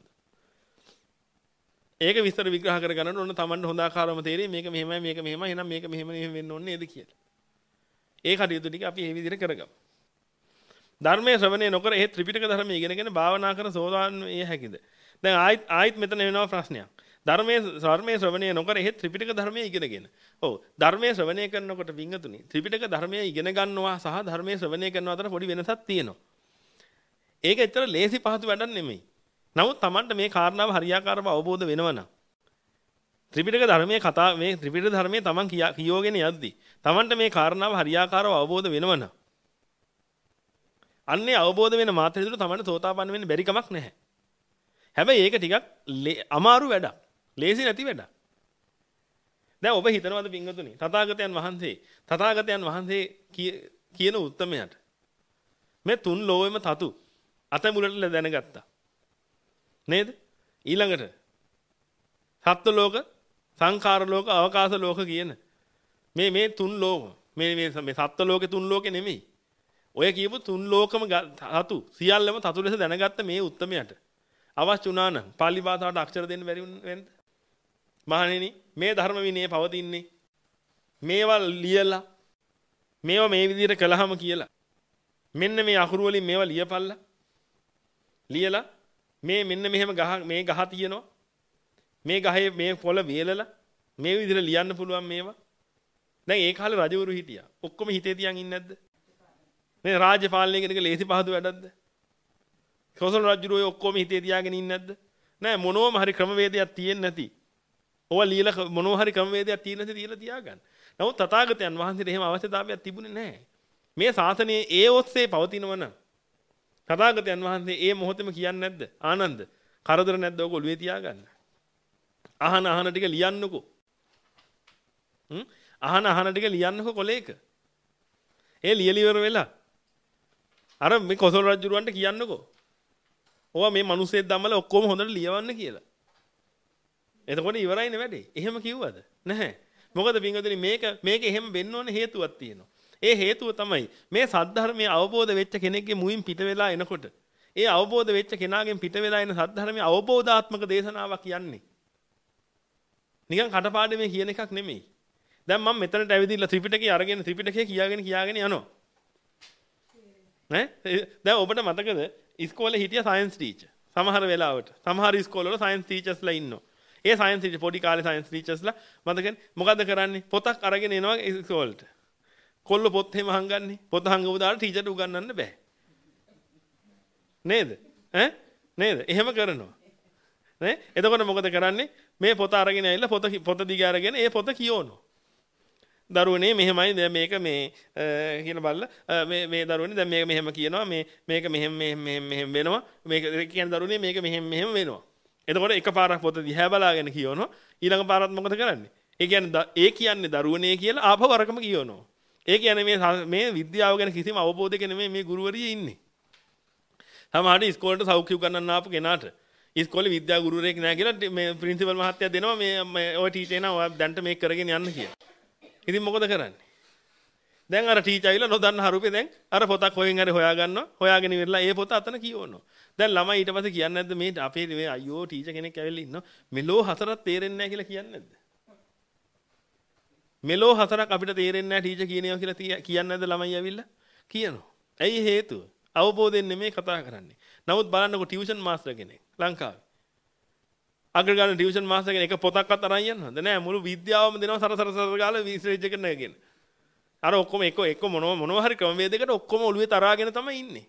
ඒක විස්තර විග්‍රහ කරගන්න ඕන තමන්ට හොඳ ආකාරවම තේරෙයි මේක මෙහෙමයි මේක මෙහෙමයි එහෙනම් මේක මෙහෙම මෙහෙම වෙන්න ඕනේ නේද කියලා. ඒ කටයුතු ටික අපි මේ විදිහට කරගමු. ධර්මයේ ශ්‍රවණය නොකර ඒ ත්‍රිපිටක ධර්මය ඉගෙනගෙන භාවනා කර සෝදාන් වේ හැකිද? දැන් ආයිත් ආයිත් මෙතන වෙනවා ප්‍රශ්නයක්. ධර්මයේ ධර්මයේ ශ්‍රවණය නොකර ඒ ත්‍රිපිටක ධර්මයේ ඉගෙනගෙන. ඔව් ධර්මයේ ශ්‍රවණය කරනකොට වින්තුනි ත්‍රිපිටක ධර්මයේ ඉගෙන ගන්නවා සහ ධර්මයේ ශ්‍රවණය කරනවා අතර පොඩි වෙනසක් තියෙනවා. ඒක ඇත්තට ලේසි පහසු වැඩක් නෙමෙයි. නමුත් Tamanට මේ කාරණාව හරියාකාරව අවබෝධ වෙනවනම් ත්‍රිපිටක ධර්මයේ කතා මේ ත්‍රිපිටක ධර්මයේ Taman කියෝගෙන යද්දි Tamanට මේ කාරණාව හරියාකාරව අවබෝධ වෙනවනම් අන්නේ අවබෝධ වෙන මාත්‍රය තුළ Tamanට සෝතාපන්න වෙන්න බැරි කමක් නැහැ. හැබැයි ඒක ටිකක් අමාරු වැඩක්. ලේසි නැති වැඩක්. දැන් ඔබ හිතනවාද පින්වතුනි තථාගතයන් වහන්සේ තථාගතයන් වහන්සේ කියන උත්තමයට මේ තුන් ලෝවෙම තතු අත මුලට දැනගත්තා. නේද? ඊළඟට සත්ත්ව ලෝක, සංඛාර ලෝක, අවකාශ ලෝක කියන මේ මේ තුන් ලෝක මේ මේ මේ සත්ත්ව ලෝකේ තුන් ලෝකේ නෙමෙයි. ඔය කියපු තුන් ලෝකම තතු සියල්ලම තතු ලෙස දැනගත්ත මේ උත්තමයට අවශ්‍ය වුණා නම් පාලි භාෂාවට අක්ෂර දෙන්න බැරි වෙනද? මහණෙනි මේ ධර්ම විනය පවතින්නේ මේවා ලියලා මේවා මේ විදිහට කළාම කියලා මෙන්න මේ අකුරු වලින් මේවා ලියපල්ලා ලියලා මේ මෙන්න මෙහෙම ගහ මේ ගහ තියෙනවා මේ ගහේ මේ පොළ වේලලා මේ විදිහට ලියන්න පුළුවන් මේවා. දැන් ඒ කාලේ රජවරු හිටියා. ඔක්කොම හිතේ තියන් ඉන්නේ නැද්ද? මේ රාජ්‍ය පාලනය කියන එක ලේසි පහසු වැඩක්ද? කොසල් රජුරෝ ඔක්කොම හිතේ තියාගෙන ඉන්නේ නැද්ද? නෑ මොනෝම හරි ක්‍රමවේදයක් තියෙන්නේ නැති. ඔය ලියලා මොනෝ හරි ක්‍රමවේදයක් තියෙන නැති තියලා තියාගන්න. නමුත් තථාගතයන් වහන්සේට එහෙම අවශ්‍යතාවයක් තිබුණේ නැහැ. මේ ශාසනයේ ඒ ඔස්සේ පවතිනවනම් තථාගතයන් වහන්සේ ඒ මොහොතේම කියන්නේ නැද්ද? ආනන්ද කරදර නැද්ද ඔක ඔළුවේ තියාගන්න. අහන අහන ටික ලියන්නකෝ. හ්ම් අහන අහන ටික ලියන්නකෝ කොලේක. ඒ ලියලි ඉවර වෙලා අර මේ කොසල් රජුරවන්ට කියන්නකෝ. ඔවා මේ මිනිස්සෙක් දැම්මලා ඔක්කොම හොඳට ලියවන්න කියලා. එතකොට ඉවරයිනේ වැඩේ. එහෙම කිව්වද? නැහැ. මොකද පින්වතුනි මේක මේක එහෙම වෙන්න ඕනේ හේතුවක් තියෙනවා. ඒ හේතුව තමයි මේ සද්ධර්මයේ අවබෝධ වෙච්ච කෙනෙක්ගේ මුවින් පිට වෙලා එනකොට ඒ අවබෝධ වෙච්ච කෙනාගෙන් පිට වෙලා එන සද්ධර්මයේ අවබෝධාත්මක දේශනාවක් කියන්නේ. නිකන් කටපාඩමේ කියන එකක් නෙමෙයි. දැන් මම මෙතනට ඇවිදින්න ත්‍රිපිටකය අරගෙන ත්‍රිපිටකය කියාගෙන කියාගෙන යනවා. නේ? දැන් ඔබට මතකද ඉස්කෝලේ හිටිය සයන්ස් ටීචර්. සමහර වෙලාවට සමහර ඉස්කෝලවල සයන්ස් ටීචර්ස්ලා ඉන්නවා. ඒ සයන්ස් ටීචර් පොඩි කාලේ සයන්ස් ටීචර්ස්ලා මතකනේ මොකද්ද කරන්නේ? පොතක් අරගෙන එනවා ඉස්කෝලේට. කොල්ල පොත් එහෙම හංගන්නේ. පොත හංගව දාලා ටීචර්ට උගන්වන්න බෑ. නේද? ඈ? නේද? එහෙම කරනවා. නේ? එතකොට මොකද කරන්නේ? මේ පොත අරගෙන ඇවිල්ලා පොත පොත දිග අරගෙන ඒ පොත කියවනවා. දරුවනේ මෙහෙමයි දැන් මේක මේ කියලා බලලා මේ මේ දරුවනේ දැන් මේක මෙහෙම කියනවා මේ මේක මෙහෙම මෙහෙම මෙහෙම වෙනවා මේක කියන්නේ දරුවනේ මේක මෙහෙම මෙහෙම වෙනවා. එතකොට එකපාරක් පොත දිහා බලාගෙන කියවනවා ඊළඟ පාරත් මොකද කරන්නේ? ඒ කියන්නේ ඒ කියන්නේ දරුවනේ කියලා ආපහු වරකම කියවනවා. ඒ කියන්නේ මේ මේ විද්‍යාව ගැන කිසිම අවබෝධයක නෙමෙයි මේ ගුරුවරිය ඉන්නේ. සමහරවිට ඉස්කෝලේට සෞඛ්‍ය උගන්වන්න ආපු කෙනාට ඉස්කෝලේ විද්‍යා ගුරුවරයෙක් නෑ කියලා මේ ප්‍රින්සිපල් මහත්තයා දෙනවා මේ ඔය ටීචර් එනවා ඔයා දැන්ට මේක කරගෙන යන්න කියලා. ඉතින් මොකද කරන්නේ? දැන් අර ටීචර් ඇවිල්ලා නොදන්න හරුපේ දැන් අර පොතක් හොයෙන් හරි හොයා ගන්නවා. හොයාගෙන ඉවරලා ඒ පොත අතන කියවනවා. දැන් ළමයි ඊට පස්සේ කියන්නේ නැද්ද මේ අපේ මේ අයියෝ ටීචර් කෙනෙක් ඇවිල්ලා ඉන්නවා. මෙලෝ හතරක් තේරෙන්නේ නැහැ කියලා කියන්නේ නැද්ද? මෙලෝ හතරක් අපිට තේරෙන්නේ නැහැ ටීචර් කියනවා කියලා කියන්නේ නැද්ද ළමයි ඇවිල්ලා? කියනවා. ඇයි හේතුව? අවබෝධයෙන් නෙමෙයි කතා කරන්නේ. නමුත් බලන්නකො ටියුෂන් මාස්ටර් කෙනෙක් ලංකාවේ. අග්‍රගාන ටියුෂන් මාස්ටර් කෙනෙක් එක පොතක්වත් අරන් යන්නවද? නෑ මුළු විද්‍යාවම දෙනවා සර සර සර ගාලා රිසර්ච් එක නැගෙන. අර ඔක්කොම එක එක මොනවා මොනවා හරි ක්‍රමවේදයකට ඔක්කොම ඔළුවේ තරාගෙන තමයි ඉන්නේ.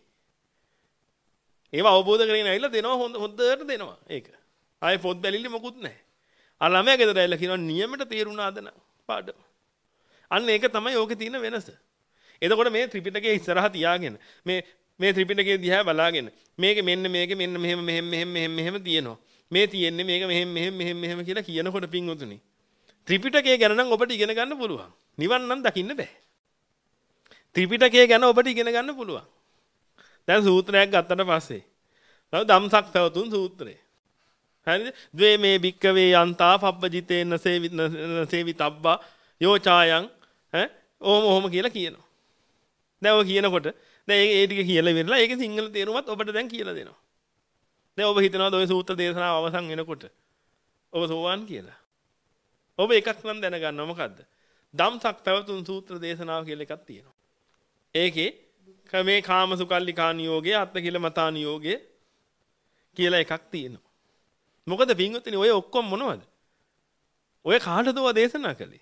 ඒවා අවබෝධ කරගෙන ඇවිල්ලා දෙනවා හොඳ හොඳට දෙනවා ඒක. ආයේ පොත් බැලිලි මොකුත් නැහැ. අර ළමයා ගෙදර ඇවිල්ලා කියනවා නියමයට තේරුණාද නා පාඩම. අන්න ඒක තමයි ඕකේ තියෙන වෙනස. එතකොට මේ ත්‍රිපිටකයේ ඉස්සරහ තියාගෙන මේ මේ ත්‍රිපිටකයේ දිහා බලාගෙන මේක මෙන්න මේක මෙන්න මෙහෙම මෙහෙම මෙහෙම මෙහෙම මෙහෙම තියෙනවා. මේ තියෙන්නේ මේක මෙහෙම මෙහෙම මෙහෙම මෙහෙම කියලා කියනකොට පින්වතුනි ත්‍රිපිටකය ගැන නම් ඔබට ඉගෙන ගන්න පුළුවන්. නිවන් නම් දකින්න බෑ. ත්‍රිපිටකය ගැන ඔබට ඉගෙන ගන්න පුළුවන්. දැන් සූත්‍රයක් ගත්තට පස්සේ නේද ධම්සක් තවතුන් සූත්‍රය. හරිද? ද්වේ මේ භික්කවේ යන්තා පබ්බජිතේන සේවිතබ්බා යෝචායන් ඈ ඕම ඕම කියලා කියනවා. දැන් ඔය කියනකොට දැන් ඒ ටික කියලා ඉවරලා ඒකේ සිංහල තේරුමත් ඔබට දැන් කියලා දෙනවා. දැන් ඔබ හිතනවාද ඔය සූත්‍ර දේශනාව අවසන් වෙනකොට ඔබ සෝවාන් කියලා? ඔබ එකක් නම් දැනගන්නවා මොකද්ද? ධම්සක් පැවතුම් සූත්‍ර දේශනාව කියලා එකක් තියෙනවා. ඒකේ මේ කාමසුකල්ලිකාන යෝගය, අත්තිකිල මතාන යෝගය කියලා එකක් තියෙනවා. මොකද පින්වත්නි ඔය ඔක්කොම මොනවද? ඔය කාටද ඔය දේශනා කළේ?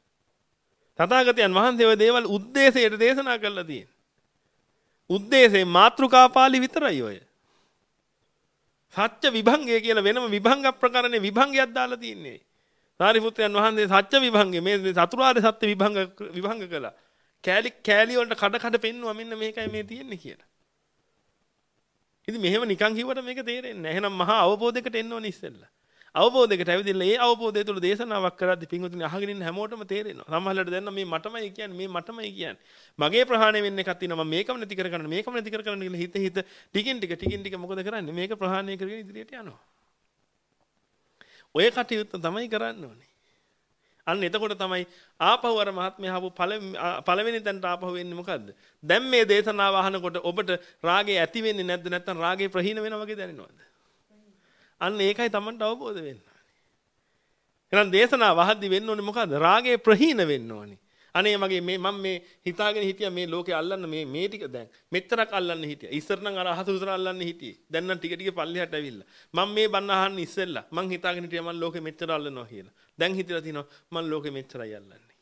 තථාගතයන් වහන්සේ ඔය දේවල් උද්දේශයට දේශනා කළා තියෙන්නේ. උද්දේශේ මාත්‍රිකා පාළි විතරයි ඔය. සත්‍ය විභංගය කියලා වෙනම විභංග ප්‍රකරණේ විභංගයක් දාලා තියෙන්නේ. සාරිපුත්‍රයන් වහන්සේ සත්‍ය විභංගේ මේ චතුරාර්ය සත්‍ය විභංග විභංග කළා. කෑලි කෑලි වලට කඩ කඩ පෙන්නුවා මෙන්න මේකයි මේ තියෙන්නේ කියලා. ඉතින් මෙහෙම නිකන් කිව්වට මේක තේරෙන්නේ නැහැ. එහෙනම් මහා අවබෝධයකට එන්න ඕනේ ඉස්සෙල්ලා. අවබෝධයකට ඇවිදilla ඒ අවබෝධය තුළ දේශනාවක් කරද්දී පින්වතුනි අහගෙන ඉන්න හැමෝටම තේරෙනවා. සමහරවිට දැන් මේ මටමයි කියන්නේ මේ මටමයි කියන්නේ. මගේ ප්‍රහාණය වෙන්න එකක් තියෙනවා. මම මේකම නැති කර ගන්න මේකම නැති කර ගන්න කියලා හිත හිත ටිකින් ටික ටිකින් ටික මොකද කරන්නේ? මේක ප්‍රහාණය කරගෙන ඉදිරියට යනවා. ඔය කටයුත්ත තමයි කරන්න ඕනේ. අන්න එතකොට තමයි ආපහු අර මහත්මයා ආපහු පළවෙනි තැනට ආපහු වෙන්නේ මොකද්ද? දැන් මේ දේශනාව අහනකොට ඔබට රාගය ඇති වෙන්නේ නැද්ද නැත්නම් රාගය ප්‍රහීන වෙනවා වගේ දැනෙනවද? අන්න ඒකයි Tamanට අවබෝධ වෙන්න ඕනේ. එහෙනම් දේශනාව අහද්දි වෙන්න ඕනේ මොකද්ද? රාගය ප්‍රහීන වෙන්න ඕනේ. අනේ මගේ මේ මම මේ හිතාගෙන හිටියා මේ ලෝකේ අල්ලන්න මේ මේ ටික දැන් මෙච්චරක් අල්ලන්න හිටියා. ඉස්සර නම් අර අහස උතර අල්ලන්න හිටියේ. දැන් නම් ටික ටික පල්ලෙහාට ඇවිල්ලා. මම මේ බන්න අහන්න ඉස්සෙල්ලා මං හිතාගෙන හිටියා මම ලෝකෙ මෙච්චර අල්ලනවා කියලා. දැන් හිතලා තිනවා මම ලෝකෙ මෙච්චරයි අල්ලන්නේ.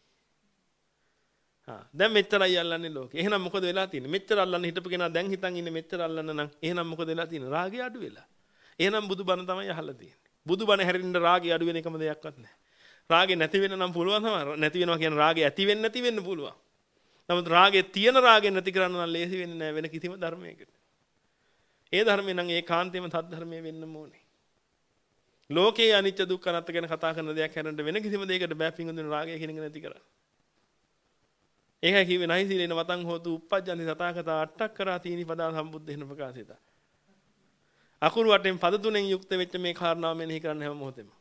හා දැන් මෙච්චරයි අල්ලන්නේ ලෝකෙ. එහෙනම් මොකද වෙලා තියෙන්නේ? මෙච්චර අල්ලන්න හිටපු කෙනා දැන් හිතන් ඉන්නේ මෙච්චර අල්ලන්න නම් එහෙනම් මොකද වෙලා තියෙන්නේ? රාගය අඩු වෙලා. එහෙනම් බුදුබණ තමයි අහලා තියෙන්නේ. බුදුබණ හැරෙන්න රාගය අඩු වෙන එකම දෙයක්වත් නැහැ. රාගේ නැති වෙන්න නම් පුළුවන් තමයි. නැති වෙනවා කියන්නේ රාගේ ඇති වෙන්න නැති වෙන්න පුළුවන්. නමුත් රාගේ තියෙන රාගේ නැති කරන්න නම් ලේසි වෙන්නේ නැහැ වෙන කිසිම ධර්මයකට. ඒ ධර්මේ නම් ඒකාන්තයෙන්ම සත්‍ය ධර්මයේ වෙන්න ඕනේ. ලෝකේ අනිත්‍ය දුක්ඛ අනාත්ම ගැන කතා කරන දෙයක් හැරෙන්න වෙන කිසිම දෙයකට බෑ පිංගුදුන රාගය කියන එක නැති කරන්න. ඒකයි කිව්වේ නහි සීලේන වතං හෝතු uppajjanti තථාගතා අට්ඨක් කරා තීනි පදා සම්බුද්ධේන ප්‍රකාශිත. අකුරු වටෙන් පද තුනෙන් යුක්ත වෙච්ච මේ කාරණාව මෙනෙහි කරන්න හැම මොහොතෙම.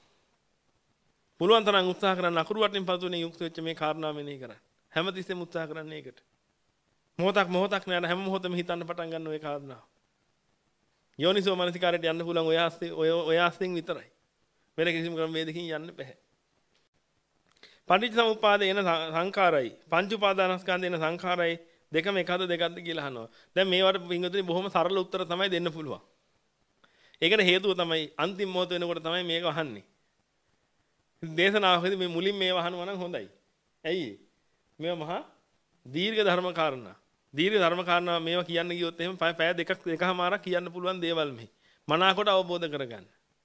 පුළුවන් තරම් උත්සාහ කරන්න අකුරු වටින් පතුනේ යුක්ත වෙච්ච මේ කාරණා මෙනෙහි කරන්න. හැමතිස්සෙම උත්සාහ කරන්න ඒකට. මොහොතක් මොහොතක් නෑ හැම මොහොතෙම හිතන්න පටන් ගන්න ඔය කාරණා. යෝනිසෝ මනසිකාරයට යන්න පුළුවන් ඔය ආස්තේ ඔය ඔය ආස්තෙන් විතරයි. වෙන කිසිම ක්‍රම වේදකින් යන්න බෑ. පටිච්චසමුප්පාදේ එන සංඛාරයි පංච උපාදානස්කන්ධේ එන සංඛාරයි දෙකම එකද දෙකක්ද කියලා අහනවා. දැන් මේවට පින්වතුනි බොහොම සරල උත්තර තමයි දෙන්න පුළුවන්. ඒකට හේතුව තමයි අන්තිම මොහොත වෙනකොට තමයි මේක අහන්නේ. දේශනාවකදී මේ මුලින් මේව අහනවා නම් හොඳයි. ඇයි? මේවා මහා දීර්ඝ ධර්ම කාරණා. දීර්ඝ ධර්ම කාරණා මේවා කියන්න ගියොත් එහෙම පැය දෙකක් දෙකමාරක් කියන්න පුළුවන් දේවල් මෙහි. මනාකොට අවබෝධ කරගන්න.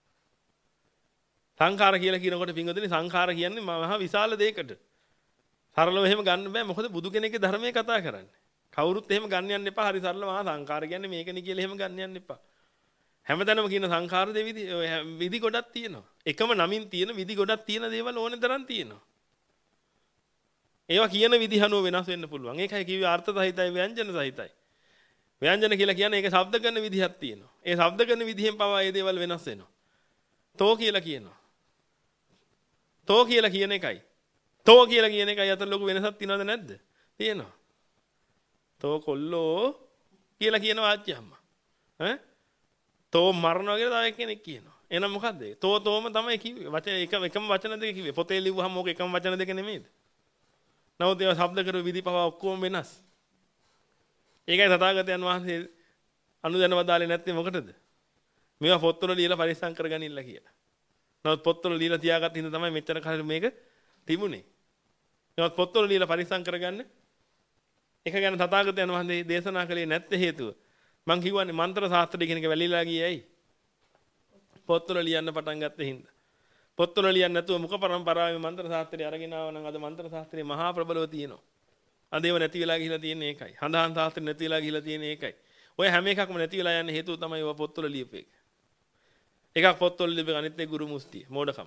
සංඛාර කියලා කියනකොට පින්වතුනි සංඛාර කියන්නේ මහා විශාල දෙයකට. සරලව එහෙම ගන්න බෑ. මොකද බුදු කෙනෙක්ගේ ධර්මයේ කතා කරන්නේ. කවුරුත් එහෙම ගන්න යන්න එපා. හරි සරලව මහා සංඛාර කියන්නේ මේකනේ කියලා එහෙම ගන්න යන්න එපා. හැමතැනම කියන සංඛාර දෙවිදි විදි ගොඩක් තියෙනවා. එකම නමින් තියෙන විදි ගොඩක් තියෙන දේවල් ඕනේ තරම් තියෙනවා. ඒවා කියන විදි හනුව වෙනස් වෙන්න පුළුවන්. ඒකයි කිව්වේ අර්ථ සහිතයි ව්‍යංජන සහිතයි. ව්‍යංජන කියලා කියන්නේ ඒක ශබ්ද කරන විදිහක් තියෙනවා. ඒ ශබ්ද කරන විදිහෙන් පවා ඒ දේවල් වෙනස් වෙනවා. තෝ කියලා කියනවා. තෝ කියලා කියන එකයි. තෝ කියලා කියන එකයි අතර ලොකු වෙනසක් තියෙනවද නැද්ද? තියෙනවා. තෝ කොල්ලෝ කියලා කියන වාක්‍යයක්ම. ඈ? තෝ මරනවා කියලා තව එක්කෙනෙක් කියනවා. එහෙනම් මොකද්ද ඒ? තෝ තෝම තමයි කිව්වේ. වචන එක එකම වචන දෙක කිව්වේ. පොතේ ලිව්වහම ඕක එකම වචන දෙක නෙමෙයිද? නමුත් ඒවා ශබ්ද කරු විදි පවා ඔක්කොම වෙනස්. ඒකයි තථාගතයන් වහන්සේ අනුදැනව දාලේ නැත්තේ මොකටද? මේවා පොත්වල ලියලා පරිස්සම් කරගනින්න කියලා. නමුත් පොත්වල ලියලා තියාගත්ත හින්දා තමයි මෙච්චර කාලෙ මේක තිබුණේ. නමුත් පොත්වල ලියලා පරිස්සම් කරගන්න එක ගැන තථාගතයන් වහන්සේ දේශනා කළේ නැත්තේ හේතුව. මං කිව්වනේ මන්ත්‍ර ශාස්ත්‍රය කියන එක වැලිලා ගියේ ඇයි? පොත්වල ලියන්න පටන් ගත්තේ හින්දා. පොත්වල ලියන්න නැතුව මුඛ පරම්පරාවේ මන්ත්‍ර ශාස්ත්‍රය අරගෙන ආව නම් අද මන්ත්‍ර ශාස්ත්‍රයේ මහා ප්‍රබලව තියෙනවා. අද ඒව නැති වෙලා ගිහිලා තියෙන්නේ ඒකයි. හඳහන් ශාස්ත්‍රය නැති වෙලා ගිහිලා තියෙන්නේ ඒකයි. ඔය හැම එකක්ම නැති වෙලා යන්නේ හේතුව තමයි ඔය පොත්වල ලියපු එක. එකක් පොත්වල ලියපු අනිත් එක ගුරු මුස්තිය මෝඩකම.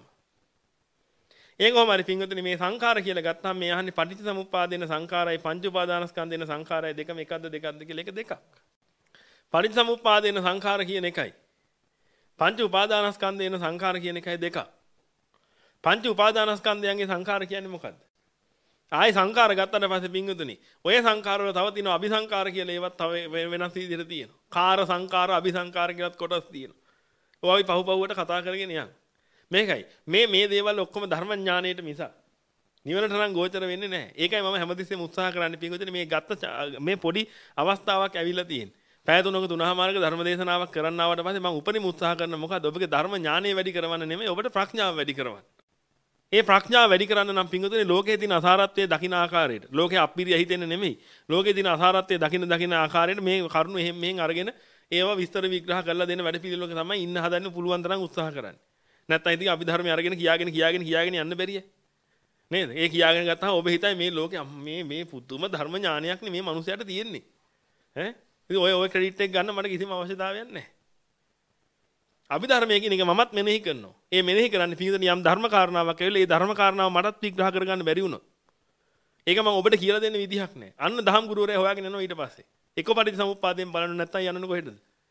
ඒක කොහොම හරි පින්වතුනි මේ සංඛාර කියලා ගත්තාම මේ අහන්නේ පටිච්චසමුප්පාදේන සංඛාරයි පංච උපාදානස්කන්ධේන සංඛාරයි දෙකම එකක්ද දෙකක්ද කියලා එක දෙකක්. පටිච්චසමුප්පාදේන සංඛාර කියන එකයි. පංච උපාදානස්කන්ධේන සංඛාර කියන එකයි දෙකක්. පංච උපාදානස්කන්ධයන්ගේ සංඛාර කියන්නේ මොකද්ද? ආයි සංඛාර ගත්තට පස්සේ පින්වතුනි ඔය සංඛාර වල තව තියෙනවා අபிසංඛාර කියලා ඒවත් තව වෙනස් විදිහට තියෙනවා. කාර සංඛාර අபிසංඛාර කියලාත් කොටස් තියෙනවා. ඔය පහු පහුවට කතා කරගෙන යන්න. මේකයි මේ මේ දේවල් ඔක්කොම ධර්ම ඥානයට මිස නිවනට නම් ගෝචර වෙන්නේ නැහැ. ඒකයි මම හැමතිස්සෙම උත්සාහ කරන්නේ පින්වතුනි මේ ගත්ත මේ පොඩි අවස්ථාවක් ඇවිල්ලා තියෙන්නේ. පැය තුනක තුනමාරක ධර්ම දේශනාවක් කරන්න ආවට පස්සේ මම උපරිම උත්සාහ කරන මොකද ඔබගේ ධර්ම ඥානය වැඩි කරවන්න නෙමෙයි ඔබට ප්‍රඥාව වැඩි කරවන්න. ඒ ප්‍රඥාව වැඩි කරන්න නම් පින්වතුනි ලෝකයේ තියෙන අසාරත්වයේ දකින්න ආකාරයට ලෝකයේ අපිරිය හිතෙන්නේ නෙමෙයි. ලෝකයේ තියෙන අසාරත්වයේ දකින්න දකින්න ආකාරයට මේ කරුණු එහෙම මෙහෙන් අරගෙන ඒවා විස්තර විග්‍රහ කරලා දෙන වැඩ පිළිවෙලක තමයි ඉන්න හදන්න පුළුවන් තරම් උත්සාහ කරන්නේ. නැත්නම් ඉතින් අභිධර්මයේ අරගෙන කියාගෙන කියාගෙන කියාගෙන යන්න බැරිය. නේද? ඒ කියාගෙන ගත්තාම ඔබ හිතයි මේ ලෝකේ මේ මේ පුදුම ධර්ම ඥානයක් නේ මේ මිනිහයාට තියෙන්නේ. ඈ? ඉතින් ඔය ඔය ක්‍රෙඩිට් එක ගන්න මට කිසිම අවශ්‍යතාවයක් නැහැ. අභිධර්මයේ කියන එක මමත් මෙනෙහි කරනවා. ඒ මෙනෙහි කරන්නේ පිළිදෙන යම් ධර්ම කාරණාවක් ඇවිල්ලා ඒ ධර්ම කාරණාව මටත් විග්‍රහ කරගන්න බැරි වුණොත්. ඒක මම ඔබට කියලා දෙන්න විදිහක් නැහැ. අන්න දහම් ගුරුවරයා හොයාගෙන යනවා ඊට පස්සේ. එක පටිච්චසමුප්පාදයෙන් බලන්න නැත්නම් යන්නන්නේ කොහෙටද?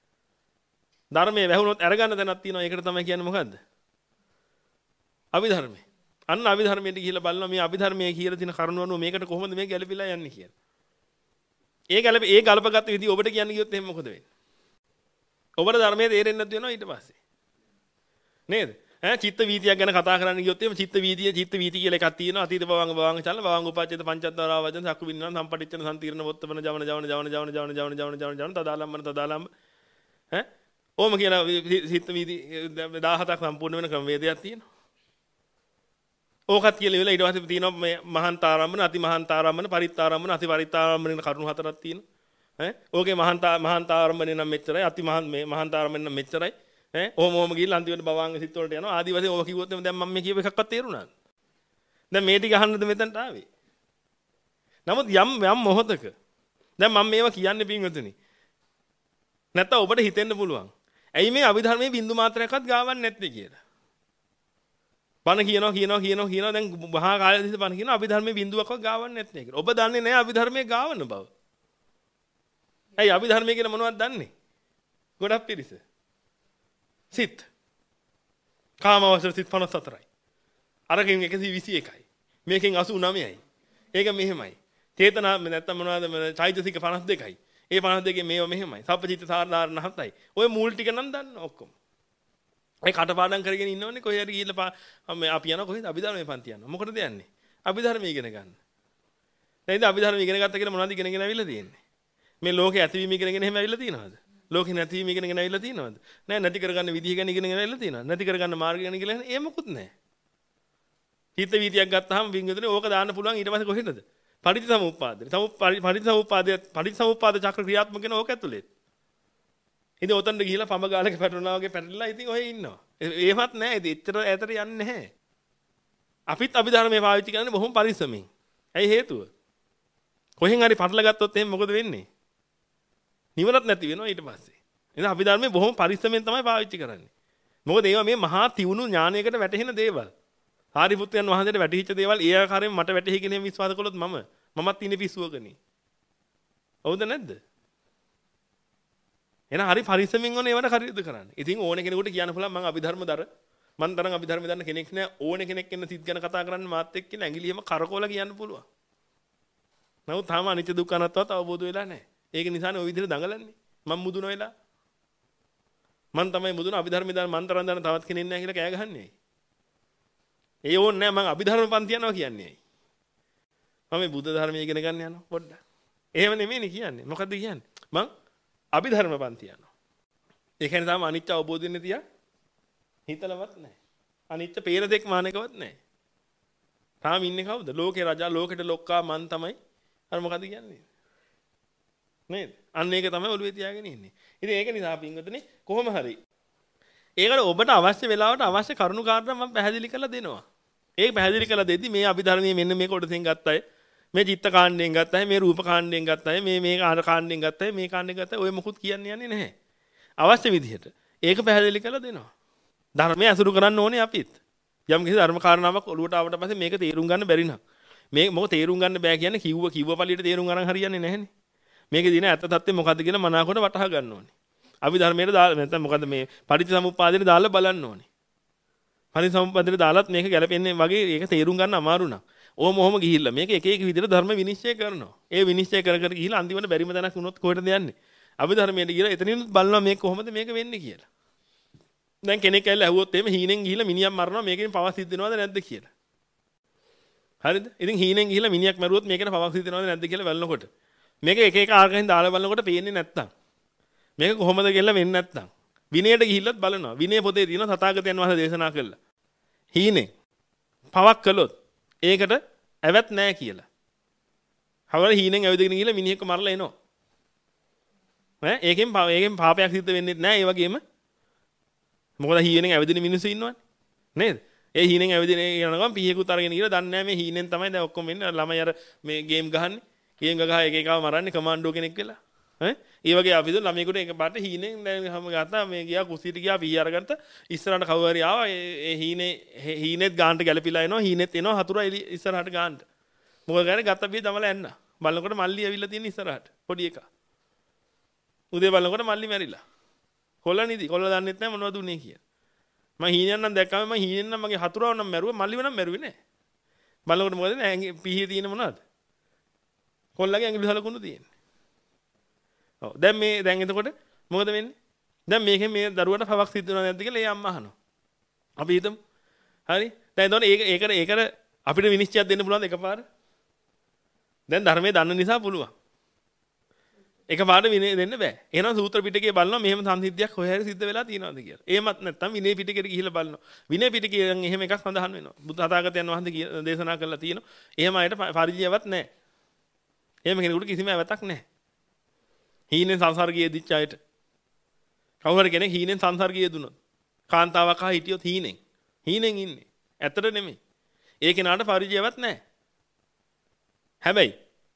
ධර්මයේ වැහුනොත් අරගන්න තැනක් තියෙනවා. ඒකට තමයි කියන්නේ මොකද්ද? අභිධර්මයේ. අන්න අභිධර්මයට ගිහිල්ලා බලනවා මේ අභිධර්මයේ කියලා තියෙන කරුණ අනුව මේකට කොහොමද මේ ගැළපීලා යන්නේ කියලා. ඒ ගැළප ඒ ගල්පගත් විදිහ ඔබට කියන්න ගියොත් එහෙනම් මොකද වෙන්නේ? ඔබට ධර්මයේ තේරෙන්නේ නැතු වෙනවා ඊට පස්සේ. නේද? ඈ චිත්ත වීතියක් ගැන කතා කරන්න ගියොත් එහෙම චිත්ත වීතිය චිත්ත වීති කියලා එකක් තියෙනවා. අතීත භවංග භවංග චලන භවංග උපච්ඡේද පංචද්වාරා වදන සක්කු විඤ්ඤාණ සම්පටිච්ඡන සම්තිරණ වොත්තමන ජවන ජවන ජවන ජවන ජවන ජවන ජවන ජවන ජවන තදාලම්මන තදාලම්ම ඈ ඕම කියන චිත්ත වීති දහහතක් සම්පූර්ණ වෙන ක්‍රමවේදයක් තියෙනවා. ඕකත් කියලා ඉවල ඊට පස්සේ තියෙනවා මේ මහන්තාරම්මන අති මහන්තාරම්මන පරිත්තාරම්මන අති පරිත්තාරම්මන කියන කරුණු හතරක් තියෙනවා. ඈ ඕකේ මහන්තා මහන්තාරම්මනේ නම් මෙච්චරයි අති මහන් මේ මහන්තාරම්මනේ නම් මෙච්චරයි ඈ ඔහොම ඔහොම ගිහිල්ලා අන්තිමට භවංග සිත් වලට යනවා ආදි වශයෙන් ඔබ කිව්වොත් එමෙ දැන් මම මේ කියව එකක්වත් තේරුණාද දැන් මේ ටික අහන්නද මෙතනට ආවේ නමුත් යම් යම් මොහොතක දැන් මම මේවා කියන්නේ පින්වතුනි නැත්තම් ඔබට හිතෙන්න පුළුවන් ඇයි මේ අභිධර්මයේ බින්දු මාත්‍රයක්වත් ගාවන්නේ නැත්තේ කියලා බණ කියනවා කියනවා කියනවා කියනවා දැන් මහා කාලය තිස්සේ බණ කියනවා අභිධර්මයේ බින්දුවක්වත් ගාවන්නේ නැත්තේ කියලා ඔබ දන්නේ නැහැ අභිධර්මයේ ගාවන බව ඇයි අභිධර්මයේ කියන මොනවද දන්නේ? ගොඩක් පිරිස. සිත්. කාමවසර සිත් පනස් හතරයි. අරකින් එකසිය විසි එකයි. මේකෙන් අසූ නවයයි. ඒක මෙහෙමයි. චේතනා නැත්තම් මොනවද චෛතසික පනස් දෙකයි. ඒ පනස් දෙකේ මේව මෙහෙමයි. සප්පචිත්ත සාරාරණ හතයි. ඔය මූල් ටික නම් දන්න ඔක්කොම. ඒ කටපාඩම් කරගෙන ඉන්නවනේ කොහේ හරි ගිහිල්ලා අපි යනවා කොහෙද අභිධර්මයේ පන්ති යනවා. මොකටද යන්නේ? අභිධර්මයේ ඉගෙන ගන්න. දැන් ඉතින් අභිධර්මයේ ඉගෙන ගත්ත කියලා මොනවද ඉගෙනගෙන ඇවිල්ලා තියෙන්නේ? මේ ලෝකේ ඇතිවීම ඉගෙනගෙන එහෙම ඇවිල්ලා තියෙනවද? ලෝකේ නැතිවීම ඉගෙනගෙන ඇවිල්ලා තියෙනවද? නෑ නැති කරගන්න විදිහ ගැන ඉගෙනගෙන ඇවිල්ලා තියෙනවද? නැති කරගන්න මාර්ග ගැන කියලා ඒ මොකුත් නෑ. හිත වීතියක් ගත්තාම වින්ගුදුනේ ඕක දාන්න පුළුවන් ඊට පස්සේ කොහෙටද? පටිච්චසමුප්පාදේ. පටිච්චසමුප්පාදේ පටිච්චසමුප්පාද චක්‍ර ක්‍රියාත්මක වෙන ඕක ඇතුලේ. ඉතින් ඔතනට ගිහිලා පඹ ගාලක පැටලුණා වගේ පැටලලා ඉතින් ඔහේ ඉන්නවා. ඒවත් නෑ. ඉතින් එච්චර ඈතට යන්නේ නැහැ. අපිත් අභිධර්මයේ පාවිච්චි කරන්නේ බොහොම පරිස්සමෙන්. ඇයි හේතුව? කොහෙන් හරි පටල ගත්තොත් එහෙනම් මොකද වෙන්නේ? නිවනත් නැති වෙනවා ඊට පස්සේ. එහෙනම් අපි ධර්මයේ බොහොම පරිස්සමෙන් තමයි පාවිච්චි කරන්නේ. මොකද ඒවා මේ මහා තියුණු ඥානයකට වැටහෙන දේවල්. සාරිපුත්‍රයන් වහන්සේට වැටහිච්ච දේවල් ඒ ආකාරයෙන් මට වැටහි කියන විශ්වාස කළොත් මම මමත් ඉන්නේ පිස්සුවකනේ. හවුද නැද්ද? එහෙනම් හරි පරිස්සමින් ඕනේ ඒවට කටයුතු කරන්න. ඉතින් ඕන කෙනෙකුට කියන්න පුළුවන් මම අභිධර්මදර මන් තරම් අභිධර්ම දන්න කෙනෙක් නෑ. ඕන කෙනෙක් එන්න සිත් ගැන කතා කරන්න මාත් එක්ක කියලා ඇඟිලියම කරකවලා කියන්න පුළුවන්. නමුත් තාම අනිත්‍ය දුක්ඛ අනාත්මවත් අවබෝධ වෙලා නැහැ. ඒක නිසානේ ওই විදිහට දඟලන්නේ. මම මුදුන වෙලා. මන් තමයි මුදුන අභිධර්ම දාන මන් තරම් දාන තවත් කෙනෙක් නැහැ කියලා කෑ ගහන්නේ. ඒ ඕනේ නැහැ මම අභිධර්ම පන්ති යනවා කියන්නේ. මම මේ බුද්ධ ධර්මය ඉගෙන ගන්න යනවා පොඩ්ඩක්. එහෙම නෙමෙයිනේ කියන්නේ. මොකද්ද කියන්නේ? මං අභිධර්ම පන්ති යනවා. ඒ කියන්නේ තාම අනිත්‍ය අවබෝධ වෙන්නේ තියා හිතලවත් නැහැ. අනිත්‍ය පේන දෙයක් මානකවත් නැහැ. තාම ඉන්නේ කවුද? ලෝකේ රජා ලෝකෙට ලොක්කා මන් තමයි. අර මොකද්ද කියන්නේ? නේද? අන්න ඒක තමයි ඔළුවේ තියාගෙන ඉන්නේ. ඉතින් ඒක නිසා පින්වතුනි කොහොම හරි ඒකට ඔබට අවශ්‍ය වෙලාවට අවශ්‍ය කරුණු කාරණා මම පැහැදිලි කරලා දෙනවා. ඒක පැහැදිලි කරලා දෙද්දි මේ අභිධර්මයේ මෙන්න මේ කොටසෙන් ගත්තයි මේ චිත්ත කාණ්ඩයෙන් ගත්තයි මේ රූප කාණ්ඩයෙන් ගත්තයි මේ මේ ආර කාණ්ඩයෙන් ගත්තයි මේ කාණ්ඩයෙන් ගත්තයි ඔය මොකුත් කියන්න යන්නේ නැහැ. අවශ්‍ය විදිහට ඒක පැහැදිලි කරලා දෙනවා. ධර්මය අසුරු කරන්න ඕනේ අපිත්. යම් කිසි ධර්ම කාරණාවක් ඔලුවට ආවට පස්සේ මේක තේරුම් ගන්න බැරි නම් මේ මොකද තේරුම් ගන්න බෑ කියන්නේ කිව්ව කිව්ව පළියට තේරුම් ගන්න හරියන්නේ නැහැනේ. මේකේ දින ඇත්ත තත්ත්වය මොකද්ද කියලා මනාකොට වටහා ගන්න ඕනේ. අභිධර්මයට දාලා නැත්නම් මොකද්ද මේ පටිච්චසමුප්පාදයට දාලා බලන්න ඕනේ. පටිච්චසමුප්පාදයට දාලත් මේක ගැලපෙන්නේ වගේ ඒක තේරුම් ගන්න අමාරු නම් ඕම ඔහම ගිහිල්ලා මේක එක එක විදිහට ධර්ම විනිශ්චය කරනවා. ඒ විනිශ්චය කර කර ගිහිල්ලා අන්තිමට බැරිම තැනක් වුණොත් කොහෙටද යන්නේ? අභිධර්මයට ගිහලා එතනින් බලනවා මේක කොහොමද මේක වෙන්නේ කියලා. දැන් කෙනෙක් ඇවිල්ලා ඇහුවොත් එහෙම හීනෙන් ගිහිල්ලා මිනිහක් මරනවා මේකෙන් පවක් සිද්ධ වෙනවද නැද්ද කියලා. හරිද? ඉතින් හීනෙන් ගිහිල්ලා මිනිහක් මරුවොත් මේකට පවක් සිද්ධ වෙනවද නැද්ද කියලා බලනකොට මේක එක එක ආකාරයෙන් දාලා බලනකොට පේන්නේ නැත්තම් මේක කොහොමද කියලා වෙන්නේ නැත්තම් විනයට ගිහිල්ලත් බලනවා. විනය පොතේ තියෙන තථාගතයන් වහන්සේ දේශනා කළා. හීනෙන් පවක් කළොත් ඒකට ඇවත් නැහැ කියලා. හවර හීනෙන් ඇවිදගෙන ගිහිල්ලා මිනිහෙක්ව මරලා එනවා. ඈ ඒකෙන් ඒකෙන් පාපයක් සිද්ධ වෙන්නේ නැහැ. ඒ වගේම මොකද හීනෙන් ඇවිදින මිනිස්සු ඉන්නවනේ. නේද? ඒ හීනෙන් ඇවිදින යනකම් පීහෙකුත් අරගෙන ගිහලා දන්නේ නැහැ මේ හීනෙන් තමයි දැන් ඔක්කොම ඉන්නේ. ළමයි අර මේ ගේම් ගහන්නේ. ගේම් ගහ එක එකව මරන්නේ කමාන්ඩෝ කෙනෙක් වෙලා. ඈ ඒ වගේ අපිද ළමයෙකුට එකපාරට හීනෙන් දැන් හැම ගත්තා මේ ගියා කුස්සියට ගියා පීහ අරගත්ත ඉස්සරහට කවුරු හරි ආවා ඒ හීනේ හීනෙත් ගානට ගැලපිලා එනවා හීනෙත් එනවා හතුරා ඉස්සරහට ගානට. මොකද ගානේ ගත්ත පීහ දමලා එන්න. බලනකොට මල්ලි ඇවිල්ලා තියෙන ඉස්සරහට පොඩි එකා. උදේ බලනකොට මල්ලි මැරිලා. කොල්ල නිදි. කොල්ල දන්නෙත් නැහැ මොනවද උනේ කියලා. මම හීනයන් නම් දැක්කම මම හීනෙන් නම් මගේ හතුරව නම් මැරුවා මල්ලිව නම් මැරුවේ නැහැ. බලනකොට මොකද නැහැ පීහේ තියෙන මොනවද? කොල්ලගේ ඇඟිලි සලකුණු තියෙන්නේ. ඔව් දැන් මේ දැන් එතකොට මොකද වෙන්නේ? දැන් මේකෙන් මේ දරුවට පවක් සිද්ධ වෙනවද නැද්ද කියලා ඒ අම්මා අහනවා. අපි හිතමු. හරි? දැන් එතකොට ඒක ඒකට ඒකට අපිට විනිශ්චයක් දෙන්න පුළුවන්ද එකපාර? දැන් ධර්මයේ දන්න නිසා පුළුවන්. එකපාරට විනය දෙන්න බෑ. එහෙනම් සූත්‍ර පිටකේ බලනවා මෙහෙම සංසිද්ධියක් කොහේ හරි සිද්ධ වෙලා තියෙනවද කියලා. එහෙමත් නැත්නම් විනය පිටකේට ගිහිල්ලා බලනවා. විනය පිටකයෙන් එහෙම එකක් සඳහන් වෙනවා. බුද්ධ තථාගතයන් වහන්සේ දේශනා කළා තියෙනවා. එහෙම අයට පරිජයවත් නැහැ. එහෙම කෙනෙකුට කිසිම ඇවතක් නැහැ. හීනෙන් සංසර්ගයේ දිච්ච අයට. කවුරු කෙනෙක් හීනෙන් සංසර්ගයේ දුනොත් කාන්තාවක් ආ හිටියොත් හීනෙන්. හීනෙන් ඉන්නේ. ඇත්තට නෙමෙයි. ඒ කෙනාට පරිජයවත් නැහැ. හැබැයි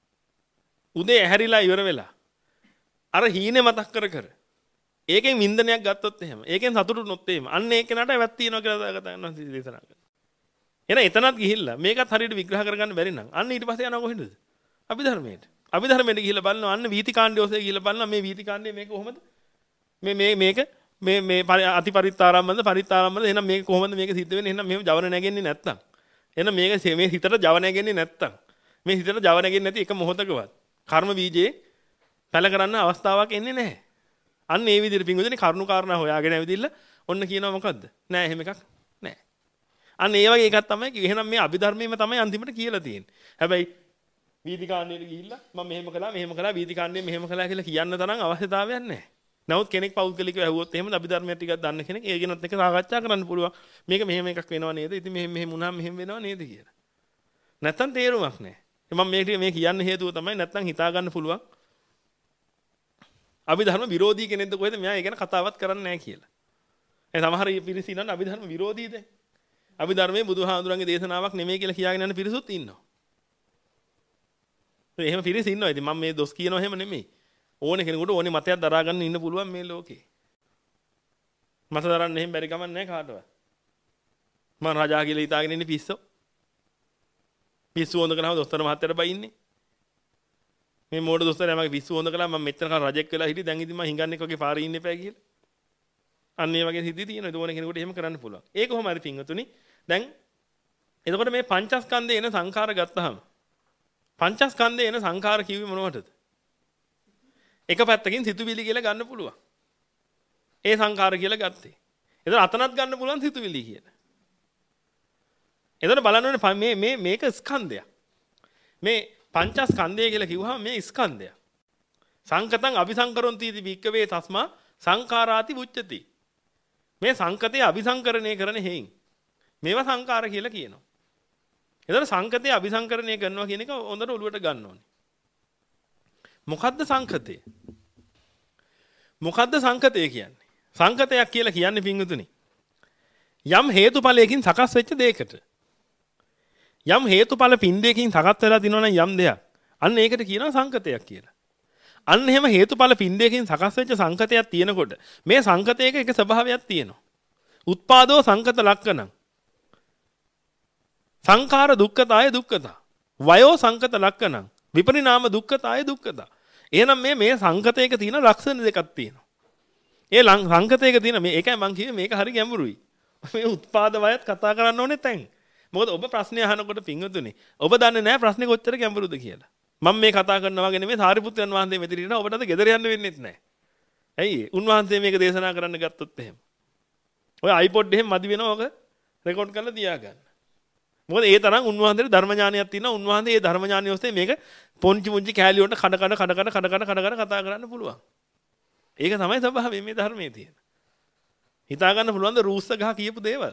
උදේ ඇහැරිලා ඉවර වෙලා අර හීනේ මතක් කර කර ඒකෙන් වින්දනයක් ගත්තොත් එහෙම ඒකෙන් සතුටුුනොත් එහෙම අන්න ඒ කෙනාට ඇවත් තියනවා කියලා කතා කරනවා දේශනා කරනවා. එහෙනම් එතනත් ගිහිල්ලා මේකත් හරියට විග්‍රහ කරගන්න බැරි නම් අන්න ඊට පස්සේ යනවා කොහෙන්ද? අභිධර්මයට. අභිධර්මයට ගිහිල්ලා බලනවා අන්න වීතිකාණ්ඩය ඔස්සේ ගිහිල්ලා බලනවා මේ වීතිකාණ්ඩය මේක කොහොමද? මේ මේ මේක මේ මේ අතිපරිත්තාරම්මද පරිත්තාරම්මද එහෙනම් මේක කොහොමද මේක සිද්ධ වෙන්නේ? එහෙනම් මෙහෙම ජව නැගෙන්නේ නැත්තම්. එහෙනම් මේක මේ හිතට ජව නැගෙන්නේ නැත්තම්. මේ හිතට ජව නැගෙන්නේ නැති එක මොහොතකවත් කර්ම බීජේ පැල කරන්න අවස්ථාවක් එන්නේ නැහැ. අන්න ඒ විදිහට පින්වදිනේ කරුණු කාරණා හොයාගෙන ඇවිදින්න ඔන්න කියනවා මොකද්ද? නෑ එහෙම එකක් නෑ. අන්න ඒ වගේ එකක් තමයි කිව්වේ. එහෙනම් මේ අභිධර්මයේම තමයි අන්තිමට කියලා තියෙන්නේ. හැබැයි වීතිකාණ්ඩයට ගිහිල්ලා මම මෙහෙම කළා මෙහෙම කළා වීතිකාණ්ඩයෙන් මෙහෙම කළා කියලා කියන්න තරම් අවශ්‍යතාවයක් නැහැ. නමුත් කෙනෙක් පෞද්ගලිකව ඇහුවොත් එහෙම අභිධර්මය ටිකක් දන්න කෙනෙක් ඒ ගැනත් එක සාකච්ඡා කරන්න පුළුවන්. මේක මෙහෙම එකක් වෙනව නේද? ඉතින් මෙහෙම මෙහෙම වුණාම මෙහෙම වෙනව නේද කියලා. නැත්තම් තේරුමක් නැහැ. මම මේක මේ කියන්න හේතුව තමයි නැත්තම් හිතා ගන්න පුළුවන්. අභිධර්ම විරෝධී කෙනෙක්ද කොහෙද මෙයා ඒ ගැන කතාවත් කරන්නේ නැහැ කියලා. ඒ සමහර පිරිස ඉන්නවනේ අභිධර්ම විරෝධීද? අභිධර්මයේ බුදුහාඳුරන්ගේ දේශනාවක් නෙමෙයි කියලා කියාගෙන යන පිරිසුත් ඉන්නවා. ඒ එහෙම පිරිස ඉන්නවා. ඉතින් මම මේ දොස් කියනවා එහෙම නෙමෙයි. ඕනේ කෙනෙකුට ඕනේ මතයක් දරා ගන්න ඉන්න පුළුවන් මේ ලෝකේ. මත දරන්න එහෙම බැරි ගමන් නැහැ කාටවත්. මම රජා කියලා හිතාගෙන ඉන්නේ පිස්සෝ. පිස්සු හොඳ කරනව දොස්තර මහත්තයට බයින්නේ. මේ මෝඩ දොස්තරයා මගේ පිස්සු හොඳ කළා මම මෙච්චර කාල රජෙක් වෙලා හිටියේ දැන් ඉතින් මම හිඟන්නේක් වගේ පාරේ ඉන්න එපා කියලා. අන්න ඒ වගේ සිද්ධි තියෙනවා. ඒක ඕන කෙනෙකුට එහෙම කරන්න පුළුවන්. ඒක කොහොම හරි පින්වතුනි. දැන් එතකොට මේ පංචස්කන්ධේ එන සංඛාර ගත්තාම පංචස්කන්ධේ එන සංඛාර කිව්වේ මොනවටද? එක පැත්තකින් සිතුවිලි කියලා ගන්න පුළුවන්. ඒ සංඛාර කියලා ගත්තේ. එතන අතනත් ගන්න පුළුවන් සිතුවිලි කියලා. එතන බලන්න ඕනේ මේ මේ මේක ස්කන්ධයක්. මේ පංචස්කන්ධය කියලා කිව්වහම මේ ස්කන්ධයක්. සංකතං අபிසංකරොන්ති इति වික්කවේ තස්මා සංඛාරාති උච්චති. මේ සංකතය අபிසංකරණය කරන හේයින් මේවා සංඛාර කියලා කියනවා. එතන සංකතය අபிසංකරණය කරනවා කියන එක හොඳට ඔලුවට ගන්න ඕනේ. මොකද්ද සංකතය? මොකද්ද සංකතය කියන්නේ? සංකතයක් කියලා කියන්නේ පින්වතුනි යම් හේතුඵලයකින් සකස් වෙච්ච දෙයකට. යම් හේතුඵල පින්දයකින් සකස් වෙලා තිනවනම් යම් දෙයක්. අන්න ඒකට කියනවා සංකතයක් කියලා. අන්න එහෙම හේතුඵල පින්දයකින් සකස් වෙච්ච සංකතයක් තියෙනකොට මේ සංකතයක එක ස්වභාවයක් තියෙනවා. උත්පාදෝ සංකත ලක්ෂණං. සංඛාර දුක්ඛතාය දුක්ඛතා. වයෝ සංකත ලක්ෂණං. විපරිණාම දුක්ඛතාය දුක්ඛතා. එහෙනම් මේ මේ සංකතයක තියෙන ලක්ෂණ දෙකක් තියෙනවා. ඒ සංකතයක තියෙන මේ ඒකයි මම කිව්වේ මේක හරි ගැඹුරුයි. මේ උත්පාද වයත් කතා කරන්න ඕනේ තැන්. මොකද ඔබ ප්‍රශ්නේ අහනකොට පින්වතුනි ඔබ දන්නේ නැහැ ප්‍රශ්නේ කොච්චර ගැඹුරුද කියලා. මම මේ කතා කරනවා වගේ නෙමෙයි සාරිපුත්‍රයන් වහන්සේ මෙතන ඉන්නවා ඔබට අද ගෙදර යන්න වෙන්නේ නැහැ. ඇයි උන්වහන්සේ මේක දේශනා කරන්න ගත්තොත් එහෙම. ඔය iPod එහෙම මදි වෙනවා ඔක රෙකෝඩ් කරලා තියාගන්න. මොකද ඒ තරම් උන්වහන්සේට ධර්ම ඥානයක් තියෙනවා. උන්වහන්සේ ඒ ධර්ම ඥානිය ඔස්සේ මේක පොන්චි පුංචි කෑලි වලට කඩ කඩ කඩ කඩ කඩ කඩ කඩ කතා කරන්න පුළුවන්. ඒක තමයි ස්වභාවය මේ ධර්මයේ තියෙන. හිතා ගන්න පුළුවන් ද රූස්ස ගහ කියපු දේවල්.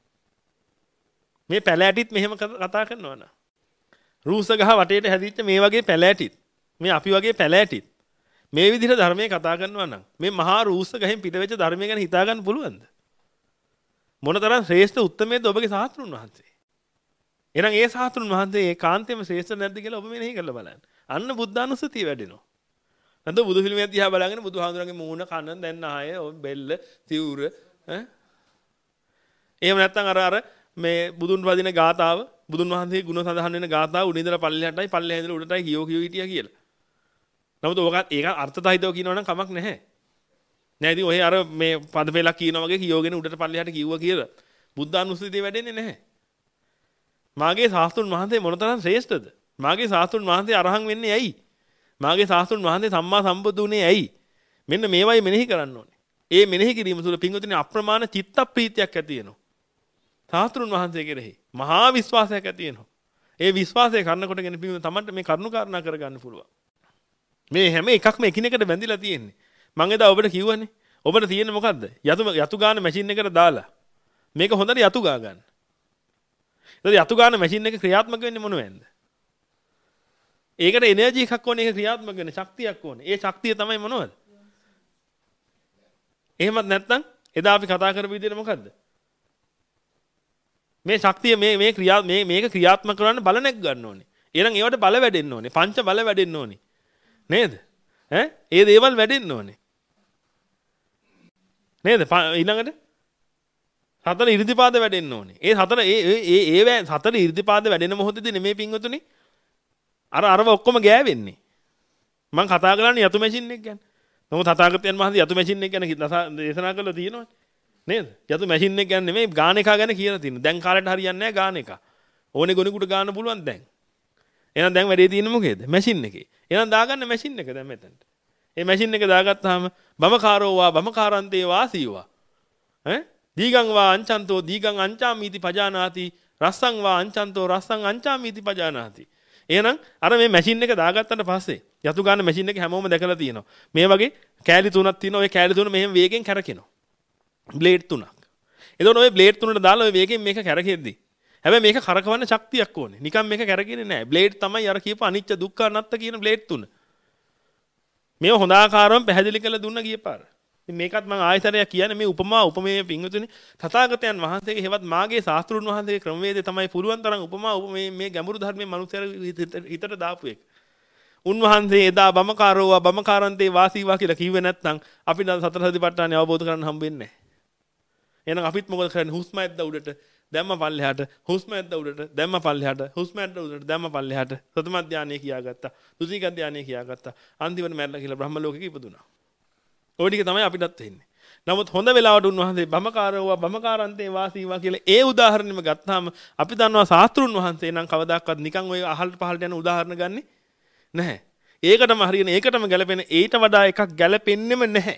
මේ පැලෑටිත් මෙහෙම කතා කරනවා නා. රූස්ස ගහ වටේට හැදිච්ච මේ වගේ පැලෑටිත් මේ අපි වගේ පැලෑටිත් මේ විදිහට ධර්මයේ කතා කරනවා නම් මේ මහා රූස්ස ගහෙන් පිට වෙච්ච ධර්මය ගැන හිතා ගන්න පුළුවන්ද? මොනතරම් ශ්‍රේෂ්ඨ උත්මේද ඔබගේ සාස්ත්‍රුන් වහන්සේ. එහෙනම් ඒ සාස්ත්‍රුන් වහන්සේ ඒ කාන්තේම ශ්‍රේෂ්ඨ නැද්ද කියලා ඔබ මෙනෙහි කරලා බලන්න. අන්න බුද්ධානුස්සතිය වැඩෙනවා. නැත්නම් බුදු ෆිල්මයක් දිහා බලාගෙන බුදුහාමුදුරන්ගේ මූණ කන දැන් ආයේ බෙල්ල තිවුර ඈ එහෙම නැත්නම් අර අර මේ බුදුන් වදින ගාතාව බුදුන් වහන්සේ ගුණ සඳහන් වෙන ගාතාව උඩින් ඉඳලා පල්ලෙහාටයි පල්ලෙහා ඉඳලා උඩටයි කියෝ කියෝ හිටියා කියලා. නමුත් ඔකත් ඒක අර්ථතහිතව කියනවා නම් කමක් නැහැ. නෑ ඉතින් ඔය අර මේ පද පෙළක් කියනවා වගේ කියෝගෙන උඩට පල්ලෙහාට කිව්වා කියලා බුද්ධානුස්සතිය වැඩෙන්නේ නැහැ. මාගේ ශාස්ත්‍රුන් වහන්සේ මොනතරම් ශ්‍රේෂ්ඨද? මාගේ ශාස්ත්‍රුන් වහන්සේ අරහන් වෙන්නේ ඇයි? මාගේ ශාස්ත්‍රුන් වහන්සේ සම්මා සම්බුදු වුණේ ඇයි? මෙන්න මේවයි මෙනෙහි කරන්න ඕනේ. ඒ මෙනෙහි කිරීම තුළ පින්වතුනි අප්‍රමාණ චිත්ත ප්‍රීතියක් ඇති වෙනවා. ශාස්ත්‍රුන් වහන්සේ කෙරෙහි මහා විශ්වාසයක් ඇති වෙනවා. ඒ විශ්වාසය කරනකොටගෙන පින්වතුනි තමන්ට මේ කරුණු කාරණා කරගන්න පුළුවන්. මේ හැම එකක්ම එකිනෙකට බැඳිලා තියෙන්නේ. මම එදා ඔබට කිව්වනේ. ඔබට තියෙන්නේ මොකද්ද? යතු යතු ගාන මැෂින් එකට දාලා මේක හොඳට යතු ගා ගන්න. ඒතර යතු ගාන මැෂින් එක ක්‍රියාත්මක වෙන්නේ මොනවෙන්ද? ඒකට එනර්ජි එකක් ඕනේ ඒක ක්‍රියාත්මක වෙන්න ශක්තියක් ඕනේ. ඒ ශක්තිය තමයි මොනවද? එහෙමත් නැත්නම් එදා අපි කතා කරපු විදිහට මොකද්ද? මේ ශක්තිය මේ මේ ක්‍රියා මේ මේක ක්‍රියාත්මක කරන්න බල නැක් ගන්න ඕනේ. එහෙනම් ඒවට බල වැඩෙන්න ඕනේ. පංච බල වැඩෙන්න ඕනේ. නේද? ඈ ඒ දේවල් වැඩෙන්න ඕනේ. නේද? ඊළඟට සතර ඉර්ධිපාද වැඩෙන්න ඕනේ. ඒ සතර ඒ ඒ ඒ සතර ඉර්ධිපාද වැඩෙන මොහොතේදී නෙමෙයි පින්වතුනි අර අරව ඔක්කොම ගෑවෙන්නේ. මම කතා කරන්නේ යතු මැෂින් එක ගැන. නමුත් තථාගතයන් වහන්සේ යතු මැෂින් එක ගැන දේශනා කළා තියෙනවනේ. නේද? යතු මැෂින් එක ගැන නෙමෙයි ගාන එක ගැන කියලා තියෙනවා. දැන් කාලේට හරියන්නේ නැහැ ගාන එක. ඕනේ ගොනුකුට ගාන්න පුළුවන් දැන්. එහෙනම් දැන් වැඩේ තියෙන්නේ මොකේද? මැෂින් එකේ. එහෙනම් දාගන්න මැෂින් එක දැන් මෙතනට. මේ මැෂින් එක දාගත්තාම බමකාරෝ වා බමකාරන්තේ වාසීවා. ඈ? දීගං වා අංචන්තෝ දීගං අංචාමීති පජානාති රස්සං වා අංචන්තෝ රස්සං අංචාමීති පජානාති. එහෙනම් අර මේ මැෂින් එක දාගත්තට පස්සේ යතු ගන්න මැෂින් එක හැමෝම දැකලා තියෙනවා. මේ වගේ කෑලි තුනක් තියෙනවා. ওই කෑලි තුන මෙහෙම වේගෙන් කැරකෙනවා. බ්ලේඩ් තුනක්. එතකොට ওই බ්ලේඩ් තුනට දාලා ওই වේගෙන් මේක කැරකෙද්දි හැබැයි මේක කරකවන්න ශක්තියක් ඕනේ. නිකන් මේක කැරකෙන්නේ නැහැ. බ්ලේඩ් තමයි අර කියපු අනිච්ච දුක්ඛ අනාත්ත කියන බ්ලේඩ් තුන. මේව හොඳ ආකාරව පැහැදිලි කරලා දුන්න ගියපාර. ඉතින් මේකත් මම ආයතරයක් කියන්නේ මේ උපමා උපමේය පිංගුතුනි තථාගතයන් වහන්සේගේ හේවත් මාගේ ශාස්ත්‍රුන් වහන්සේගේ ක්‍රමවේදය තමයි පුරුවන් තරම් උපමා උපමේය මේ ගැඹුරු ධර්මයේ මනුස්සයර හිතට දාපු එක. උන්වහන්සේ එදා බමකාරෝවා බමකාරන්තේ වාසීවා කියලා කිව්වේ නැත්නම් අපිට සතර සතිපට්ඨානෙ අවබෝධ කරගන්න හම්බෙන්නේ නැහැ. එහෙනම් අපිත් මොකද කරන්නේ? හුස්ම ඇද්ද උඩට දැම්ම පල්ලෙහාට හුස්ම ඇද්ද උඩට දැම්ම පල්ලෙහාට හුස්ම ඇද්ද උඩට දැම්ම පල්ලෙහාට ප්‍රථම ධානය කියාගත්තා ද්විතීක ධානය කියාගත්තා අන්තිමට මැරලා කියලා බ්‍රහ්ම ලෝකෙක ඉපදුනා. ওই ටික තමයි අපිටත් වෙන්නේ. නමුත් හොඳ වෙලාවට උන්වහන්සේ බමකාරවවා බමකාරන්තේ වාසීවා කියලා ඒ උදාහරණෙම ගත්තාම අපි දන්නවා ශාස්ත්‍රුන් වහන්සේ නම් කවදාකවත් නිකන් ඔය අහලට පහලට යන උදාහරණ ගන්නෙ නැහැ. ඒකටම හරියන ඒකටම ගැලපෙන ඊට වඩා එකක් ගැලපෙන්නෙම නැහැ.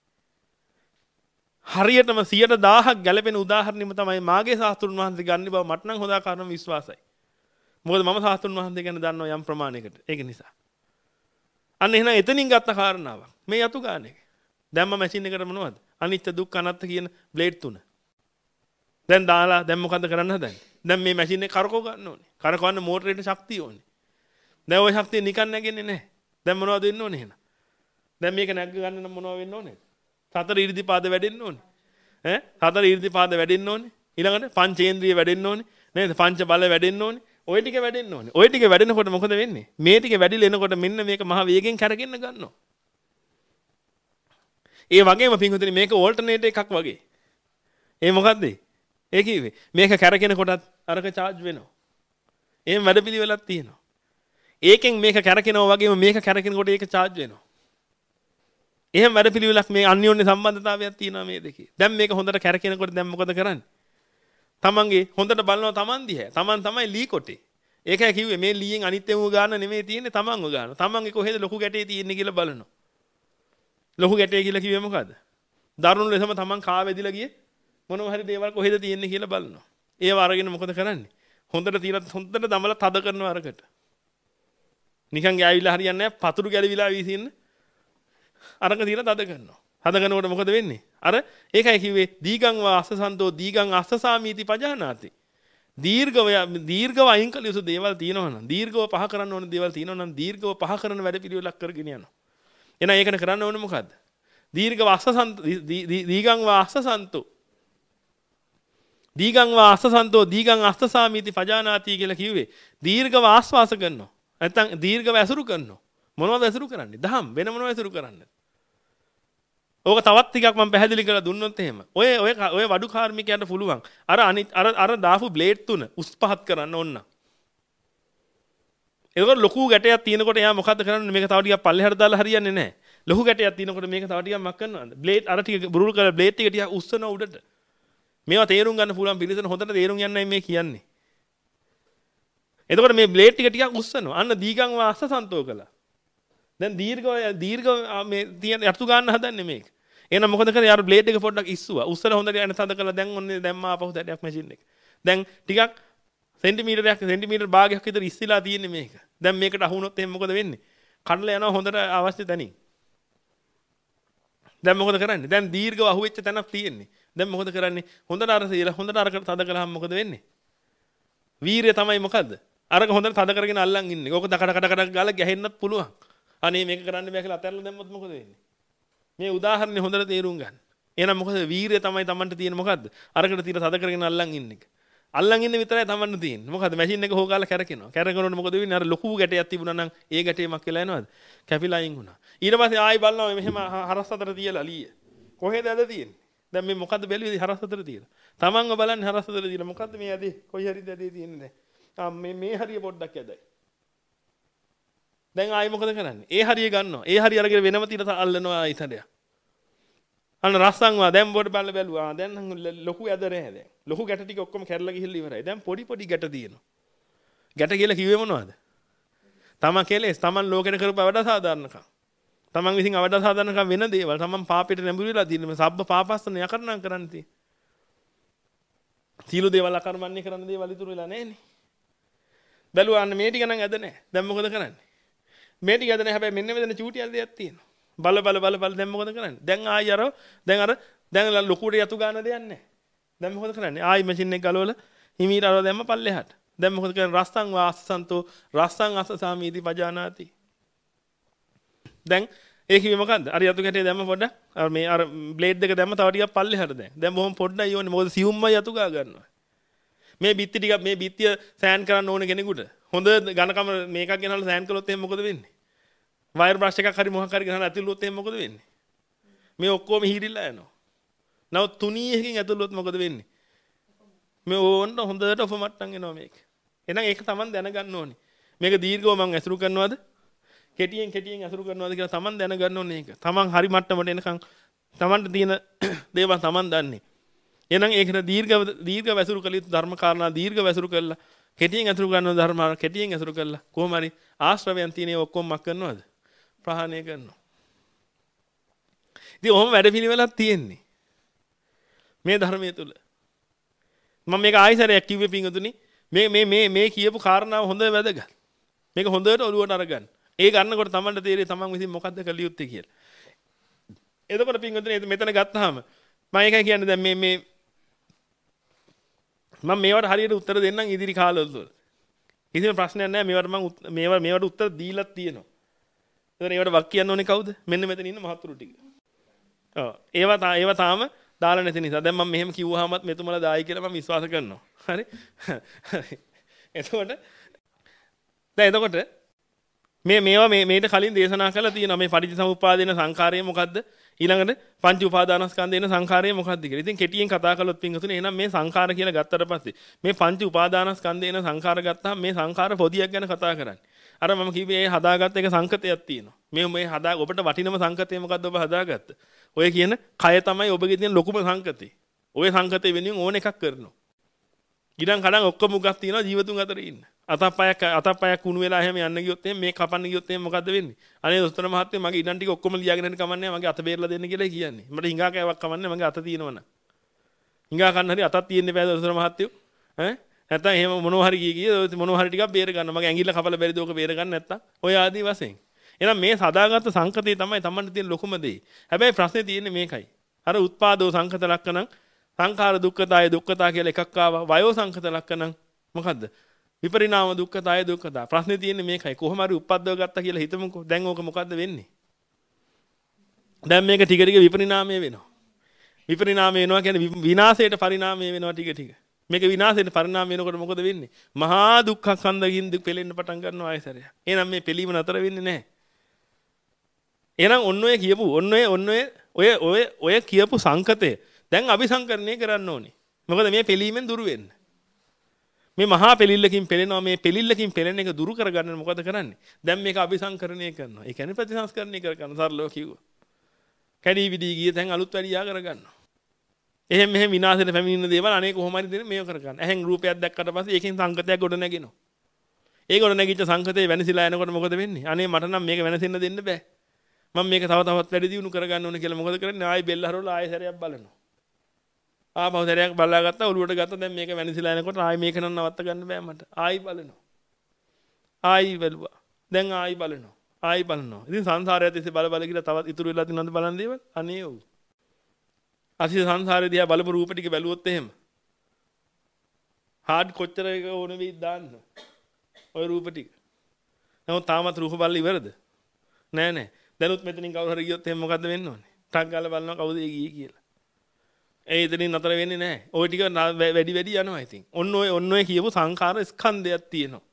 හරියටම සියයට දහයක් ගැලපෙන උදාහරණෙම තමයි මාගේ ශාස්ත්‍රුන් වහන්සේ ගන්න බව මට නම් හොදාකාරම විශ්වාසයි. මොකද මම ශාස්ත්‍රුන් වහන්සේ ගැන දන්නවා යම් ප්‍රමාණයකට. ඒක නිසා. අන්න එහෙනම් එතනින් ගත්ත කාරණාවක්. මේ යතු ගන්න එක. දැන් මම මැෂින් එකට මොනවද? අනිත්‍ය දුක්ඛ අනාත්ම කියන බ්ලේඩ් තුන. දැන් දාලා දැන් මොකද කරන්න හදන්නේ? දැන් මේ මැෂින් එක කරකව ගන්න ඕනේ. කරකවන්න මෝටරේට ශක්තිය ඕනේ. දැන් ওই ශක්තිය නිකන් නැගෙන්නේ නැහැ. දැන් මොනවද වෙන්න ඕනේ එහෙනම්? දැන් මේක නැග්ග ගන්න නම් මොනවද වෙන්න ඕනේ? සතර ඊර්ධිපාද වැඩෙන්න ඕනේ. ඈ සතර ඊර්ධිපාද වැඩෙන්න ඕනේ. ඊළඟට පංචේන්ද්‍රිය වැඩෙන්න ඕනේ. නේද? පංච බල වැඩෙන්න ඕනේ. ওই ටික වැඩෙන්න ඕනේ. ওই ටික වැඩෙනකොට මොකද වෙන්නේ? මේ ටික වැඩිලා එනකොට මෙන්න මේක මහ වේගෙන් කරගෙන ගන්නවා. ඒ වගේම පින්වතුනි මේක ඕල්ටර්නේටර් එකක් වගේ. ඒ මොකද්ද? ඒ කිව්වේ මේක කැරකෙන කොටත් අරක charge වෙනවා. එහෙම වැඩපිළිවෙලක් තියෙනවා. ඒකෙන් මේක කැරකෙනවා වගේම මේක කැරකෙන කොට ඒක charge වෙනවා. එහෙම වැඩපිළිවෙලක් මේ අන්‍යෝන්‍ය සම්බන්ධතාවයක් තියෙනවා මේ දෙකේ. දැන් මේක හොඳට කැරකෙනකොට දැන් මොකද කරන්නේ? තමන්ගේ හොඳට බලනවා තමන් දිහා. තමන් තමයි ලී කොටේ. ඒකයි කිව්වේ මේ ලීයෙන් අනිත්‍යම ගන්න නෙමෙයි තියෙන්නේ තමන්ව ගන්න. තමන්ගේ කොහෙද ලොකු ගැටේ තියෙන්නේ කියලා බලනවා. ලොකු ගැටේ කියලා කිව්වේ මොකද්ද? දරුණු ලෙසම තමන් කා වැදිලා ගියේ මොනවා හරි දේවල් කොහෙද තියෙන්නේ කියලා බලනවා. ඒව අරගෙන මොකද කරන්නේ? හොඳට තියලා හොඳට දමලා තද කරනවා අරකට. නිකන් ගෑවිලා හරියන්නේ නැහැ. පතුරු ගැලවිලා වීසින්න අරක තියලා තද කරනවා. හද කරනකොට මොකද වෙන්නේ? අර ඒකයි කිව්වේ දීගං වා අස්සසන්තෝ දීගං අස්සසාමීති පජානාති. දීර්ඝව දීර්ඝව අයින් කළ යුතු දේවල් තියෙනවා නම් දීර්ඝව පහ කරන්න ඕන දේවල් තියෙනවා නම් දීර්ඝව පහ කරන වැඩ පිළිවෙලක් කරගෙන යනවා. එහෙනම් ඒකට කරන්න ඕනේ මොකද්ද? දීර්ඝව අස්සසන්ත දීගං වා අස්සසන්තෝ දීගං වා අස්සසන්තෝ දීගං අස්සසාමීති පජානාති කියලා කිව්වේ දීර්ඝව ආස්වාස කරනවා. නැත්නම් දීර්ඝව ඇසුරු කරනවා. මොනවද ඇසුරු කරන්නේ? දහම් වෙන මොනවද ඇසුරු කරන්නේ? ඕක තවත් ටිකක් මම පැහැදිලි කරලා දුන්නොත් එහෙම. ඔය ඔය ඔය වඩු කාර්මිකයන්ට පුළුවන්. අර අනිත් අර අර දාපු බ්ලේඩ් තුන උස් පහත් කරන්න ඕන. ඒකෝ ලොකු ගැටයක් තියෙනකොට එයා මොකද්ද කරන්නේ? මේක තව ටිකක් පල්ලෙහාට දාලා හරියන්නේ නැහැ. ලොකු ගැටයක් තියෙනකොට මේක තව ටිකක් මක් කරනවද? බ්ලේඩ් අර ටික බුරුල් කරලා බ්ලේඩ් ටික ටිකක් උස්සන උඩට. මේවා තේරුම් ගන්න පුළුවන් පිළිසන හොඳට තේරුම් යන්නයි මේ කියන්නේ. එතකොට මේ බ්ලේඩ් ටික ටිකක් උස්සනවා. අන්න දීගං වාස්ස සන්තෝ කළා. දැන් දීර්ඝ දීර්ඝ මේ තියෙන යතු ගන්න හදන්නේ මේක. එහෙනම් මොකද කරේ? යාර බ්ලේඩ් එක පොඩ්ඩක් ඉස්සුවා. උස්සලා හොඳට යන තද කළා. දැන් ඔන්නේ දැම්මා ආපහු දැඩයක් මැෂින් එක. දැන් ටිකක් සෙන්ටිමීටරයක් සෙන්ටිමීටර භාගයක් විතර ඉස්සිලා තියෙන්නේ මේක. දැන් මේකට අහු වුණොත් එහෙනම් මොකද වෙන්නේ? කඩලා යනවා හොඳට අවශ්‍ය තැනින්. දැන් මොකද කරන්නේ? දැන් දීර්ඝව අහුවෙච්ච තැනක් තියෙන්නේ. දැන් මොකද කරන්නේ? හොඳට අර සීලා හොඳට අරකට තද කළාම මොකද වෙන්නේ? වීරිය තමයි මොකද්ද? අරක හොඳට තද කරගෙන අල්ලන් ඉන්නේ. ඕක දකඩ කඩ කඩ ගාලා ගැහෙන්නත් පුළුවන්. අනේ මේක කරන්න බෑ කියලා අතහැරලා දැම්මොත් මොකද වෙන්නේ? මේ උදාහරණේ හොඳට තේරුම් ගන්න. එහෙනම් මොකද වීරිය තමයි Tamanට තියෙන මොකද්ද? අරකට තියලා තද කරගෙන අල්ලන් ඉන්න එක. අල්ලන් ඉන්න විතරයි Tamanට තියෙන්නේ. මොකද මැෂින් එක හොගාලා කැරකෙනවා. කැරකෙනකොට මොකද වෙන්නේ? අර ලොකු ගැටයක් තිබුණා නම් ඒ ගැටේ මක් වෙලා යනවද? කැපිලා අයින් වුණා. ඊට පස්සේ ආයි බලනවා මෙහෙම හරස් අතර තියලා ලීය. කොහෙද ඇද තියෙන්නේ? දැන් මේ මොකද්ද බැලුවේ හරස් අතර තියලා? Tamanව බලන්නේ හරස් අතර තියලා මොකද්ද මේ ඇදේ? කොයි හරිද ඇදේ තියෙන්නේ දැන්? ආ මේ මේ හරිය පොඩ්ඩක් ඇදයි. දැන් ආයි මොකද කරන්නේ? ඒ හරිය ගන්නවා. ඒ හරිය අරගෙන වෙනම තියලා අල්ලනවා ආයි සැරයක්. අන්න රස්සන්වා දැන් බොඩ බල්ල බැලුවා. දැන් ලොකු ඇද නැහැ දැන්. ලොකු ගැට ටික ඔක්කොම කැඩලා ගිහිල්ලා ඉවරයි. දැන් පොඩි පොඩි ගැට තියෙනවා. ගැට කියලා කිව්වේ මොනවද? තමන් කෙලෙස් තමන් ලෝකෙට කරපු අවඩ සාධාරණකම්. තමන් විසින් අවඩ සාධාරණකම් වෙන දේවල් තමන් පාපෙට නැඹුරු වෙලා තියෙන මේ සබ්බ පාපස්සන යකරණම් කරන්න තියෙන්නේ. සීල දේවල් අකර්මන්නේ කරන දේවල් ඉතුරු වෙලා නැහැනේ. බැලුවා අන්න මේ ටික නම් ඇද නැහැ. දැන් මොකද කරන්නේ? මේ ටික ඇද නැහැ. හැබැයි මෙන්න මෙතන චූටියක් දෙයක් තියෙනවා. බල බල බල බල දැන් මොකද කරන්නේ? දැන් ආයි අර දැන් අර දැන් ලොකුට යතු ගන්න දෙයක් නැහැ. දැන් මොකද කරන්නේ? ආයි මැෂින් එක ගලවලා හිමීට අරව දැම්ම පල්ලෙහාට. දැන් මොකද කරන්නේ? රස්සං වාස්සසන්තෝ රස්සං අස්සසාමීති පජානාති. දැන් ඒ කිව්වේ මොකද්ද? අර යතු කැටේ දැම්ම පොඩ්ඩක්. අර මේ අර බ්ලේඩ් එක දැම්ම තව ටිකක් පල්ලෙහාට දැන්. දැන් බොහොම පොඩ්ඩයි ඕනේ. මොකද සියුම්මයි යතු ගා ගන්නවා. මේ බිත්ති ටික මේ බිත්තිය සෑන් කරන්න ඕන කෙනෙකුට හොඳ ඝනකම මේකක් ගෙනල්ලා සෑන් කළොත් එහෙනම් මොකද වෙන්නේ? වයර් බ්‍රෂ් එකක් හරි මොකක් හරි ගහන ඇතුළොත් එහෙනම් මොකද වෙන්නේ? මේ ඔක්කොම හීරිලා යනවා. නමුත් තුනී එකකින් ඇතුළොත් මොකද වෙන්නේ? මේ ඕන්න හොඳට ඔපමට්ටම් එනවා මේක. එහෙනම් ඒක Taman දැනගන්න ඕනේ. මේක දීර්ඝව මම ඇසුරු කරනවද? කෙටියෙන් කෙටියෙන් ඇසුරු කරනවද කියලා Taman දැනගන්න ඕනේ ඒක. Taman හරි මට්ටමට එනකන් Tamanට තියෙන දේවල් Taman දන්නේ. එහෙනම් ඒකට දීර්ඝ දීර්ඝ ඇසුරු කළ යුතු ධර්ම කාරණා දීර්ඝ ඇසුරු කළා. කෙටියෙන් ඇසුරු කරන ධර්ම කෙටියෙන් ඇසුරු කළා. කොහොම හරි ආශ්‍රවයන් තියෙන ඔක්කොම මක් කරනවද? ප්‍රහාණය කරනවා. ඉතින් ඔහොම වැඩ පිළිවෙලක් තියෙන්නේ. මේ ධර්මයේ තුල. මම මේක ආයිසරයක් කිව්වේ පිංගුතුනි මේ මේ මේ මේ කියපු කාරණාව හොඳ වැදගත්. මේක හොඳට ඔලුවට අරගන්න. ඒ ගන්නකොට Tamanට තේරෙයි Taman විසින් මොකද්ද කළ යුත්තේ කියලා. එතකොට පිංගුතුනි මෙතන ගත්තාම මම ඒකයි කියන්නේ දැන් මේ මේ මම මේවට හරියට උත්තර දෙන්නම් ඉදිරි කාලවල තුල. කිසිම ප්‍රශ්නයක් නැහැ මේවට මම මේවට මේවට උත්තර දීලා තියෙනවා. ඒතර ඒවට වක් කියන්න ඕනේ කවුද? මෙන්න මෙතන ඉන්න මහතුරු ටික. ඔව් ඒවා ඒවා තාම දාලා නැති නිසා දැන් මම මෙහෙම කිව්වහමත් මෙතුමලා දායි කියලා මම විශ්වාස කරනවා. හරි? හරි. එතකොට දැන් එතකොට මේ මේවා මේ මේට කලින් දේශනා කළා තියෙනවා මේ පටිච්චසමුප්පාදේන සංඛාරය මොකද්ද? ඊළඟට පංච උපාදානස්කන්ධේන සංඛාරය මොකද්ද කියලා. ඉතින් කෙටියෙන් කතා කළොත් පින්වතුනි එහෙනම් මේ සංඛාර කියලා ගත්තට පස්සේ මේ පංච උපාදානස්කන්ධේන සංඛාර ගත්තාම මේ සංඛාර පොදියක් ගැන කතා කරන්නේ. අර මම කිව්වේ ඒ හදාගත්ත එක සංකතයක් තියෙනවා. මේ මේ හදා ඔබට වටිනම සංකතය මොකද්ද ඔබ හදාගත්ත? ඔය කියන කය තමයි ඔබගේ තියෙන ලොකුම සංකතේ. ඔය සංකතේ වෙනුවෙන් ඕන එකක් කරනවා. ඉඩම් කඩම් ඔක්කොම උගක් තියෙනවා ජීවතුන් අතර ඉන්න. අතප්පයක් අතප්පයක් කුණු වෙලා එහෙම යන්න ගියොත් එහෙම මේ කපන්න ගියොත් එහෙම මොකද්ද වෙන්නේ? අනේ දොස්තර මහත්තයෝ මගේ ඉඩම් ටික ඔක්කොම ලියාගෙන යන්න කමන්නේ මගේ අත බේරලා දෙන්න කියලා කියන්නේ. මට හිඟා කෑවක් කමන්නේ මගේ අත තියෙනවනම්. හිඟා කන්න හරි අතක් තියෙන්න බෑ දොස්තර මහත්තයෝ. ඈ නැත්තම් එහෙම මොනවා හරි කී කී මොනවා හරි ටිකක් බේර ගන්න. මගේ ඇඟිල්ල කපලා බැරිද ඕක බේර ගන්න නැත්තම්. ඔය ආදී වශයෙන්. එහෙනම් මේ සදාගත සංකතේ තමයි Tamanට තියෙන ලොකුම දේ. හැබැයි ප්‍රශ්නේ තියෙන්නේ මේකයි. අර උත්පාදෝ සංකත ලක්ෂණං සංඛාර දුක්ඛතාය දුක්ඛතා කියලා එකක් ආවා. වයෝ සංකත ලක්ෂණං මොකද්ද? විපරිණාම දුක්ඛතාය දුක්ඛතා. ප්‍රශ්නේ තියෙන්නේ මේකයි. කොහොම හරි උප්පද්දව ගත්තා කියලා හිතමුකෝ. දැන් ඕක මොකද්ද වෙන්නේ? දැන් මේක ටික ටික විපරිණාමය වෙනවා. විපරිණාමය වෙනවා කියන්නේ විනාශයට පරිණාමය වෙනවා ටික ටික. මේක විනාශයට පරිණාමය වෙනකොට මොකද වෙන්නේ? මහා දුක්ඛ ස්කන්ධකින් පෙලෙන්න පටන් ගන්නවා ආයසරය. එහෙනම් මේ පෙලීම නතර වෙන්නේ නැහැ. එහෙනම් ඔන්න ඔය කියපු ඔන්න ඔය ඔන්න ඔය ඔය ඔය කියපු සංකතය දැන් අபிසංකරණය කරන්න ඕනේ. මොකද මේ පෙලීමෙන් දුරු වෙන්න. මේ මහා පෙලිල්ලකින් පෙලෙනවා මේ පෙලිල්ලකින් පෙලෙන එක දුරු කරගන්න මොකද කරන්නේ? දැන් මේක අபிසංකරණය කරනවා. ඒ කියන්නේ ප්‍රතිසංස්කරණය කර ගන්න සරලව කිව්වා. කැඩී විදී ගිය දැන් අලුත් වැඩියා කරගන්නවා. එහෙම මෙහෙම විනාශයට පැමිණෙන දේවල් අනේ කොහොම හරි දෙන මේව කරගන්න. එහෙන් රූපයක් දැක්කට පස්සේ ඒකෙන් සංකතයක් ගොඩ නැගෙනවා. ඒ ගොඩ නැගිච්ච සංකතේ වෙනසිලා යනකොට මොකද වෙන්නේ? අනේ මට නම් මේක වෙනසෙන්න දෙන්න බෑ. මම මේක තව තවත් වැඩි දියුණු කරගන්න ඕනේ කියලා මොකද කරන්නේ? ආයි බෙල්ල හරවලා ආයි සැරයක් බලනවා. ආපහු සැරයක් බලලා ගත්තා ඔලුවට ගත්තා දැන් මේක වෙනසිලා යනකොට ආයි මේක නම් නවත්ත ගන්න බෑ මට. ආයි බලනවා. ආයි බලුවා. දැන් ආයි බලනවා. ආයි බලනවා. ඉතින් සංසාරයත් ඉස්සේ බල බල කියලා තවත් ඉතුරු වෙලා තියෙනවද බලන් දේවල්? අනේ ඔව්. අසිත සංසාරේ දිහා බලපු රූප ටික බැලුවොත් එහෙම. හાર્ඩ් කොච්චර එක ඕන වෙයිද දාන්න. ওই රූප ටික. නමුත් තාමත් රූප බලලා ඉවරද? නෑ නෑ. දැනුත් මෙතනින් කවුරු හරි ගියොත් එහෙනම් මොකද්ද වෙන්න ඕනේ? ටක් ගාලා බලනවා කවුද ඒ ගියේ කියලා. ඒ ඉතින් නතර වෙන්නේ නැහැ. ওই ටික වැඩි වැඩි යනවා ඉතින්. ඔන්න ඔය ඔන්න ඔය කියපු සංඛාර ස්කන්ධයක් තියෙනවා.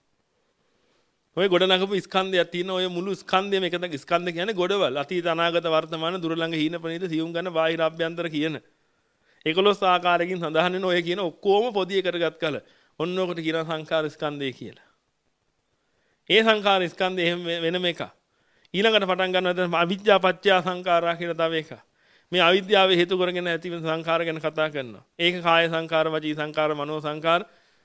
ඔය ගොඩ නගපු ස්කන්ධයක් තියෙනවා. ඔය මුළු ස්කන්ධයම එක තැනක ස්කන්ධ කියන්නේ ගොඩවල්. අතීත අනාගත වර්තමාන දුර ළඟ හීන ප්‍රනීත සියුම් ගන්න බාහිර අභ්‍යන්තර කියන. ඒකලොස් ආකාරයකින් සඳහන් වෙන ඔය කියන ඔක්කොම පොදිය කරගත් කල ඔන්න ඔකට කියන සංඛාර ස්කන්ධය කියලා. ඒ සංඛාර ස්කන්ධය එහෙම වෙනම එකක්. ඊළඟට පටන් ගන්නවා අවිද්‍යා පත්‍ය සංඛාරා කියලා තව එකක්. මේ අවිද්‍යාව හේතු කරගෙන ඇති වෙන සංඛාර ගැන කතා කරනවා. ඒක කාය සංඛාර, වචී සංඛාර, මනෝ සංඛාර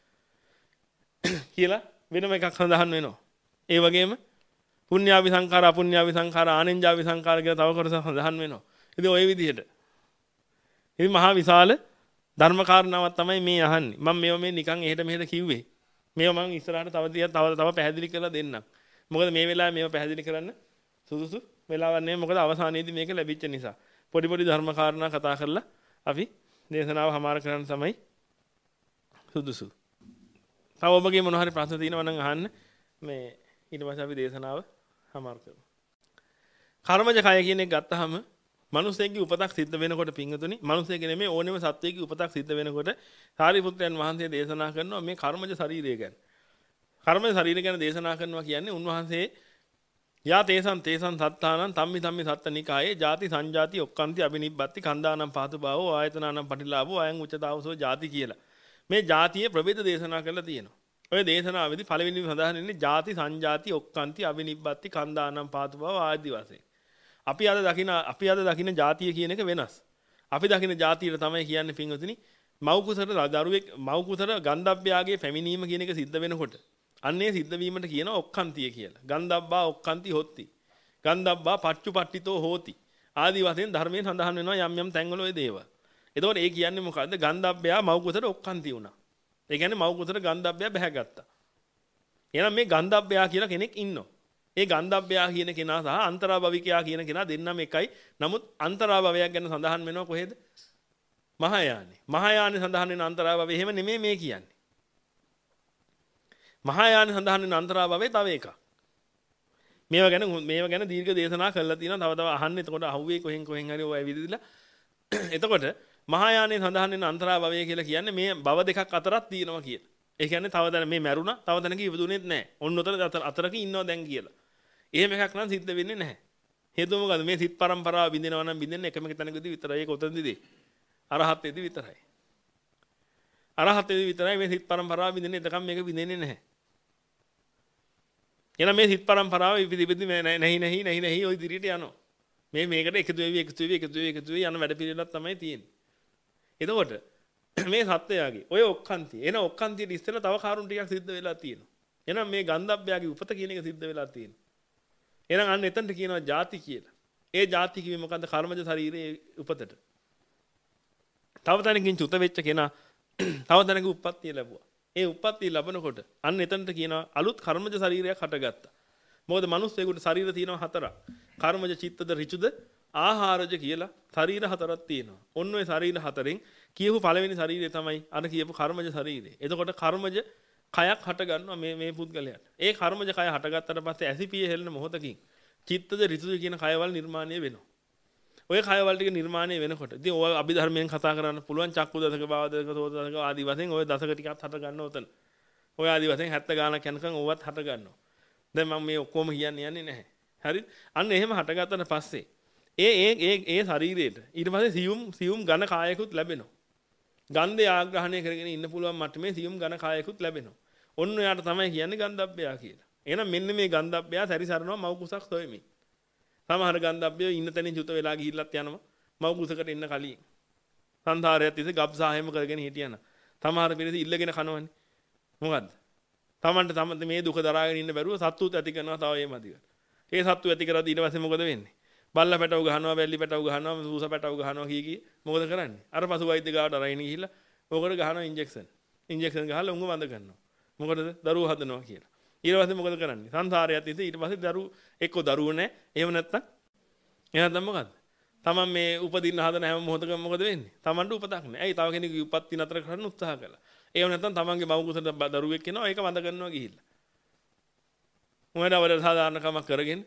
කියලා වෙනම එකක් සඳහන් වෙනවා. ඒ වගේම පුඤ්ඤාවි සංඛාර, අපුඤ්ඤාවි සංඛාර, ආනෙන්ජාවි සංඛාර කියලා තව කොටසක් සඳහන් වෙනවා. ඉතින් ওই විදිහට. ඉතින් මහා විශාල ධර්ම කාරණාවක් තමයි මේ අහන්නේ. මම මේව මේ නිකන් එහෙට මෙහෙට කිව්වේ. මේව මම ඉස්සරහට තව තියා තව තව පැහැදිලි කරලා දෙන්නම්. මොකද මේ වෙලාවේ මේව පැහැදිලි කරන්න සුදුසු වෙලාවක් නෙමෙයි. මොකද අවසානයේදී මේක ලැබිච්ච නිසා. පොඩි පොඩි ධර්ම කාරණා කතා කරලා අපි දේශනාව හමාර කරන්න තමයි සුදුසු. තව ඔබගේ මොන හරි ප්‍රශ්න තියෙනවා නම් අහන්න. මේ ඊට පස්සේ අපි දේශනාව හමාර කරමු. කර්මජ කය කියන එක ගත්තාම මිනිසෙක්ගේ උපතක් සිද්ධ වෙනකොට පිංගතුනි මිනිසෙක්ගේ නෙමෙයි ඕනෙම සත්වයකගේ උපතක් සිද්ධ වෙනකොට සාරිපුත්‍රයන් වහන්සේ දේශනා කරනවා මේ කර්මජ ශරීරය ගැන. කර්මජ ශරීරය ගැන දේශනා කරනවා කියන්නේ උන්වහන්සේ යා තේසං තේසං සත්තානං තම්මි තම්මි සත්තනිකායේ ಜಾති සංජාති ඔක්කාන්ති අබිනිබ්බති කන්දානම් පාතු භාවෝ ආයතනානම් පටිලාභෝ අයං උච්චතාවසෝ ಜಾති කියලා. මේ ಜಾතියේ ප්‍රභේද දේශනා කරලා තියෙනවා. ඔය දේශනාවේදී පළවෙනිම සඳහන් වෙන්නේ ಜಾති සංජාති ඔක්කාන්ති අවිනිබ්බති කන්දානම් පාතු බව ආදි වශයෙන්. අපි අද දකින අපි අද දකින ಜಾතිය කියන එක වෙනස්. අපි දකින ಜಾතියට තමයි කියන්නේ පින්වතුනි මව් කුසට දරුවෙක් මව් කුසට ගන්ධබ්බයාගේ පැමිණීම කියන එක සිද්ධ වෙනකොට අන්නේ සිද්ධ වීමට කියන ඔක්කාන්තිය කියලා. ගන්ධබ්බා ඔක්කාන්ති හොත්ති. ගන්ධබ්බා පච්චුපට්ඨිතෝ හෝති. ආදි වශයෙන් ධර්මයෙන් සඳහන් වෙනවා යම් යම් තැන්වල ওই දේවල්. එතකොට ඒ කියන්නේ මොකද්ද? ගන්ධබ්බයා මව් කුසට ඔක්කාන්ති වුණා. ඒ කියන්නේ මව් කුසට ගන්ධබ්බයා බැහැගත්තා. එහෙනම් මේ ගන්ධබ්බයා කියලා කෙනෙක් ඉන්නවා. ඒ ගන්ධබ්බයා කියන කෙනා සහ අන්තරාභවිකයා කියන කෙනා දෙන්නම එකයි. නමුත් අන්තරාභවයක් ගැන සඳහන් වෙනවා කොහෙද? මහායානේ. මහායානේ සඳහන් වෙන අන්තරාභවය එහෙම නෙමෙයි මේ කියන්නේ. මහායානේ සඳහන් වෙන අන්තරාභවය තව එකක්. මේවා ගැන මේවා ගැන දීර්ඝ දේශනා කරලා තියෙනවා. තව තව අහන්න. එතකොට අහුවේ කොහෙන් කොහෙන් හරි ඔය විදිහට. එතකොට මහායානේ සඳහන් වෙන අන්තරාභවය කියලා කියන්නේ මේ භව දෙකක් අතරක් තියෙනවා කියලා. ඒ කියන්නේ තව දැන මේ මැරුණා තව දැනක ඉවදුනේත් නැහැ. ඔන්න උතර අතරක ඉන්නවා දැන් කියලා. එහෙම එකක් නම් සිද්ධ වෙන්නේ නැහැ. හේතුව මොකද? මේ සිත් පරම්පරාව බින්දිනවා නම් බින්දෙන්නේ එකම තැනකදී විතරයි. ඒක උතන්දිදී. අරහත්ත්වයේදී විතරයි. අරහත්ත්වයේදී විතරයි මේ සිත් පරම්පරාව බින්දෙන්නේ. එතකම් මේක බින්දෙන්නේ නැහැ. එහෙනම් මේ සිත් පරම්පරාව ඉපදි ඉපදි නැහි නැහි නැහි නැහි ওই දිරියට යනවා. මේ මේකට එකතු වෙවි එකතු වෙවි එකතු වෙවි එකතු වෙවි යන වැඩ පිළිවෙලක් තමයි තියෙන්නේ. එතකොට මේ සත්‍යයගේ ඔය ඔක්කාන්තිය එන ඔක්කාන්තියට ඉස්සෙල්ලා තව කාරුණු ටිකක් සිද්ධ වෙලා තියෙනවා. එහෙනම් මේ ගන්ධබ්බයාගේ උපත කියන එක සිද්ධ වෙලා තියෙනවා. එහෙනම් අන්න එතනට කියනවා ಜಾති කියලා. ඒ ಜಾති කිව්වේ මොකද්ද? කර්මජ ශරීරයේ උපතට. තව තැනකින් චුත වෙච්ච කෙනා තව තැනක උප්පත්තිය ලැබුවා. ඒ උප්පත්තිය ලැබනකොට අන්න එතනට කියනවා අලුත් කර්මජ ශරීරයක් හටගත්තා. මොකද මිනිස්සෙකුට ශරීර තියෙනවා හතරක්. කර්මජ, චිත්තද, ඍචුද, ආහාරජ කියලා ශරීර හතරක් තියෙනවා. ඔන්න ඔය ශරීර හතරෙන් කියපු පළවෙනි ශරීරය තමයි අර කියපු කර්මජ ශරීරය. එතකොට කර්මජ කයක් හට ගන්නවා මේ මේ පුද්ගලයාට. ඒ කර්මජ කය හටගත්තට පස්සේ ඇසිපිය හෙළන මොහොතකින් චිත්තද ඍතුද කියන කයවල නිර්මාණය වෙනවා. ඔය කයවල ටික නිර්මාණය වෙනකොට ඉතින් ඔය අභිධර්මයෙන් කතා කරන්න පුළුවන් චක්කු දසක භාව දසක සෝත දසක ආදී වශයෙන් ඔය දසක ටිකක් හට ගන්නවා උතන. ඔය ආදී වශයෙන් හැත්තෑ ගානක් යනකම් ඕවත් හට ගන්නවා. දැන් මම මේ ඔක්කොම කියන්නේ යන්නේ නැහැ. හරිද? අන්න එහෙම හටගත්තට පස්සේ ඒ ඒ ඒ ඒ ශරීරයට ඊට පස්සේ සියුම් සියුම් ඝන කායකුත් ලැබෙනවා. ගන්ධය ආග්‍රහණය කරගෙන ඉන්න පුළුවන් මට්ටමේ සියුම් ඝන කායකුත් ලැබෙනවා. ඔන්න ඔයාට තමයි කියන්නේ ගන්ධබ්බයා කියලා. එහෙනම් මෙන්න මේ ගන්ධබ්බයා සැරිසරනවා මව් කුසක් සොයමින්. සමහර ගන්ධබ්බයෝ ඉන්න තැනින් චුත වෙලා ගිහිල්ලත් යනවා මව් කුසකට එන්න කලින්. සංසාරයත් ඉතින් ගබ්සාහෙම කරගෙන හිටියන. සමහර පිරිස ඉල්ලගෙන කනවනේ. මොකද්ද? තමන්ට තමන්ට මේ දුක දරාගෙන ඉන්න බැරුව සත්තුත් ඇති කරනවා තව ඒ මදිවට. ඒ සත්තු ඇති කරලා ඊට පස්සේ මොකද වෙන්නේ? බල්ලා පැටව ගහනවා, බැල්ලි පැටව ගහනවා, සූස පැටව ගහනවා කී කී මොකද කරන්නේ? අර පසු වෛද්‍ය ගාවට අරගෙන ගිහිල්ලා ඕකට ගහනවා ඉන්ජෙක්ෂන්. ඉන්ජෙක්ෂන් ගහලා උංග වඳ කරනවා. මොකටද? දරුවෝ හදනවා කියලා. ඊට පස්සේ මොකද කරන්නේ? සංසාරයත් ඉතින් ඊට පස්සේ දරුවෝ එක්ක දරුවෝ නැහැ. එහෙම නැත්තම් එහෙනම් දැන් මොකද්ද? තමන් මේ උපදින්න හදන හැම මොහොතකම මොකද වෙන්නේ? තමන්ට උපතක් නැහැ. ඇයි තව කෙනෙකුගේ උපත්ති නතර කරන්න උත්සාහ කළා. එහෙම නැත්තම් තමන්ගේ මව් කුසට දරුවෙක් එනවා ඒක වඳ කරනවා ගිහිල්ලා. මොකද අවල සාධාරණ කමක් කරගෙන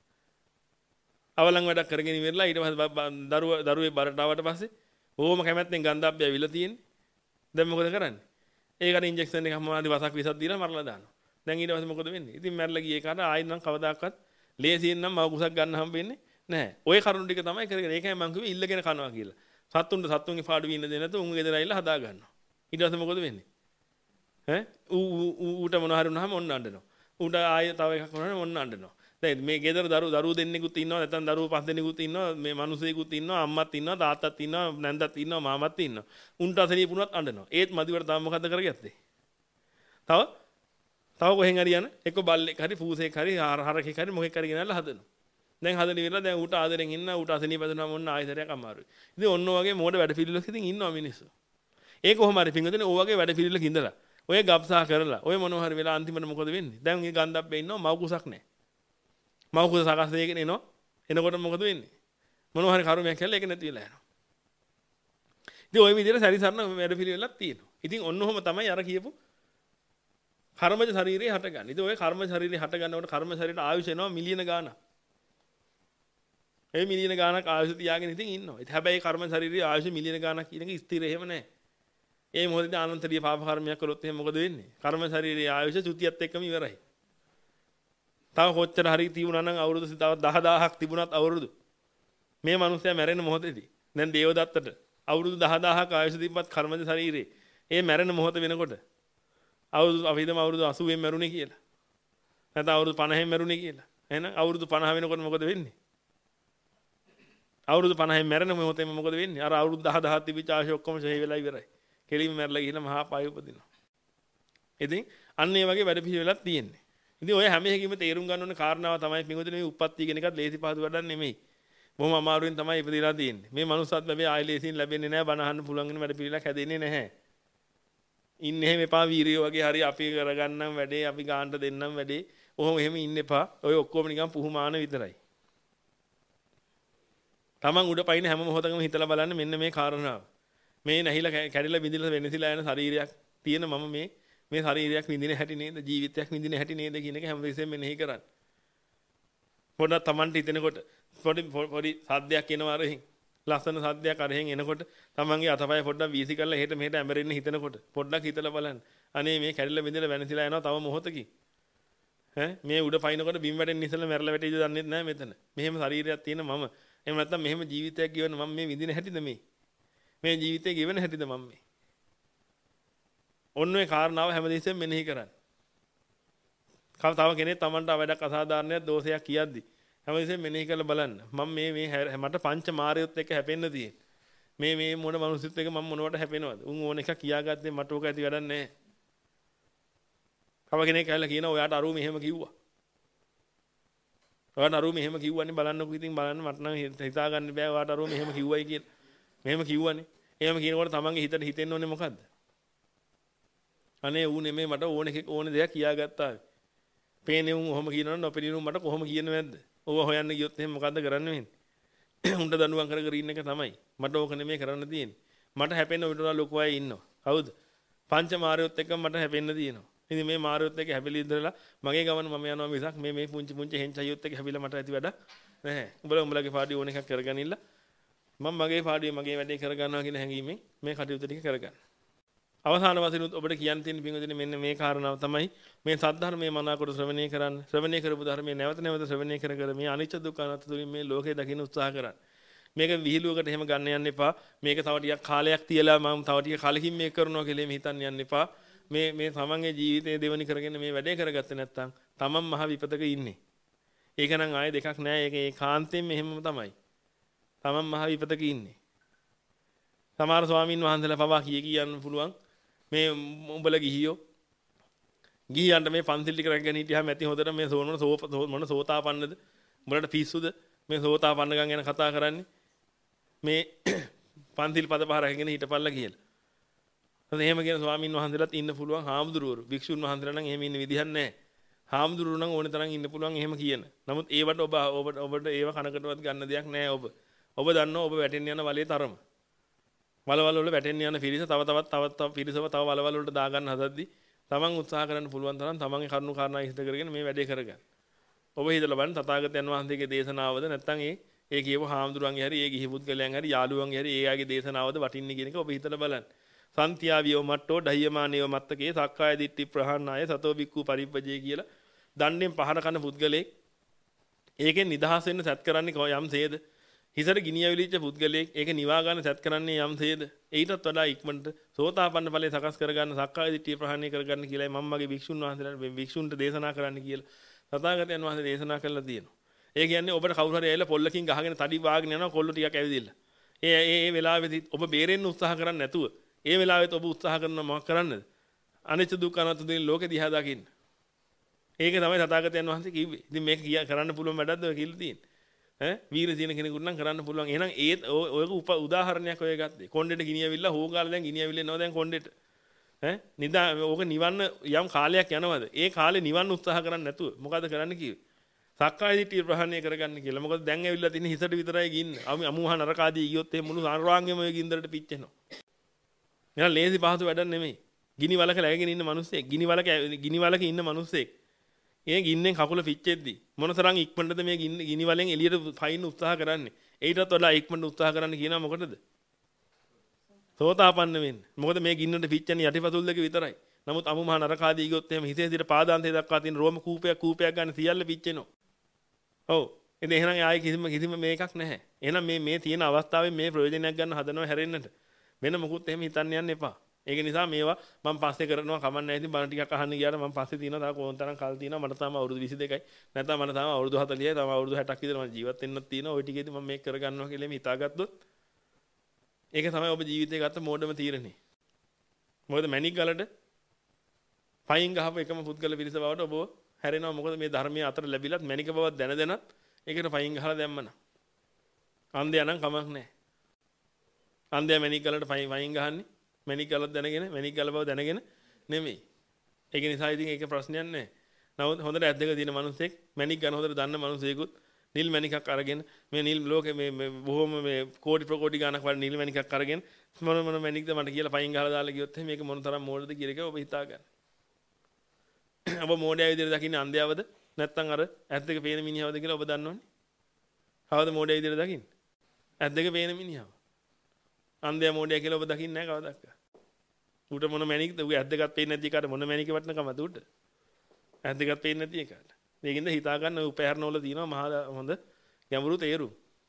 අවලං වැඩක් කරගෙන ඉවරලා ඊට පස්සේ දරුව දරුවේ බරට ආවට පස්සේ ඕම කැමැත්තෙන් ගන්ධබ්බය ඇවිල්ලා තියෙන්නේ. දැන් මොකද කරන්නේ? ඒකට ඉන්ජෙක්ෂන් එකක් මොනවාරි වසක් විසක් දීලා මරලා දානවා. දැන් ඊට පස්සේ මොකද වෙන්නේ? ඉතින් මැරලා ගියේ කාට ආයෙත් නම් කවදාකවත් ලේසියෙන් නම් මව කුසක් ගන්න හම්බෙන්නේ නැහැ. ওই කරුණු ටික තමයි කරගෙන. ඒකයි මම කිව්වේ ඉල්ලගෙන කනවා කියලා. සත්තුන්ට සත්තුන්ගේ පාඩු වින්න දෙන්නේ නැතුව උන් ගෙදර ඇවිල්ලා හදා ගන්නවා. ඊට පස්සේ මොකද වෙන්නේ? ඈ ඌ ඌට මොනවා හරි වුණාම ඔන්න අඬනවා. ඌට ආයෙ තව එකක් වුණාම ඔන්න අඬනවා. දැන් මේ ගෙදර දරුවෝ දරුවෝ දෙන්නෙකුත් ඉන්නවා නැත්නම් දරුවෝ පස් දෙනෙකුත් ඉන්නවා මේ මිනිසෙකුත් ඉන්නවා අම්මත් ඉන්නවා තාත්තත් ඉන්නවා නැන්දත් ඉන්නවා මාමත් ඉන්නවා. උන්ට අසනීප වුණත් අඬනවා. ඒත් මදිවට තාම මොකද්ද කරගත්තේ? තව තව කොහෙන් හරි යන එක්ක බල්ලෙක් හරි පූසෙක් හරි හරකෙක් හරි මොකෙක් හරි ගෙනල්ලා හදනවා. දැන් හදන ඉවරලා දැන් ඌට ආදරෙන් ඉන්න ඌට අසනීප වැදුනම ඔන්න ආයෙසරයක් අමාරුයි. ඉතින් ඔන්න ඔයගේ මෝඩ වැඩ පිළිවෙලක් ඉතින් ඉන්නවා මිනිස්සු. ඒක කොහොම හරි පින්වතුනි ඔය වගේ වැඩ පිළිවෙලක ඉඳලා ඔය ගබ්සා කරලා ඔය මොනවා හරි වෙලා අන්තිමට මොකද වෙන්නේ? දැන් මේ ගන්ධබ්බේ ඉන්නවා මව් කුසක් නැහැ. මව් කුස සකස් වෙගෙන එනවා. එනකොට මොකද වෙන්නේ? මොනවා හරි කර්මයක් කළා ඒක නැති වෙලා යනවා. ඉතින් ওই විදිහට සැරිසරන වැඩ පිළිවෙලක් තියෙනවා. ඉතින් ඔන්න ඔහොම තමයි අර කියපු කර්මජ ශරීරය හටගන්නේ. ඉතින් ඔය කර්ම ශරීරය හට ගන්නකොට කර්ම ශරීරයට ආයුෂ එනවා මිලියන ගාණක්. ඒ මිලියන ගාණක් ආයුෂ තියාගෙන ඉතින් ඉන්නවා. ඒත් හැබැයි කර්ම ශරීරයේ ආයුෂ මිලියන ගාණක් කියන එක ස්ථිර එහෙම නැහැ. ඒ මොහොතේ ආනන්තරීය පාප කර්මයක් කළොත් එහෙනම් මොකද වෙන්නේ? කර්ම ශරීරයේ ආයුෂ චුතියත් එක්කම ඉවරයි. තව කොච්චර හරි තිබුණා නම් අවුරුදු තව දහදාහක් තිබුණත් අවුරුදු මේ මිනිස්සයා මැරෙන මොහොතේදී දැන් දේවදත්තට අවුරුදු දහදාහක් ආයුෂ තිබ්බත් කර්මජ ශරීරේ ඒ මැරෙන මොහොත වෙනකොට අවුරුදු අපි හිතමු අවුරුදු අසූවෙන් මැරුණේ කියලා. නැත්නම් අවුරුදු පනහෙන් මැරුණේ කියලා. එහෙනම් අවුරුදු පනහ වෙනකොට මොකද වෙන්නේ? අවුරුදු පනහෙන් මැරෙන මොහොතේම මොකද වෙන්නේ? අර අවුරුදු දහ දහක් තිබිච්ච ආශය ඔක්කොම ෂේ වෙලා ඉවරයි. කෙලින්ම මැරලා ගිහින් මහා පාය උපදිනවා. ඉතින් අන්න ඒ වගේ වැඩ පිළිවෙලක් තියෙන්නේ. ඉතින් ඔය හැම එකකින්ම තේරුම් ගන්න ඕන කාරණාව තමයි පින්වතුනි මේ උප්පත්ති කියන එකත් ලේසි පහසු වැඩක් නෙමෙයි. බොහොම අමාරුවෙන් තමයි ඉපදලා තියෙන්නේ. මේ මනුස්සත් ලැබේ ආයෙ ලේසියෙන් ලැබෙන්නේ නැහැ. බණ අහන්න පුළුවන් වෙන වැඩ පිළිවෙලක් හැදෙන්නේ නැහැ. ඉන්නේ එහෙම එපා වීරියෝ වගේ හරි අපි කරගන්නම් වැඩේ අපි ගානට දෙන්නම් වැඩේ. ඔහොම එහෙම ඉන්න එපා. ඔය ඔක්කොම නිකන් පුහුමාන විතරයි. තමන් උඩ පයින් හැම මොහොතකම හිතලා බලන්න මෙන්න මේ කාරණාව. මේ නැහිලා කැඩිලා බිඳිලා වෙනසිලා යන ශරීරයක් තියෙන මම මේ මේ ශරීරයක් විඳින හැටි නේද ජීවිතයක් විඳින හැටි නේද කියන එක හැම වෙලෙසම මෙනෙහි කරන්න. පොඩ්ඩක් තමන්ට හිතෙනකොට පොඩි පොඩි සද්දයක් එනවා අරහින් ලස්සන සද්දයක් අරහින් එනකොට තමන්ගේ අතපය පොඩ්ඩක් වීසි කරලා එහෙට මෙහෙට ඇඹරෙන්න හිතනකොට පොඩ්ඩක් හිතලා බලන්න. අනේ මේ කැඩිලා බිඳිලා වෙනසිලා යනවා තව මොහොතකින්. ඈ මේ උඩ පයින්නකොට බිම් වැටෙන්න ඉස්සෙල්ලා මැරලා වැටෙයිද දන්නේ නැහැ මෙතන. මෙහෙම ශරීරයක් තියෙන මම එහෙම නැත්නම් මෙහෙම ජීවිතයක් ගෙවන මම මේ විඳින හැටිද මේ? මේ ජීවිතේ ගෙවන හැටිද මම මේ? ඔන්න ඔය කාරණාව හැමදෙස්සෙම මෙනෙහි කරන්න. තව කෙනෙක් Tamanට වැඩක් අසාධාරණයක් දෝෂයක් කියද්දි හැමදෙස්සෙම මෙනෙහි කරලා බලන්න. මම මේ මේ මට පංච මාරයොත් එක්ක හැපෙන්න තියෙන්නේ. මේ මේ මොන මනුස්සයෙක් එක්ක මම මොනවට හැපෙනවද? උන් ඕන එක කියාගත්තේ මට ඕක ඇති වැඩක් නැහැ. කව කෙනෙක් ඇවිල්ලා කියනවා ඔයාට අරුව මෙහෙම කිව්වා. ඔයාට අරුව මෙහෙම කිව්වනේ බලන්නකො ඉතින් බලන්න මට නම් හිතා ගන්න බෑ ඔයාට අරුව මෙහෙම කිව්වයි කියලා. මෙහෙම කිව්වනේ. එහෙම කියනකොට තමන්ගේ හිතට හිතෙන්න ඕනේ මොකද්ද? අනේ ඌ නෙමෙයි මට ඕන එකක් ඕන දෙයක් කියාගත්තා. පේන්නේ උන් ඔහොම කියනවනම් නොපෙනිනු මට කොහොම කියන්නේ නැද්ද? ඕව හොයන්න ගියොත් එහෙනම් මොකද්ද කරන්න වෙන්නේ? උන්ට දඬුවම් කර කර ඉන්න එක තමයි. මට ඕක නෙමෙයි කරන්න තියෙන්නේ. මට හැපෙන්න උඩ ලොකු අය ඉන්නවා. හවුද? පංච මාරයොත් එක්ක මට හැපෙන්න තියෙනවා. ඉතින් මේ මාරයොත් එක්ක හැපෙලි ඉඳලා මගේ ගමන මම යනවා මිසක් මේ මේ පුංචි පුංචි හෙන්චයියොත් එක්ක හැපිලා මට ඇති වැඩක් නැහැ. උඹලා උඹලගේ පාඩිය ඕන එකක් කරගනින්න. මම මගේ පාඩිය මගේ වැඩේ කරගන්නවා කියන හැඟීමෙන් මේ කටයුතු ටික කරගන්න. අවසාන වශයෙන් ඔබට කියන්න තියෙන පින්වදිනේ මෙන්න මේ කාරණාව තමයි මේ සද්ධර්මයේ මනාකොට ශ්‍රවණය කරන්න. ශ්‍රවණය කරපු ධර්මයේ නැවත නැවත ශ්‍රවණය කර කර මේ අනිච්ච දුක්ඛ අනාත්ම තුලින් මේ ලෝකේ දකින්න උත්සාහ කරන්න. මේක විහිළුවකට එහෙම ගන්න යන්න එපා. මේක තව ටිකක් කාලයක් තියලා මම තව ටික කලකින් මේක කරනවා කියලා එහෙම හිතන්න යන්න එපා. මේ මේ තමන්ගේ ජීවිතේ දෙවනි කරගෙන මේ වැඩේ කරගත්තේ නැත්නම් තමන් මහ විපතක ඉන්නේ. ඒක නම් ආයේ දෙකක් නෑ. ඒක ඒකාන්තයෙන් මෙහෙමම තමයි. තමන් මහ විපතක ඉන්නේ. සමහර ස්වාමින් වහන්සේලා පවා කී කියන්න පුළුවන් මේ උඹලා ගිහියෝ ගිහියන්ට මේ පන්සිල් ටික රැගෙන හිටියාම ඇති හොඳට මේ සෝන මොන සෝතාපන්නද උඹලට පිස්සුද මේ සෝතාපන්න ගන් ගැන කතා කරන්නේ මේ පන්සිල් පද පහ රැගෙන හිටපල්ලා කියලා. හරි එහෙම කියන ස්වාමින් වහන්සේලාත් ඉන්න පුළුවන් හාමුදුරුවෝ භික්ෂුන් වහන්සේලා නම් එහෙම ඉන්න විදිහක් නැහැ. හාමුදුරුවෝ නම් ඕනේ තරම් ඉන්න පුළුවන් එහෙම කියන. නමුත් ඒවට ඔබ ඔබට ඔබට ඒව කනකටවත් ගන්න දෙයක් නැහැ ඔබ. ඔබ දන්නවා ඔබ වැටෙන්න යන වලේ තරම. වලවල් වල වැටෙන්න යන පිරිස තව තවත් තවත් පිරිසව තව වලවල් වලට දාගන්න හදද්දී තමන් උත්සාහ කරන්න පුළුවන් තරම් තමන්ගේ කරුණු කාරණා ඉස්ත කරගෙන මේ වැඩේ කරගන්න. ඔබ හිතලා බලන්න තථාගතයන් වහන්සේගේ දේශනාවද නැත්නම් ඒ ඒ කියපු හාමුදුරන්ගේ හරි ඒ ගිහි පුද්ගලයන් හරි යාළුවන්ගේ හරි ඒ ආගේ දේශනාවද වටින්නේ කියන එක ඔබ හිතලා බලන්න. සන්තියාවියෝ මට්ටෝ ඩහියමානියෝ මත්තකේ සක්කාය දිට්ඨි ප්‍රහාණාය සතෝ බික්ඛු පරිප්පජේ කියලා දණ්ඩෙන් පහන කන පුද්ගලෙක් ඒකෙන් නිදහස් වෙන්න සැත් කරන්නේ යම්සේද හිසට ගිනි ඇවිලිච්ච පුද්ගලයෙක් ඒක නිවා ගන්න සැත් කරන්නේ යම්සේද ඊටත් වඩා ඉක්මනට සෝතාපන්න ඵලයේ සකස් කරගන්න සක්කාය දිට්ඨිය ප්‍රහාණය කරගන්න කියලායි මම මගේ භික්ෂුන් වහන්සේලාට භික්ෂුන්ට දේශනා කරන්න කියලා තථාගතයන් වහන්සේ දේශනා කළා තියෙනවා. ඒ කියන්නේ ඔබට කවුරු හරි ඇවිල්ලා පොල්ලකින් ගහගෙන තඩි වාගෙන යනවා කොල්ල ටිකක් ඇවිදින්න. ඒ ඒ ඒ වෙලාවෙදි ඔබ බේරෙන්න උත්සාහ කරන්නේ නැතුව ඒ වෙලාවෙත් ඔබ උත්සාහ කරනවා මොකක් කරන්නද? අනිච්ච දුක්ඛ අනාත්ම දෙන ලෝකෙ දිහා දකින්න. ඒක තමයි තථාගතයන් වහන්සේ කිව්වේ. ඉතින් මේක කරන්න පුළුවන් වැඩක්ද ඔය කියලා තියෙන්නේ. ඈ වීර දින කෙනෙකුට නම් කරන්න පුළුවන්. එහෙනම් ඒත් ඔයක උදාහරණයක් ඔය ගත්තේ. කොණ්ඩෙට ගිනියවිල්ලා හොගාලා දැන් ගිනියවිල්ල එනවා දැන් කොණ්ඩෙට. ඈ නිදා ඕක නිවන්න යම් කාලයක් යනවද? ඒ කාලේ නිවන්න උත්සාහ කරන්නේ නැතුව මොකද කරන්න කිව්වේ? සක්කාය දිට්ඨිය ප්‍රහාණය කරගන්න කියලා. මොකද දැන් ඇවිල්ලා තියෙන හිසට විතරයි ගින්න. අමුහ නරකාදී ගියොත් එහෙම මුළු සර්වාංගෙම ඔය ගින්දරට පිච්චෙනවා. එහෙනම් ලේසි පහසු වැඩක් නෙමෙයි. ගිනි වලක läගගෙන ඉන්න මිනිස්සෙක්, ගිනි වලක ගිනි වලක ඉන්න මිනිස්සෙක්. ඒ ගින්නෙන් කකුල පිච්චෙද්දි මොනතරම් ඉක්මනටද මේ ගිනි වලෙන් එළියට පයින්න උත්සාහ කරන්නේ. ඒකටත් වඩා ඉක්මනට උත්සාහ කරන්න කියනවා මොකටද? සෝතාපන්න වෙන්න. මොකද මේ ගින්නට පිච්චෙන්නේ යටිපතුල් දෙක විතරයි. නමුත් අමු මහ නරකාදී ගියොත් එහෙම හිතේ සිට පාදාන්තය දක්වා තියෙන රෝම කූපයක් කූපයක් ගන්න සියල්ල පිච්චෙනවා. ඔව්. ඉතින් එහෙනම් ආයේ කිසිම කිසිම මේකක් නැහැ. එහෙනම් මේ මේ තියෙන අවස්ථාවෙන් මේ ප්‍රයෝජනයක් ගන්න හදනවා හැරෙන්නට. වෙන මොකුත් එහෙම හිතන්න යන්න එපා. ඒක නිසා මේවා මම පස්සේ කරනවා කමන්නේ නැහැ. ඉතින් බණ ටිකක් අහන්න ගියාට මම පස්සේ තියෙනවා තව කොහොම තරම් කල් තියෙනවා. මට තාම අවුරුදු විසි දෙකයි. නැත්නම් මට තාම අවුරුදු හතලිසයි. තාම අවුරුදු හැටක් විතර මම ජීවත් වෙන්නත් තියෙනවා. ওই ටිකේදී මම මේක කරගන්නවා කියලා මේ හිතාගත්තොත් ඒක තමයි ඔබ ජීවිතේ ගත්ත මෝඩම තීරණේ. මොකද මැණික් ගලට පයින් ගහපු එකම පුද්ගල පිරිස බවට ඔබ හැරෙනවා. මොකද මේ ධර්මයේ අතර ලැබිලත් මැණික බවක් දැන දැනත් ඒකට පයින් ගහලා දැම්මනම් අන්ධයා නම් කමක් නැහැ. අන්ධයා මැණික් ගලට පයින් වයින් ගහන්නේ මැණික් ගලක් දැනගෙන මැණික් ගල බව දැනගෙන නෙමෙයි. ඒක නිසා ඉතින් ඒක ප්‍රශ්නයක් නැහැ. නමුත් හොඳට ඇද්දක තියෙන මිනිස්සෙක් මැණික් ගන්න හොඳට දන්න මිනිසෙකුත් නිල් මැණිකක් අරගෙන මේ නිල් ලෝකේ මේ බොහොම මේ කෝටි ප්‍රකෝටි ගණක් වල නිල් මැණිකක් අරගෙන මොන මොන මැණික්ද මට කියලා පයින් ගහලා දාලා ගියොත් මේක මොන තරම් මෝඩද කියලා එක ඔබ හිතා ගන්න. ඔබ මෝඩයා විදිහට දකින්නේ අන්ධයවද නැත්නම් අර ඇද්දක පේන මිනිහවද කියලා ඔබ දන්නවනේ. කවද මෝඩයා විදිහට දකින්නේ? ඇද්දක පේන මිනිහව. අන්ධයා මෝඩයා කියලා ඔබ දකින්නේ නැහැ කවදාවත්. ඌට මොන මැණික්ද? ඌ ඇද්දකත් පේන්නේ නැති එකට මොන මැණික වටනකමද ඌට? ඇද්දකත් පේන්නේ නැති එකට. මේකින්ද හිතා ගන්න උපහැරණවල තියෙනවා මහා හොඳ ගැඹුරු තේරුම්.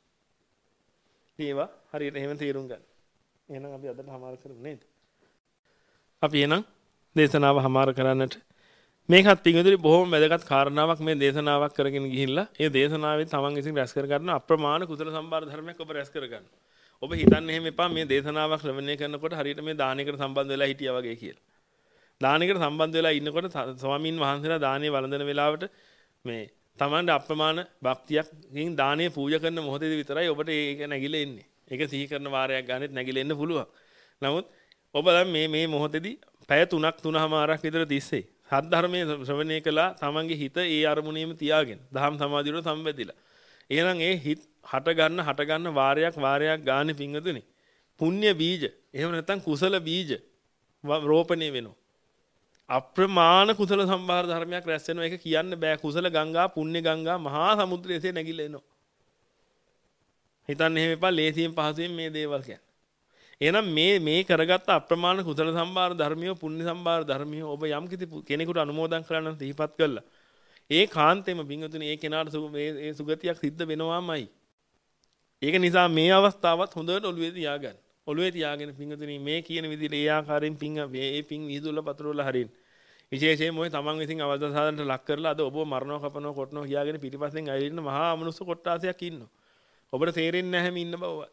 ඒවා හරියට එහෙම තේරුම් ගන්න. එහෙනම් අපි අදට හමාර කරමු නේද? අපි එහෙනම් දේශනාව හමාර කරන්නට මේකත් පිටුදුරි බොහොම වැදගත් කාරණාවක් මේ දේශනාවක් කරගෙන ගිහිල්ලා ඒ දේශනාවෙන් තමන් විසින් රැස් කර ගන්න අප්‍රමාණ කුසල සම්භාර ධර්මයක් ඔබ රැස් කර ගන්න. ඔබ හිතන්නේ එහෙම එපා මේ දේශනාවක් ශ්‍රවණය කරනකොට හරියට මේ දානයකට සම්බන්ධ වෙලා හිටියා වගේ කියලා. දානයකට සම්බන්ධ වෙලා ඉන්නකොට ස්වාමීන් වහන්සේලා දානේ වළඳන වෙලාවට මේ තමන්ට අප්‍රමාණ භක්තියකින් දානේ පූජා කරන මොහොතේදී විතරයි ඔබට ඒක නැగిලා එන්නේ. ඒක සිහි කරන වාරයක් ගන්නෙත් නැగిලා එන්න පුළුවන්. නමුත් ඔබ දැන් මේ මේ මොහොතේදී පැය තුනක් තුනමාරක් විතර තිස්සේ සත්‍ය ධර්මයේ ශ්‍රවණය කළා තමන්ගේ හිත ඒ අරමුණේම තියාගෙන දහම් සමාධියට සම්බන්ධිලා. එහෙනම් ඒ හිත හට ගන්න හට ගන්න වාරයක් වාරයක් ගානේ පිංගතුනේ පුණ්‍ය බීජ එහෙම නැත්නම් කුසල බීජ රෝපණය වෙනවා. අප්‍රමාණ කුසල සම්භාර ධර්මයක් රැස් වෙනවා. ඒක කියන්න බෑ. කුසල ගංගා පුණ්‍ය ගංගා මහා සමුද්‍රයේ නැගිලා එනවා. හිතන්න එහෙම එපා ලේසියෙන් පහසුවෙන් මේ දේවල් කියන්නේ. එහෙනම් මේ මේ කරගත්ත අප්‍රමාණ කුසල සම්භාර ධර්මිය පුණ්‍ය සම්භාර ධර්මිය ඔබ යම් කිසි කෙනෙකුට අනුමෝදන් කරන්න සිහිපත් කළා. ඒ කාන්තේම පිංගුතුනේ ඒ කෙනාට ඒ සුගතියක් සිද්ධ වෙනවාමයි. ඒක නිසා මේ අවස්ථාවත් හොඳට ඔළුවේ තියාගන්න. ඔළුවේ තියාගෙන පිංගුතුනේ මේ කියන විදිහට ඒ ආකාරයෙන් පිං මේ පිං විහිදුවල පතරවල හරින්. විශේෂයෙන්ම ඔය තමන් විසින් අවබෝධ සාධනට ලක් කරලා අද ඔබව මරණව කපනව කොටනව කියාගෙන පිටිපස්සෙන් ඇවිදින්න මහා අමනුෂ්‍ය කොට්ටාසයක් ඉන්නවා. ඔබට තේරෙන්නේ නැහැ මේ ඉන්න බව.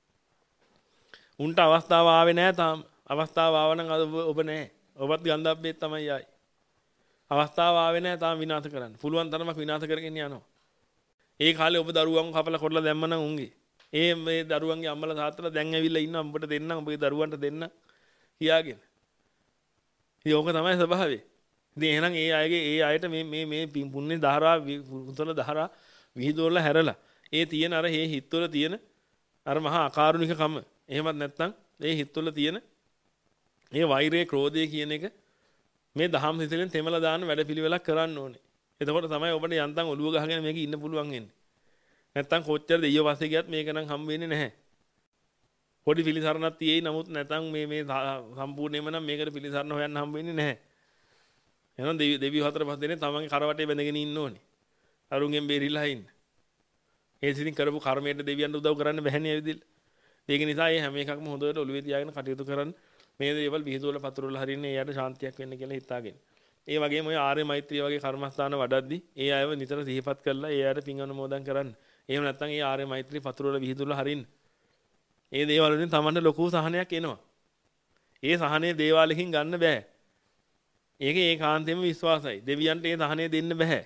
උන්ට අවස්ථාව ආවේ නැහැ තාම. අවස්ථාව ආව නම් අද ඔබ නැහැ. ඔබත් ගන්ධබ්බෙත් තමයි ආයි. අවස්ථාව ආවේ නැහැ තාම විනාශ කරන්න. පුළුවන් තරමක් විනාශ කරගෙන යනවා. ඒ කාලේ ඔබ දරුවන් කපලා කොටලා දැම්ම නම් උන්ගේ. ඒ මේ දරුවන්ගේ අම්මලා තාත්තලා දැන් ඇවිල්ලා ඉන්නවා උඹට දෙන්න උඹේ දරුවන්ට දෙන්න කියාගෙන. ඉතින් ඕක තමයි ස්වභාවය. ඉතින් එහෙනම් ඒ අයගේ ඒ අයට මේ මේ මේ පුණ්‍ය දහරා කුසල දහරා විහිදුවලා හැරලා ඒ තියෙන අර හේ හිත්වල තියෙන අර මහා අකාරුණිකකම එහෙමත් නැත්නම් ඒ හිත්වල තියෙන මේ වෛරය ක්‍රෝධය කියන එක මේ දහම් හිතෙන් තෙමලා දාන වැඩපිළිවෙලක් කරන්න ඕනේ. එතකොට තමයි ඔබට යන්තම් ඔළුව ගහගෙන මේක ඉන්න පුළුවන් වෙන්නේ. නැත්නම් කොච්චර දෙයියෝ පස්සේ ගියත් මේක නම් හම් වෙන්නේ නැහැ. පොඩි පිළිසරණක් තියෙයි නමුත් නැත්නම් මේ මේ සම්පූර්ණයෙන්ම නම් මේකට පිළිසරණ හොයන්න හම් වෙන්නේ නැහැ. එහෙනම් දෙවියෝ හතර පහ දෙනේ තමන්ගේ කරවටේ බැඳගෙන ඉන්න ඕනේ. අරුන්ගෙන් බේරිලා ඉන්න. ඒ සිතින් කරපු කර්මයට දෙවියන්ට උදව් කරන්න බැහැනේ ඇවිදින්න. ඒක නිසා මේ හැම එකක්ම හොඳට ඔළුවේ තියාගෙන කටයුතු කරන්න. මේ දේවල් විහිදුවල පතුරවල හරින්නේ එයාට ශාන්තියක් වෙන්න කියලා හිතාගෙන. ඒ වගේම ඔය ආර්ය මෛත්‍රිය වගේ කර්මස්ථාන වඩද්දි ඒ අයව නිතර සිහිපත් කරලා ඒ අයට පින් අනුමෝදන් කරන්න. එහෙම නැත්නම් ඒ ආර්ය මෛත්‍රී පතුරවල විහිදුවල හරින්න. ඒ දේවල් වලින් තමන්ට ලොකු සහනයක් එනවා. ඒ සහනේ දේවාලකින් ගන්න බෑ. ඒක ඒකාන්තයෙන්ම විශ්වාසයි. දෙවියන්ට ඒ සහනේ දෙන්න බෑ.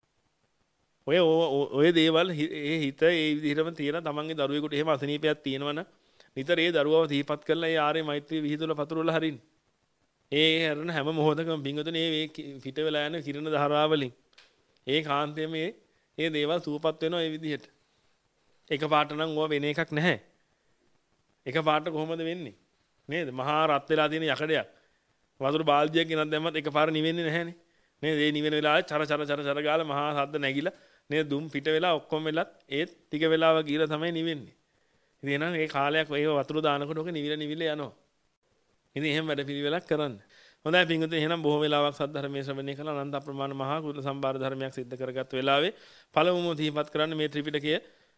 ඔය ඔය දේවල් ඒ හිත ඒ විදිහටම තියෙන තමන්ගේ දරුවෙකුට එහෙම අසනීපයක් තියෙනවනම් නිතර ඒ දරුවව සිහිපත් කරලා ඒ ආර්ය මෛත්‍රී විහිදුවල පතුරවල හරින්න. ඒ හැරෙන හැම මොහොතකම පිංගුතුනේ මේ පිට වෙලා යන කිරණ ධාරාවලින් ඒ කාන්තයේ මේ මේ දේවල් සූපපත් වෙනවා මේ විදිහට. එක පාට නම් ඕවා වෙන එකක් නැහැ. එක පාට කොහොමද වෙන්නේ? නේද? මහා රත් වෙලා තියෙන යකඩයක්. වතුර බාල්දියක් ගෙනත් දැම්මත් එක පාර නිවෙන්නේ නැහැනේ. නේද? ඒ නිවෙන වෙලාවේ චර චර චර චර ගාලා මහා සද්ද නැගිලා නේද? දුම් පිට වෙලා ඔක්කොම වෙලත් ඒත් ටික වෙලාවක් ගිහලා තමයි නිවෙන්නේ. ඉතින් එහෙනම් ඒ කාලයක් ඒ වතුර දානකොට ඔක නිවිල නිවිල යනවා. ඉතින් එහෙම වැඩ පිළිවෙලක් කරන්න. හොඳයි පිංගුතුනි එහෙනම් බොහෝ වෙලාවක් සත්‍ය ධර්මයේ ශ්‍රවණය කළා අනන්ත අප්‍රමාණ මහා කුල සම්භාර ධර්මයක් සිද්ධ කරගත් වෙලාවේ පළමුවම දීපත් කරන්න මේ ත්‍රිපිටකය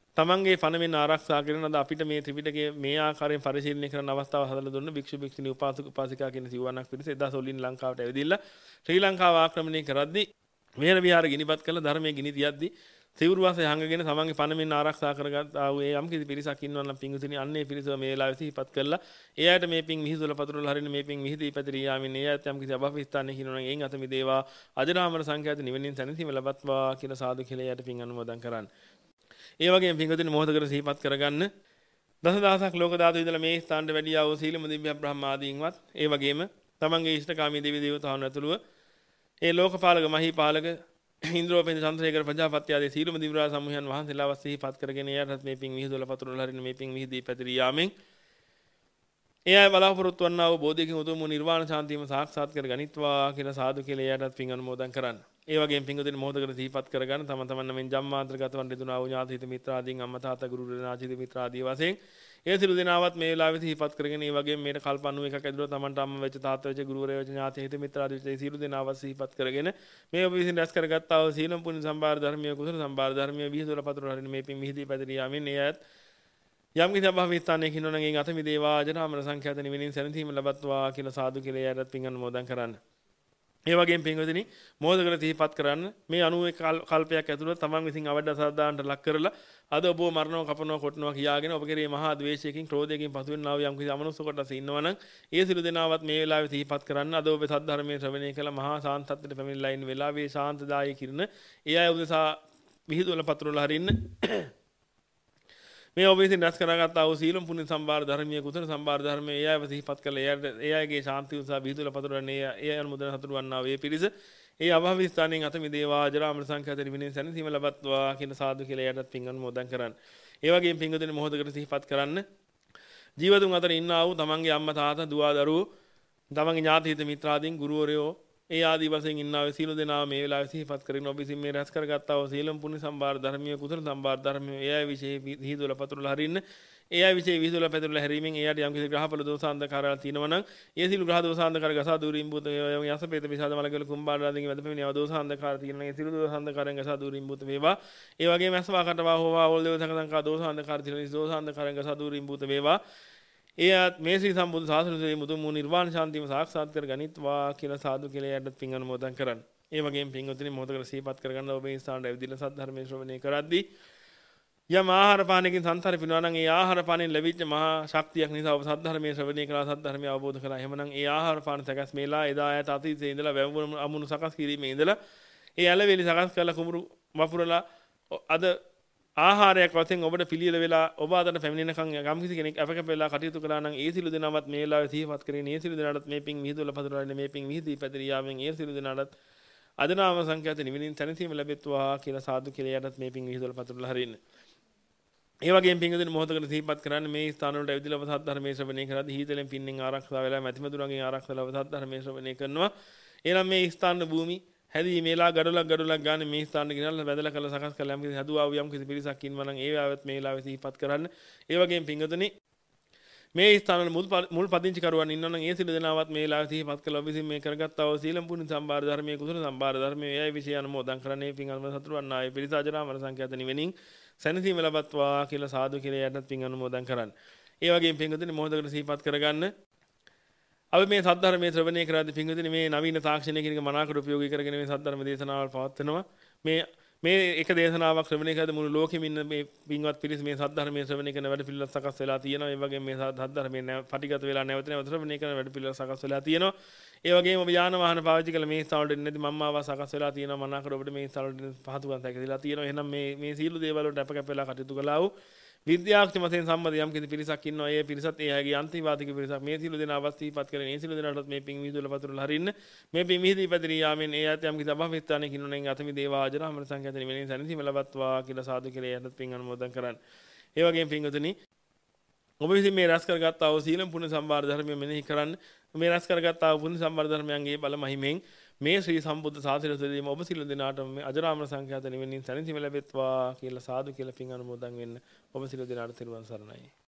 තමන්ගේ පණවෙන් ආරක්ෂා කරන අද අපිට මේ ත්‍රිපිටකයේ මේ ආකාරයෙන් පරිශීලනය කරන අවස්ථාව හදලා දුන්න භික්ෂු භික්ෂුණී උපාසක උපාසිකා කියන සිවණක් පිරිස එදා සොලින් ලංකාවට ඇවිදilla ශ්‍රී ලංකාව ආක්‍රමණය කරද්දී මෙහෙර විහාර ගිනිපත් කළ ධර්මයේ ගිනි තියද්දී සිවුරු වාසය හංගගෙන තමන්ගේ පණවෙන් ආරක්ෂා කරගත් ආ වූ යම් කිසි පිරිසක් ඉන්නවා නම් පිංගුතුනි අන්නේ පිරිසව මේ වෙලාවේ සිහිපත් කළා ඒ අයට මේ පිං මිහිදුල පතුරුල හරින්න මේ පිං මිහිදී පැතිරී යාමින් ඒ අයට යම් කිසි අභව ස්ථානයේ හිනවනම් එයින් අත මිදේවා අජරාමර සංඛ්‍යාත නිවෙනින් සැනසීම ලබත්වා කියලා සාදු කියලා යට පිං අනුමෝදන් කරන්න. ඒ වගේම පිංගුතුනි මොහොතකට සිහිපත් කරගන්න දසදහසක් ලෝක ධාතු ඉඳලා මේ ස්ථානට වැඩියා වූ සීලම දිව්‍ය බ්‍රහ්ම ආදීන්වත් ඒ වගේම තමන්ගේ ඉෂ්ඨකාමී දෙවි දේවතාවුන් ඇතුළුව ඒ ලෝකපාලක මහීපාලක ඉන්ද්‍රෝපේන්ද්‍ර චන්ද්‍රසේකර ප්‍රජාපති ආදී සීලම දිව්‍ය සමූහයන් වහන්සේලාව සිහිපත් කරගෙන එයටත් මේ පිං මිහිදුල පතුරුල හරින්න මේ පිං මිහිදී පැතිරී යාමෙන් ඒ අය බලාපොරොත්තු වන්නා වූ බෝධියකින් උතුම් නිර්වාණ ශාන්තියම සාක්ෂාත් කර ගනිත්වා කියලා සාදු කියලා එයටත් පිං අනුමෝදන් කරන්න. ඒ වගේම පිංගුතුනි මොහොතකට සිහිපත් කරගන්න තම තමන් මෙන් ජම්මාන්තරගත වන් දෙතුනා වූ ඥාති හිත මිත්‍ර ආදීන් අම්මා තාත්තා ගුරු රණාචිත මිත්‍ර ආදී වශයෙන් ඒ සිළු දෙනාවත් මේ වෙලාවේ සිහිපත් කරගෙන ඒ වගේම මේට කල්ප අනූ එකක් ඇතුළත තමන්ට අම්මා වෙච්ච තාත්තා වෙච්ච ගුරුවරයා වෙච්ච ඥාති හිත මිත්‍ර ආදී වෙච්ච සිළු දෙනාවත් සිහිපත් කරගෙන මේ ඔබ විසින් රැස් කරගත්තා වූ සීලම් පුණ්‍ය සම්භාර ධර්මීය කුසල සම්භාර ධර්මීය විහිදුල පතුරු හරින මේ පිං මිහිදී පැතිරී යාමින් ඒ අයත් යම් කිසි අභව ස්ථානයක ඉන්නවනම් එයින් අත මිදේවා අජරාමර සංඛ්‍යාත නිවෙනින් සැනසීම ලබත්වා කියලා සාදු කියලා එයටත් පිං අනුමෝදන් කරන්න. ඒ වගේම පින්වතුනි මොහොතකට සිහිපත් කරන්න මේ අනූ කල්පයක් ඇතුළත තමන් විසින් අවඩ සාදාන්ට ලක් කරලා අද ඔබව මරණව කපනවා කොටනවා කියාගෙන ඔබ කෙරේ මහා ද්වේෂයකින් ක්‍රෝධයකින් පසු වෙනා වූ යම් කිසි අමනුෂ්‍ය කොටස ඉන්නවනම් ඒ සිළු දෙනාවත් මේ වෙලාවේ සිහිපත් කරන්න අද ඔබ සද්ධර්මයේ ශ්‍රවණය කළ මහා සාන්තත්වයට පැමිණලා ඉන්න වෙලාවේ ශාන්තදායී කිරණ ඒ අය උදෙසා විහිදුවල පතුරුල හරින්න මේ ඔබ විසින් රැස් කරගත්තා වූ සීලම් පුණ්‍ය සම්භාර ධර්මීය කුසල සම්භාර ධර්මයේ ඒ අයව සිහිපත් කළ ඒ අයගේ ශාන්තිය උදෙසා විහිදුවල පතුරවන්නේ ඒ අනුමෝදන් හතුරු වන්නා වූ ඒ පිරිස ඒ අභව ස්ථානයෙන් අත මිදේවා අජරාමර සංඛ්‍යාත නිවෙනින් සැනසීම ලබත්වා කියන සාදු කියලා එයටත් පිං අනුමෝදන් කරන්න. ඒ වගේම පිංගුතුනි මොහොතකට සිහිපත් කරන්න ජීවතුන් අතර ඉන්නා වූ තමන්ගේ අම්මා තාත්තා දුව දරුවෝ තමන්ගේ ඥාති හිත මිත්‍රාදීන් ගුරුවරයෝ ඒ ආදී වශයෙන් ඉන්නා වූ සීල දෙනා මේ වෙලාවේ සිහිපත් කරගෙන ඔබ විසින් මේ රැස් කරගත්තා වූ සීලම් පුණ්‍ය සම්භාර ධර්මීය කුසල සම්භාර ධර්මීය ඒ අය විශේෂ විහිදුවල පතුරුල හරින්න ඒ අය විශේෂ විහිදුවල පතුරුල හැරීමෙන් එයාට යම් කිසි ග්‍රහඵල දෝසාන්ධකාරයල් තියෙනවා නම් ඒ සිළු ග්‍රහ දෝසාන්ධකාර ගසා දුරින් බුත වේවා යසපේත විසාද මලකල කුම්බාරාදීන් වැද පැමිණියව දෝසාන්ධකාර තියෙනවා නම් ඒ සිළු දෝසාන්ධකාරයන් ගසා දුරින් බුත වේවා ඒ වගේම අස්වා කටවා හෝවා ඕල් දේව සංකංකා දෝසාන්ධකාර තියෙනවා දෝසාන්ධකාරයන් ගසා දුරින් බුත වේවා එයත් මේ ශ්‍රී සම්බුද්ධ ශාසනයේ මුතුන් මු නිර්වාණ ශාන්තියම සාක්ෂාත් කර ගනිත්වා කියලා සාදු කියලා එයටත් පිං අනුමෝදන් කරන්න. ඒ වගේම පින්වතුනි මොහොතකට සිහිපත් කරගන්න ඔබ මේ ස්ථානට ඇවිදලා සද්ධර්මයේ ශ්‍රවණය කරද්දී යම් ආහාර පානකින් සංසාරේ පිනවා නම් ඒ ආහාර පානෙන් ලැබිච්ච මහා ශක්තියක් නිසා ඔබ සද්ධර්මයේ ශ්‍රවණය කළා සද්ධර්මය අවබෝධ කළා. එහෙමනම් ඒ ආහාර පාන සකස් මේලා එදා ඈත අතීතයේ ඉඳලා වැවුණු අමුණු සකස් කිරීමේ ඉඳලා ඒ ඇලවේලි සකස් කරලා කුඹුරු වපුරලා අද ආහාරයක් වශයෙන් ඔබට පිළියෙල වෙලා ඔබ අතට පැමිණෙනකන් යම්කිසි කෙනෙක් අපකප වෙලා කටයුතු කළා නම් ඒ සිළු දෙනාවත් මේ වෙලාවේ සිහිපත් කරගෙන ඒ සිළු දෙනාටත් මේ පිං විහිදුවල පතුරවන්නේ මේ පිං විහිදී පැතිරී යාමෙන් ඒ සිළු දෙනාටත් අදනාම සංඛ්‍යාත නිවෙනින් තනසීම ලැබෙත්වා කියලා සාදු කියලා යටත් මේ පිං විහිදුවල පතුරලා හරින්න. ඒ වගේම පිංගුතුනි මොහොතකට සිහිපත් කරන්න මේ ස්ථාන වලට ඇවිදලා ඔබ සද්ධර්මයේ ශ්‍රවණය කරද්දී හීතලෙන් පින්නෙන් ආරක්ෂා වෙලා මැතිමතුරුන්ගෙන් ආරක්ෂා වෙලා ඔබ සද්ධර්මයේ ශ්‍රවණය කරනවා. එනම් මේ ස්ථාන භූමි හැදී මේලා ගඩොලක් ගඩොලක් ගන්න මේ ස්ථාන ගෙනල්ලා බැදලා කරලා සකස් කරලා යම් කිසි හදුවා වූ යම් කිසි පිරිසක් ඉන්නවා නම් ඒ ආවත් මේ වෙලාවේ සිහිපත් කරන්න. ඒ වගේම පිංගුතුනි මේ ස්ථාන වල මුල් මුල් පදිංචි කරුවන් ඉන්නවා නම් ඒ සිළු දෙනාවත් මේ වෙලාවේ සිහිපත් කළා ඔබ විසින් මේ කරගත්තා වූ සීලම් පුණ්‍ය සම්භාර ධර්මයේ කුසල සම්භාර ධර්මයේ එයයි විශේෂ අනුමෝදන් කරන්නේ පිං අනුමෝදන් සතුරු වන්නායේ පිරිස අජරාමර සංඛ්‍යාත නිවෙනින් සැනසීම ලබත්වා කියලා සාදු කියලා යටත් පිං අනුමෝදන් කරන්න. ඒ වගේම පිංගුතුනි මොහොතකට සිහිපත් කරගන්න අපි මේ සද්ධර්මයේ ශ්‍රවණය කරද්දී පිංගුතුනි මේ නවීන තාක්ෂණය කියන එක මනාකොට උපයෝගී කරගෙන මේ සද්ධර්ම දේශනාවල් පවත්වනවා. මේ මේ එක දේශනාවක් ශ්‍රවණය කරද්දී මුළු ලෝකෙම ඉන්න මේ පින්වත් පිරිස මේ සද්ධර්මයේ ශ්‍රවණය කරන වැඩ පිළිවෙල සකස් වෙලා තියෙනවා. ඒ වගේම මේ සද්ධර්මයේ පටිගත වෙලා නැවත නැවත ශ්‍රවණය කරන වැඩ පිළිවෙල සකස් වෙලා තියෙනවා. ඒ වගේම ඔබ යාන වාහන පාවිච්චි කළ මේ ස්ථාන වලට එන්නදී මම්මාව සකස් වෙලා තියෙනවා. මනාකොට ඔබට මේ ස්ථාන වලට පහසුකම් සැකසීලා තියෙනවා. එහෙනම් මේ මේ සීල දේවල් වලට අප කැප වෙලා කටයුතු කළා වූ විද්‍යාඥ මතෙන් සම්මත යම් කිසි පිරිසක් ඉන්නවා. ඒ පිරිසත් ඒ අයගේ අන්තිවාදික පිරිසක් මේ සිළු දෙනා අවස්ථීපත් කරගෙන ඒ සිළු දෙනාටත් මේ පිං විදුල පතුරලා හරින්න මේ පිං විහිදී පැතිරී යාමෙන් ඒ යත් යම් කිසි අභවස්ථානයක ඉන්නොනෙන් අතමි දේවා ආජරාමර සංඛ්‍යාත නිවෙනින් සැනසීම ලබත්වා කියලා සාදු කියලා යටත් පිං අනුමෝදන් කරන්න. ඒ වගේම පිංගුතුනි ඔබ විසින් මේ රැස් කරගත්තා වූ සීලම් පුණ්‍ය සම්භාර ධර්මය මෙනෙහි කරන්න. මේ රැස් කරගත්තා වූ පුණ්‍ය සම්භාර ධර්මයන්ගේ බල මහිමෙන් මේ ශ්‍රී සම්බුද්ධ ශාසනය තුළදීම ඔබ සිළු දෙනාටම මේ අජරාමර සංඛ්‍යාත නිවෙනින් සැනසීම ලැබෙත්වා කියලා සාදු කියලා පිං අනුමෝදන් වෙන්න ඔබ සිළු දෙනාට තෙරුවන් සරණයි.